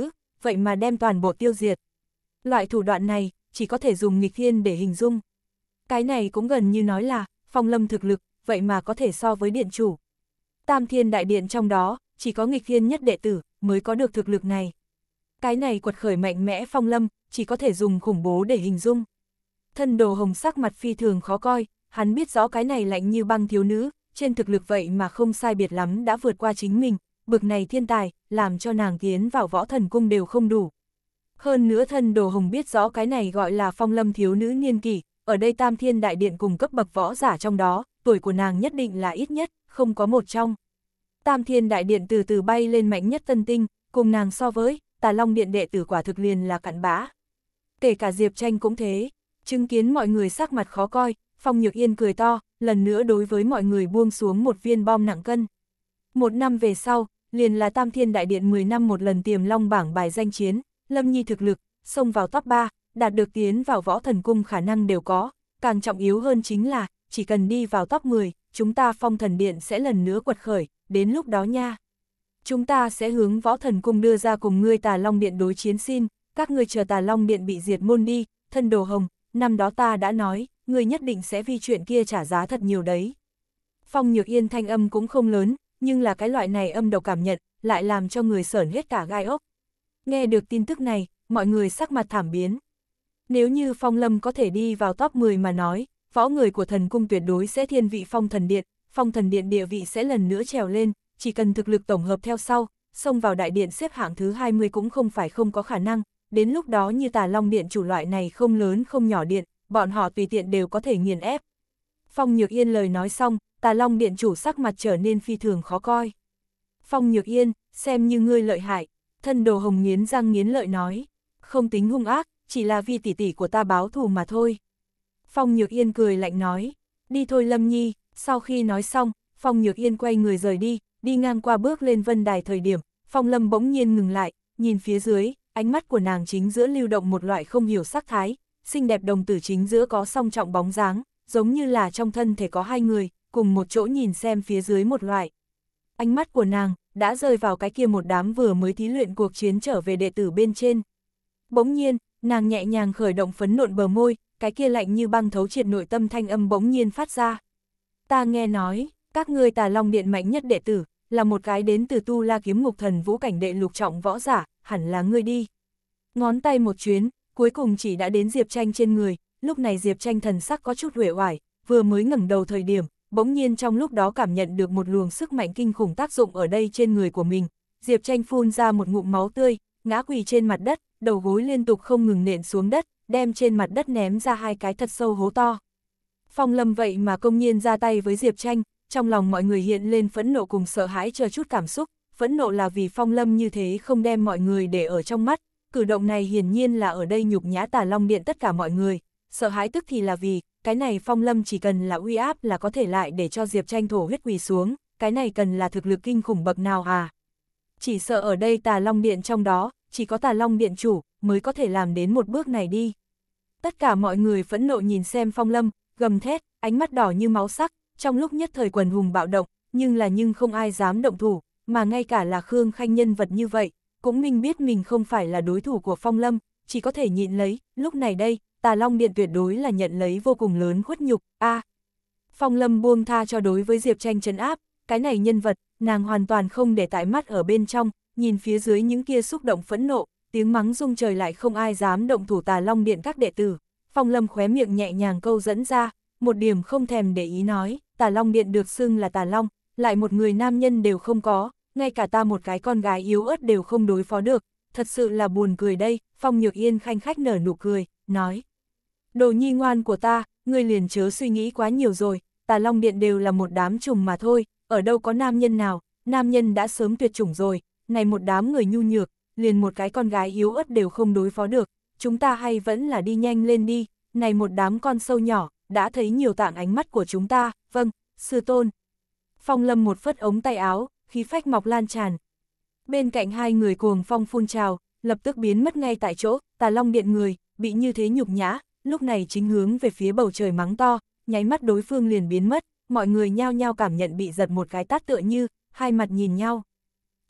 Speaker 1: vậy mà đem toàn bộ tiêu diệt. Loại thủ đoạn này, chỉ có thể dùng nghịch thiên để hình dung. Cái này cũng gần như nói là, Phong Lâm thực lực, vậy mà có thể so với điện chủ. Tam Thiên Đại Điện trong đó, chỉ có nghịch thiên nhất đệ tử, mới có được thực lực này. Cái này quật khởi mạnh mẽ Phong Lâm, chỉ có thể dùng khủng bố để hình dung. Thân Đồ Hồng sắc mặt phi thường khó coi, hắn biết rõ cái này lạnh như băng thiếu nữ, trên thực lực vậy mà không sai biệt lắm đã vượt qua chính mình, bực này thiên tài, làm cho nàng tiến vào võ thần cung đều không đủ. Hơn nữa Thân Đồ Hồng biết rõ cái này gọi là Phong Lâm thiếu nữ niên kỷ, ở đây Tam Thiên Đại Điện cùng cấp bậc võ giả trong đó, tuổi của nàng nhất định là ít nhất, không có một trong. Tam Thiên Đại Điện từ từ bay lên mạnh nhất tân tinh, cùng nàng so với, Tà Long Điện đệ tử quả thực liền là cặn bã. Kể cả Diệp Tranh cũng thế, chứng kiến mọi người sắc mặt khó coi, Phong Nhược Yên cười to, lần nữa đối với mọi người buông xuống một viên bom nặng cân. Một năm về sau, liền là Tam Thiên Đại Điện mười năm một lần Tiềm Long bảng bài danh chiến, Lâm Nhi thực lực, xông vào top ba, đạt được tiến vào võ thần cung khả năng đều có, càng trọng yếu hơn chính là, chỉ cần đi vào top mười, chúng ta Phong Thần Điện sẽ lần nữa quật khởi, đến lúc đó nha. Chúng ta sẽ hướng võ thần cung đưa ra cùng ngươi Tà Long Điện đối chiến xin, các ngươi chờ Tà Long Điện bị diệt môn đi, Thân Đồ Hồng, năm đó ta đã nói, ngươi nhất định sẽ vì chuyện kia trả giá thật nhiều đấy. Phong Nhược Yên thanh âm cũng không lớn, nhưng là cái loại này âm độc cảm nhận, lại làm cho người sởn hết cả gai ốc. Nghe được tin tức này, mọi người sắc mặt thảm biến. Nếu như Phong Lâm có thể đi vào top mười mà nói, võ người của thần cung tuyệt đối sẽ thiên vị Phong Thần Điện, Phong Thần Điện địa vị sẽ lần nữa trèo lên, chỉ cần thực lực tổng hợp theo sau, xông vào đại điện xếp hạng thứ hai mươi cũng không phải không có khả năng, đến lúc đó như Tà Long Điện chủ loại này không lớn không nhỏ điện, bọn họ tùy tiện đều có thể nghiền ép. Phong Nhược Yên lời nói xong, Tà Long Điện chủ sắc mặt trở nên phi thường khó coi. Phong Nhược Yên, xem như ngươi lợi hại, Thân Đồ Hồng nghiến răng nghiến lợi nói, không tính hung ác, chỉ là vì tỷ tỷ của ta báo thù mà thôi. Phong Nhược Yên cười lạnh nói, đi thôi Lâm Nhi, sau khi nói xong, Phong Nhược Yên quay người rời đi, đi ngang qua bước lên vân đài thời điểm, Phong Lâm bỗng nhiên ngừng lại, nhìn phía dưới, ánh mắt của nàng chính giữa lưu động một loại không hiểu sắc thái, xinh đẹp đồng tử chính giữa có song trọng bóng dáng, giống như là trong thân thể có hai người, cùng một chỗ nhìn xem phía dưới một loại. Ánh mắt của nàng, đã rơi vào cái kia một đám vừa mới thí luyện cuộc chiến trở về đệ tử bên trên. Bỗng nhiên, nàng nhẹ nhàng khởi động phấn nộn bờ môi, cái kia lạnh như băng thấu triệt nội tâm thanh âm bỗng nhiên phát ra. Ta nghe nói, các ngươi Tà Long Điện mạnh nhất đệ tử, là một cái đến từ Tu La Kiếm Ngục Thần Vũ cảnh đệ lục trọng võ giả, hẳn là ngươi đi. Ngón tay một chuyến, cuối cùng chỉ đã đến Diệp Tranh trên người, lúc này Diệp Tranh thần sắc có chút uể oải, vừa mới ngẩng đầu thời điểm, bỗng nhiên trong lúc đó cảm nhận được một luồng sức mạnh kinh khủng tác dụng ở đây trên người của mình. Diệp Tranh phun ra một ngụm máu tươi, ngã quỳ trên mặt đất, đầu gối liên tục không ngừng nện xuống đất, đem trên mặt đất ném ra hai cái thật sâu hố to. Phong Lâm vậy mà công nhiên ra tay với Diệp Tranh, trong lòng mọi người hiện lên phẫn nộ cùng sợ hãi chờ chút cảm xúc, phẫn nộ là vì Phong Lâm như thế không đem mọi người để ở trong mắt, cử động này hiển nhiên là ở đây nhục nhã Tà Long Điện tất cả mọi người, sợ hãi tức thì là vì, cái này Phong Lâm chỉ cần là uy áp là có thể lại để cho Diệp Tranh thổ huyết quỳ xuống, cái này cần là thực lực kinh khủng bậc nào à? Chỉ sợ ở đây Tà Long Điện trong đó, chỉ có Tà Long Điện chủ mới có thể làm đến một bước này đi. Tất cả mọi người phẫn nộ nhìn xem Phong Lâm, gầm thét, ánh mắt đỏ như máu sắc, trong lúc nhất thời quần hùng bạo động, nhưng là nhưng không ai dám động thủ, mà ngay cả là Khương Khanh nhân vật như vậy, cũng minh biết mình không phải là đối thủ của Phong Lâm, chỉ có thể nhịn lấy, lúc này đây, Tà Long Điện tuyệt đối là nhận lấy vô cùng lớn khuất nhục, a. À, Phong Lâm buông tha cho đối với Diệp Tranh trấn áp, cái này nhân vật, nàng hoàn toàn không để tại mắt ở bên trong, nhìn phía dưới những kia xúc động phẫn nộ, tiếng mắng rung trời lại không ai dám động thủ Tà Long Điện các đệ tử. Phong Lâm khóe miệng nhẹ nhàng câu dẫn ra, một điểm không thèm để ý nói, Tà Long Điện được xưng là Tà Long, lại một người nam nhân đều không có, ngay cả ta một cái con gái yếu ớt đều không đối phó được, thật sự là buồn cười đây. Phong Nhược Yên khanh khách nở nụ cười, nói, đồ nhi ngoan của ta, ngươi liền chớ suy nghĩ quá nhiều rồi, Tà Long Điện đều là một đám trùng mà thôi, ở đâu có nam nhân nào, nam nhân đã sớm tuyệt chủng rồi, này một đám người nhu nhược, liền một cái con gái yếu ớt đều không đối phó được, chúng ta hay vẫn là đi nhanh lên đi, này một đám con sâu nhỏ, đã thấy nhiều tạng ánh mắt của chúng ta, vâng, sư tôn. Phong Lâm một phất ống tay áo, khí phách mọc lan tràn. Bên cạnh hai người cuồng phong phun trào, lập tức biến mất ngay tại chỗ, Tà Long Điện người, bị như thế nhục nhã, lúc này chính hướng về phía bầu trời mắng to, nháy mắt đối phương liền biến mất, mọi người nhao nhao cảm nhận bị giật một cái tát tựa như, hai mặt nhìn nhau.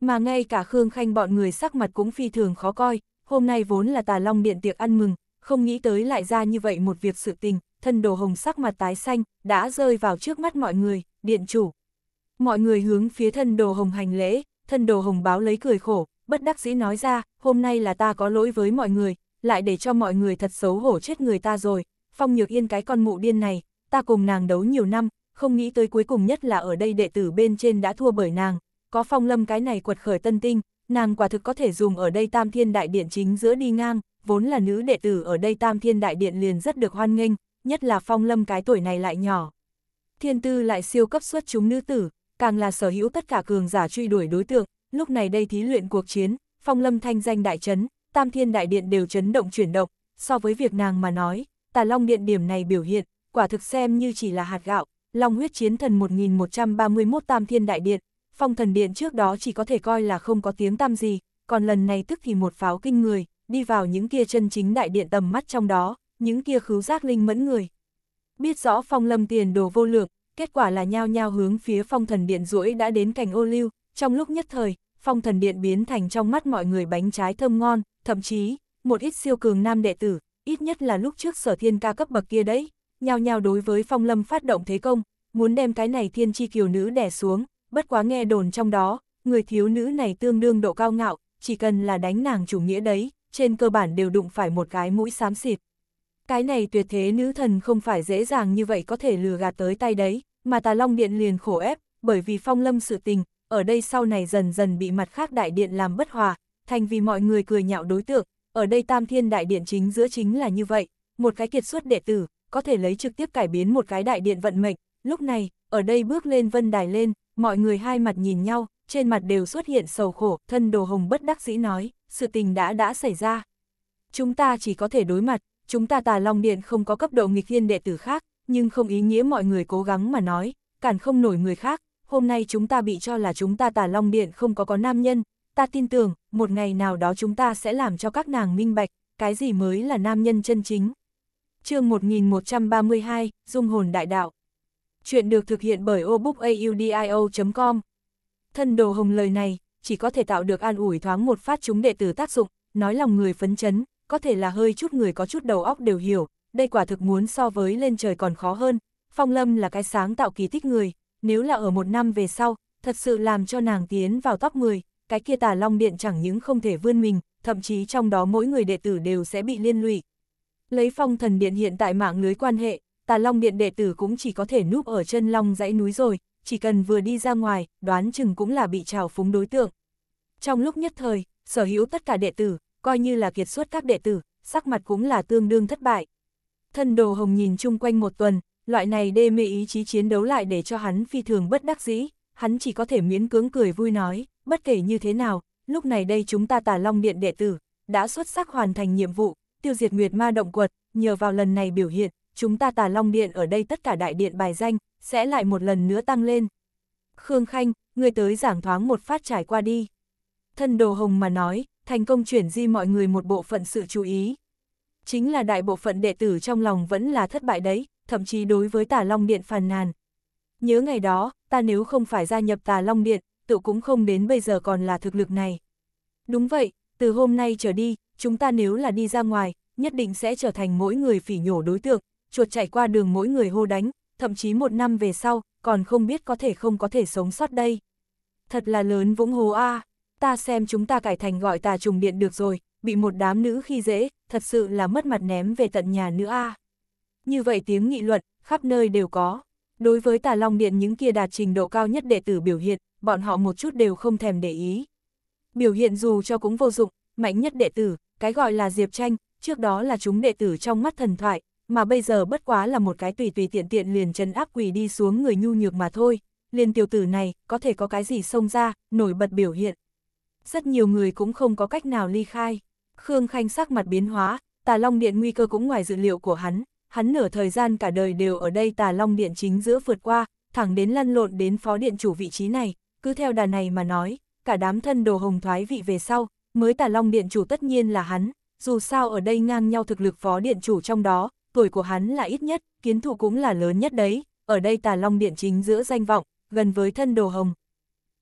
Speaker 1: Mà ngay cả Khương Khanh bọn người sắc mặt cũng phi thường khó coi, hôm nay vốn là Tà Long Điện tiệc ăn mừng, không nghĩ tới lại ra như vậy một việc sự tình, thân Đồ Hồng sắc mặt tái xanh, đã rơi vào trước mắt mọi người, điện chủ. Mọi người hướng phía thân Đồ Hồng hành lễ, thân Đồ Hồng báo lấy cười khổ, bất đắc dĩ nói ra, hôm nay là ta có lỗi với mọi người, lại để cho mọi người thật xấu hổ chết người ta rồi, Phong Nhược Yên cái con mụ điên này, ta cùng nàng đấu nhiều năm, không nghĩ tới cuối cùng nhất là ở đây đệ tử bên trên đã thua bởi nàng, có Phong Lâm cái này quật khởi tân tinh, nàng quả thực có thể dùng ở đây Tam Thiên Đại Điện chính giữa đi ngang, vốn là nữ đệ tử ở đây Tam Thiên Đại Điện liền rất được hoan nghênh, nhất là Phong Lâm cái tuổi này lại nhỏ. Thiên tư lại siêu cấp xuất chúng nữ tử, càng là sở hữu tất cả cường giả truy đuổi đối tượng, lúc này đây thí luyện cuộc chiến, Phong Lâm thanh danh đại chấn, Tam Thiên Đại Điện đều chấn động chuyển động, so với việc nàng mà nói, Tà Long Điện điểm này biểu hiện, quả thực xem như chỉ là hạt gạo, Long huyết chiến thần một nghìn một trăm ba mươi mốt Tam Thiên Đại Điện, Phong Thần Điện trước đó chỉ có thể coi là không có tiếng tăm gì, còn lần này tức thì một pháo kinh người, đi vào những kia chân chính đại điện tầm mắt trong đó, những kia khứu giác linh mẫn người. Biết rõ Phong Lâm tiền đồ vô lượng, kết quả là nhao nhao hướng phía Phong Thần Điện duỗi đã đến cành ô liu, trong lúc nhất thời, Phong Thần Điện biến thành trong mắt mọi người bánh trái thơm ngon, thậm chí, một ít siêu cường nam đệ tử, ít nhất là lúc trước Sở Thiên ca cấp bậc kia đấy, nhao nhao đối với Phong Lâm phát động thế công, muốn đem cái này thiên chi kiều nữ đè xuống, bất quá nghe đồn trong đó, người thiếu nữ này tương đương độ cao ngạo, chỉ cần là đánh nàng chủ nghĩa đấy, trên cơ bản đều đụng phải một cái mũi xám xịt. Cái này tuyệt thế nữ thần không phải dễ dàng như vậy có thể lừa gạt tới tay đấy, mà Tà Long Điện liền khổ ép, bởi vì Phong Lâm sự tình, ở đây sau này dần dần bị mặt khác đại điện làm bất hòa, thành vì mọi người cười nhạo đối tượng, ở đây Tam Thiên Đại Điện chính giữa chính là như vậy, một cái kiệt xuất đệ tử, có thể lấy trực tiếp cải biến một cái đại điện vận mệnh, lúc này, ở đây bước lên vân đài lên, mọi người hai mặt nhìn nhau, trên mặt đều xuất hiện sầu khổ, thân Đồ Hồng bất đắc dĩ nói, sự tình đã đã xảy ra. Chúng ta chỉ có thể đối mặt, chúng ta Tà Long Điện không có cấp độ nghịch thiên đệ tử khác, nhưng không ý nghĩa mọi người cố gắng mà nói, cản không nổi người khác, hôm nay chúng ta bị cho là chúng ta Tà Long Điện không có có nam nhân, ta tin tưởng, một ngày nào đó chúng ta sẽ làm cho các nàng minh bạch, cái gì mới là nam nhân chân chính. Chương một nghìn một trăm ba mươi hai, Dung hồn đại đạo. Chuyện được thực hiện bởi obookaudio chấm com. Thân Đồ Hồng lời này, chỉ có thể tạo được an ủi thoáng một phát chúng đệ tử tác dụng, nói lòng người phấn chấn, có thể là hơi chút người có chút đầu óc đều hiểu, đây quả thực muốn so với lên trời còn khó hơn. Phong Lâm là cái sáng tạo kỳ tích người, nếu là ở một năm về sau, thật sự làm cho nàng tiến vào top mười, cái kia Tà Long Điện chẳng những không thể vươn mình, thậm chí trong đó mỗi người đệ tử đều sẽ bị liên lụy. Lấy Phong Thần Điện hiện tại mạng lưới quan hệ, Tà Long Điện đệ tử cũng chỉ có thể núp ở chân long dãy núi rồi, chỉ cần vừa đi ra ngoài, đoán chừng cũng là bị trào phúng đối tượng. Trong lúc nhất thời, sở hữu tất cả đệ tử, coi như là kiệt xuất các đệ tử, sắc mặt cũng là tương đương thất bại. Thân Đồ Hồng nhìn chung quanh một tuần, loại này đê mê ý chí chiến đấu lại để cho hắn phi thường bất đắc dĩ, hắn chỉ có thể miễn cưỡng cười vui nói, bất kể như thế nào, lúc này đây chúng ta Tà Long Điện đệ tử, đã xuất sắc hoàn thành nhiệm vụ, tiêu diệt Nguyệt Ma động quật, nhờ vào lần này biểu hiện, chúng ta Tà Long Điện ở đây tất cả đại điện bài danh, sẽ lại một lần nữa tăng lên. Khương Khanh, người tới giảng thoáng một phát trải qua đi. Thân Đồ Hồng mà nói, thành công chuyển di mọi người một bộ phận sự chú ý. Chính là đại bộ phận đệ tử trong lòng vẫn là thất bại đấy, thậm chí đối với Tà Long Điện phàn nàn. Nhớ ngày đó, ta nếu không phải gia nhập Tà Long Điện, tự cũng không đến bây giờ còn là thực lực này. Đúng vậy, từ hôm nay trở đi, chúng ta nếu là đi ra ngoài, nhất định sẽ trở thành mỗi người phỉ nhổ đối tượng, chuột chạy qua đường mỗi người hô đánh, thậm chí một năm về sau, còn không biết có thể không có thể sống sót đây. Thật là lớn vũng hố a, ta xem chúng ta cải thành gọi Tà Trùng Điện được rồi, bị một đám nữ khi dễ, thật sự là mất mặt ném về tận nhà nữa a. Như vậy tiếng nghị luận, khắp nơi đều có. Đối với Tà Long Điện những kia đạt trình độ cao nhất đệ tử biểu hiện, bọn họ một chút đều không thèm để ý. Biểu hiện dù cho cũng vô dụng, mạnh nhất đệ tử, cái gọi là Diệp Tranh, trước đó là chúng đệ tử trong mắt thần thoại, mà bây giờ bất quá là một cái tùy tùy tiện tiện liền trấn áp quỳ đi xuống người nhu nhược mà thôi, liền tiểu tử này, có thể có cái gì xông ra, nổi bật biểu hiện. Rất nhiều người cũng không có cách nào ly khai. Khương Khanh sắc mặt biến hóa, Tà Long Điện nguy cơ cũng ngoài dự liệu của hắn, hắn nửa thời gian cả đời đều ở đây Tà Long Điện chính giữa vượt qua, thẳng đến lăn lộn đến phó điện chủ vị trí này, cứ theo đà này mà nói, cả đám Thân Đồ Hồng thoái vị về sau, mới Tà Long Điện chủ tất nhiên là hắn, dù sao ở đây ngang nhau thực lực phó điện chủ trong đó, tuổi của hắn là ít nhất, kiến thụ cũng là lớn nhất đấy, ở đây Tà Long Điện chính giữa danh vọng, gần với Thân Đồ Hồng.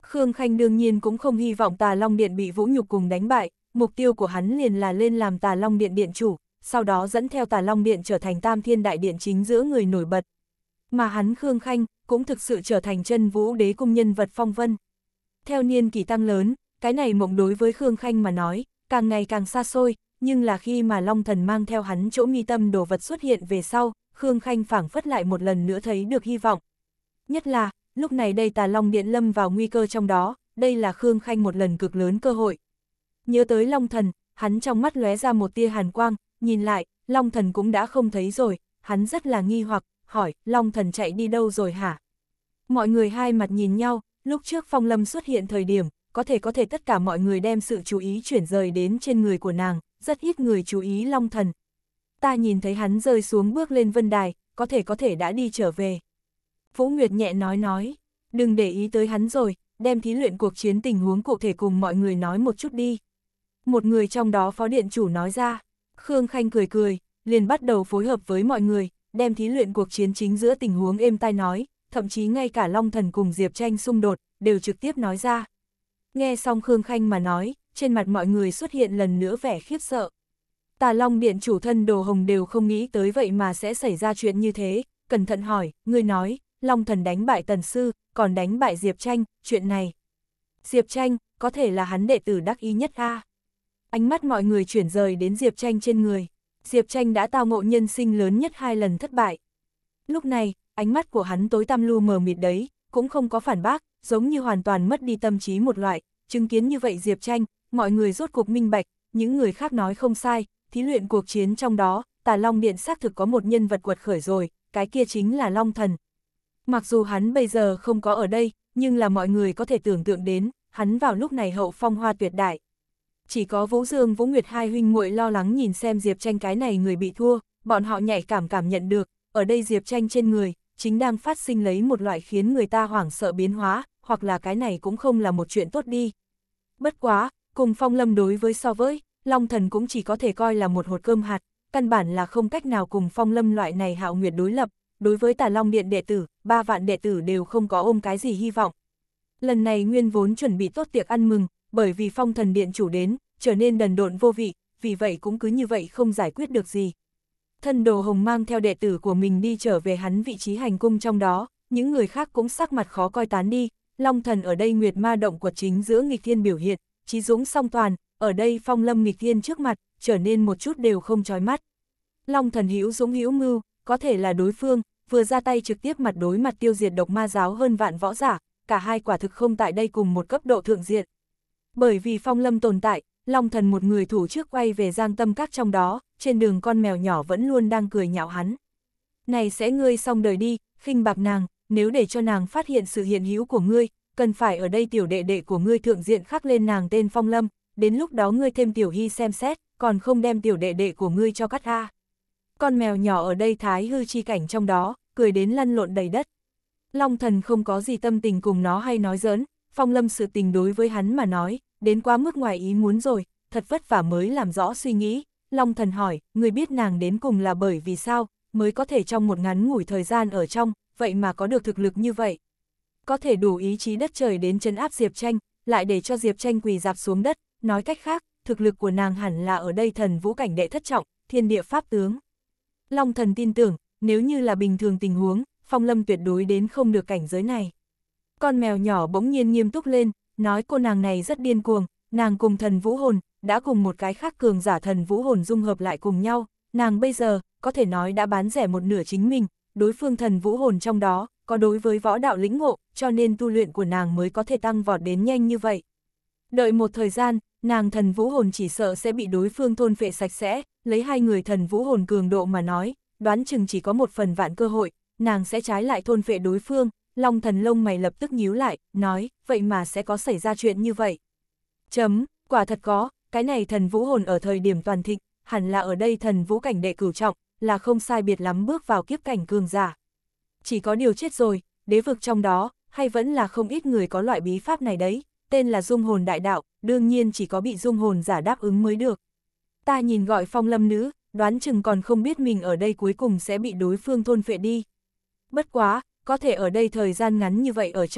Speaker 1: Khương Khanh đương nhiên cũng không hy vọng Tà Long Điện bị Vũ Nhục cùng đánh bại, mục tiêu của hắn liền là lên làm Tà Long Điện điện chủ, sau đó dẫn theo Tà Long Điện trở thành Tam Thiên Đại Điện chính giữa người nổi bật. Mà hắn Khương Khanh cũng thực sự trở thành chân Vũ Đế cung nhân vật phong vân. Theo niên kỷ tăng lớn, cái này mộng đối với Khương Khanh mà nói, càng ngày càng xa xôi, nhưng là khi mà Long Thần mang theo hắn chỗ mi tâm đồ vật xuất hiện về sau, Khương Khanh phảng phất lại một lần nữa thấy được hy vọng. Nhất là, lúc này đây Tà Long Điện lâm vào nguy cơ trong đó, đây là Khương Khanh một lần cực lớn cơ hội. Nhớ tới Long Thần, hắn trong mắt lóe ra một tia hàn quang, nhìn lại, Long Thần cũng đã không thấy rồi, hắn rất là nghi hoặc, hỏi, Long Thần chạy đi đâu rồi hả? Mọi người hai mặt nhìn nhau, lúc trước Phong Lâm xuất hiện thời điểm, có thể có thể tất cả mọi người đem sự chú ý chuyển rời đến trên người của nàng, rất ít người chú ý Long Thần. Ta nhìn thấy hắn rơi xuống bước lên vân đài, có thể có thể đã đi trở về. Vũ Nguyệt nhẹ nói nói, đừng để ý tới hắn rồi, đem thí luyện cuộc chiến tình huống cụ thể cùng mọi người nói một chút đi. Một người trong đó phó điện chủ nói ra, Khương Khanh cười cười, liền bắt đầu phối hợp với mọi người, đem thí luyện cuộc chiến chính giữa tình huống êm tai nói, thậm chí ngay cả Long Thần cùng Diệp Tranh xung đột, đều trực tiếp nói ra. Nghe xong Khương Khanh mà nói, trên mặt mọi người xuất hiện lần nữa vẻ khiếp sợ. Tà Long Điện chủ thân Đồ Hồng đều không nghĩ tới vậy mà sẽ xảy ra chuyện như thế, cẩn thận hỏi, ngươi nói, Long Thần đánh bại Tần Sư, còn đánh bại Diệp Tranh, chuyện này. Diệp Tranh, có thể là hắn đệ tử đắc ý nhất a. Ánh mắt mọi người chuyển rời đến Diệp Tranh trên người. Diệp Tranh đã tao ngộ nhân sinh lớn nhất hai lần thất bại. Lúc này, ánh mắt của hắn tối tăm lu mờ mịt đấy, cũng không có phản bác, giống như hoàn toàn mất đi tâm trí một loại, chứng kiến như vậy Diệp Tranh, mọi người rốt cuộc minh bạch, những người khác nói không sai, thí luyện cuộc chiến trong đó, Tà Long Điện xác thực có một nhân vật quật khởi rồi, cái kia chính là Long Thần. Mặc dù hắn bây giờ không có ở đây, nhưng là mọi người có thể tưởng tượng đến, hắn vào lúc này hậu phong hoa tuyệt đại. Chỉ có Vũ Dương Vũ Nguyệt hai huynh muội lo lắng nhìn xem Diệp Tranh cái này người bị thua, bọn họ nhạy cảm cảm nhận được, ở đây Diệp Tranh trên người, chính đang phát sinh lấy một loại khiến người ta hoảng sợ biến hóa, hoặc là cái này cũng không là một chuyện tốt đi. Bất quá, cùng Phong Lâm đối với so với, Long Thần cũng chỉ có thể coi là một hột cơm hạt, căn bản là không cách nào cùng Phong Lâm loại này hạo nguyệt đối lập, đối với Tà Long Điện đệ tử, ba vạn đệ tử đều không có ôm cái gì hy vọng. Lần này nguyên vốn chuẩn bị tốt tiệc ăn mừng, bởi vì Phong Thần Điện chủ đến, trở nên đần độn vô vị, vì vậy cũng cứ như vậy không giải quyết được gì. Thân Đồ Hồng mang theo đệ tử của mình đi trở về hắn vị trí hành cung trong đó, những người khác cũng sắc mặt khó coi tán đi, Long Thần ở đây Nguyệt Ma động quật chính giữa nghịch thiên biểu hiện, trí dũng song toàn, ở đây Phong Lâm nghịch thiên trước mặt, trở nên một chút đều không chói mắt. Long Thần hữu dũng hữu mưu, có thể là đối phương, vừa ra tay trực tiếp mặt đối mặt tiêu diệt độc ma giáo hơn vạn võ giả, cả hai quả thực không tại đây cùng một cấp độ thượng diện. Bởi vì Phong Lâm tồn tại, Long Thần một người thủ trước quay về Giang Tâm Các trong đó, trên đường con mèo nhỏ vẫn luôn đang cười nhạo hắn. Này sẽ ngươi xong đời đi, khinh bạc nàng, nếu để cho nàng phát hiện sự hiện hữu của ngươi, cần phải ở đây tiểu đệ đệ của ngươi thượng diện khắc lên nàng tên Phong Lâm, đến lúc đó ngươi thêm tiểu hy xem xét, còn không đem tiểu đệ đệ của ngươi cho cắt a. Con mèo nhỏ ở đây thái hư chi cảnh trong đó, cười đến lăn lộn đầy đất. Long Thần không có gì tâm tình cùng nó hay nói giỡn, Phong Lâm sự tình đối với hắn mà nói, đến quá mức ngoài ý muốn rồi, thật vất vả mới làm rõ suy nghĩ. Long Thần hỏi, người biết nàng đến cùng là bởi vì sao, mới có thể trong một ngắn ngủi thời gian ở trong, vậy mà có được thực lực như vậy. Có thể đủ ý chí đất trời đến trấn áp Diệp Tranh, lại để cho Diệp Tranh quỳ dạp xuống đất, nói cách khác, thực lực của nàng hẳn là ở đây thần vũ cảnh đệ thất trọng, thiên địa pháp tướng. Long Thần tin tưởng, nếu như là bình thường tình huống, Phong Lâm tuyệt đối đến không được cảnh giới này. Con mèo nhỏ bỗng nhiên nghiêm túc lên, nói cô nàng này rất điên cuồng, nàng cùng thần vũ hồn, đã cùng một cái khác cường giả thần vũ hồn dung hợp lại cùng nhau, nàng bây giờ, có thể nói đã bán rẻ một nửa chính mình, đối phương thần vũ hồn trong đó, có đối với võ đạo lĩnh ngộ, cho nên tu luyện của nàng mới có thể tăng vọt đến nhanh như vậy. Đợi một thời gian, nàng thần vũ hồn chỉ sợ sẽ bị đối phương thôn phệ sạch sẽ, lấy hai người thần vũ hồn cường độ mà nói, đoán chừng chỉ có một phần vạn cơ hội, nàng sẽ trái lại thôn phệ đối phương. Long Thần lông mày lập tức nhíu lại, nói, vậy mà sẽ có xảy ra chuyện như vậy. Chấm, quả thật có, cái này thần vũ hồn ở thời điểm toàn thịnh, hẳn là ở đây thần vũ cảnh đệ cửu trọng, là không sai biệt lắm bước vào kiếp cảnh cường giả. Chỉ có điều chết rồi, đế vực trong đó, hay vẫn là không ít người có loại bí pháp này đấy, tên là dung hồn đại đạo, đương nhiên chỉ có bị dung hồn giả đáp ứng mới được. Ta nhìn gọi Phong Lâm nữ, đoán chừng còn không biết mình ở đây cuối cùng sẽ bị đối phương thôn phệ đi. Bất quá, có thể ở đây thời gian ngắn như vậy ở trong,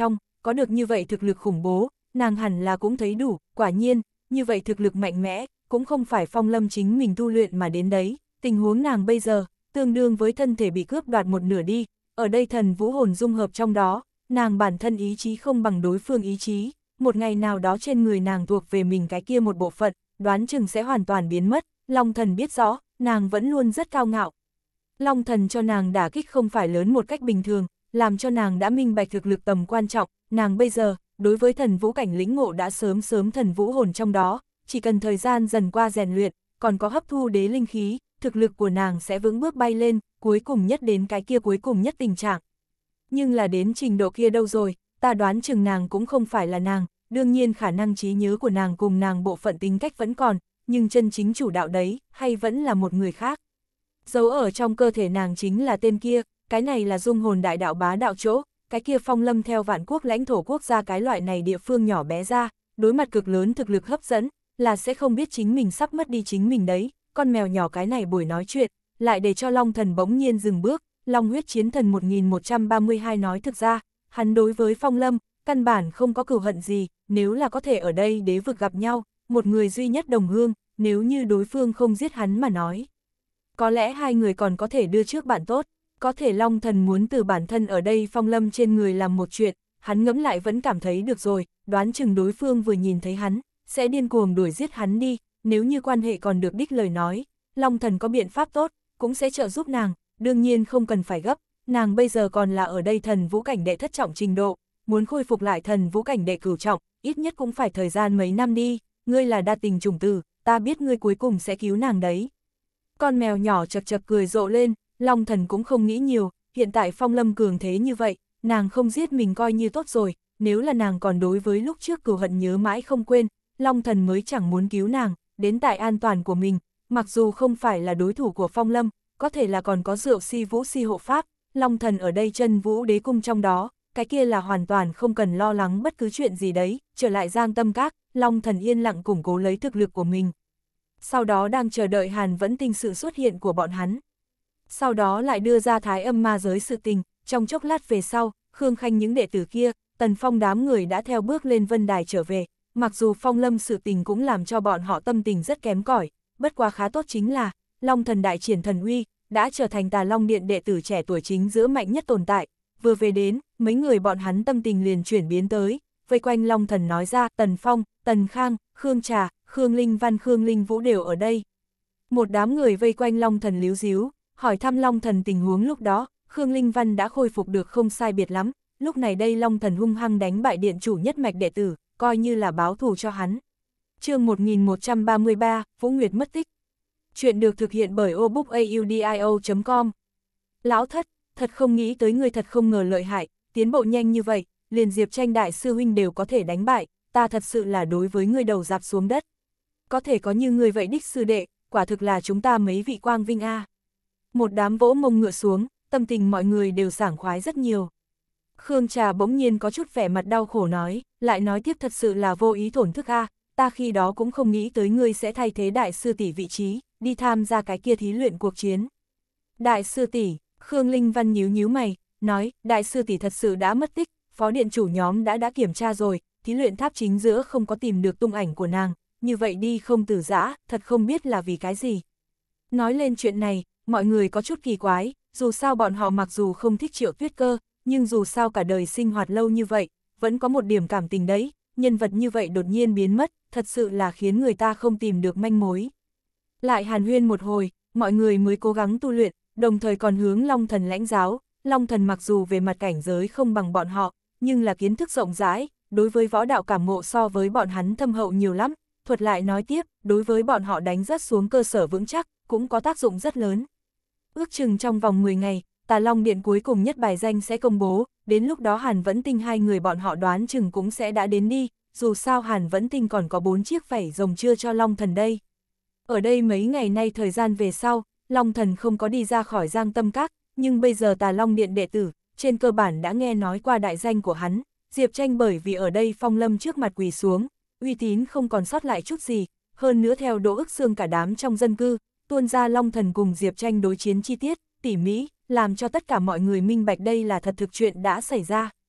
Speaker 1: có được như vậy thực lực khủng bố, nàng hẳn là cũng thấy đủ, quả nhiên, như vậy thực lực mạnh mẽ, cũng không phải Phong Lâm chính mình tu luyện mà đến đấy, tình huống nàng bây giờ, tương đương với thân thể bị cướp đoạt một nửa đi, ở đây thần vũ hồn dung hợp trong đó, nàng bản thân ý chí không bằng đối phương ý chí, một ngày nào đó trên người nàng thuộc về mình cái kia một bộ phận, đoán chừng sẽ hoàn toàn biến mất, Long Thần biết rõ, nàng vẫn luôn rất cao ngạo. Long Thần cho nàng đả kích không phải lớn một cách bình thường, làm cho nàng đã minh bạch thực lực tầm quan trọng, nàng bây giờ, đối với thần vũ cảnh lĩnh ngộ đã sớm sớm thần vũ hồn trong đó, chỉ cần thời gian dần qua rèn luyện, còn có hấp thu đế linh khí, thực lực của nàng sẽ vững bước bay lên, cuối cùng nhất đến cái kia cuối cùng nhất tình trạng. Nhưng là đến trình độ kia đâu rồi, ta đoán chừng nàng cũng không phải là nàng, đương nhiên khả năng trí nhớ của nàng cùng nàng bộ phận tính cách vẫn còn, nhưng chân chính chủ đạo đấy, hay vẫn là một người khác. Giấu ở trong cơ thể nàng chính là tên kia, cái này là dung hồn đại đạo bá đạo chỗ, cái kia Phong Lâm theo vạn quốc lãnh thổ quốc gia cái loại này địa phương nhỏ bé ra, đối mặt cực lớn thực lực hấp dẫn, là sẽ không biết chính mình sắp mất đi chính mình đấy, con mèo nhỏ cái này buổi nói chuyện, lại để cho Long Thần bỗng nhiên dừng bước, Long huyết chiến thần một nghìn một trăm ba mươi hai nói thực ra, hắn đối với Phong Lâm, căn bản không có cừu hận gì, nếu là có thể ở đây đế vực gặp nhau, một người duy nhất đồng hương, nếu như đối phương không giết hắn mà nói. Có lẽ hai người còn có thể đưa trước bạn tốt, có thể Long Thần muốn từ bản thân ở đây Phong Lâm trên người làm một chuyện, hắn ngẫm lại vẫn cảm thấy được rồi, đoán chừng đối phương vừa nhìn thấy hắn, sẽ điên cuồng đuổi giết hắn đi, nếu như quan hệ còn được đích lời nói, Long Thần có biện pháp tốt, cũng sẽ trợ giúp nàng, đương nhiên không cần phải gấp, nàng bây giờ còn là ở đây thần vũ cảnh đệ thất trọng trình độ, muốn khôi phục lại thần vũ cảnh đệ cửu trọng, ít nhất cũng phải thời gian mấy năm đi, ngươi là đa tình trùng tử, ta biết ngươi cuối cùng sẽ cứu nàng đấy. Con mèo nhỏ chật chật cười rộ lên, Long Thần cũng không nghĩ nhiều, hiện tại Phong Lâm cường thế như vậy, nàng không giết mình coi như tốt rồi, nếu là nàng còn đối với lúc trước cừu hận nhớ mãi không quên, Long Thần mới chẳng muốn cứu nàng, đến tại an toàn của mình, mặc dù không phải là đối thủ của Phong Lâm, có thể là còn có rượu si vũ si hộ pháp, Long Thần ở đây chân vũ đế cung trong đó, cái kia là hoàn toàn không cần lo lắng bất cứ chuyện gì đấy, trở lại Giang Tâm Các, Long Thần yên lặng củng cố lấy thực lực của mình. Sau đó đang chờ đợi Hàn Vẫn Tinh sự xuất hiện của bọn hắn. Sau đó lại đưa ra Thái Âm ma giới sự tình, trong chốc lát về sau, Khương Khanh những đệ tử kia, Tần Phong đám người đã theo bước lên vân đài trở về, mặc dù Phong Lâm sự tình cũng làm cho bọn họ tâm tình rất kém cỏi, bất quá khá tốt chính là, Long Thần đại triển thần uy, đã trở thành Tà Long Điện đệ tử trẻ tuổi chính giữa mạnh nhất tồn tại, vừa về đến, mấy người bọn hắn tâm tình liền chuyển biến tới, vây quanh Long Thần nói ra, Tần Phong, Tần Khang, Khương Trà, Khương Linh Văn, Khương Linh Vũ đều ở đây. Một đám người vây quanh Long Thần líu díu, hỏi thăm Long Thần tình huống lúc đó, Khương Linh Văn đã khôi phục được không sai biệt lắm, lúc này đây Long Thần hung hăng đánh bại điện chủ nhất mạch đệ tử, coi như là báo thù cho hắn. Chương một nghìn một trăm ba mươi ba, Vũ Nguyệt mất tích. Chuyện được thực hiện bởi obookaudio chấm com. Lão thất, thật không nghĩ tới người thật không ngờ lợi hại, tiến bộ nhanh như vậy, liền Diệp Tranh đại sư huynh đều có thể đánh bại, ta thật sự là đối với người đầu dạp xuống đất. Có thể có như người vậy đích sư đệ, quả thực là chúng ta mấy vị quang vinh a. Một đám vỗ mông ngựa xuống, tâm tình mọi người đều sảng khoái rất nhiều. Khương Trà bỗng nhiên có chút vẻ mặt đau khổ nói, lại nói tiếp thật sự là vô ý thổn thức a, ta khi đó cũng không nghĩ tới ngươi sẽ thay thế đại sư tỷ vị trí, đi tham gia cái kia thí luyện cuộc chiến. Đại sư tỷ, Khương Linh Văn nhíu nhíu mày, nói, đại sư tỷ thật sự đã mất tích, phó điện chủ nhóm đã đã kiểm tra rồi, thí luyện tháp chính giữa không có tìm được tung ảnh của nàng, như vậy đi không từ giã, thật không biết là vì cái gì. Nói lên chuyện này, mọi người có chút kỳ quái, dù sao bọn họ mặc dù không thích Triệu Tuyết Cơ, nhưng dù sao cả đời sinh hoạt lâu như vậy, vẫn có một điểm cảm tình đấy, nhân vật như vậy đột nhiên biến mất, thật sự là khiến người ta không tìm được manh mối. Lại hàn huyên một hồi, mọi người mới cố gắng tu luyện, đồng thời còn hướng Long Thần lãnh giáo, Long Thần mặc dù về mặt cảnh giới không bằng bọn họ, nhưng là kiến thức rộng rãi, đối với võ đạo cảm ngộ so với bọn hắn thâm hậu nhiều lắm, thuật lại nói tiếp, đối với bọn họ đánh rất xuống cơ sở vững chắc, cũng có tác dụng rất lớn. Ước chừng trong vòng mười ngày, Tà Long Điện cuối cùng nhất bài danh sẽ công bố, đến lúc đó Hàn Vẫn Tinh hai người bọn họ đoán chừng cũng sẽ đã đến đi, dù sao Hàn Vẫn Tinh còn có bốn chiếc vảy rồng chưa cho Long Thần đây. Ở đây mấy ngày nay thời gian về sau, Long Thần không có đi ra khỏi Giang Tâm Các, nhưng bây giờ Tà Long Điện đệ tử, trên cơ bản đã nghe nói qua đại danh của hắn, Diệp Tranh bởi vì ở đây Phong Lâm trước mặt quỳ xuống, uy tín không còn sót lại chút gì, hơn nữa theo Đỗ Ức Xương cả đám trong dân cư, tuôn ra Long Thần cùng Diệp Tranh đối chiến chi tiết, tỉ mỉ, làm cho tất cả mọi người minh bạch đây là thật thực chuyện đã xảy ra.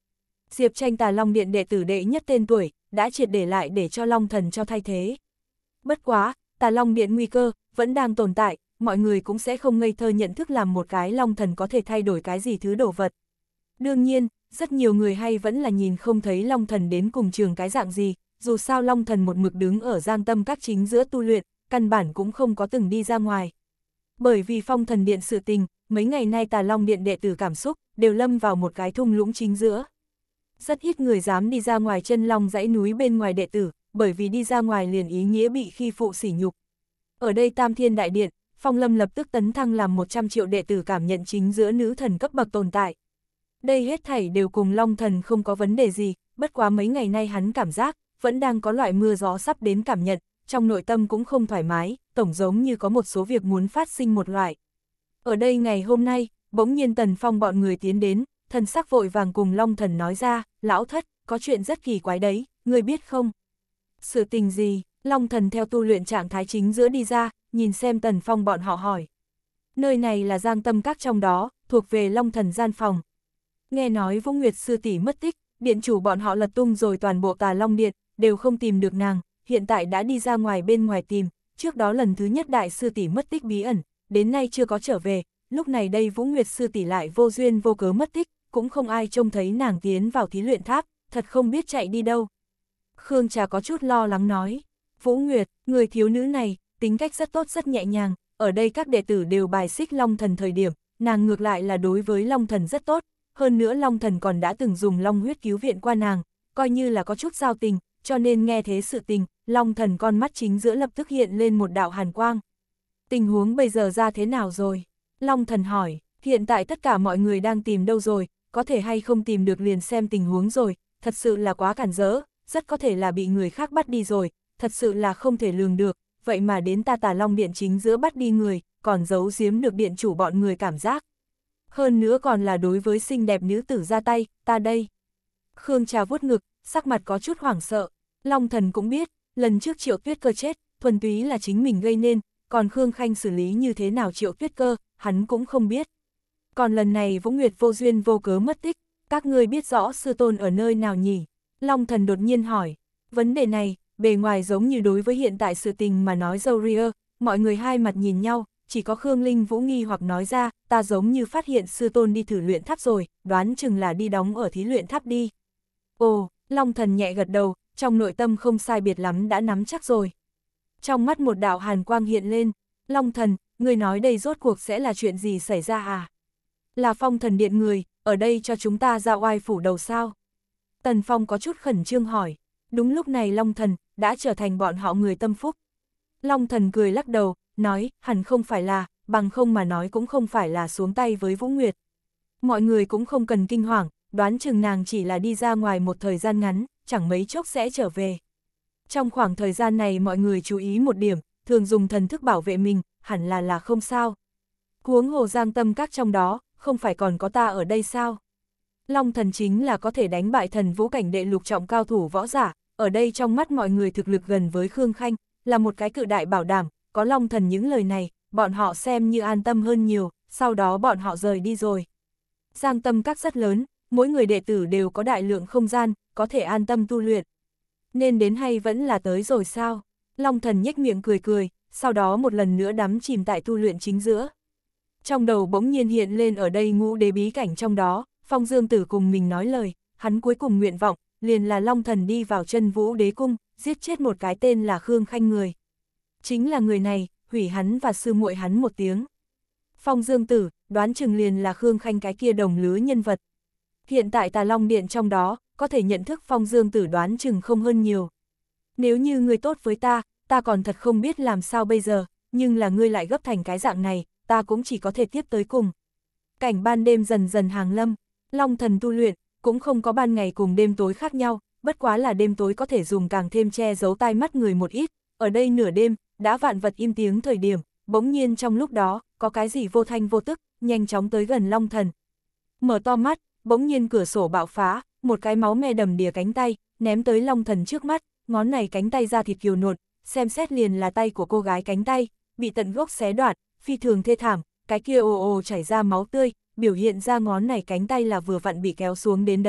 Speaker 1: Diệp Tranh Tà Long Điện đệ tử đệ nhất tên tuổi, đã triệt để lại để cho Long Thần cho thay thế. Bất quá, Tà Long Điện nguy cơ, vẫn đang tồn tại, mọi người cũng sẽ không ngây thơ nhận thức làm một cái Long Thần có thể thay đổi cái gì thứ đồ vật. Đương nhiên, rất nhiều người hay vẫn là nhìn không thấy Long Thần đến cùng trường cái dạng gì, dù sao Long Thần một mực đứng ở Giang Tâm Các chính giữa tu luyện, căn bản cũng không có từng đi ra ngoài. Bởi vì Phong Thần Điện sự tình, mấy ngày nay Tà Long Điện đệ tử cảm xúc, đều lâm vào một cái thung lũng chính giữa. Rất ít người dám đi ra ngoài chân long dãy núi bên ngoài đệ tử, bởi vì đi ra ngoài liền ý nghĩa bị khi phụ sỉ nhục. Ở đây Tam Thiên Đại Điện, Phong Lâm lập tức tấn thăng làm một trăm triệu đệ tử cảm nhận chính giữa nữ thần cấp bậc tồn tại. Đây hết thảy đều cùng Long Thần không có vấn đề gì, bất quá mấy ngày nay hắn cảm giác, vẫn đang có loại mưa gió sắp đến cảm nhận, trong nội tâm cũng không thoải mái, tổng giống như có một số việc muốn phát sinh một loại. Ở đây ngày hôm nay, bỗng nhiên Tần Phong bọn người tiến đến, thần sắc vội vàng cùng Long Thần nói ra, lão thất, có chuyện rất kỳ quái đấy, ngươi biết không? Sự tình gì? Long Thần theo tu luyện trạng thái chính giữa đi ra, nhìn xem Tần Phong bọn họ hỏi. Nơi này là Giang Tâm Các trong đó, thuộc về Long Thần gian phòng. Nghe nói Vũ Nguyệt sư tỷ mất tích, điện chủ bọn họ lật tung rồi toàn bộ Tà Long Điện, đều không tìm được nàng, hiện tại đã đi ra ngoài bên ngoài tìm, trước đó lần thứ nhất đại sư tỷ mất tích bí ẩn, đến nay chưa có trở về, lúc này đây Vũ Nguyệt sư tỷ lại vô duyên vô cớ mất tích, cũng không ai trông thấy nàng tiến vào thí luyện tháp, thật không biết chạy đi đâu. Khương Trà có chút lo lắng nói, Vũ Nguyệt, người thiếu nữ này, tính cách rất tốt rất nhẹ nhàng, ở đây các đệ tử đều bài xích Long Thần thời điểm, nàng ngược lại là đối với Long Thần rất tốt, hơn nữa Long Thần còn đã từng dùng Long huyết cứu viện qua nàng, coi như là có chút giao tình, cho nên nghe thế sự tình, Long Thần con mắt chính giữa lập tức hiện lên một đạo hàn quang. Tình huống bây giờ ra thế nào rồi? Long Thần hỏi, hiện tại tất cả mọi người đang tìm đâu rồi, có thể hay không tìm được liền xem tình huống rồi, thật sự là quá cản rỡ, rất có thể là bị người khác bắt đi rồi, thật sự là không thể lường được, vậy mà đến ta Tà Long Điện chính giữa bắt đi người, còn giấu giếm được điện chủ bọn người cảm giác. Hơn nữa còn là đối với xinh đẹp nữ tử ra tay, ta đây. Khương Trà vuốt ngực, sắc mặt có chút hoảng sợ, Long Thần cũng biết, lần trước Triệu Tuyết Cơ chết, thuần túy là chính mình gây nên, còn Khương Khanh xử lý như thế nào Triệu Tuyết Cơ, hắn cũng không biết. Còn lần này Vũ Nguyệt vô duyên vô cớ mất tích, các ngươi biết rõ sư tôn ở nơi nào nhỉ? Long Thần đột nhiên hỏi, vấn đề này, bề ngoài giống như đối với hiện tại sự tình mà nói dâu ria, mọi người hai mặt nhìn nhau, chỉ có Khương Linh Vũ nghi hoặc nói ra, ta giống như phát hiện sư tôn đi thử luyện tháp rồi, đoán chừng là đi đóng ở thí luyện tháp đi. Ồ, Long Thần nhẹ gật đầu, trong nội tâm không sai biệt lắm đã nắm chắc rồi. Trong mắt một đạo hàn quang hiện lên, Long Thần, người nói đây rốt cuộc sẽ là chuyện gì xảy ra à? Là Phong Thần Điện người, ở đây cho chúng ta ra oai phủ đầu sao? Tần Phong có chút khẩn trương hỏi, đúng lúc này Long Thần đã trở thành bọn họ người tâm phúc. Long Thần cười lắc đầu, nói, hẳn không phải là, bằng không mà nói cũng không phải là xuống tay với Vũ Nguyệt. Mọi người cũng không cần kinh hoàng, đoán chừng nàng chỉ là đi ra ngoài một thời gian ngắn, chẳng mấy chốc sẽ trở về. Trong khoảng thời gian này mọi người chú ý một điểm, thường dùng thần thức bảo vệ mình, hẳn là là không sao. Huống hồ Giang Tâm Các trong đó, không phải còn có ta ở đây sao? Long Thần chính là có thể đánh bại thần vũ cảnh đệ lục trọng cao thủ võ giả, ở đây trong mắt mọi người thực lực gần với Khương Khanh, là một cái cự đại bảo đảm, có Long Thần những lời này, bọn họ xem như an tâm hơn nhiều, sau đó bọn họ rời đi rồi. Giang Tâm Các rất lớn, mỗi người đệ tử đều có đại lượng không gian, có thể an tâm tu luyện. Nên đến hay vẫn là tới rồi sao? Long Thần nhếch miệng cười cười, sau đó một lần nữa đắm chìm tại tu luyện chính giữa. Trong đầu bỗng nhiên hiện lên ở đây ngũ đế bí cảnh trong đó, Phong Dương Tử cùng mình nói lời, hắn cuối cùng nguyện vọng, liền là Long Thần đi vào chân vũ đế cung, giết chết một cái tên là Khương Khanh người. Chính là người này, hủy hắn và sư muội hắn một tiếng. Phong Dương Tử, đoán chừng liền là Khương Khanh cái kia đồng lứa nhân vật. Hiện tại Tà Long Điện trong đó, có thể nhận thức Phong Dương Tử đoán chừng không hơn nhiều. Nếu như ngươi tốt với ta, ta còn thật không biết làm sao bây giờ, nhưng là ngươi lại gấp thành cái dạng này, ta cũng chỉ có thể tiếp tới cùng. Cảnh ban đêm dần dần hàng lâm, Long Thần tu luyện, cũng không có ban ngày cùng đêm tối khác nhau, bất quá là đêm tối có thể dùng càng thêm che giấu tai mắt người một ít, ở đây nửa đêm, đã vạn vật im tiếng thời điểm, bỗng nhiên trong lúc đó, có cái gì vô thanh vô tức, nhanh chóng tới gần Long Thần. Mở to mắt, bỗng nhiên cửa sổ bạo phá, một cái máu me đầm đìa cánh tay, ném tới Long Thần trước mắt, ngón này cánh tay ra thịt kiều nộn, xem xét liền là tay của cô gái cánh tay, bị tận gốc xé đoạt, phi thường thê thảm, cái kia ồ ồ chảy ra máu tươi, biểu hiện ra ngón này cánh tay là vừa vặn bị kéo xuống đến đấy,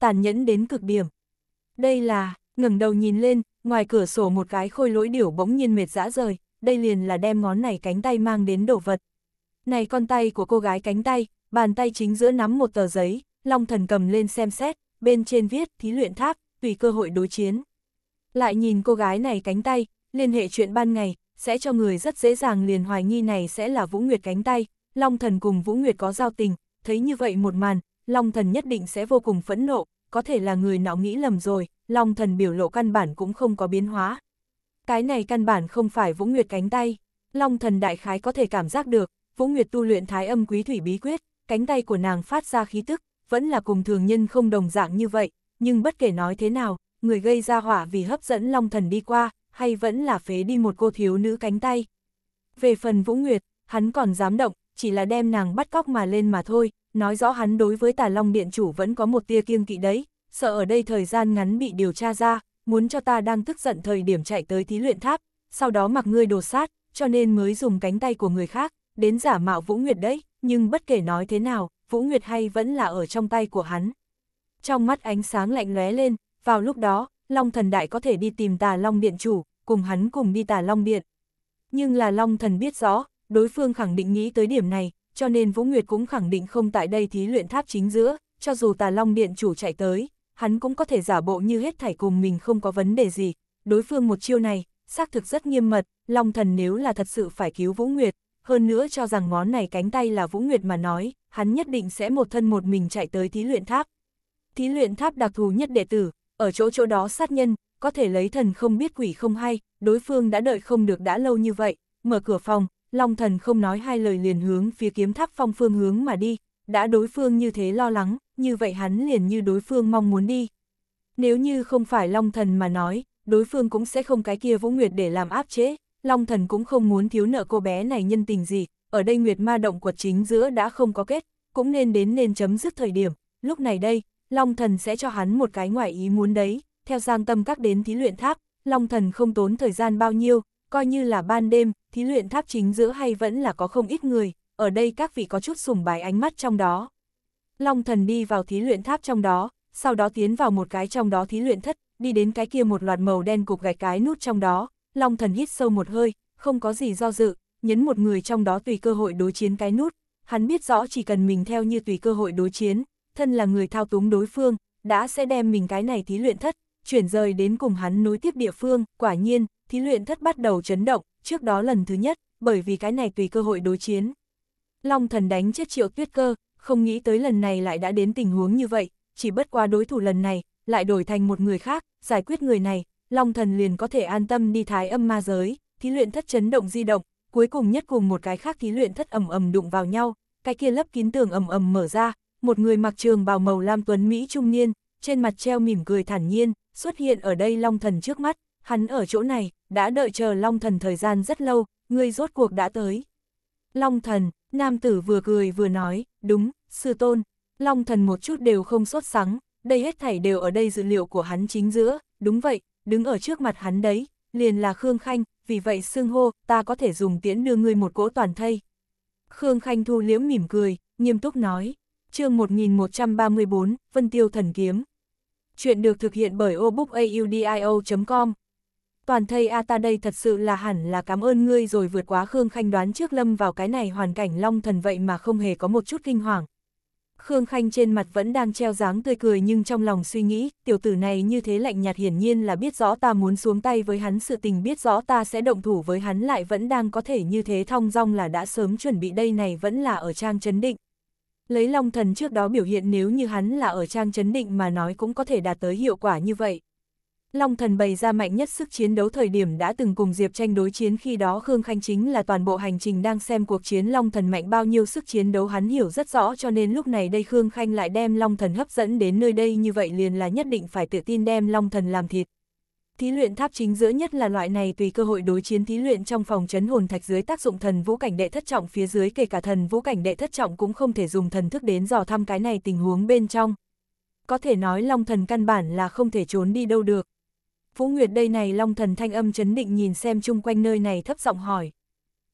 Speaker 1: tàn nhẫn đến cực điểm. Đây là, ngẩng đầu nhìn lên, ngoài cửa sổ một cái khôi lỗi điểu bỗng nhiên mệt rã rời, đây liền là đem ngón này cánh tay mang đến đồ vật. Này con tay của cô gái cánh tay, bàn tay chính giữa nắm một tờ giấy, Long Thần cầm lên xem xét, bên trên viết thí luyện tháp, tùy cơ hội đối chiến. Lại nhìn cô gái này cánh tay, liên hệ chuyện ban ngày, sẽ cho người rất dễ dàng liền hoài nghi này sẽ là Vũ Nguyệt cánh tay, Long Thần cùng Vũ Nguyệt có giao tình, thấy như vậy một màn, Long Thần nhất định sẽ vô cùng phẫn nộ, có thể là người nọ nghĩ lầm rồi, Long Thần biểu lộ căn bản cũng không có biến hóa. Cái này căn bản không phải Vũ Nguyệt cánh tay, Long Thần đại khái có thể cảm giác được, Vũ Nguyệt tu luyện Thái Âm Quý Thủy bí quyết, cánh tay của nàng phát ra khí tức, vẫn là cùng thường nhân không đồng dạng như vậy, nhưng bất kể nói thế nào, người gây ra họa vì hấp dẫn Long Thần đi qua, hay vẫn là phế đi một cô thiếu nữ cánh tay. Về phần Vũ Nguyệt, hắn còn dám động, chỉ là đem nàng bắt cóc mà lên mà thôi, nói rõ hắn đối với Tà Long Điện Chủ vẫn có một tia kiêng kỵ đấy, sợ ở đây thời gian ngắn bị điều tra ra, muốn cho ta đang tức giận thời điểm chạy tới thí luyện tháp, sau đó mặc ngươi đồ sát, cho nên mới dùng cánh tay của người khác, đến giả mạo Vũ Nguyệt đấy, nhưng bất kể nói thế nào, Vũ Nguyệt hay vẫn là ở trong tay của hắn. Trong mắt ánh sáng lạnh lóe lên, vào lúc đó, Long Thần Đại có thể đi tìm Tà Long Điện Chủ, cùng hắn cùng đi Tà Long Điện. Nhưng là Long Thần biết rõ, đối phương khẳng định nghĩ tới điểm này, cho nên Vũ Nguyệt cũng khẳng định không tại đây thí luyện tháp chính giữa, cho dù Tà Long Điện Chủ chạy tới, hắn cũng có thể giả bộ như hết thảy cùng mình không có vấn đề gì. Đối phương một chiêu này, xác thực rất nghiêm mật, Long Thần nếu là thật sự phải cứu Vũ Nguyệt, hơn nữa cho rằng món này cánh tay là Vũ Nguyệt mà nói, hắn nhất định sẽ một thân một mình chạy tới thí luyện tháp. Thí luyện tháp đặc thù nhất đệ tử, ở chỗ chỗ đó sát nhân, có thể lấy thần không biết quỷ không hay, đối phương đã đợi không được đã lâu như vậy, mở cửa phòng, Long Thần không nói hai lời liền hướng phía kiếm tháp phong phương hướng mà đi, đã đối phương như thế lo lắng, như vậy hắn liền như đối phương mong muốn đi. Nếu như không phải Long Thần mà nói, đối phương cũng sẽ không cái kia Vũ Nguyệt để làm áp chế, Long Thần cũng không muốn thiếu nợ cô bé này nhân tình gì, ở đây Nguyệt Ma động quật chính giữa đã không có kết, cũng nên đến nên chấm dứt thời điểm, lúc này đây, Long Thần sẽ cho hắn một cái ngoại ý muốn đấy, theo Giang Tâm Các đến thí luyện tháp, Long Thần không tốn thời gian bao nhiêu, coi như là ban đêm, thí luyện tháp chính giữa hay vẫn là có không ít người, ở đây các vị có chút sùng bái ánh mắt trong đó. Long Thần đi vào thí luyện tháp trong đó, sau đó tiến vào một cái trong đó thí luyện thất, đi đến cái kia một loạt màu đen cục gạch cái nút trong đó, Long Thần hít sâu một hơi, không có gì do dự, nhấn một người trong đó tùy cơ hội đối chiến cái nút, hắn biết rõ chỉ cần mình theo như tùy cơ hội đối chiến, thân là người thao túng đối phương, đã sẽ đem mình cái này thí luyện thất, chuyển rời đến cùng hắn nối tiếp địa phương, quả nhiên, thí luyện thất bắt đầu chấn động, trước đó lần thứ nhất, bởi vì cái này tùy cơ hội đối chiến. Long Thần đánh chết Triệu Tuyết Cơ, không nghĩ tới lần này lại đã đến tình huống như vậy, chỉ bất qua đối thủ lần này, lại đổi thành một người khác, giải quyết người này, Long Thần liền có thể an tâm đi Thái Âm ma giới, thí luyện thất chấn động di động, cuối cùng nhất cùng một cái khác thí luyện thất ầm ầm đụng vào nhau, cái kia lấp kín tường ầm ầm mở ra, một người mặc trường bào màu lam tuấn Mỹ trung niên, trên mặt treo mỉm cười thản nhiên, xuất hiện ở đây Long Thần trước mắt, hắn ở chỗ này, đã đợi chờ Long Thần thời gian rất lâu, người rốt cuộc đã tới. Long Thần, nam tử vừa cười vừa nói, đúng, sư tôn, Long Thần một chút đều không sốt sắng, đây hết thảy đều ở đây dữ liệu của hắn chính giữa, đúng vậy, đứng ở trước mặt hắn đấy, liền là Khương Khanh, vì vậy xưng hô, ta có thể dùng tiễn đưa ngươi một cỗ toàn thây. Khương Khanh thu liễm mỉm cười, nghiêm túc nói, chương một nghìn một trăm ba mươi bốn, Vân Tiêu Thần Kiếm. Chuyện được thực hiện bởi obookaudio chấm com. Toàn thây a ta đây thật sự là hẳn là cảm ơn ngươi rồi, vượt quá Khương Khanh đoán trước lâm vào cái này hoàn cảnh Long Thần vậy mà không hề có một chút kinh hoàng. Khương Khanh trên mặt vẫn đang treo dáng tươi cười nhưng trong lòng suy nghĩ, tiểu tử này như thế lạnh nhạt hiển nhiên là biết rõ ta muốn xuống tay với hắn, sự tình biết rõ ta sẽ động thủ với hắn lại vẫn đang có thể như thế thong dong là đã sớm chuẩn bị, đây này vẫn là ở trang trấn định. Lấy Long Thần trước đó biểu hiện, nếu như hắn là ở trang trấn định mà nói cũng có thể đạt tới hiệu quả như vậy. Long Thần bày ra mạnh nhất sức chiến đấu thời điểm đã từng cùng Diệp Tranh đối chiến, khi đó Khương Khanh chính là toàn bộ hành trình đang xem cuộc chiến Long Thần mạnh bao nhiêu, sức chiến đấu hắn hiểu rất rõ, cho nên lúc này đây Khương Khanh lại đem Long Thần hấp dẫn đến nơi đây, như vậy liền là nhất định phải tự tin đem Long Thần làm thịt. Thí luyện tháp chính giữa nhất là loại này tùy cơ hội đối chiến thí luyện trong phòng trấn hồn thạch dưới tác dụng thần vũ cảnh đệ thất trọng, phía dưới kể cả thần vũ cảnh đệ thất trọng cũng không thể dùng thần thức đến dò thăm cái này tình huống bên trong. Có thể nói Long Thần căn bản là không thể trốn đi đâu được. Vũ Nguyệt đây này, Long Thần thanh âm trấn định nhìn xem chung quanh nơi này thấp giọng hỏi.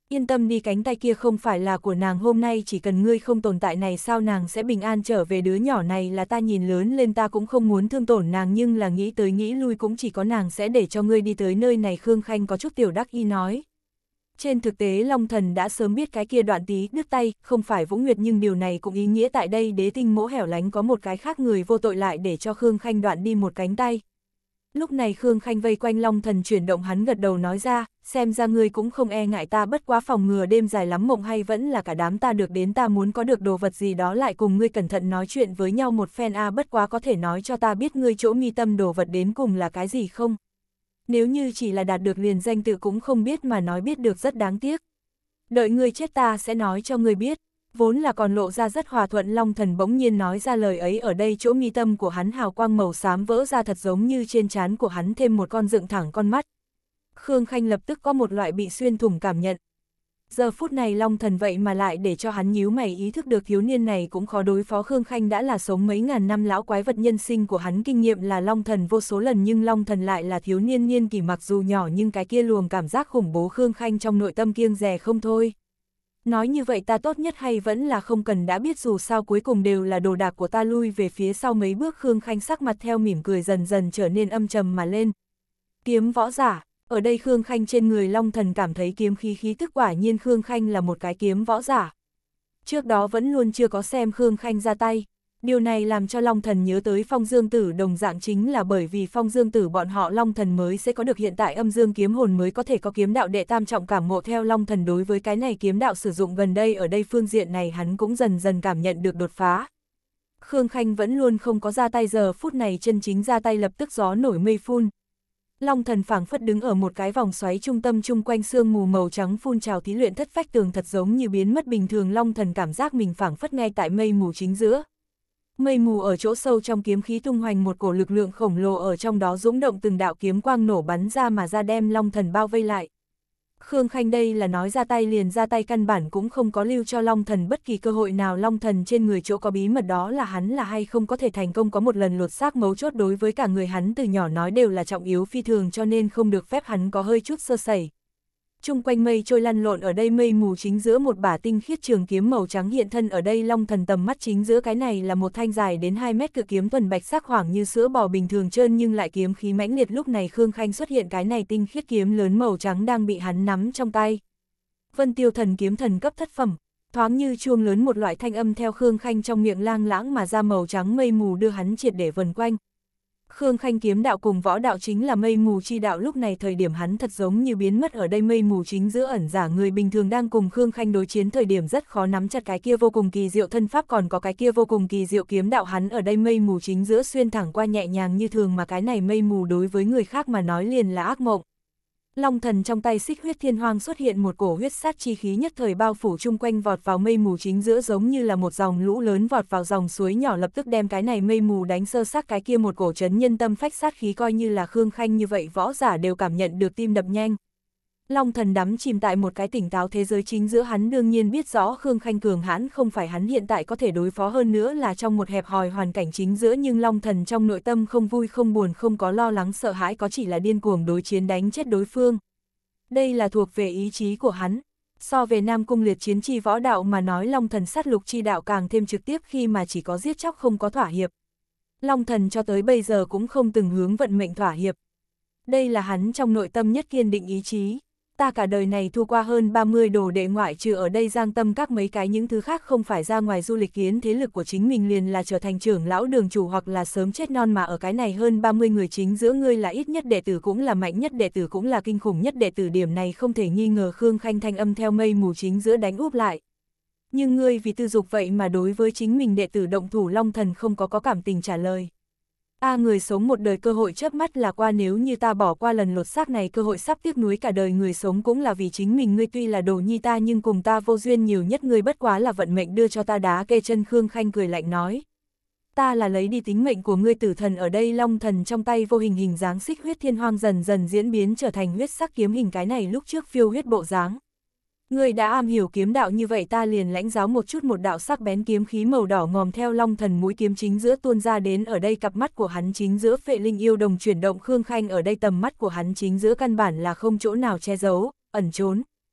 Speaker 1: Yên tâm đi, cánh tay kia không phải là của nàng, hôm nay chỉ cần ngươi không tồn tại này sao nàng sẽ bình an trở về, đứa nhỏ này là ta nhìn lớn lên, ta cũng không muốn thương tổn nàng, nhưng là nghĩ tới nghĩ lui cũng chỉ có nàng sẽ để cho ngươi đi tới nơi này. Khương Khanh có chút tiểu đắc ý nói. Trên thực tế Long Thần đã sớm biết cái kia đoạn tí đứt tay, không phải Vũ Nguyệt, nhưng điều này cũng ý nghĩa tại đây đế tinh mỗ hẻo lánh có một cái khác người vô tội lại để cho Khương Khanh đoạn đi một cánh tay. Lúc này Khương Khanh vây quanh Long Thần chuyển động, hắn gật đầu nói ra, xem ra ngươi cũng không e ngại ta, bất quá phòng ngừa đêm dài lắm mộng, hay vẫn là cả đám ta được đến, ta muốn có được đồ vật gì đó lại cùng ngươi cẩn thận nói chuyện với nhau một phen a, à, bất quá có thể nói cho ta biết ngươi chỗ mi tâm đồ vật đến cùng là cái gì không? Nếu như chỉ là đạt được liền danh tự cũng không biết mà nói biết được rất đáng tiếc. Đợi ngươi chết ta sẽ nói cho ngươi biết. Vốn là còn lộ ra rất hòa thuận Long Thần bỗng nhiên nói ra lời ấy, ở đây chỗ mi tâm của hắn hào quang màu xám vỡ ra, thật giống như trên trán của hắn thêm một con dựng thẳng con mắt. Khương Khanh lập tức có một loại bị xuyên thủng cảm nhận. Giờ phút này Long Thần vậy mà lại để cho hắn nhíu mày, ý thức được thiếu niên này cũng khó đối phó. Khương Khanh đã là sống mấy ngàn năm lão quái vật, nhân sinh của hắn kinh nghiệm là Long Thần vô số lần, nhưng Long Thần lại là thiếu niên niên kỷ, mặc dù nhỏ nhưng cái kia luồng cảm giác khủng bố Khương Khanh trong nội tâm kiêng dè không thôi. Nói như vậy ta tốt nhất hay vẫn là không cần đã biết, dù sao cuối cùng đều là đồ đạc của ta. Lui về phía sau mấy bước, Khương Khanh sắc mặt theo mỉm cười dần dần trở nên âm trầm mà lên. Kiếm võ giả, ở đây Khương Khanh trên người Long Thần cảm thấy kiếm khí khí tức, quả nhiên Khương Khanh là một cái kiếm võ giả. Trước đó vẫn luôn chưa có xem Khương Khanh ra tay. Điều này làm cho Long Thần nhớ tới Phong Dương Tử, đồng dạng chính là bởi vì Phong Dương Tử bọn họ Long Thần mới sẽ có được hiện tại âm dương kiếm hồn, mới có thể có kiếm đạo đệ tam trọng cảm ngộ. Theo Long Thần đối với cái này kiếm đạo sử dụng gần đây, ở đây phương diện này hắn cũng dần dần cảm nhận được đột phá. Khương Khanh vẫn luôn không có ra tay, giờ phút này chân chính ra tay lập tức gió nổi mây phun. Long Thần phảng phất đứng ở một cái vòng xoáy trung tâm, chung quanh sương mù màu trắng phun trào, thí luyện thất phách tường thật giống như biến mất bình thường. Long Thần cảm giác mình phảng phất ngay tại mây mù chính giữa. Mây mù ở chỗ sâu trong kiếm khí tung hoành một cổ lực lượng khổng lồ ở trong đó dũng động, từng đạo kiếm quang nổ bắn ra mà ra đem Long Thần bao vây lại. Khương Khanh đây là nói ra tay liền ra tay, căn bản cũng không có lưu cho Long Thần bất kỳ cơ hội nào. Long Thần trên người chỗ có bí mật, đó là hắn là hay không có thể thành công có một lần lột xác mấu chốt, đối với cả người hắn từ nhỏ nói đều là trọng yếu phi thường, cho nên không được phép hắn có hơi chút sơ sẩy. Chung quanh mây trôi lăn lộn, ở đây mây mù chính giữa một bả tinh khiết trường kiếm màu trắng hiện thân, ở đây Long Thần tầm mắt chính giữa cái này là một thanh dài đến hai mét cự kiếm thuần bạch sắc, hoàng như sữa bò bình thường trơn nhưng lại kiếm khí mãnh liệt. Lúc này Khương Khanh xuất hiện, cái này tinh khiết kiếm lớn màu trắng đang bị hắn nắm trong tay. Vân Tiêu Thần kiếm thần cấp thất phẩm, thoáng như chuông lớn một loại thanh âm theo Khương Khanh trong miệng lang lãng mà ra, màu trắng mây mù đưa hắn triệt để vần quanh. Khương Khanh kiếm đạo cùng võ đạo chính là mây mù chi đạo, lúc này thời điểm hắn thật giống như biến mất ở đây mây mù chính giữa, ẩn giả người bình thường đang cùng Khương Khanh đối chiến thời điểm rất khó nắm chặt cái kia vô cùng kỳ diệu thân pháp, còn có cái kia vô cùng kỳ diệu kiếm đạo. Hắn ở đây mây mù chính giữa xuyên thẳng qua nhẹ nhàng như thường, mà cái này mây mù đối với người khác mà nói liền là ác mộng. Long Thần trong tay xích huyết thiên hoang xuất hiện một cổ huyết sát chi khí nhất thời bao phủ chung quanh, vọt vào mây mù chính giữa giống như là một dòng lũ lớn vọt vào dòng suối nhỏ, lập tức đem cái này mây mù đánh sơ xác. Cái kia một cổ trấn nhân tâm phách sát khí, coi như là Khương Khanh như vậy võ giả đều cảm nhận được tim đập nhanh. Long Thần đắm chìm tại một cái tỉnh táo thế giới chính giữa, hắn đương nhiên biết rõ Khương Khanh cường hãn không phải hắn hiện tại có thể đối phó, hơn nữa là trong một hẹp hòi hoàn cảnh chính giữa, nhưng Long Thần trong nội tâm không vui không buồn, không có lo lắng sợ hãi, có chỉ là điên cuồng đối chiến đánh chết đối phương. Đây là thuộc về ý chí của hắn. So về Nam Cung liệt chiến chi võ đạo mà nói, Long Thần sát lục chi đạo càng thêm trực tiếp, khi mà chỉ có giết chóc không có thỏa hiệp. Long Thần cho tới bây giờ cũng không từng hướng vận mệnh thỏa hiệp. Đây là hắn trong nội tâm nhất kiên định ý chí. Ta cả đời này thu qua hơn ba mươi đồ đệ, ngoại trừ ở đây Giang Tâm các mấy cái, những thứ khác không phải ra ngoài du lịch kiến thế lực của chính mình liền là trở thành trưởng lão đường chủ hoặc là sớm chết non, mà ở cái này hơn ba mươi người chính giữa ngươi là ít nhất đệ tử, cũng là mạnh nhất đệ tử, cũng là kinh khủng nhất đệ tử, điểm này không thể nghi ngờ. Khương Khanh thanh âm theo mây mù chính giữa đánh úp lại. Nhưng ngươi vì tư dục vậy mà đối với chính mình đệ tử động thủ? Long Thần không có có cảm tình trả lời. A à, người sống một đời cơ hội chớp mắt là qua, nếu như ta bỏ qua lần lột xác này, cơ hội sắp tiếc nuối cả đời. Người sống cũng là vì chính mình, ngươi tuy là đồ nhi ta nhưng cùng ta vô duyên, nhiều nhất ngươi bất quá là vận mệnh đưa cho ta đá kê chân. Khương Khanh cười lạnh nói, ta là lấy đi tính mệnh của ngươi tử thần. Ở đây Long Thần trong tay vô hình hình dáng xích huyết thiên hoang dần dần diễn biến trở thành huyết sắc kiếm hình, cái này lúc trước phiêu huyết bộ dáng. Ngươi đã am hiểu kiếm đạo như vậy, ta liền lãnh giáo một chút. Một đạo sắc bén kiếm khí màu đỏ ngòm theo Long Thần mũi kiếm chính giữa tuôn ra đến, ở đây cặp mắt của hắn chính giữa phệ linh yêu đồng chuyển động. Khương Khanh ở đây tầm mắt của hắn chính giữa căn bản là không chỗ nào che giấu, ẩn trốn.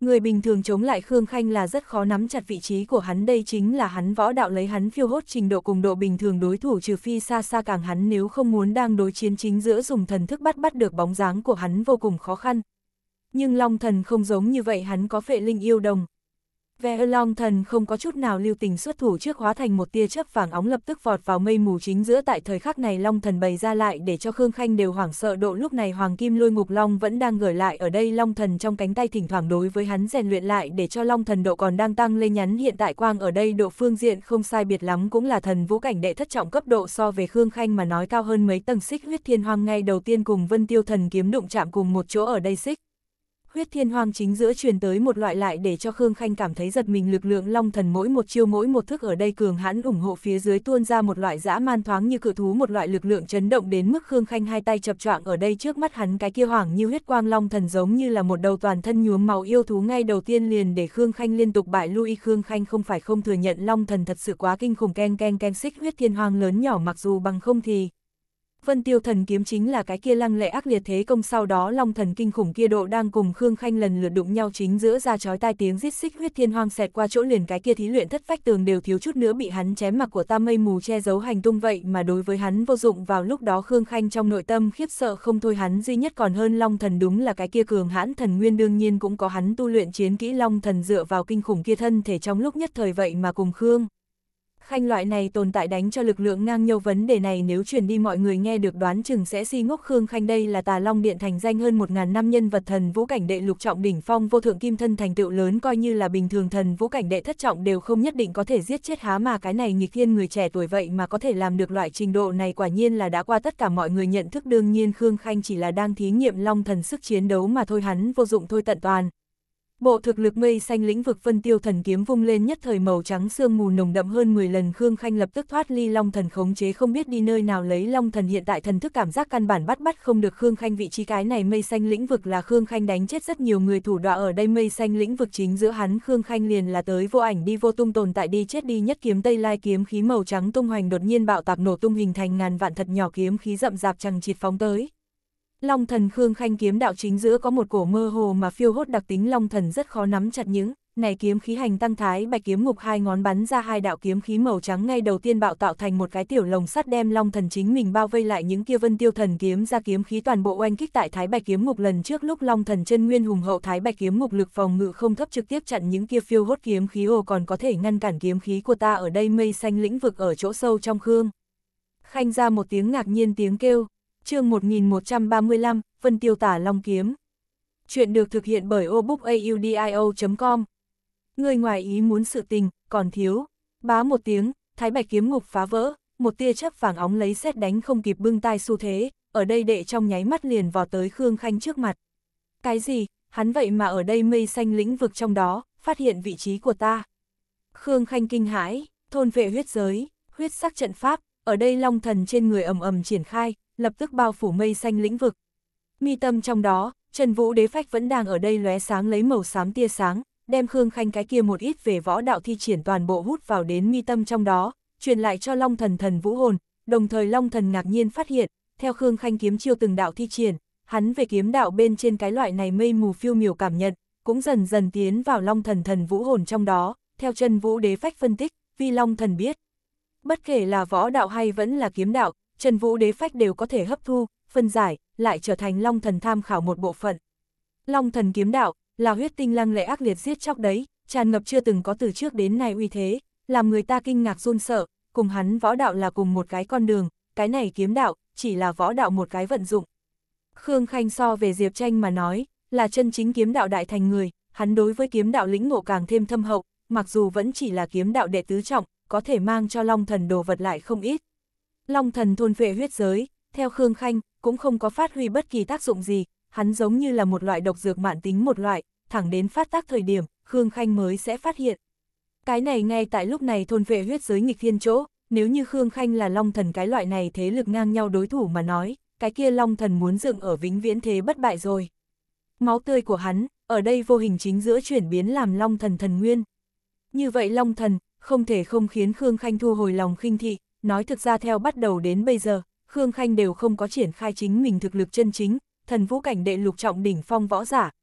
Speaker 1: Người bình thường chống lại Khương Khanh là rất khó nắm chặt vị trí của hắn, đây chính là hắn võ đạo lấy hắn phiêu hốt trình độ cùng độ bình thường đối thủ trừ phi xa xa càng hắn, nếu không muốn đang đối chiến chính giữa dùng thần thức bắt bắt được bóng dáng của hắn vô cùng khó khăn. Nhưng Long Thần không giống như vậy, hắn có phệ linh yêu đồng. Ve Long Thần không có chút nào lưu tình xuất thủ trước, hóa thành một tia chớp vàng óng lập tức vọt vào mây mù chính giữa. Tại thời khắc này Long Thần bày ra lại để cho Khương Khanh đều hoảng sợ độ. Lúc này Hoàng Kim Lôi Ngục Long vẫn đang gửi lại ở đây, Long Thần trong cánh tay thỉnh thoảng đối với hắn rèn luyện lại để cho Long Thần độ còn đang tăng lên nhắn. Hiện tại quang ở đây độ phương diện không sai biệt lắm cũng là thần vũ cảnh đệ thất trọng cấp độ, so về Khương Khanh mà nói cao hơn mấy tầng. Xích Huyết Thiên Hoang ngay đầu tiên cùng Vân Tiêu Thần kiếm đụng chạm cùng một chỗ, ở đây xích Huyết Thiên Hoang chính giữa truyền tới một loại lại để cho Khương Khanh cảm thấy giật mình lực lượng. Long Thần mỗi một chiêu mỗi một thức ở đây cường hãn ủng hộ phía dưới tuôn ra một loại dã man thoáng như cự thú, một loại lực lượng chấn động đến mức Khương Khanh hai tay chập choạng. Ở đây trước mắt hắn cái kia hoàng như huyết quang Long Thần giống như là một đầu toàn thân nhuốm máu yêu thú, ngay đầu tiên liền để Khương Khanh liên tục bại lui. Khương Khanh không phải không thừa nhận Long Thần thật sự quá kinh khủng, ken ken ken. Xích Huyết Thiên Hoang lớn nhỏ mặc dù bằng không thì Vân Tiêu Thần kiếm chính là cái kia lăng lệ ác liệt thế công, sau đó Long Thần kinh khủng kia độ đang cùng Khương Khanh lần lượt đụng nhau chính giữa ra chói tai tiếng rít. Xích Huyết Thiên Hoang xẹt qua chỗ liền cái kia thí luyện thất vách tường đều thiếu chút nữa bị hắn chém mặc của ta mây mù che giấu hành tung, vậy mà đối với hắn vô dụng. Vào lúc đó Khương Khanh trong nội tâm khiếp sợ không thôi, hắn duy nhất còn hơn Long Thần đúng là cái kia cường hãn thần nguyên, đương nhiên cũng có hắn tu luyện chiến kỹ. Long Thần dựa vào kinh khủng kia thân thể trong lúc nhất thời vậy mà cùng Khương Khanh loại này tồn tại đánh cho lực lượng ngang nhau. Vấn đề này nếu truyền đi mọi người nghe được đoán chừng sẽ si ngốc. Khương Khanh đây là Tà Long Điện thành danh hơn một ngàn năm nhân vật, thần vũ cảnh đệ lục trọng đỉnh phong, vô thượng kim thân, thành tựu lớn, coi như là bình thường thần vũ cảnh đệ thất trọng đều không nhất định có thể giết chết há mà cái này nghịch thiên người trẻ tuổi vậy mà có thể làm được loại trình độ này, quả nhiên là đã qua tất cả mọi người nhận thức. Đương nhiên Khương Khanh chỉ là đang thí nghiệm Long Thần sức chiến đấu mà thôi, hắn vô dụng thôi tận toàn. Bộ thực lực mây xanh lĩnh vực Vân Tiêu Thần kiếm vung lên nhất thời màu trắng sương mù nồng đậm hơn mười lần. Khương Khanh lập tức thoát ly Long Thần khống chế, không biết đi nơi nào lấy. Long Thần hiện tại thần thức cảm giác căn bản bắt bắt không được Khương Khanh vị trí. Cái này mây xanh lĩnh vực là Khương Khanh đánh chết rất nhiều người thủ đoạn ở đây, mây xanh lĩnh vực chính giữa hắn Khương Khanh liền là tới vô ảnh đi vô tung tồn tại, đi chết đi. Nhất kiếm Tây Lai kiếm khí màu trắng tung hoành đột nhiên bạo tạc nổ tung hình thành ngàn vạn thật nhỏ kiếm khí rậm rạp chằng chịt phóng tới. Long Thần Khương Khanh kiếm đạo chính giữa có một cổ mơ hồ mà phiêu hốt đặc tính, Long Thần rất khó nắm chặt những này kiếm khí. Hành tăng thái bạch kiếm ngục hai ngón bắn ra hai đạo kiếm khí màu trắng, ngay đầu tiên bạo tạo thành một cái tiểu lồng sắt đem Long Thần chính mình bao vây lại. Những kia Vân Tiêu Thần kiếm ra kiếm khí toàn bộ oanh kích tại thái bạch kiếm ngục. Lần trước lúc Long Thần chân nguyên hùng hậu, thái bạch kiếm ngục lực phòng ngự không thấp, trực tiếp chặn những kia phiêu hốt kiếm khí. Ồ, còn có thể ngăn cản kiếm khí của ta. Ở đây mây xanh lĩnh vực ở chỗ sâu trong Khương Khanh ra một tiếng ngạc nhiên tiếng kêu. Chương một nghìn một trăm ba mươi lăm, Vân Tiêu Tả Long kiếm. Chuyện được thực hiện bởi obookaudio chấm com. Người ngoài ý muốn sự tình, còn thiếu. Bá một tiếng, thái bạch kiếm ngục phá vỡ, một tia chớp vàng óng lấy sét đánh không kịp bưng tai xu thế, ở đây đệ trong nháy mắt liền vọt tới Khương Khanh trước mặt. Cái gì, hắn vậy mà ở đây mây xanh lĩnh vực trong đó, phát hiện vị trí của ta. Khương Khanh kinh hãi, thôn vệ huyết giới, huyết sắc trận pháp, ở đây Long Thần trên người ầm ầm triển khai, lập tức bao phủ mây xanh lĩnh vực. Mi tâm trong đó, Trần Vũ Đế Phách vẫn đang ở đây lóe sáng lấy màu xám tia sáng, đem Khương Khanh cái kia một ít về võ đạo thi triển toàn bộ hút vào đến mi tâm trong đó, truyền lại cho Long Thần thần vũ hồn. Đồng thời Long Thần ngạc nhiên phát hiện, theo Khương Khanh kiếm chiêu từng đạo thi triển, hắn về kiếm đạo bên trên cái loại này mây mù phiêu miểu cảm nhận, cũng dần dần tiến vào Long Thần thần vũ hồn trong đó. Theo Trần Vũ Đế Phách phân tích, vì Long Thần biết, bất kể là võ đạo hay vẫn là kiếm đạo, Trần Vũ Đế Phách đều có thể hấp thu, phân giải, lại trở thành Long Thần tham khảo một bộ phận. Long Thần kiếm đạo là huyết tinh lăng lệ ác liệt giết chóc đấy, tràn ngập chưa từng có từ trước đến nay uy thế, làm người ta kinh ngạc run sợ, cùng hắn võ đạo là cùng một cái con đường, cái này kiếm đạo chỉ là võ đạo một cái vận dụng. Khương Khanh so về Diệp Tranh mà nói, là chân chính kiếm đạo đại thành người, hắn đối với kiếm đạo lĩnh ngộ càng thêm thâm hậu, mặc dù vẫn chỉ là kiếm đạo đệ tứ trọng, có thể mang cho Long Thần đồ vật lại không ít. Long Thần thôn phệ huyết giới, theo Khương Khanh, cũng không có phát huy bất kỳ tác dụng gì, hắn giống như là một loại độc dược mãn tính một loại, thẳng đến phát tác thời điểm, Khương Khanh mới sẽ phát hiện. Cái này ngay tại lúc này thôn phệ huyết giới nghịch thiên chỗ, nếu như Khương Khanh là Long Thần cái loại này thế lực ngang nhau đối thủ mà nói, cái kia Long Thần muốn dựng ở vĩnh viễn thế bất bại rồi. Máu tươi của hắn, ở đây vô hình chính giữa chuyển biến làm Long Thần thần nguyên. Như vậy Long Thần, không thể không khiến Khương Khanh thu hồi lòng khinh thị, nói thực ra theo bắt đầu đến bây giờ, Khương Khanh đều không có triển khai chính mình thực lực chân chính, thần vũ cảnh đệ lục trọng đỉnh phong võ giả,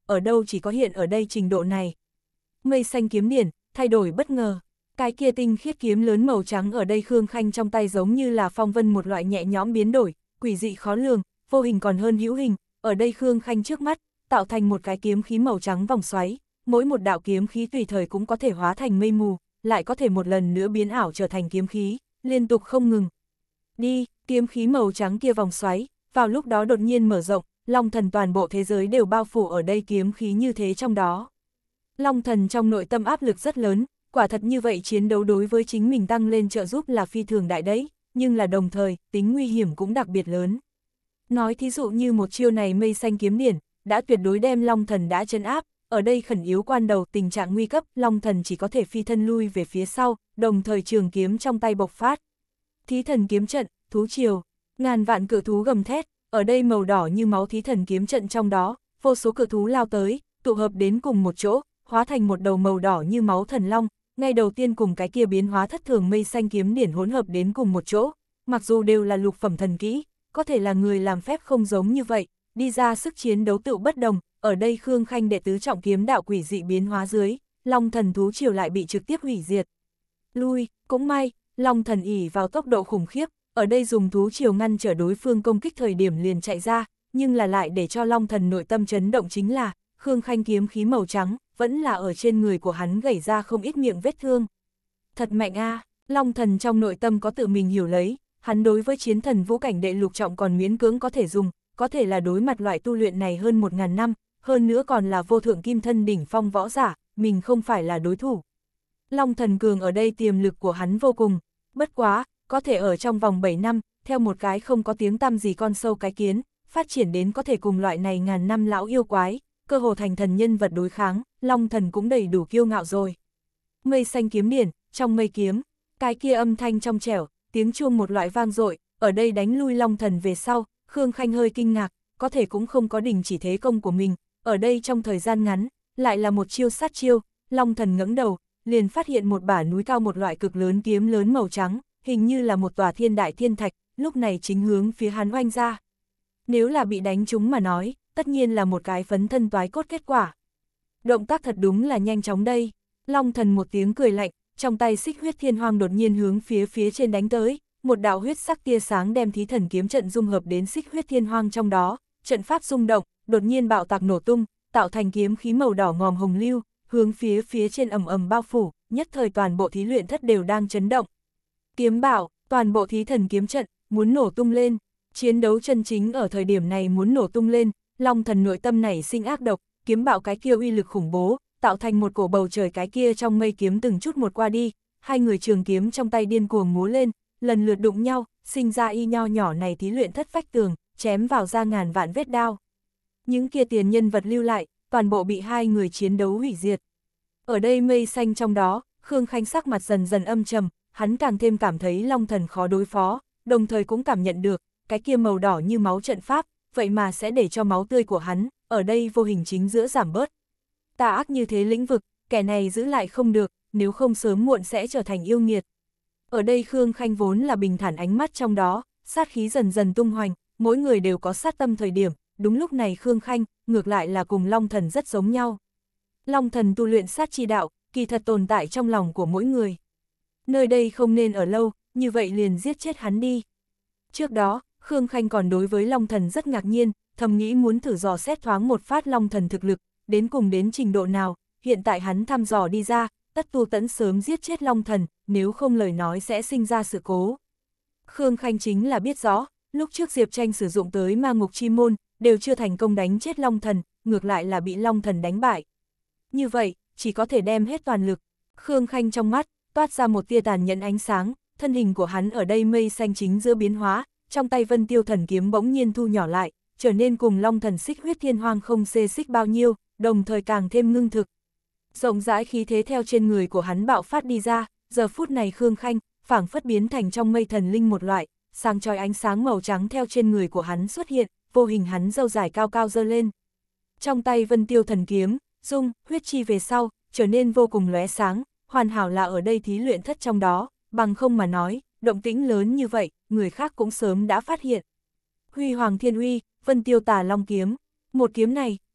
Speaker 1: ở đâu chỉ có hiện ở đây trình độ này. Mây xanh kiếm điển, thay đổi bất ngờ. Cái kia tinh khiết kiếm lớn màu trắng ở đây Khương Khanh trong tay giống như là phong vân một loại nhẹ nhõm biến đổi, quỷ dị khó lường, vô hình còn hơn hữu hình, ở đây Khương Khanh trước mắt, tạo thành một cái kiếm khí màu trắng vòng xoáy, mỗi một đạo kiếm khí tùy thời cũng có thể hóa thành mây mù, lại có thể một lần nữa biến ảo trở thành kiếm khí, liên tục không ngừng. Đi, kiếm khí màu trắng kia vòng xoáy, vào lúc đó đột nhiên mở rộng, Long Thần toàn bộ thế giới đều bao phủ ở đây kiếm khí như thế trong đó. Long Thần trong nội tâm áp lực rất lớn, quả thật như vậy chiến đấu đối với chính mình tăng lên trợ giúp là phi thường đại đấy, nhưng là đồng thời, tính nguy hiểm cũng đặc biệt lớn. Nói thí dụ như một chiêu này mây xanh kiếm điển, đã tuyệt đối đem Long Thần đã trấn áp, ở đây khẩn yếu quan đầu tình trạng nguy cấp, Long Thần chỉ có thể phi thân lui về phía sau, đồng thời trường kiếm trong tay bộc phát. Thí thần kiếm trận, thú triều, ngàn vạn cự thú gầm thét, ở đây màu đỏ như máu thí thần kiếm trận trong đó, vô số cự thú lao tới, tụ hợp đến cùng một chỗ, hóa thành một đầu màu đỏ như máu thần long, ngay đầu tiên cùng cái kia biến hóa thất thường mây xanh kiếm điển hỗn hợp đến cùng một chỗ, mặc dù đều là lục phẩm thần kỹ, có thể là người làm phép không giống như vậy, đi ra sức chiến đấu tự bất đồng, ở đây Khương Khanh đệ tứ trọng kiếm đạo quỷ dị biến hóa dưới, Long Thần thú triều lại bị trực tiếp hủy diệt. Lui, cũng may, Long Thần ỷ vào tốc độ khủng khiếp, ở đây dùng thú triều ngăn trở đối phương công kích thời điểm liền chạy ra, nhưng là lại để cho Long Thần nội tâm chấn động chính là, Khương Khanh kiếm khí màu trắng, vẫn là ở trên người của hắn gảy ra không ít miệng vết thương. Thật mạnh a, à, Long Thần trong nội tâm có tự mình hiểu lấy, hắn đối với chiến thần vũ cảnh đệ lục trọng còn miễn cưỡng có thể dùng, có thể là đối mặt loại tu luyện này hơn một ngàn năm, hơn nữa còn là vô thượng kim thân đỉnh phong võ giả, mình không phải là đối thủ. Long Thần cường ở đây tiềm lực của hắn vô cùng, bất quá, có thể ở trong vòng bảy năm, theo một cái không có tiếng tăm gì con sâu cái kiến, phát triển đến có thể cùng loại này ngàn năm lão yêu quái, cơ hồ thành thần nhân vật đối kháng, Long Thần cũng đầy đủ kiêu ngạo rồi. Mây xanh kiếm điển, trong mây kiếm, cái kia âm thanh trong trẻo, tiếng chuông một loại vang dội, ở đây đánh lui Long Thần về sau, Khương Khanh hơi kinh ngạc, có thể cũng không có đình chỉ thế công của mình, ở đây trong thời gian ngắn, lại là một chiêu sát chiêu, Long Thần ngẩng đầu, liền phát hiện một bả núi cao một loại cực lớn kiếm lớn màu trắng, hình như là một tòa thiên đại thiên thạch, lúc này chính hướng phía hắn oanh ra. Nếu là bị đánh trúng mà nói, tất nhiên là một cái phấn thân toái cốt kết quả. Động tác thật đúng là nhanh chóng đây. Long Thần một tiếng cười lạnh, trong tay xích huyết thiên hoang đột nhiên hướng phía phía trên đánh tới, một đạo huyết sắc tia sáng đem thí thần kiếm trận dung hợp đến xích huyết thiên hoang trong đó, trận pháp rung động, đột nhiên bạo tạc nổ tung, tạo thành kiếm khí màu đỏ ngòm hồng lưu, hướng phía phía trên ầm ầm bao phủ, nhất thời toàn bộ thí luyện thất đều đang chấn động. Kiếm bảo, toàn bộ thí thần kiếm trận muốn nổ tung lên, chiến đấu chân chính ở thời điểm này muốn nổ tung lên, Long Thần nội tâm nảy sinh ác độc, kiếm bảo cái kia uy lực khủng bố, tạo thành một cổ bầu trời cái kia trong mây kiếm từng chút một qua đi, hai người trường kiếm trong tay điên cuồng múa lên, lần lượt đụng nhau, sinh ra y nho nhỏ này thí luyện thất vách tường, chém vào ra ngàn vạn vết đao. Những kia tiền nhân vật lưu lại, toàn bộ bị hai người chiến đấu hủy diệt. Ở đây mây xanh trong đó, Khương Khanh sắc mặt dần dần âm trầm, hắn càng thêm cảm thấy Long Thần khó đối phó, đồng thời cũng cảm nhận được, cái kia màu đỏ như máu trận pháp, vậy mà sẽ để cho máu tươi của hắn, ở đây vô hình chính giữa giảm bớt. Tà ác như thế lĩnh vực, kẻ này giữ lại không được, nếu không sớm muộn sẽ trở thành yêu nghiệt. Ở đây Khương Khanh vốn là bình thản ánh mắt trong đó, sát khí dần dần tung hoành, mỗi người đều có sát tâm thời điểm, đúng lúc này Khương Khanh, ngược lại là cùng Long Thần rất giống nhau. Long Thần tu luyện sát chi đạo, kỳ thật tồn tại trong lòng của mỗi người. Nơi đây không nên ở lâu, như vậy liền giết chết hắn đi. Trước đó, Khương Khanh còn đối với Long Thần rất ngạc nhiên, thầm nghĩ muốn thử dò xét thoáng một phát Long Thần thực lực, đến cùng đến trình độ nào, hiện tại hắn thăm dò đi ra, tất tu tẫn sớm giết chết Long Thần, nếu không lời nói sẽ sinh ra sự cố. Khương Khanh chính là biết rõ, lúc trước Diệp Tranh sử dụng tới ma ngục chi môn, đều chưa thành công đánh chết Long Thần, ngược lại là bị Long Thần đánh bại. Như vậy, chỉ có thể đem hết toàn lực. Khương Khanh trong mắt, toát ra một tia tàn nhẫn ánh sáng, thân hình của hắn ở đây mây xanh chính giữa biến hóa, trong tay Vân Tiêu Thần kiếm bỗng nhiên thu nhỏ lại, trở nên cùng Long Thần xích huyết thiên hoang không xê xích bao nhiêu, đồng thời càng thêm ngưng thực. Rộng rãi khí thế theo trên người của hắn bạo phát đi ra, giờ phút này Khương Khanh, phảng phất biến thành trong mây thần linh một loại, sáng chói ánh sáng màu trắng theo trên người của hắn xuất hiện, vô hình hắn râu dài cao cao giơ lên. Trong tay Vân Tiêu Thần kiếm, dung, huyết chi về sau, trở nên vô cùng lóe sáng, hoàn hảo là ở đây thí luyện thất trong đó, bằng không mà nói, động tĩnh lớn như vậy, người khác cũng sớm đã phát hiện. Huy Hoàng Thiên Uy, Vân Tiêu Tà Long kiếm, một kiếm này,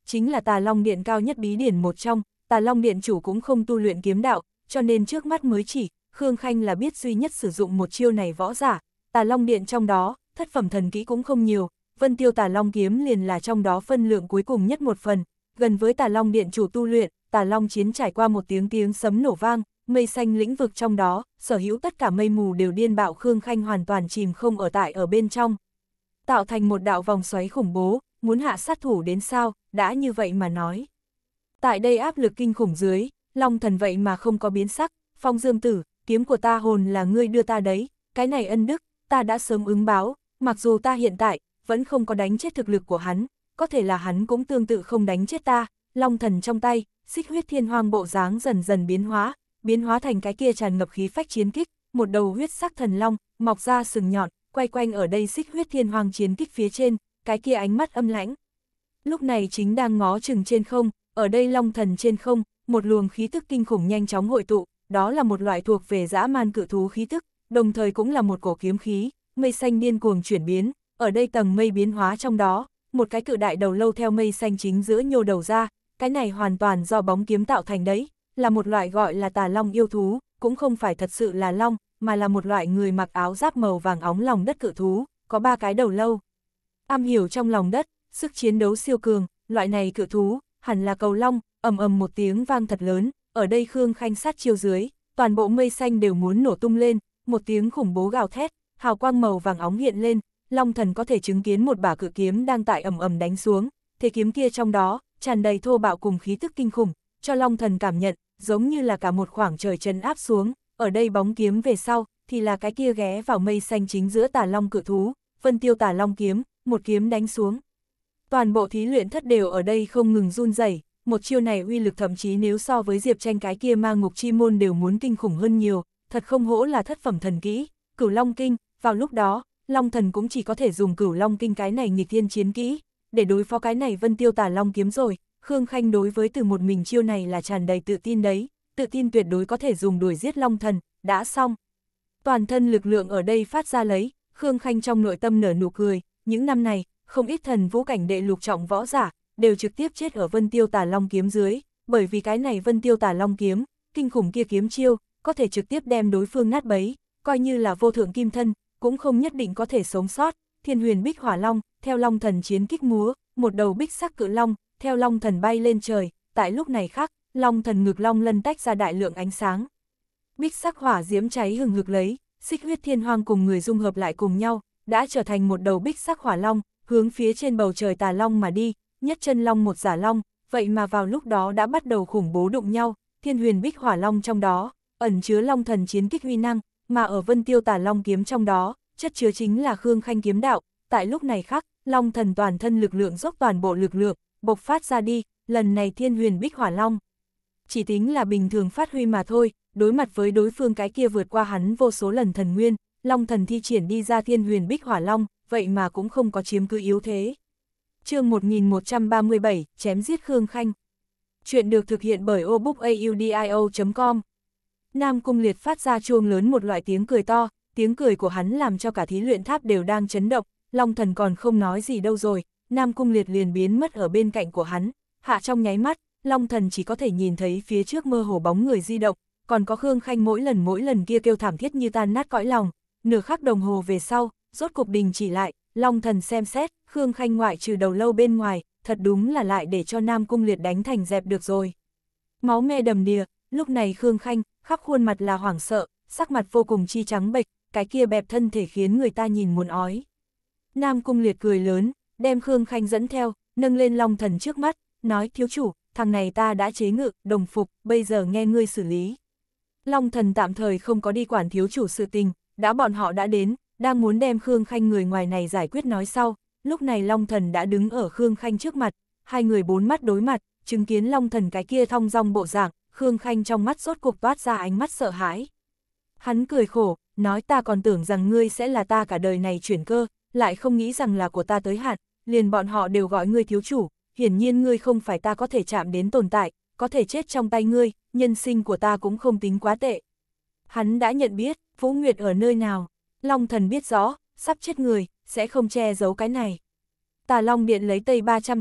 Speaker 1: chính là Tà Long Điện cao nhất bí điển một trong, Tà Long Điện chủ cũng không tu luyện kiếm đạo, cho nên trước mắt mới chỉ, Khương Khanh là biết duy nhất sử dụng một chiêu này võ giả, Tà Long Điện trong đó, thất phẩm thần kỹ cũng không nhiều, Vân Tiêu Tà Long kiếm liền là trong đó phân lượng cuối cùng nhất một phần, gần với Tà Long Điện chủ tu luyện, Tà Long chiến trải qua một tiếng tiếng sấm nổ vang, mây xanh lĩnh vực trong đó, sở hữu tất cả mây mù đều điên bạo, Khương Khanh hoàn toàn chìm không ở tại ở bên trong. Tạo thành một đạo vòng xoáy khủng bố, muốn hạ sát thủ đến sao, đã như vậy mà nói. Tại đây áp lực kinh khủng dưới, Long Thần vậy mà không có biến sắc, Phong Dương Tử, kiếm của ta hồn là ngươi đưa ta đấy, cái này ân đức, ta đã sớm ứng báo, mặc dù ta hiện tại, vẫn không có đánh chết thực lực của hắn, có thể là hắn cũng tương tự không đánh chết ta, Long Thần trong tay, xích huyết thiên hoang bộ dáng dần dần biến hóa, biến hóa thành cái kia tràn ngập khí phách chiến kích, một đầu huyết sắc thần long, mọc ra sừng nhọn, quay quanh ở đây xích huyết thiên hoang chiến kích phía trên, cái kia ánh mắt âm lãnh. Lúc này chính đang ngó chừng trên không, ở đây Long Thần trên không, một luồng khí tức kinh khủng nhanh chóng hội tụ, đó là một loại thuộc về dã man cự thú khí tức, đồng thời cũng là một cổ kiếm khí, mây xanh điên cuồng chuyển biến, ở đây tầng mây biến hóa trong đó, một cái cự đại đầu lâu theo mây xanh chính giữa nhô đầu ra, cái này hoàn toàn do bóng kiếm tạo thành đấy, là một loại gọi là Tà Long yêu thú, cũng không phải thật sự là long, mà là một loại người mặc áo giáp màu vàng óng lòng đất cự thú, có ba cái đầu lâu. Am hiểu trong lòng đất, sức chiến đấu siêu cường, loại này cự thú, hẳn là cầu long, ầm ầm một tiếng vang thật lớn, ở đây Khương Khanh sát chiêu dưới, toàn bộ mây xanh đều muốn nổ tung lên, một tiếng khủng bố gào thét, hào quang màu vàng óng hiện lên, Long Thần có thể chứng kiến một bả cự kiếm đang tại ầm ầm đánh xuống, thế kiếm kia trong đó, tràn đầy thô bạo cùng khí tức kinh khủng, cho Long Thần cảm nhận, giống như là cả một khoảng trời trấn áp xuống, ở đây bóng kiếm về sau, thì là cái kia ghé vào mây xanh chính giữa Tà Long cự thú, Vân Tiêu Tà Long kiếm, một kiếm đánh xuống. Toàn bộ thí luyện thất đều ở đây không ngừng run rẩy, một chiêu này uy lực thậm chí nếu so với Diệp Tranh cái kia ma ngục chi môn đều muốn kinh khủng hơn nhiều, thật không hổ là thất phẩm thần kỹ, Cửu Long Kinh, vào lúc đó, Long Thần cũng chỉ có thể dùng Cửu Long Kinh cái này nghịch thiên chiến kỹ, để đối phó cái này Vân Tiêu Tà Long kiếm rồi, Khương Khanh đối với từ một mình chiêu này là tràn đầy tự tin đấy, tự tin tuyệt đối có thể dùng đuổi giết Long Thần, đã xong. Toàn thân lực lượng ở đây phát ra lấy, Khương Khanh trong nội tâm nở nụ cười, những năm này, không ít thần vũ cảnh đệ lục trọng võ giả, đều trực tiếp chết ở Vân Tiêu Tà Long kiếm dưới, bởi vì cái này Vân Tiêu Tà Long kiếm, kinh khủng kia kiếm chiêu, có thể trực tiếp đem đối phương nát bấy, coi như là vô thượng kim thân, cũng không nhất định có thể sống sót. Thiên Huyền Bích Hỏa Long, theo Long Thần chiến kích múa, một đầu bích sắc cự long, theo Long Thần bay lên trời, tại lúc này khác, Long Thần ngực long lân tách ra đại lượng ánh sáng. Bích sắc hỏa diễm cháy hừng hực lấy, xích huyết thiên hoang cùng người dung hợp lại cùng nhau, đã trở thành một đầu bích sắc hỏa long, hướng phía trên bầu trời Tà Long mà đi, nhất chân long một giả long, vậy mà vào lúc đó đã bắt đầu khủng bố đụng nhau, Thiên Huyền Bích Hỏa Long trong đó, ẩn chứa Long Thần chiến kích uy năng, mà ở Vân Tiêu Tà Long kiếm trong đó, chất chứa chính là Khương Khanh kiếm đạo, tại lúc này khác, Long Thần toàn thân lực lượng dốc toàn bộ lực lượng, bộc phát ra đi, lần này Thiên Huyền Bích Hỏa Long. Chỉ tính là bình thường phát huy mà thôi, đối mặt với đối phương cái kia vượt qua hắn vô số lần thần nguyên, Long Thần thi triển đi ra Thiên Huyền Bích Hỏa Long, vậy mà cũng không có chiếm cứ yếu thế. Chương một nghìn một trăm ba mươi bảy, chém giết Khương Khanh. Chuyện được thực hiện bởi obookaudio chấm com. Nam Cung Liệt phát ra chuông lớn một loại tiếng cười to, tiếng cười của hắn làm cho cả thí luyện tháp đều đang chấn động, Long Thần còn không nói gì đâu rồi, Nam Cung Liệt liền biến mất ở bên cạnh của hắn, hạ trong nháy mắt, Long Thần chỉ có thể nhìn thấy phía trước mơ hồ bóng người di động, còn có Khương Khanh mỗi lần mỗi lần kia kêu thảm thiết như tan nát cõi lòng, nửa khắc đồng hồ về sau, rốt cục đình chỉ lại, Long Thần xem xét, Khương Khanh ngoại trừ đầu lâu bên ngoài, thật đúng là lại để cho Nam Cung Liệt đánh thành dẹp được rồi. Máu me đầm đìa, lúc này Khương Khanh, khắp khuôn mặt là hoảng sợ, sắc mặt vô cùng chi trắng bệch, cái kia bẹp thân thể khiến người ta nhìn muốn ói. Nam Cung Liệt cười lớn, đem Khương Khanh dẫn theo, nâng lên Long Thần trước mắt, nói thiếu chủ, thằng này ta đã chế ngự, đồng phục, bây giờ nghe ngươi xử lý. Long Thần tạm thời không có đi quản thiếu chủ sự tình, đã bọn họ đã đến, đang muốn đem Khương Khanh người ngoài này giải quyết nói sau, lúc này Long Thần đã đứng ở Khương Khanh trước mặt, hai người bốn mắt đối mặt, chứng kiến Long Thần cái kia thong dong bộ dạng, Khương Khanh trong mắt rốt cục toát ra ánh mắt sợ hãi. Hắn cười khổ, nói ta còn tưởng rằng ngươi sẽ là ta cả đời này chuyển cơ, lại không nghĩ rằng là của ta tới hạn, liền bọn họ đều gọi ngươi thiếu chủ, hiển nhiên ngươi không phải ta có thể chạm đến tồn tại, có thể chết trong tay ngươi, nhân sinh của ta cũng không tính quá tệ. Hắn đã nhận biết, Vũ Nguyệt ở nơi nào, Long Thần biết rõ, sắp chết người, sẽ không che giấu cái này. Tà Long Điện lấy tây ba trăm dặm,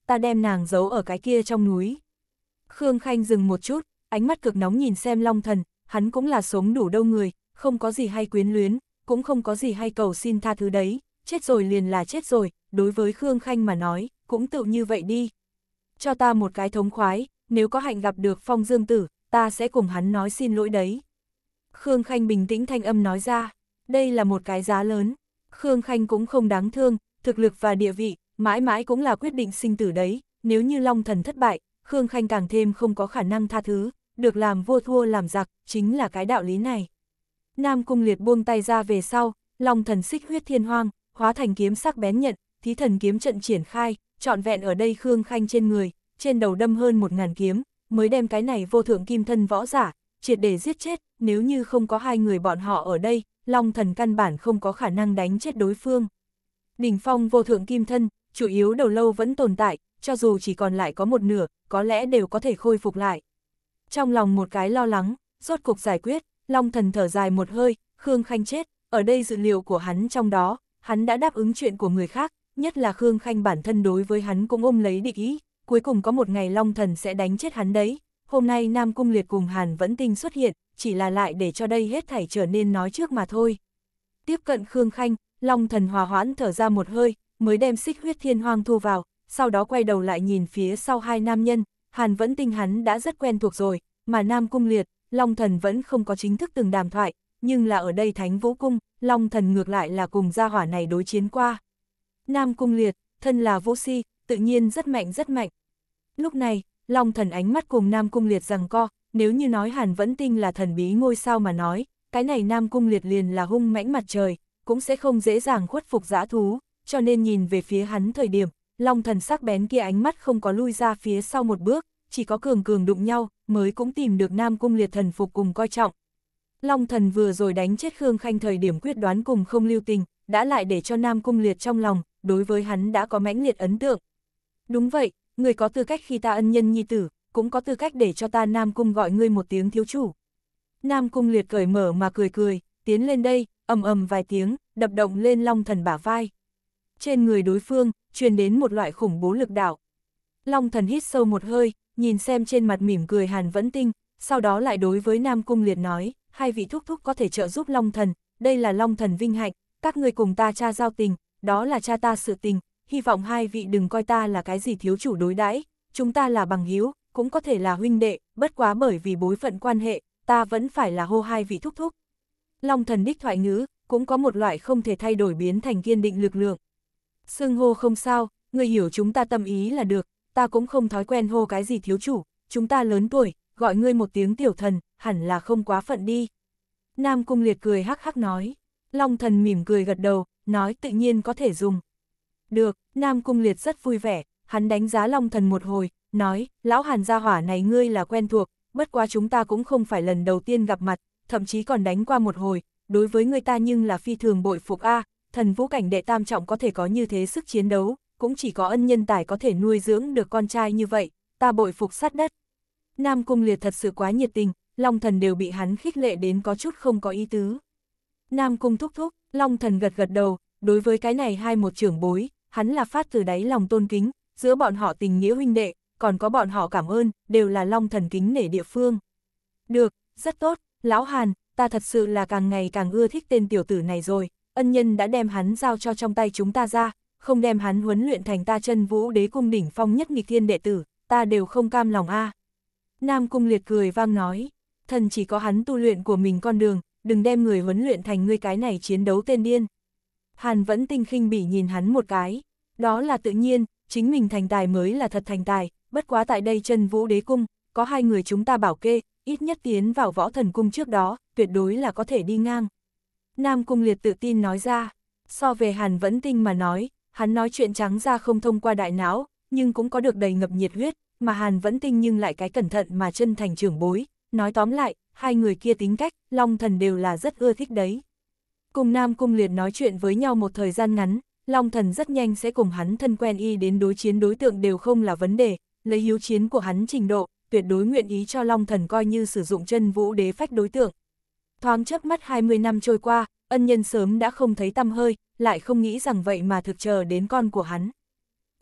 Speaker 1: ta đem nàng giấu ở cái kia trong núi. Khương Khanh dừng một chút, ánh mắt cực nóng nhìn xem Long Thần, hắn cũng là sống đủ đâu người, không có gì hay quyến luyến, cũng không có gì hay cầu xin tha thứ đấy, chết rồi liền là chết rồi, đối với Khương Khanh mà nói, cũng tự như vậy đi. Cho ta một cái thống khoái, nếu có hạnh gặp được Phong Dương Tử, ta sẽ cùng hắn nói xin lỗi đấy. Khương Khanh bình tĩnh thanh âm nói ra, đây là một cái giá lớn. Khương Khanh cũng không đáng thương, thực lực và địa vị, mãi mãi cũng là quyết định sinh tử đấy, nếu như Long Thần thất bại, Khương Khanh càng thêm không có khả năng tha thứ, được làm vua thua làm giặc, chính là cái đạo lý này. Nam Cung Liệt buông tay ra về sau, Long Thần xích huyết thiên hoang, hóa thành kiếm sắc bén nhận, thí thần kiếm trận triển khai, trọn vẹn ở đây Khương Khanh trên người, trên đầu đâm hơn một ngàn kiếm, mới đem cái này vô thượng kim thân võ giả, triệt để giết chết, nếu như không có hai người bọn họ ở đây, Long Thần căn bản không có khả năng đánh chết đối phương. Đỉnh phong vô thượng kim thân, chủ yếu đầu lâu vẫn tồn tại, cho dù chỉ còn lại có một nửa, có lẽ đều có thể khôi phục lại. Trong lòng một cái lo lắng, rốt cục giải quyết, Long Thần thở dài một hơi, Khương Khanh chết, ở đây dự liệu của hắn trong đó, hắn đã đáp ứng chuyện của người khác, nhất là Khương Khanh bản thân đối với hắn cũng ôm lấy địch ý, cuối cùng có một ngày Long Thần sẽ đánh chết hắn đấy. Hôm nay Nam Cung Liệt cùng Hàn Vẫn Tinh xuất hiện, chỉ là lại để cho đây hết thảy trở nên nói trước mà thôi. Tiếp cận Khương Khanh, Long Thần hòa hoãn thở ra một hơi, mới đem xích huyết thiên hoang thu vào, sau đó quay đầu lại nhìn phía sau hai nam nhân, Hàn Vẫn Tinh hắn đã rất quen thuộc rồi, mà Nam Cung Liệt, Long Thần vẫn không có chính thức từng đàm thoại, nhưng là ở đây Thánh Vũ Cung, Long Thần ngược lại là cùng gia hỏa này đối chiến qua. Nam Cung Liệt, thân là Vũ Si, tự nhiên rất mạnh rất mạnh. Lúc này, Long Thần ánh mắt cùng Nam Cung Liệt giằng co, nếu như nói Hàn Vẫn Tinh là thần bí ngôi sao mà nói, cái này Nam Cung Liệt liền là hung mãnh mặt trời, cũng sẽ không dễ dàng khuất phục dã thú, cho nên nhìn về phía hắn thời điểm, Long Thần sắc bén kia ánh mắt không có lui ra phía sau một bước, chỉ có cường cường đụng nhau, mới cũng tìm được Nam Cung Liệt thần phục cùng coi trọng. Long Thần vừa rồi đánh chết Khương Khanh thời điểm quyết đoán cùng không lưu tình, đã lại để cho Nam Cung Liệt trong lòng, đối với hắn đã có mãnh liệt ấn tượng. Đúng vậy, người có tư cách khi ta ân nhân nhi tử, cũng có tư cách để cho ta Nam Cung gọi ngươi một tiếng thiếu chủ. Nam Cung Liệt cởi mở mà cười cười, tiến lên đây, ầm ầm vài tiếng, đập động lên Long Thần bả vai. Trên người đối phương, truyền đến một loại khủng bố lực đạo. Long Thần hít sâu một hơi, nhìn xem trên mặt mỉm cười Hàn Vẫn Tinh, sau đó lại đối với Nam Cung Liệt nói, hai vị thúc thúc có thể trợ giúp Long Thần, đây là Long Thần vinh hạnh, các người cùng ta cha giao tình, đó là cha ta sự tình, hy vọng hai vị đừng coi ta là cái gì thiếu chủ đối đãi, chúng ta là bằng hữu, cũng có thể là huynh đệ, bất quá bởi vì bối phận quan hệ, ta vẫn phải là hô hai vị thúc thúc. Long Thần đích thoại ngữ, cũng có một loại không thể thay đổi biến thành kiên định lực lượng. Xưng hô không sao, người hiểu chúng ta tâm ý là được, ta cũng không thói quen hô cái gì thiếu chủ, chúng ta lớn tuổi, gọi ngươi một tiếng tiểu thần, hẳn là không quá phận đi. Nam Cung Liệt cười hắc hắc nói. Long Thần mỉm cười gật đầu, nói tự nhiên có thể dùng. Được, Nam Cung Liệt rất vui vẻ, hắn đánh giá Long Thần một hồi, nói, lão Hàn gia hỏa này ngươi là quen thuộc, bất quá chúng ta cũng không phải lần đầu tiên gặp mặt, thậm chí còn đánh qua một hồi, đối với người ta nhưng là phi thường bội phục a, thần vũ cảnh đệ tam trọng có thể có như thế sức chiến đấu, cũng chỉ có ân nhân tài có thể nuôi dưỡng được con trai như vậy, ta bội phục sát đất. Nam Cung Liệt thật sự quá nhiệt tình, Long Thần đều bị hắn khích lệ đến có chút không có ý tứ. Nam Cung thúc thúc, Long Thần gật gật đầu, đối với cái này hai một trưởng bối, hắn là phát từ đáy lòng tôn kính, giữa bọn họ tình nghĩa huynh đệ, còn có bọn họ cảm ơn, đều là Long Thần kính nể địa phương. Được, rất tốt, lão Hàn, ta thật sự là càng ngày càng ưa thích tên tiểu tử này rồi, ân nhân đã đem hắn giao cho trong tay chúng ta ra, không đem hắn huấn luyện thành ta Chân Vũ Đế cung đỉnh phong nhất nghịch thiên đệ tử, ta đều không cam lòng a. Nam Cung Liệt cười vang nói, thần chỉ có hắn tu luyện của mình con đường, đừng đem người huấn luyện thành ngươi cái này chiến đấu tên điên. Hàn Vẫn Tinh khinh bỉ nhìn hắn một cái, đó là tự nhiên, chính mình thành tài mới là thật thành tài, bất quá tại đây Chân Vũ Đế cung, có hai người chúng ta bảo kê, ít nhất tiến vào Võ Thần cung trước đó, tuyệt đối là có thể đi ngang. Nam Cung Liệt tự tin nói ra, so về Hàn Vẫn Tinh mà nói, hắn nói chuyện trắng ra không thông qua đại não, nhưng cũng có được đầy ngập nhiệt huyết, mà Hàn Vẫn Tinh nhưng lại cái cẩn thận mà chân thành trưởng bối, nói tóm lại, hai người kia tính cách, Long Thần đều là rất ưa thích đấy. Cùng Nam Cung Liệt nói chuyện với nhau một thời gian ngắn, Long Thần rất nhanh sẽ cùng hắn thân quen y đến đối chiến đối tượng đều không là vấn đề, lấy hiếu chiến của hắn trình độ, tuyệt đối nguyện ý cho Long Thần coi như sử dụng Chân Vũ Đế phách đối tượng. Thoáng chớp mắt hai mươi năm trôi qua, ân nhân sớm đã không thấy tăm hơi, lại không nghĩ rằng vậy mà thực chờ đến con của hắn.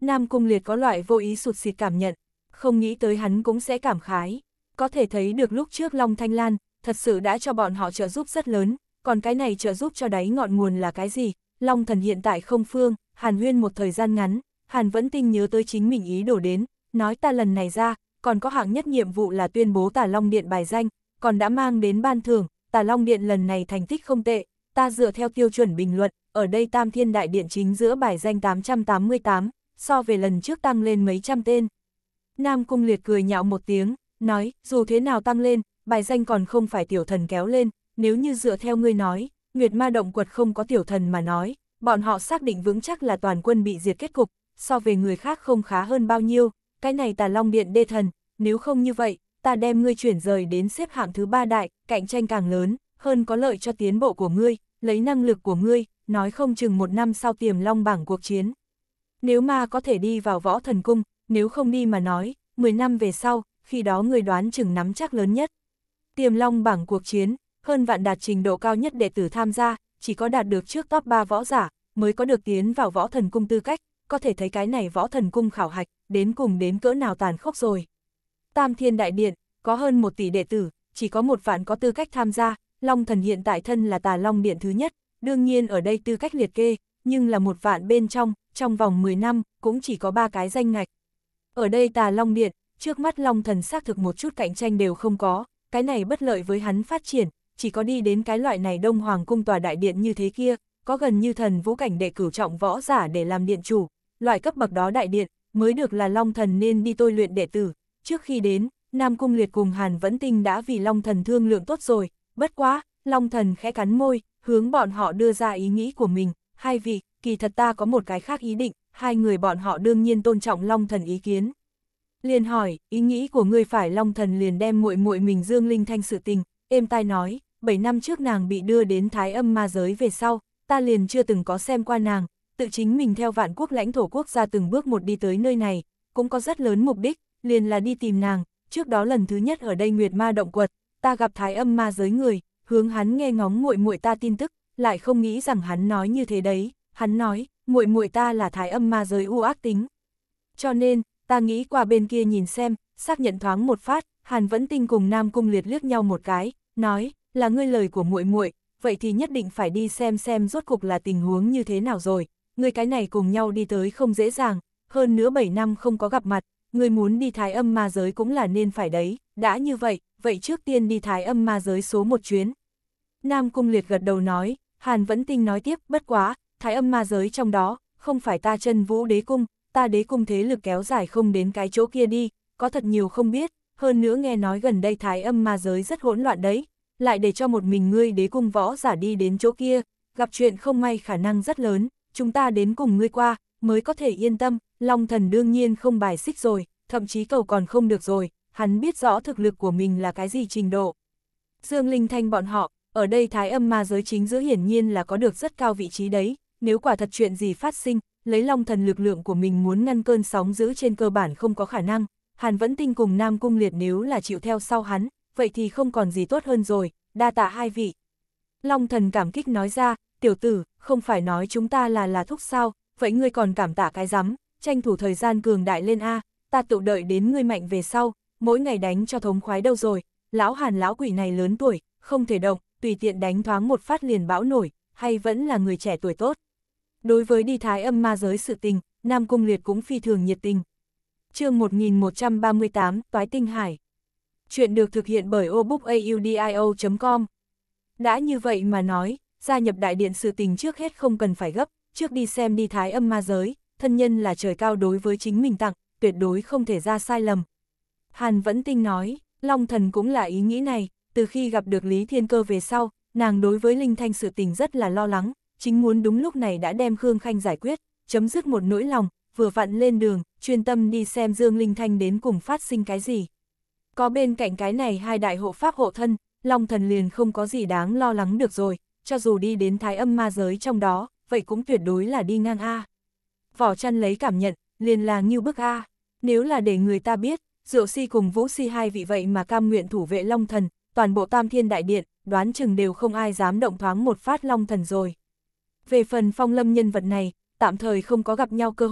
Speaker 1: Nam Cung Liệt có loại vô ý sụt sịt cảm nhận, không nghĩ tới hắn cũng sẽ cảm khái. Có thể thấy được lúc trước Long Thanh Lan, thật sự đã cho bọn họ trợ giúp rất lớn, còn cái này trợ giúp cho đáy ngọn nguồn là cái gì? Long Thần hiện tại không phương, Hàn Huyên một thời gian ngắn, Hàn Vẫn Tinh nhớ tới chính mình ý đổ đến, nói ta lần này ra, còn có hạng nhất nhiệm vụ là tuyên bố Tà Long Điện bài danh, còn đã mang đến ban thưởng, Tà Long Điện lần này thành tích không tệ, ta dựa theo tiêu chuẩn bình luận, ở đây Tam Thiên Đại Điện chính giữa bài danh tám trăm tám mươi tám, so về lần trước tăng lên mấy trăm tên. Nam Cung Liệt cười nhạo một tiếng, nói, dù thế nào tăng lên, bài danh còn không phải tiểu thần kéo lên, nếu như dựa theo ngươi nói, Nguyệt Ma Động Quật không có tiểu thần mà nói, bọn họ xác định vững chắc là toàn quân bị diệt kết cục, so về người khác không khá hơn bao nhiêu, cái này Tà Long Điện đê thần, nếu không như vậy, ta đem ngươi chuyển rời đến xếp hạng thứ ba đại, cạnh tranh càng lớn, hơn có lợi cho tiến bộ của ngươi, lấy năng lực của ngươi, nói không chừng một năm sau Tiềm Long bảng cuộc chiến. Nếu mà có thể đi vào Võ Thần Cung, nếu không đi mà nói, mười năm về sau, khi đó người đoán chừng nắm chắc lớn nhất. Tiềm Long bảng cuộc chiến, hơn vạn đạt trình độ cao nhất đệ tử tham gia, chỉ có đạt được trước top ba võ giả, mới có được tiến vào Võ Thần Cung tư cách, có thể thấy cái này Võ Thần Cung khảo hạch, đến cùng đến cỡ nào tàn khốc rồi. Tam Thiên Đại Điện, có hơn một tỷ đệ tử, chỉ có một vạn có tư cách tham gia, Long Thần hiện tại thân là Tà Long Điện thứ nhất, đương nhiên ở đây tư cách liệt kê, nhưng là một vạn bên trong, trong vòng mười năm, cũng chỉ có ba cái danh ngạch. Ở đây Tà Long Điện, trước mắt Long Thần xác thực một chút cạnh tranh đều không có, cái này bất lợi với hắn phát triển, chỉ có đi đến cái loại này Đông Hoàng Cung tòa đại điện như thế kia, có gần như thần vũ cảnh đệ cửu trọng võ giả để làm điện chủ, loại cấp bậc đó đại điện, mới được là Long Thần nên đi tôi luyện đệ tử. Trước khi đến, Nam Cung Liệt cùng Hàn Vẫn Tinh đã vì Long Thần thương lượng tốt rồi, bất quá, Long Thần khẽ cắn môi, hướng bọn họ đưa ra ý nghĩ của mình, hai vị, kỳ thật ta có một cái khác ý định, hai người bọn họ đương nhiên tôn trọng Long Thần ý kiến. Liền hỏi, ý nghĩ của ngươi phải? Long Thần liền đem muội muội mình Dương Linh Thanh sự tình, êm tai nói, bảy năm trước nàng bị đưa đến Thái Âm ma giới về sau, ta liền chưa từng có xem qua nàng, tự chính mình theo vạn quốc lãnh thổ quốc gia từng bước một đi tới nơi này, cũng có rất lớn mục đích, liền là đi tìm nàng, trước đó lần thứ nhất ở đây Nguyệt Ma Động Quật, ta gặp Thái Âm ma giới người, hướng hắn nghe ngóng muội muội ta tin tức, lại không nghĩ rằng hắn nói như thế đấy, hắn nói, muội muội ta là Thái Âm ma giới u ác tính. Cho nên, ta nghĩ qua bên kia nhìn xem, xác nhận thoáng một phát, Hàn Vẫn Tinh cùng Nam Cung Liệt liếc nhau một cái, nói, là ngươi lời của muội muội, vậy thì nhất định phải đi xem xem rốt cục là tình huống như thế nào rồi, ngươi cái này cùng nhau đi tới không dễ dàng, hơn nữa bảy năm không có gặp mặt, ngươi muốn đi Thái Âm ma giới cũng là nên phải đấy, đã như vậy, vậy trước tiên đi Thái Âm ma giới số một chuyến. Nam Cung Liệt gật đầu nói, Hàn Vẫn Tinh nói tiếp, bất quá, Thái Âm ma giới trong đó, không phải ta Chân Vũ Đế Cung, ta đế cung thế lực kéo dài không đến cái chỗ kia đi, có thật nhiều không biết, hơn nữa nghe nói gần đây Thái Âm ma giới rất hỗn loạn đấy, lại để cho một mình ngươi đế cung võ giả đi đến chỗ kia, gặp chuyện không may khả năng rất lớn, chúng ta đến cùng ngươi qua, mới có thể yên tâm. Long Thần đương nhiên không bài xích rồi, thậm chí cầu còn không được rồi, hắn biết rõ thực lực của mình là cái gì trình độ. Dương Linh Thanh bọn họ, ở đây Thái Âm ma giới chính giữa hiển nhiên là có được rất cao vị trí đấy, nếu quả thật chuyện gì phát sinh, lấy Long Thần lực lượng của mình muốn ngăn cơn sóng dữ trên cơ bản không có khả năng, Hàn Vẫn Tinh cùng Nam Cung Liệt nếu là chịu theo sau hắn, vậy thì không còn gì tốt hơn rồi, đa tạ hai vị. Long Thần cảm kích nói ra, tiểu tử, không phải nói chúng ta là là thúc sao, vậy ngươi còn cảm tạ cái rắm, tranh thủ thời gian cường đại lên a, ta tự đợi đến ngươi mạnh về sau, mỗi ngày đánh cho thống khoái đâu rồi, lão Hàn lão quỷ này lớn tuổi, không thể động, tùy tiện đánh thoáng một phát liền bão nổi, hay vẫn là người trẻ tuổi tốt. Đối với đi Thái Âm ma giới sự tình, Nam Cung Liệt cũng phi thường nhiệt tình. Chương một nghìn một trăm ba mươi tám, Toái Tinh Hải. Chuyện được thực hiện bởi obookaudio chấm com. Đã như vậy mà nói, gia nhập đại điện sự tình trước hết không cần phải gấp, trước đi xem đi Thái Âm ma giới, thân nhân là trời cao đối với chính mình tặng, tuyệt đối không thể ra sai lầm. Hàn Vẫn Tinh nói, Long Thần cũng là ý nghĩ này, từ khi gặp được Lý Thiên Cơ về sau, nàng đối với Linh Thanh sự tình rất là lo lắng, chính muốn đúng lúc này đã đem Khương Khanh giải quyết, chấm dứt một nỗi lòng, vừa vặn lên đường, chuyên tâm đi xem Dương Linh Thanh đến cùng phát sinh cái gì. Có bên cạnh cái này hai đại hộ pháp hộ thân, Long Thần liền không có gì đáng lo lắng được rồi, cho dù đi đến Thái Âm ma giới trong đó, vậy cũng tuyệt đối là đi ngang A. Vỏ chăn lấy cảm nhận, liền là nghiêu bức A, nếu là để người ta biết, Diệu Si cùng Vũ Si hai vị vậy mà cam nguyện thủ vệ Long Thần, toàn bộ Tam Thiên Đại Điện, đoán chừng đều không ai dám động thoáng một phát Long Thần rồi. Về phần Phong Lâm nhân vật này, tạm thời không có gặp nhau cơ hội,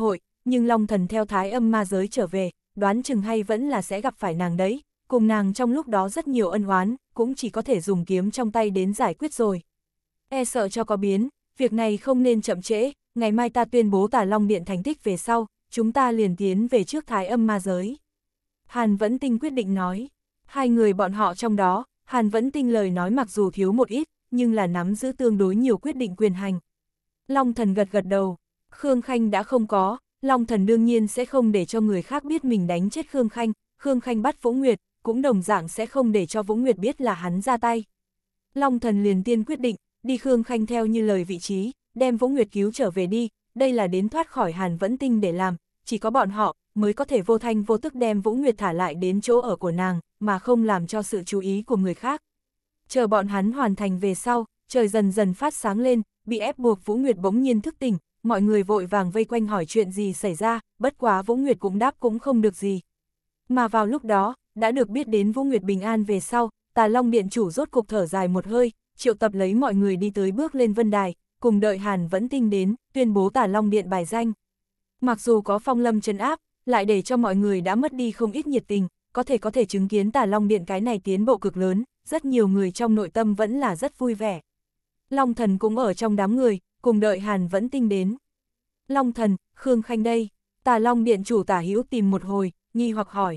Speaker 1: nhưng Long Thần theo Thái Âm ma giới trở về, đoán chừng hay vẫn là sẽ gặp phải nàng đấy, cùng nàng trong lúc đó rất nhiều ân oán, cũng chỉ có thể dùng kiếm trong tay đến giải quyết rồi. E sợ cho có biến, việc này không nên chậm trễ, ngày mai ta tuyên bố Tà Long Điện thành tích về sau, chúng ta liền tiến về trước Thái Âm ma giới. Hàn Vẫn Tinh quyết định nói, hai người bọn họ trong đó, Hàn Vẫn Tinh lời nói mặc dù thiếu một ít, nhưng là nắm giữ tương đối nhiều quyết định quyền hành. Long Thần gật gật đầu, Khương Khanh đã không có, Long Thần đương nhiên sẽ không để cho người khác biết mình đánh chết Khương Khanh, Khương Khanh bắt Vũ Nguyệt, cũng đồng dạng sẽ không để cho Vũ Nguyệt biết là hắn ra tay. Long Thần liền tiên quyết định, đi Khương Khanh theo như lời vị trí, đem Vũ Nguyệt cứu trở về đi, đây là đến thoát khỏi Hàn Vẫn Tinh để làm, chỉ có bọn họ mới có thể vô thanh vô tức đem Vũ Nguyệt thả lại đến chỗ ở của nàng, mà không làm cho sự chú ý của người khác. Chờ bọn hắn hoàn thành về sau, trời dần dần phát sáng lên, bị ép buộc Vũ Nguyệt bỗng nhiên thức tỉnh, mọi người vội vàng vây quanh hỏi chuyện gì xảy ra, bất quá Vũ Nguyệt cũng đáp cũng không được gì. Mà vào lúc đó, đã được biết đến Vũ Nguyệt bình an về sau, Tà Long Điện chủ rốt cục thở dài một hơi, triệu tập lấy mọi người đi tới bước lên vân đài, cùng đợi Hàn Vẫn Tinh đến, tuyên bố Tà Long Điện bài danh. Mặc dù có phong lâm trấn áp, lại để cho mọi người đã mất đi không ít nhiệt tình, có thể có thể chứng kiến Tà Long Điện cái này tiến bộ cực lớn, rất nhiều người trong nội tâm vẫn là rất vui vẻ. Long Thần cũng ở trong đám người, cùng đợi Hàn Vẫn Tinh đến. Long Thần, Khương Khanh đây, Tà Long Điện chủ Tả Hữu tìm một hồi, nghi hoặc hỏi.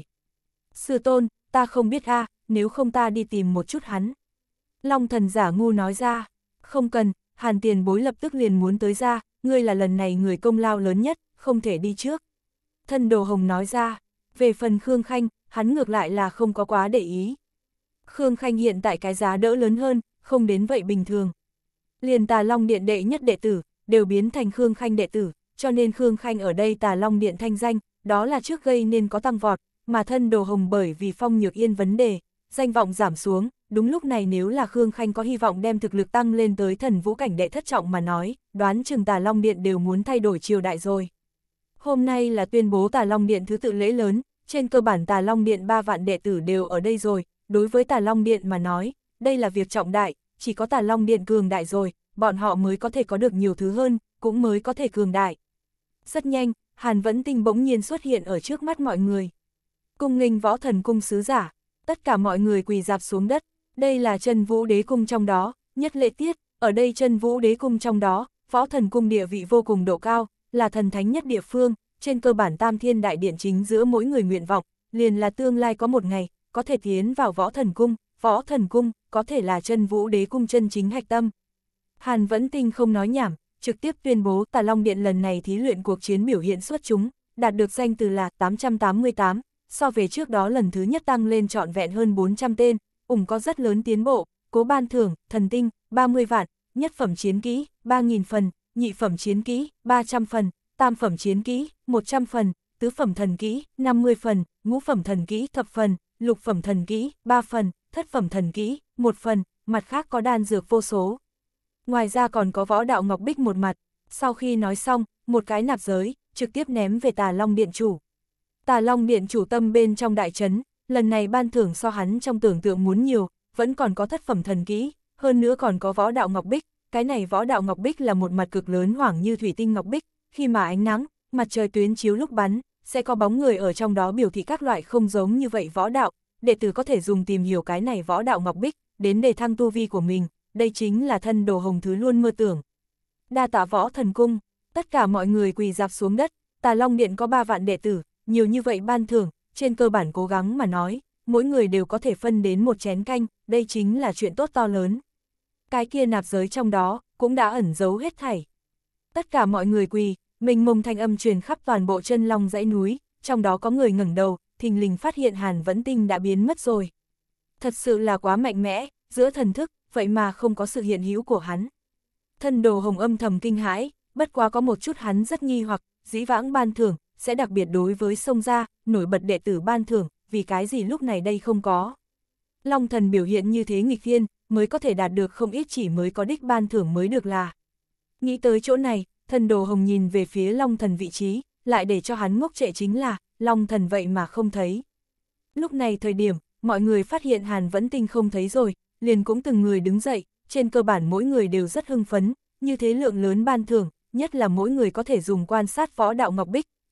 Speaker 1: Sư tôn, ta không biết a, à, nếu không ta đi tìm một chút hắn. Long Thần giả ngu nói ra, không cần, Hàn tiền bối lập tức liền muốn tới ra, ngươi là lần này người công lao lớn nhất, không thể đi trước. Thân Đồ Hồng nói ra, về phần Khương Khanh, hắn ngược lại là không có quá để ý. Khương Khanh hiện tại cái giá đỡ lớn hơn, không đến vậy bình thường. Liền Tà Long Điện đệ nhất đệ tử, đều biến thành Khương Khanh đệ tử, cho nên Khương Khanh ở đây Tà Long Điện thanh danh, đó là trước gây nên có tăng vọt, mà Thân Đồ Hồng bởi vì Phong Nhược Yên vấn đề, danh vọng giảm xuống, đúng lúc này nếu là Khương Khanh có hy vọng đem thực lực tăng lên tới thần vũ cảnh đệ thất trọng mà nói, đoán chừng Tà Long Điện đều muốn thay đổi triều đại rồi. Hôm nay là tuyên bố Tà Long Điện thứ tự lễ lớn, trên cơ bản Tà Long Điện ba vạn đệ tử đều ở đây rồi, đối với Tà Long Điện mà nói, đây là việc trọng đại, chỉ có Tà Long Điện cường đại rồi, bọn họ mới có thể có được nhiều thứ hơn, cũng mới có thể cường đại. Rất nhanh, Hàn Vẫn Tinh bỗng nhiên xuất hiện ở trước mắt mọi người. Cung nghênh Võ Thần Cung sứ giả, tất cả mọi người quỳ rạp xuống đất, đây là Chân Vũ Đế Cung trong đó, nhất lễ tiết, ở đây Chân Vũ Đế Cung trong đó, Võ Thần Cung địa vị vô cùng độ cao, là thần thánh nhất địa phương, trên cơ bản Tam Thiên Đại Điện chính giữa mỗi người nguyện vọng, liền là tương lai có một ngày, có thể tiến vào Võ Thần Cung, Võ Thần Cung, có thể là Chân Vũ Đế Cung chân chính hạch tâm. Hàn Vẫn Tinh không nói nhảm, trực tiếp tuyên bố Tà Long Điện lần này thí luyện cuộc chiến biểu hiện xuất chúng, đạt được danh từ là tám trăm tám mươi tám, so về trước đó lần thứ nhất tăng lên trọn vẹn hơn bốn trăm tên, ủng có rất lớn tiến bộ, cố ban thưởng, thần tinh, ba mươi vạn, nhất phẩm chiến kỹ, ba nghìn phần, nhị phẩm chiến kỹ, ba trăm phần, tam phẩm chiến kỹ, một trăm phần, tứ phẩm thần kỹ, năm mươi phần, ngũ phẩm thần kỹ, thập phần, lục phẩm thần kỹ, ba phần, thất phẩm thần kỹ, một phần, mặt khác có đan dược vô số. Ngoài ra còn có Võ Đạo Ngọc Bích một mặt, sau khi nói xong, một cái nạp giới, trực tiếp ném về Tà Long Điện chủ. Tà Long Điện chủ tâm bên trong đại trấn, lần này ban thưởng so hắn trong tưởng tượng muốn nhiều, vẫn còn có thất phẩm thần kỹ, hơn nữa còn có Võ Đạo Ngọc Bích, cái này Võ Đạo Ngọc Bích là một mặt cực lớn hoảng như thủy tinh ngọc bích, khi mà ánh nắng, mặt trời tuyến chiếu lúc bắn, sẽ có bóng người ở trong đó biểu thị các loại không giống như vậy võ đạo, đệ tử có thể dùng tìm hiểu cái này Võ Đạo Ngọc Bích, đến đề thăng tu vi của mình, đây chính là Thân Đồ Hồng thứ luôn mơ tưởng. Đa tạ Võ Thần Cung, tất cả mọi người quỳ rạp xuống đất, Tà Long Điện có ba vạn đệ tử, nhiều như vậy ban thưởng, trên cơ bản cố gắng mà nói, mỗi người đều có thể phân đến một chén canh, đây chính là chuyện tốt to lớn. Cái kia nạp giới trong đó, cũng đã ẩn giấu hết thảy. Tất cả mọi người quỳ, mênh mông thanh âm truyền khắp toàn bộ Chân Long dãy núi, trong đó có người ngẩng đầu, thình lình phát hiện Hàn Vẫn Tinh đã biến mất rồi. Thật sự là quá mạnh mẽ, giữa thần thức, vậy mà không có sự hiện hữu của hắn. Thân Đồ Hồng âm thầm kinh hãi, bất quá có một chút hắn rất nghi hoặc, dĩ vãng ban thưởng, sẽ đặc biệt đối với sông gia, nổi bật đệ tử ban thưởng, vì cái gì lúc này đây không có. Long Thần biểu hiện như thế nghịch thiên, mới có thể đạt được không ít chỉ mới có đích ban thưởng mới được là. Nghĩ tới chỗ này, Thân Đồ Hồng nhìn về phía Long Thần vị trí, lại để cho hắn ngốc trệ chính là, Long Thần vậy mà không thấy. Lúc này thời điểm, mọi người phát hiện Hàn Vẫn Tinh không thấy rồi, liền cũng từng người đứng dậy, trên cơ bản mỗi người đều rất hưng phấn, như thế lượng lớn ban thưởng, nhất là mỗi người có thể dùng quan sát Võ Đạo Ngọc Bích,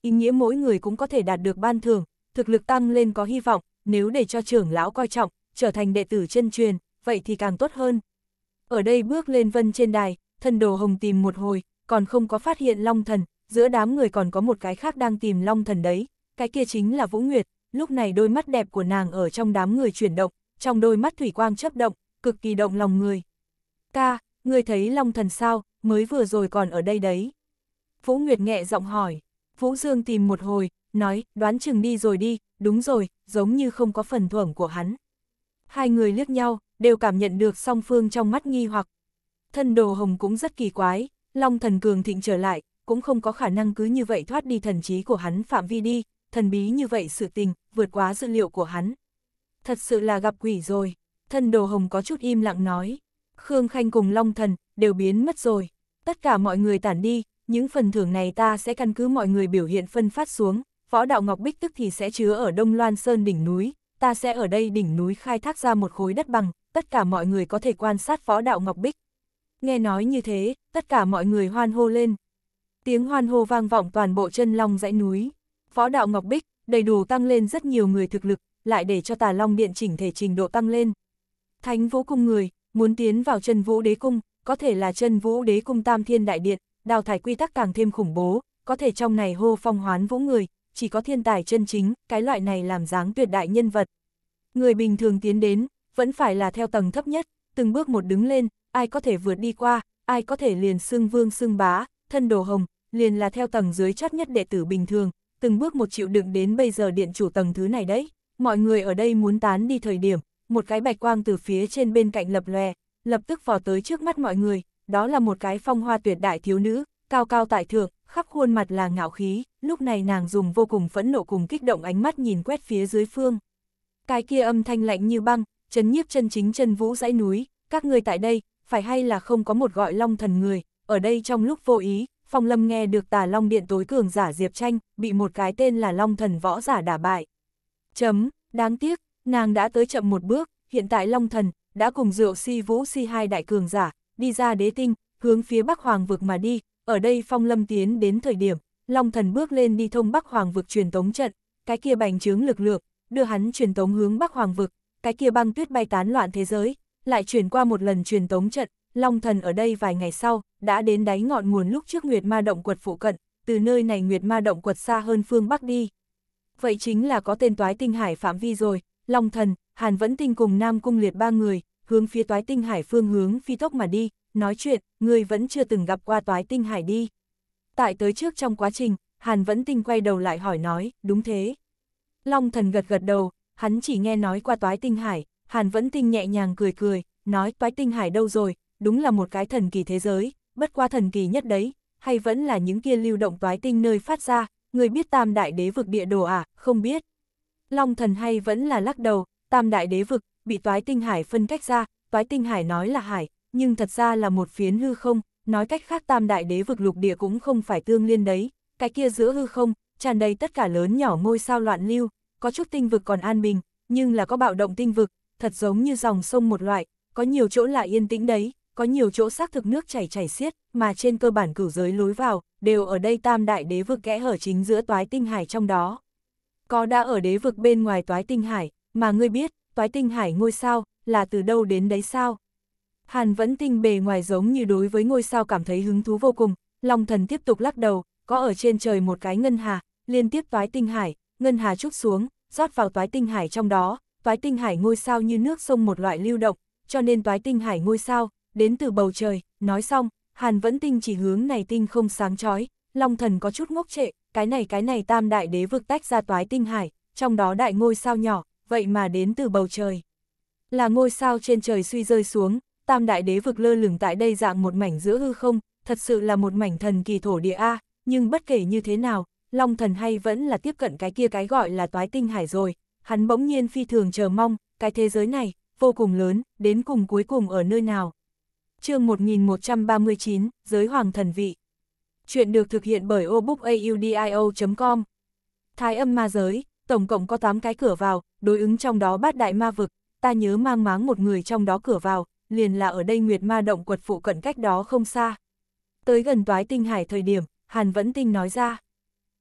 Speaker 1: ý nghĩa mỗi người cũng có thể đạt được ban thưởng, thực lực tăng lên có hy vọng, nếu để cho trưởng lão coi trọng, trở thành đệ tử chân truyền, vậy thì càng tốt hơn. Ở đây bước lên vân trên đài, Thân Đồ Hồng tìm một hồi, còn không có phát hiện Long Thần, giữa đám người còn có một cái khác đang tìm Long Thần đấy, cái kia chính là Vũ Nguyệt, lúc này đôi mắt đẹp của nàng ở trong đám người chuyển động, trong đôi mắt thủy quang chớp động, cực kỳ động lòng người. Ca, ngươi thấy Long Thần sao, mới vừa rồi còn ở đây đấy. Vũ Nguyệt nhẹ giọng hỏi, Vũ Dương tìm một hồi, nói, đoán chừng đi rồi đi, đúng rồi, giống như không có phần thưởng của hắn. Hai người liếc nhau, đều cảm nhận được song phương trong mắt nghi hoặc. Thân Đồ Hồng cũng rất kỳ quái, Long Thần cường thịnh trở lại, cũng không có khả năng cứ như vậy thoát đi thần trí của hắn phạm vi đi, thần bí như vậy sự tình, vượt quá dự liệu của hắn. Thật sự là gặp quỷ rồi, Thân Đồ Hồng có chút im lặng nói. Khương Khanh cùng Long Thần, đều biến mất rồi. Tất cả mọi người tản đi, những phần thưởng này ta sẽ căn cứ mọi người biểu hiện phân phát xuống, võ đạo Ngọc Bích tức thì sẽ chứa ở Đông Loan Sơn đỉnh núi, ta sẽ ở đây đỉnh núi khai thác ra một khối đất bằng, tất cả mọi người có thể quan sát võ đạo Ngọc Bích. Nghe nói như thế, tất cả mọi người hoan hô lên. Tiếng hoan hô vang vọng toàn bộ chân long dãy núi. Võ đạo Ngọc Bích, đầy đủ tăng lên rất nhiều người thực lực, lại để cho Tà Long Điện chỉnh thể trình độ tăng lên. Thánh Vũ Cung người, muốn tiến vào Chân Vũ Đế Cung, có thể là Chân Vũ Đế Cung Tam Thiên Đại Điện, đào thải quy tắc càng thêm khủng bố, có thể trong này hô phong hoán vũ người, chỉ có thiên tài chân chính, cái loại này làm dáng tuyệt đại nhân vật. Người bình thường tiến đến, vẫn phải là theo tầng thấp nhất, từng bước một đứng lên, ai có thể vượt đi qua, ai có thể liền xưng vương xưng bá, Thân Đồ Hồng, liền là theo tầng dưới chót nhất đệ tử bình thường, từng bước một chịu đựng đến bây giờ điện chủ tầng thứ này đấy. Mọi người ở đây muốn tán đi thời điểm, một cái bạch quang từ phía trên bên cạnh lập lòe, lập tức vò tới trước mắt mọi người, đó là một cái phong hoa tuyệt đại thiếu nữ, cao cao tại thượng, khắp khuôn mặt là ngạo khí, lúc này nàng dùng vô cùng phẫn nộ cùng kích động ánh mắt nhìn quét phía dưới phương. Cái kia âm thanh lạnh như băng, trấn nhiếp chân chính Chân Vũ dãy núi, các người tại đây, phải hay là không có một gọi Long Thần người, ở đây trong lúc vô ý, Phong Lâm nghe được Tà Long Điện tối cường giả Diệp Tranh, bị một cái tên là Long Thần võ giả đả bại. Chấm, đáng tiếc, nàng đã tới chậm một bước, hiện tại Long Thần, đã cùng Diệu Si Vũ Si hai đại cường giả, đi ra đế tinh, hướng phía Bắc Hoàng vực mà đi, ở đây Phong Lâm tiến đến thời điểm, Long Thần bước lên đi thông Bắc Hoàng vực truyền tống trận, cái kia bành trướng lực lượng, đưa hắn truyền tống hướng Bắc Hoàng vực, cái kia băng tuyết bay tán loạn thế giới, lại chuyển qua một lần truyền tống trận, Long Thần ở đây vài ngày sau, đã đến đáy ngọn nguồn lúc trước Nguyệt Ma Động Quật phụ cận, từ nơi này Nguyệt Ma Động Quật xa hơn phương Bắc đi. Vậy chính là có tên Toái Tinh Hải phạm vi rồi, Long Thần, Hàn Vẫn Tinh cùng Nam Cung Liệt ba người, hướng phía Toái Tinh Hải phương hướng phi tốc mà đi, nói chuyện, người vẫn chưa từng gặp qua Toái Tinh Hải đi. Tại tới trước trong quá trình, Hàn Vẫn Tinh quay đầu lại hỏi nói, đúng thế. Long Thần gật gật đầu, hắn chỉ nghe nói qua Toái Tinh Hải, Hàn Vẫn Tinh nhẹ nhàng cười cười, nói Toái Tinh Hải đâu rồi, đúng là một cái thần kỳ thế giới, bất qua thần kỳ nhất đấy, hay vẫn là những kia lưu động toái tinh nơi phát ra, người biết Tam Đại Đế Vực địa đồ à, không biết. Long Thần hay vẫn là lắc đầu, Tam Đại Đế Vực, bị Toái Tinh Hải phân cách ra, Toái Tinh Hải nói là hải, nhưng thật ra là một phiến hư không, nói cách khác Tam Đại Đế Vực lục địa cũng không phải tương liên đấy, cái kia giữa hư không, tràn đầy tất cả lớn nhỏ ngôi sao loạn lưu, có chút tinh vực còn an bình, nhưng là có bạo động tinh vực, thật giống như dòng sông một loại, có nhiều chỗ lại yên tĩnh đấy, có nhiều chỗ xác thực nước chảy chảy xiết, mà trên cơ bản cửu giới lối vào, đều ở đây Tam Đại Đế Vực kẽ hở chính giữa Toái Tinh Hải trong đó. Có đã ở đế vực bên ngoài Toái Tinh Hải, mà ngươi biết, Toái Tinh Hải ngôi sao, là từ đâu đến đấy sao? Hàn Vẫn Tinh bề ngoài giống như đối với ngôi sao cảm thấy hứng thú vô cùng, Long Thần tiếp tục lắc đầu, có ở trên trời một cái ngân hà, liên tiếp Toái Tinh Hải, ngân hà trút xuống, rót vào Toái Tinh Hải trong đó, Toái Tinh Hải ngôi sao như nước sông một loại lưu động, cho nên Toái Tinh Hải ngôi sao, đến từ bầu trời, nói xong, Hàn Vẫn Tinh chỉ hướng này tinh không sáng chói, Long Thần có chút ngốc trệ, cái này cái này Tam Đại Đế Vực tách ra Toái Tinh Hải, trong đó đại ngôi sao nhỏ, vậy mà đến từ bầu trời. Là ngôi sao trên trời suy rơi xuống, Tam Đại Đế Vực lơ lửng tại đây dạng một mảnh giữa hư không, thật sự là một mảnh thần kỳ thổ địa A, nhưng bất kể như thế nào, Long Thần hay vẫn là tiếp cận cái kia cái gọi là Toái Tinh Hải rồi, hắn bỗng nhiên phi thường chờ mong, cái thế giới này, vô cùng lớn, đến cùng cuối cùng ở nơi nào. Chương một nghìn một trăm ba mươi chín, Giới Hoàng Thần Vị. Chuyện được thực hiện bởi obookaudio chấm com. Thái Âm Ma Giới, tổng cộng có tám cái cửa vào, đối ứng trong đó bát đại ma vực, ta nhớ mang máng một người trong đó cửa vào, liền là ở đây Nguyệt Ma Động Quật phụ cận cách đó không xa. Tới gần Toái Tinh Hải thời điểm, Hàn Vẫn Tinh nói ra.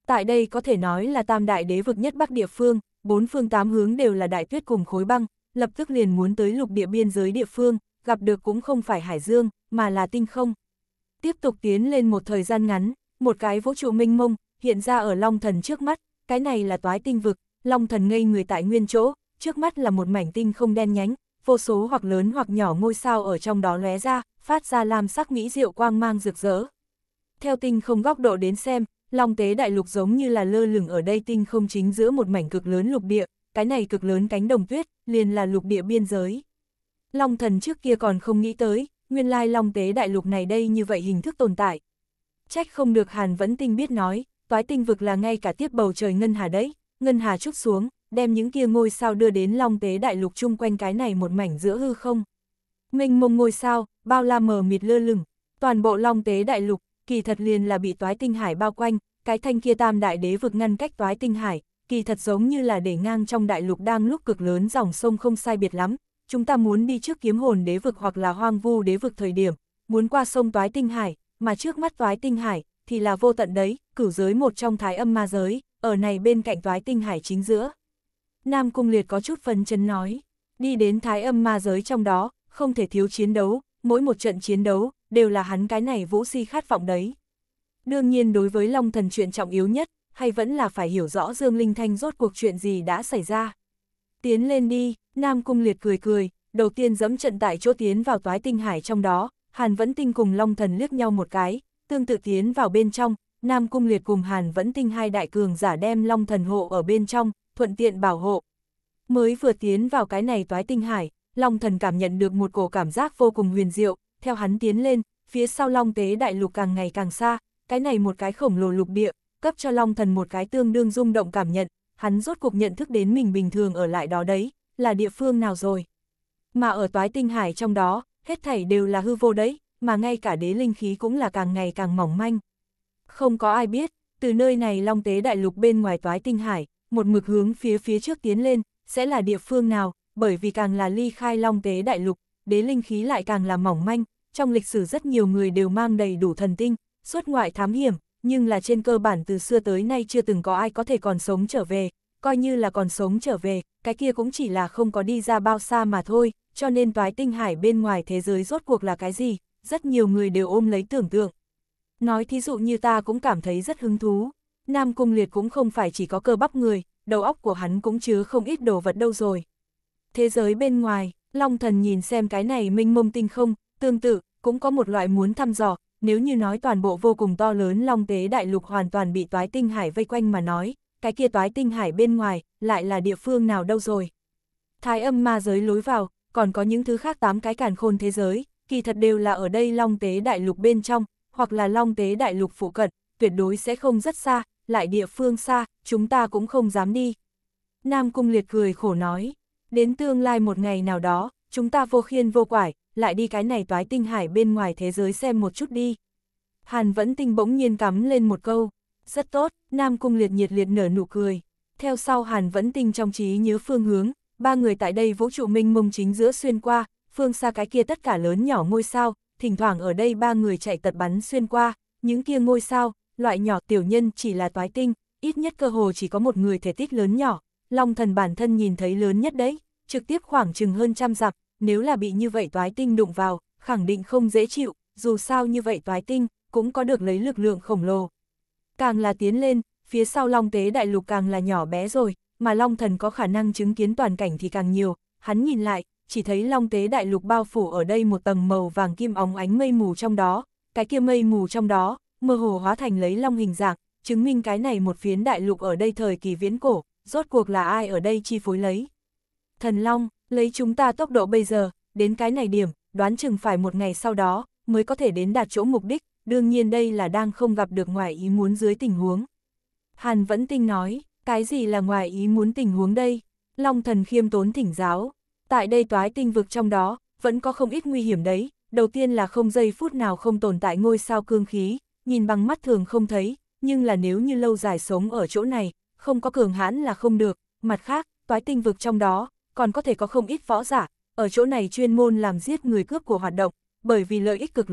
Speaker 1: Tại đây có thể nói là tam đại đế vực nhất bắc địa phương, bốn phương tám hướng đều là đại tuyết cùng khối băng, lập tức liền muốn tới lục địa biên giới địa phương, gặp được cũng không phải hải dương, mà là tinh không. Tiếp tục tiến lên một thời gian ngắn, một cái vũ trụ mênh mông, hiện ra ở Long Thần trước mắt, cái này là toái tinh vực, Long Thần ngây người tại nguyên chỗ, trước mắt là một mảnh tinh không đen nhánh, vô số hoặc lớn hoặc nhỏ ngôi sao ở trong đó lóe ra, phát ra lam sắc mỹ diệu quang mang rực rỡ. Theo tinh không góc độ đến xem, Long Tế Đại Lục giống như là lơ lửng ở đây tinh không chính giữa một mảnh cực lớn lục địa, cái này cực lớn cánh đồng tuyết, liền là lục địa biên giới. Long Thần trước kia còn không nghĩ tới, nguyên lai Long Tế Đại Lục này đây như vậy hình thức tồn tại. Trách không được Hàn Vẫn Tinh biết nói, toái tinh vực là ngay cả tiếp bầu trời ngân hà đấy, ngân hà trút xuống, đem những kia ngôi sao đưa đến Long Tế Đại Lục chung quanh cái này một mảnh giữa hư không. Mênh mông ngôi sao, bao la mờ mịt lơ lửng, toàn bộ Long Tế Đại Lục, kỳ thật liền là bị toái tinh hải bao quanh, cái thanh kia tam đại đế vực ngăn cách toái tinh hải, kỳ thật giống như là để ngang trong đại lục đang lúc cực lớn dòng sông không sai biệt lắm. Chúng ta muốn đi trước kiếm hồn đế vực hoặc là hoang vu đế vực thời điểm, muốn qua sông toái tinh hải, mà trước mắt toái tinh hải, thì là vô tận đấy, cửu giới một trong thái âm ma giới, ở này bên cạnh toái tinh hải chính giữa. Nam Cung Liệt có chút phấn chấn nói, đi đến thái âm ma giới trong đó, không thể thiếu chiến đấu, mỗi một trận chiến đấu, đều là hắn cái này vũ si khát vọng đấy. Đương nhiên đối với Long Thần chuyện trọng yếu nhất, hay vẫn là phải hiểu rõ Dương Linh Thanh rốt cuộc chuyện gì đã xảy ra. Tiến lên đi, Nam Cung Liệt cười cười, đầu tiên dẫm trận tại chỗ tiến vào toái tinh hải trong đó, Hàn Vẫn Tinh cùng Long Thần liếc nhau một cái, tương tự tiến vào bên trong, Nam Cung Liệt cùng Hàn Vẫn Tinh hai đại cường giả đem Long Thần hộ ở bên trong, thuận tiện bảo hộ. Mới vừa tiến vào cái này toái tinh hải, Long Thần cảm nhận được một cổ cảm giác vô cùng huyền diệu, theo hắn tiến lên, phía sau Long Tế Đại Lục càng ngày càng xa, cái này một cái khổng lồ lục địa, cấp cho Long Thần một cái tương đương rung động cảm nhận, hắn rốt cuộc nhận thức đến mình bình thường ở lại đó đấy, là địa phương nào rồi. Mà ở toái tinh hải trong đó, hết thảy đều là hư vô đấy, mà ngay cả đế linh khí cũng là càng ngày càng mỏng manh. Không có ai biết, từ nơi này Long Tế Đại Lục bên ngoài toái tinh hải, một mực hướng phía phía trước tiến lên, sẽ là địa phương nào, bởi vì càng là ly khai Long Tế Đại Lục, đế linh khí lại càng là mỏng manh, trong lịch sử rất nhiều người đều mang đầy đủ thần tinh, xuất ngoại thám hiểm, nhưng là trên cơ bản từ xưa tới nay chưa từng có ai có thể còn sống trở về, coi như là còn sống trở về, cái kia cũng chỉ là không có đi ra bao xa mà thôi, cho nên toái tinh hải bên ngoài thế giới rốt cuộc là cái gì, rất nhiều người đều ôm lấy tưởng tượng. Nói thí dụ như ta cũng cảm thấy rất hứng thú, Nam Cung Liệt cũng không phải chỉ có cơ bắp người, đầu óc của hắn cũng chứa không ít đồ vật đâu rồi. Thế giới bên ngoài, Long Thần nhìn xem cái này mênh mông tinh không, tương tự, cũng có một loại muốn thăm dò, nếu như nói toàn bộ vô cùng to lớn Long Tế Đại Lục hoàn toàn bị toái tinh hải vây quanh mà nói, cái kia toái tinh hải bên ngoài, lại là địa phương nào đâu rồi. Thái âm ma giới lối vào, còn có những thứ khác tám cái càn khôn thế giới, kỳ thật đều là ở đây Long Tế Đại Lục bên trong, hoặc là Long Tế Đại Lục phụ cận, tuyệt đối sẽ không rất xa, lại địa phương xa, chúng ta cũng không dám đi. Nam Cung Liệt cười khổ nói, đến tương lai một ngày nào đó, chúng ta vô khiên vô quải, lại đi cái này toái tinh hải bên ngoài thế giới xem một chút đi. Hàn Vẫn Tinh bỗng nhiên cắm lên một câu, rất tốt, Nam Cung Liệt nhiệt liệt nở nụ cười. Theo sau Hàn Vẫn Tinh trong trí nhớ phương hướng, ba người tại đây vũ trụ mênh mông chính giữa xuyên qua, phương xa cái kia tất cả lớn nhỏ ngôi sao, thỉnh thoảng ở đây ba người chạy tật bắn xuyên qua, những kia ngôi sao, loại nhỏ tiểu nhân chỉ là toái tinh, ít nhất cơ hồ chỉ có một người thể tích lớn nhỏ, Long Thần bản thân nhìn thấy lớn nhất đấy, trực tiếp khoảng chừng hơn trăm dặm, nếu là bị như vậy toái tinh đụng vào, khẳng định không dễ chịu, dù sao như vậy toái tinh, cũng có được lấy lực lượng khổng lồ. Càng là tiến lên, phía sau Long Tế Đại Lục càng là nhỏ bé rồi, mà Long Thần có khả năng chứng kiến toàn cảnh thì càng nhiều, hắn nhìn lại, chỉ thấy Long Tế Đại Lục bao phủ ở đây một tầng màu vàng kim óng ánh mây mù trong đó, cái kia mây mù trong đó, mơ hồ hóa thành lấy long hình dạng, chứng minh cái này một phiến đại lục ở đây thời kỳ viễn cổ, rốt cuộc là ai ở đây chi phối lấy. Thần Long, lấy chúng ta tốc độ bây giờ, đến cái này điểm, đoán chừng phải một ngày sau đó, mới có thể đến đạt chỗ mục đích, đương nhiên đây là đang không gặp được ngoài ý muốn dưới tình huống. Hàn Vẫn Tinh nói, cái gì là ngoài ý muốn tình huống đây? Long Thần khiêm tốn thỉnh giáo, tại đây toái tinh vực trong đó, vẫn có không ít nguy hiểm đấy, đầu tiên là không giây phút nào không tồn tại ngôi sao cương khí, nhìn bằng mắt thường không thấy, nhưng là nếu như lâu dài sống ở chỗ này, không có cường hãn là không được, mặt khác, toái tinh vực trong đó, còn có thể có không ít võ giả, ở chỗ này chuyên môn làm giết người cướp của hoạt động, bởi vì lợi ích cực lớn,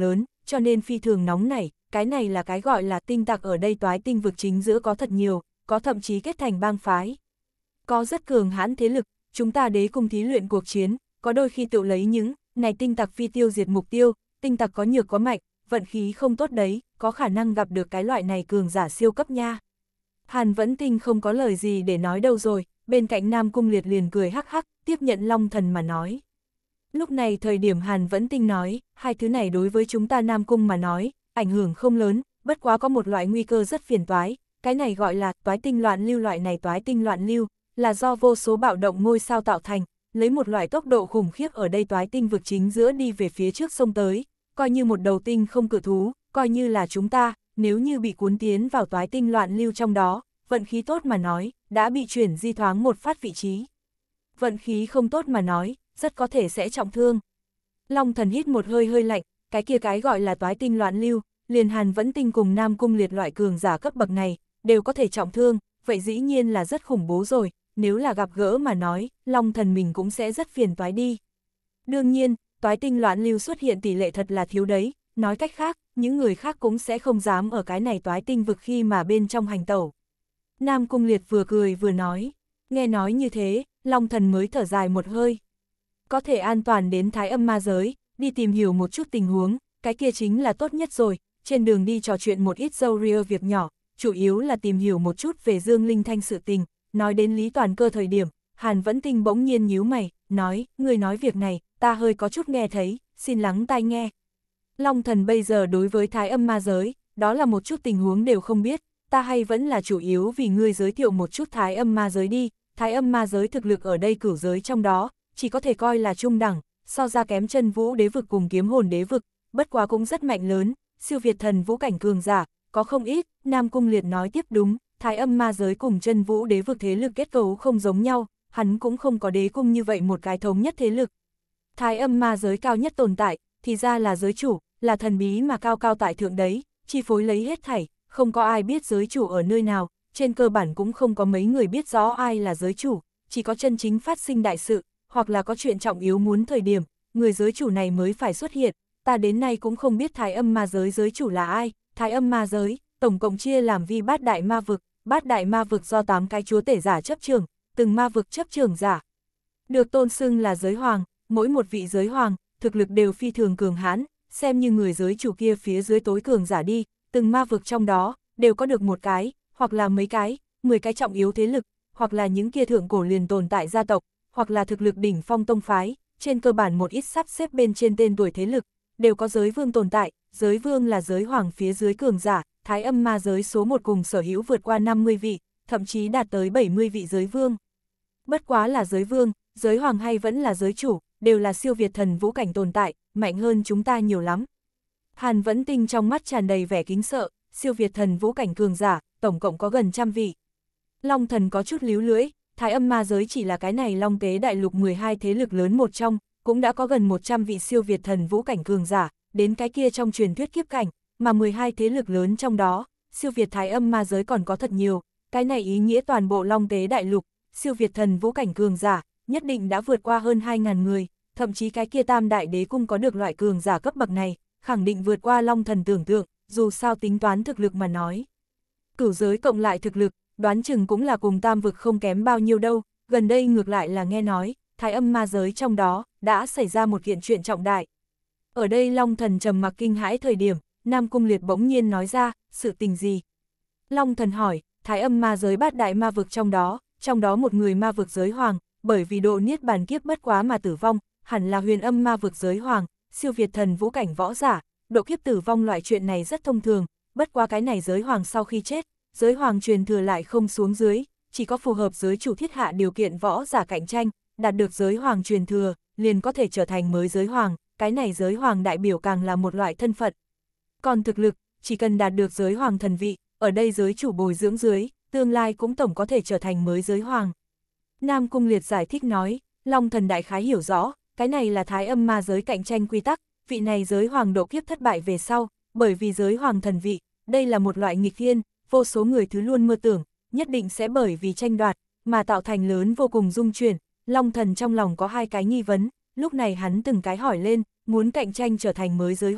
Speaker 1: cho nên phi thường nóng nảy, cái này là cái gọi là tinh tặc ở đây toái tinh vực chính giữa có thật nhiều, có thậm chí kết thành bang phái. Có rất cường hãn thế lực, chúng ta đế cung thí luyện cuộc chiến, có đôi khi tự lấy những này tinh tặc phi tiêu diệt mục tiêu, tinh tặc có nhược có mạnh, vận khí không tốt đấy, có khả năng gặp được cái loại này cường giả siêu cấp nha. Hàn Vẫn Tinh không có lời gì để nói đâu rồi, bên cạnh Nam Cung Liệt liền cười hắc hắc, tiếp nhận Long Thần mà nói. Lúc này thời điểm Hàn Vẫn Tinh nói, hai thứ này đối với chúng ta Nam Cung mà nói, ảnh hưởng không lớn, bất quá có một loại nguy cơ rất phiền toái, cái này gọi là toái tinh loạn lưu. Loại này toái tinh loạn lưu, là do vô số bạo động ngôi sao tạo thành, lấy một loại tốc độ khủng khiếp ở đây toái tinh vực chính giữa đi về phía trước sông tới, coi như một đầu tinh không cự thú, coi như là chúng ta, nếu như bị cuốn tiến vào toái tinh loạn lưu trong đó, vận khí tốt mà nói, đã bị chuyển di thoáng một phát vị trí. Vận khí không tốt mà nói, rất có thể sẽ trọng thương. Long Thần hít một hơi hơi lạnh, cái kia cái gọi là toái tinh loạn lưu, liền Hàn Vẫn Tinh cùng Nam Cung Liệt loại cường giả cấp bậc này, đều có thể trọng thương, vậy dĩ nhiên là rất khủng bố rồi, nếu là gặp gỡ mà nói, Long Thần mình cũng sẽ rất phiền toái đi. Đương nhiên, toái tinh loạn lưu xuất hiện tỷ lệ thật là thiếu đấy, nói cách khác, những người khác cũng sẽ không dám ở cái này toái tinh vực khi mà bên trong hành tẩu. Nam Cung Liệt vừa cười vừa nói, nghe nói như thế, Long Thần mới thở dài một hơi. Có thể an toàn đến Thái Âm Ma giới, đi tìm hiểu một chút tình huống, cái kia chính là tốt nhất rồi, trên đường đi trò chuyện một ít dâu ria việc nhỏ, chủ yếu là tìm hiểu một chút về Dương Linh Thanh sự tình. Nói đến Lý Toàn Cơ thời điểm, Hàn Vẫn Tinh bỗng nhiên nhíu mày, nói, người nói việc này, ta hơi có chút nghe thấy, xin lắng tai nghe. Long Thần bây giờ đối với Thái Âm Ma giới, đó là một chút tình huống đều không biết, ta hay vẫn là chủ yếu vì ngươi giới thiệu một chút Thái Âm Ma giới đi. Thái Âm Ma giới thực lực ở đây cửu giới trong đó, chỉ có thể coi là trung đẳng, so ra kém Chân Vũ đế vực cùng Kiếm Hồn đế vực, bất quá cũng rất mạnh lớn, siêu việt thần vũ cảnh cường giả, có không ít. Nam Cung Liệt nói tiếp đúng, Thái Âm Ma giới cùng Chân Vũ đế vực thế lực kết cấu không giống nhau, hắn cũng không có đế cung như vậy một cái thống nhất thế lực. Thái Âm Ma giới cao nhất tồn tại, thì ra là giới chủ, là thần bí mà cao cao tại thượng đấy, chi phối lấy hết thảy, không có ai biết giới chủ ở nơi nào, trên cơ bản cũng không có mấy người biết rõ ai là giới chủ, chỉ có chân chính phát sinh đại sự, hoặc là có chuyện trọng yếu muốn thời điểm, người giới chủ này mới phải xuất hiện. Ta đến nay cũng không biết Thái Âm Ma giới giới chủ là ai. Thái Âm Ma giới, tổng cộng chia làm vi bát đại ma vực, bát đại ma vực do tám cái chúa tể giả chấp trưởng, từng ma vực chấp trưởng giả được tôn xưng là giới hoàng, mỗi một vị giới hoàng, thực lực đều phi thường cường hãn, xem như người giới chủ kia phía dưới tối cường giả đi, từng ma vực trong đó, đều có được một cái, hoặc là mấy cái, mười cái trọng yếu thế lực, hoặc là những kia thượng cổ liền tồn tại gia tộc, hoặc là thực lực đỉnh phong tông phái, trên cơ bản một ít sắp xếp bên trên tên tuổi thế lực, đều có giới vương tồn tại, giới vương là giới hoàng phía dưới cường giả, Thái Âm Ma giới số một cùng sở hữu vượt qua năm mươi vị, thậm chí đạt tới bảy mươi vị giới vương. Bất quá là giới vương, giới hoàng hay vẫn là giới chủ, đều là siêu việt thần vũ cảnh tồn tại, mạnh hơn chúng ta nhiều lắm. Hàn Vẫn Tinh trong mắt tràn đầy vẻ kính sợ, siêu việt thần vũ cảnh cường giả, tổng cộng có gần trăm vị. Long Thần có chút líu lưỡi, Thái Âm Ma giới chỉ là cái này Long Tế đại lục mười hai thế lực lớn một trong, cũng đã có gần một trăm vị siêu việt thần vũ cảnh cường giả, đến cái kia trong truyền thuyết kiếp cảnh, mà mười hai thế lực lớn trong đó, siêu việt Thái Âm Ma giới còn có thật nhiều, cái này ý nghĩa toàn bộ Long Tế đại lục, siêu việt thần vũ cảnh cường giả, nhất định đã vượt qua hơn hai nghìn người, thậm chí cái kia Tam Đại Đế Cung có được loại cường giả cấp bậc này, khẳng định vượt qua Long Thần tưởng tượng, dù sao tính toán thực lực mà nói. Cửu giới cộng lại thực lực, đoán chừng cũng là cùng tam vực không kém bao nhiêu đâu, gần đây ngược lại là nghe nói, Thái Âm Ma giới trong đó, đã xảy ra một kiện chuyện trọng đại. Ở đây Long Thần trầm mặc kinh hãi thời điểm, Nam Cung Liệt bỗng nhiên nói ra, sự tình gì? Long Thần hỏi, Thái Âm Ma giới bát đại ma vực trong đó, trong đó một người ma vực giới hoàng, bởi vì độ niết bàn kiếp bất quá mà tử vong, hẳn là Huyền Âm ma vực giới hoàng, siêu việt thần vũ cảnh võ giả, độ kiếp tử vong loại chuyện này rất thông thường, bất quá cái này giới hoàng sau khi chết, giới hoàng truyền thừa lại không xuống dưới, chỉ có phù hợp giới chủ thiết hạ điều kiện võ giả cạnh tranh, đạt được giới hoàng truyền thừa, liền có thể trở thành mới giới hoàng, cái này giới hoàng đại biểu càng là một loại thân phận. Còn thực lực, chỉ cần đạt được giới hoàng thần vị, ở đây giới chủ bồi dưỡng dưới, tương lai cũng tổng có thể trở thành mới giới hoàng. Nam Cung Liệt giải thích nói, Long Thần đại khái hiểu rõ, cái này là Thái Âm Ma giới cạnh tranh quy tắc, vị này giới hoàng độ kiếp thất bại về sau, bởi vì giới hoàng thần vị, đây là một loại nghịch thiên, vô số người thứ luôn mơ tưởng, nhất định sẽ bởi vì tranh đoạt, mà tạo thành lớn vô cùng dung chuyển. Long Thần trong lòng có hai cái nghi vấn, lúc này hắn từng cái hỏi lên, muốn cạnh tranh trở thành mới giới hoàng,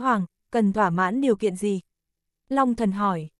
Speaker 1: cần thỏa mãn điều kiện gì? Long thần hỏi.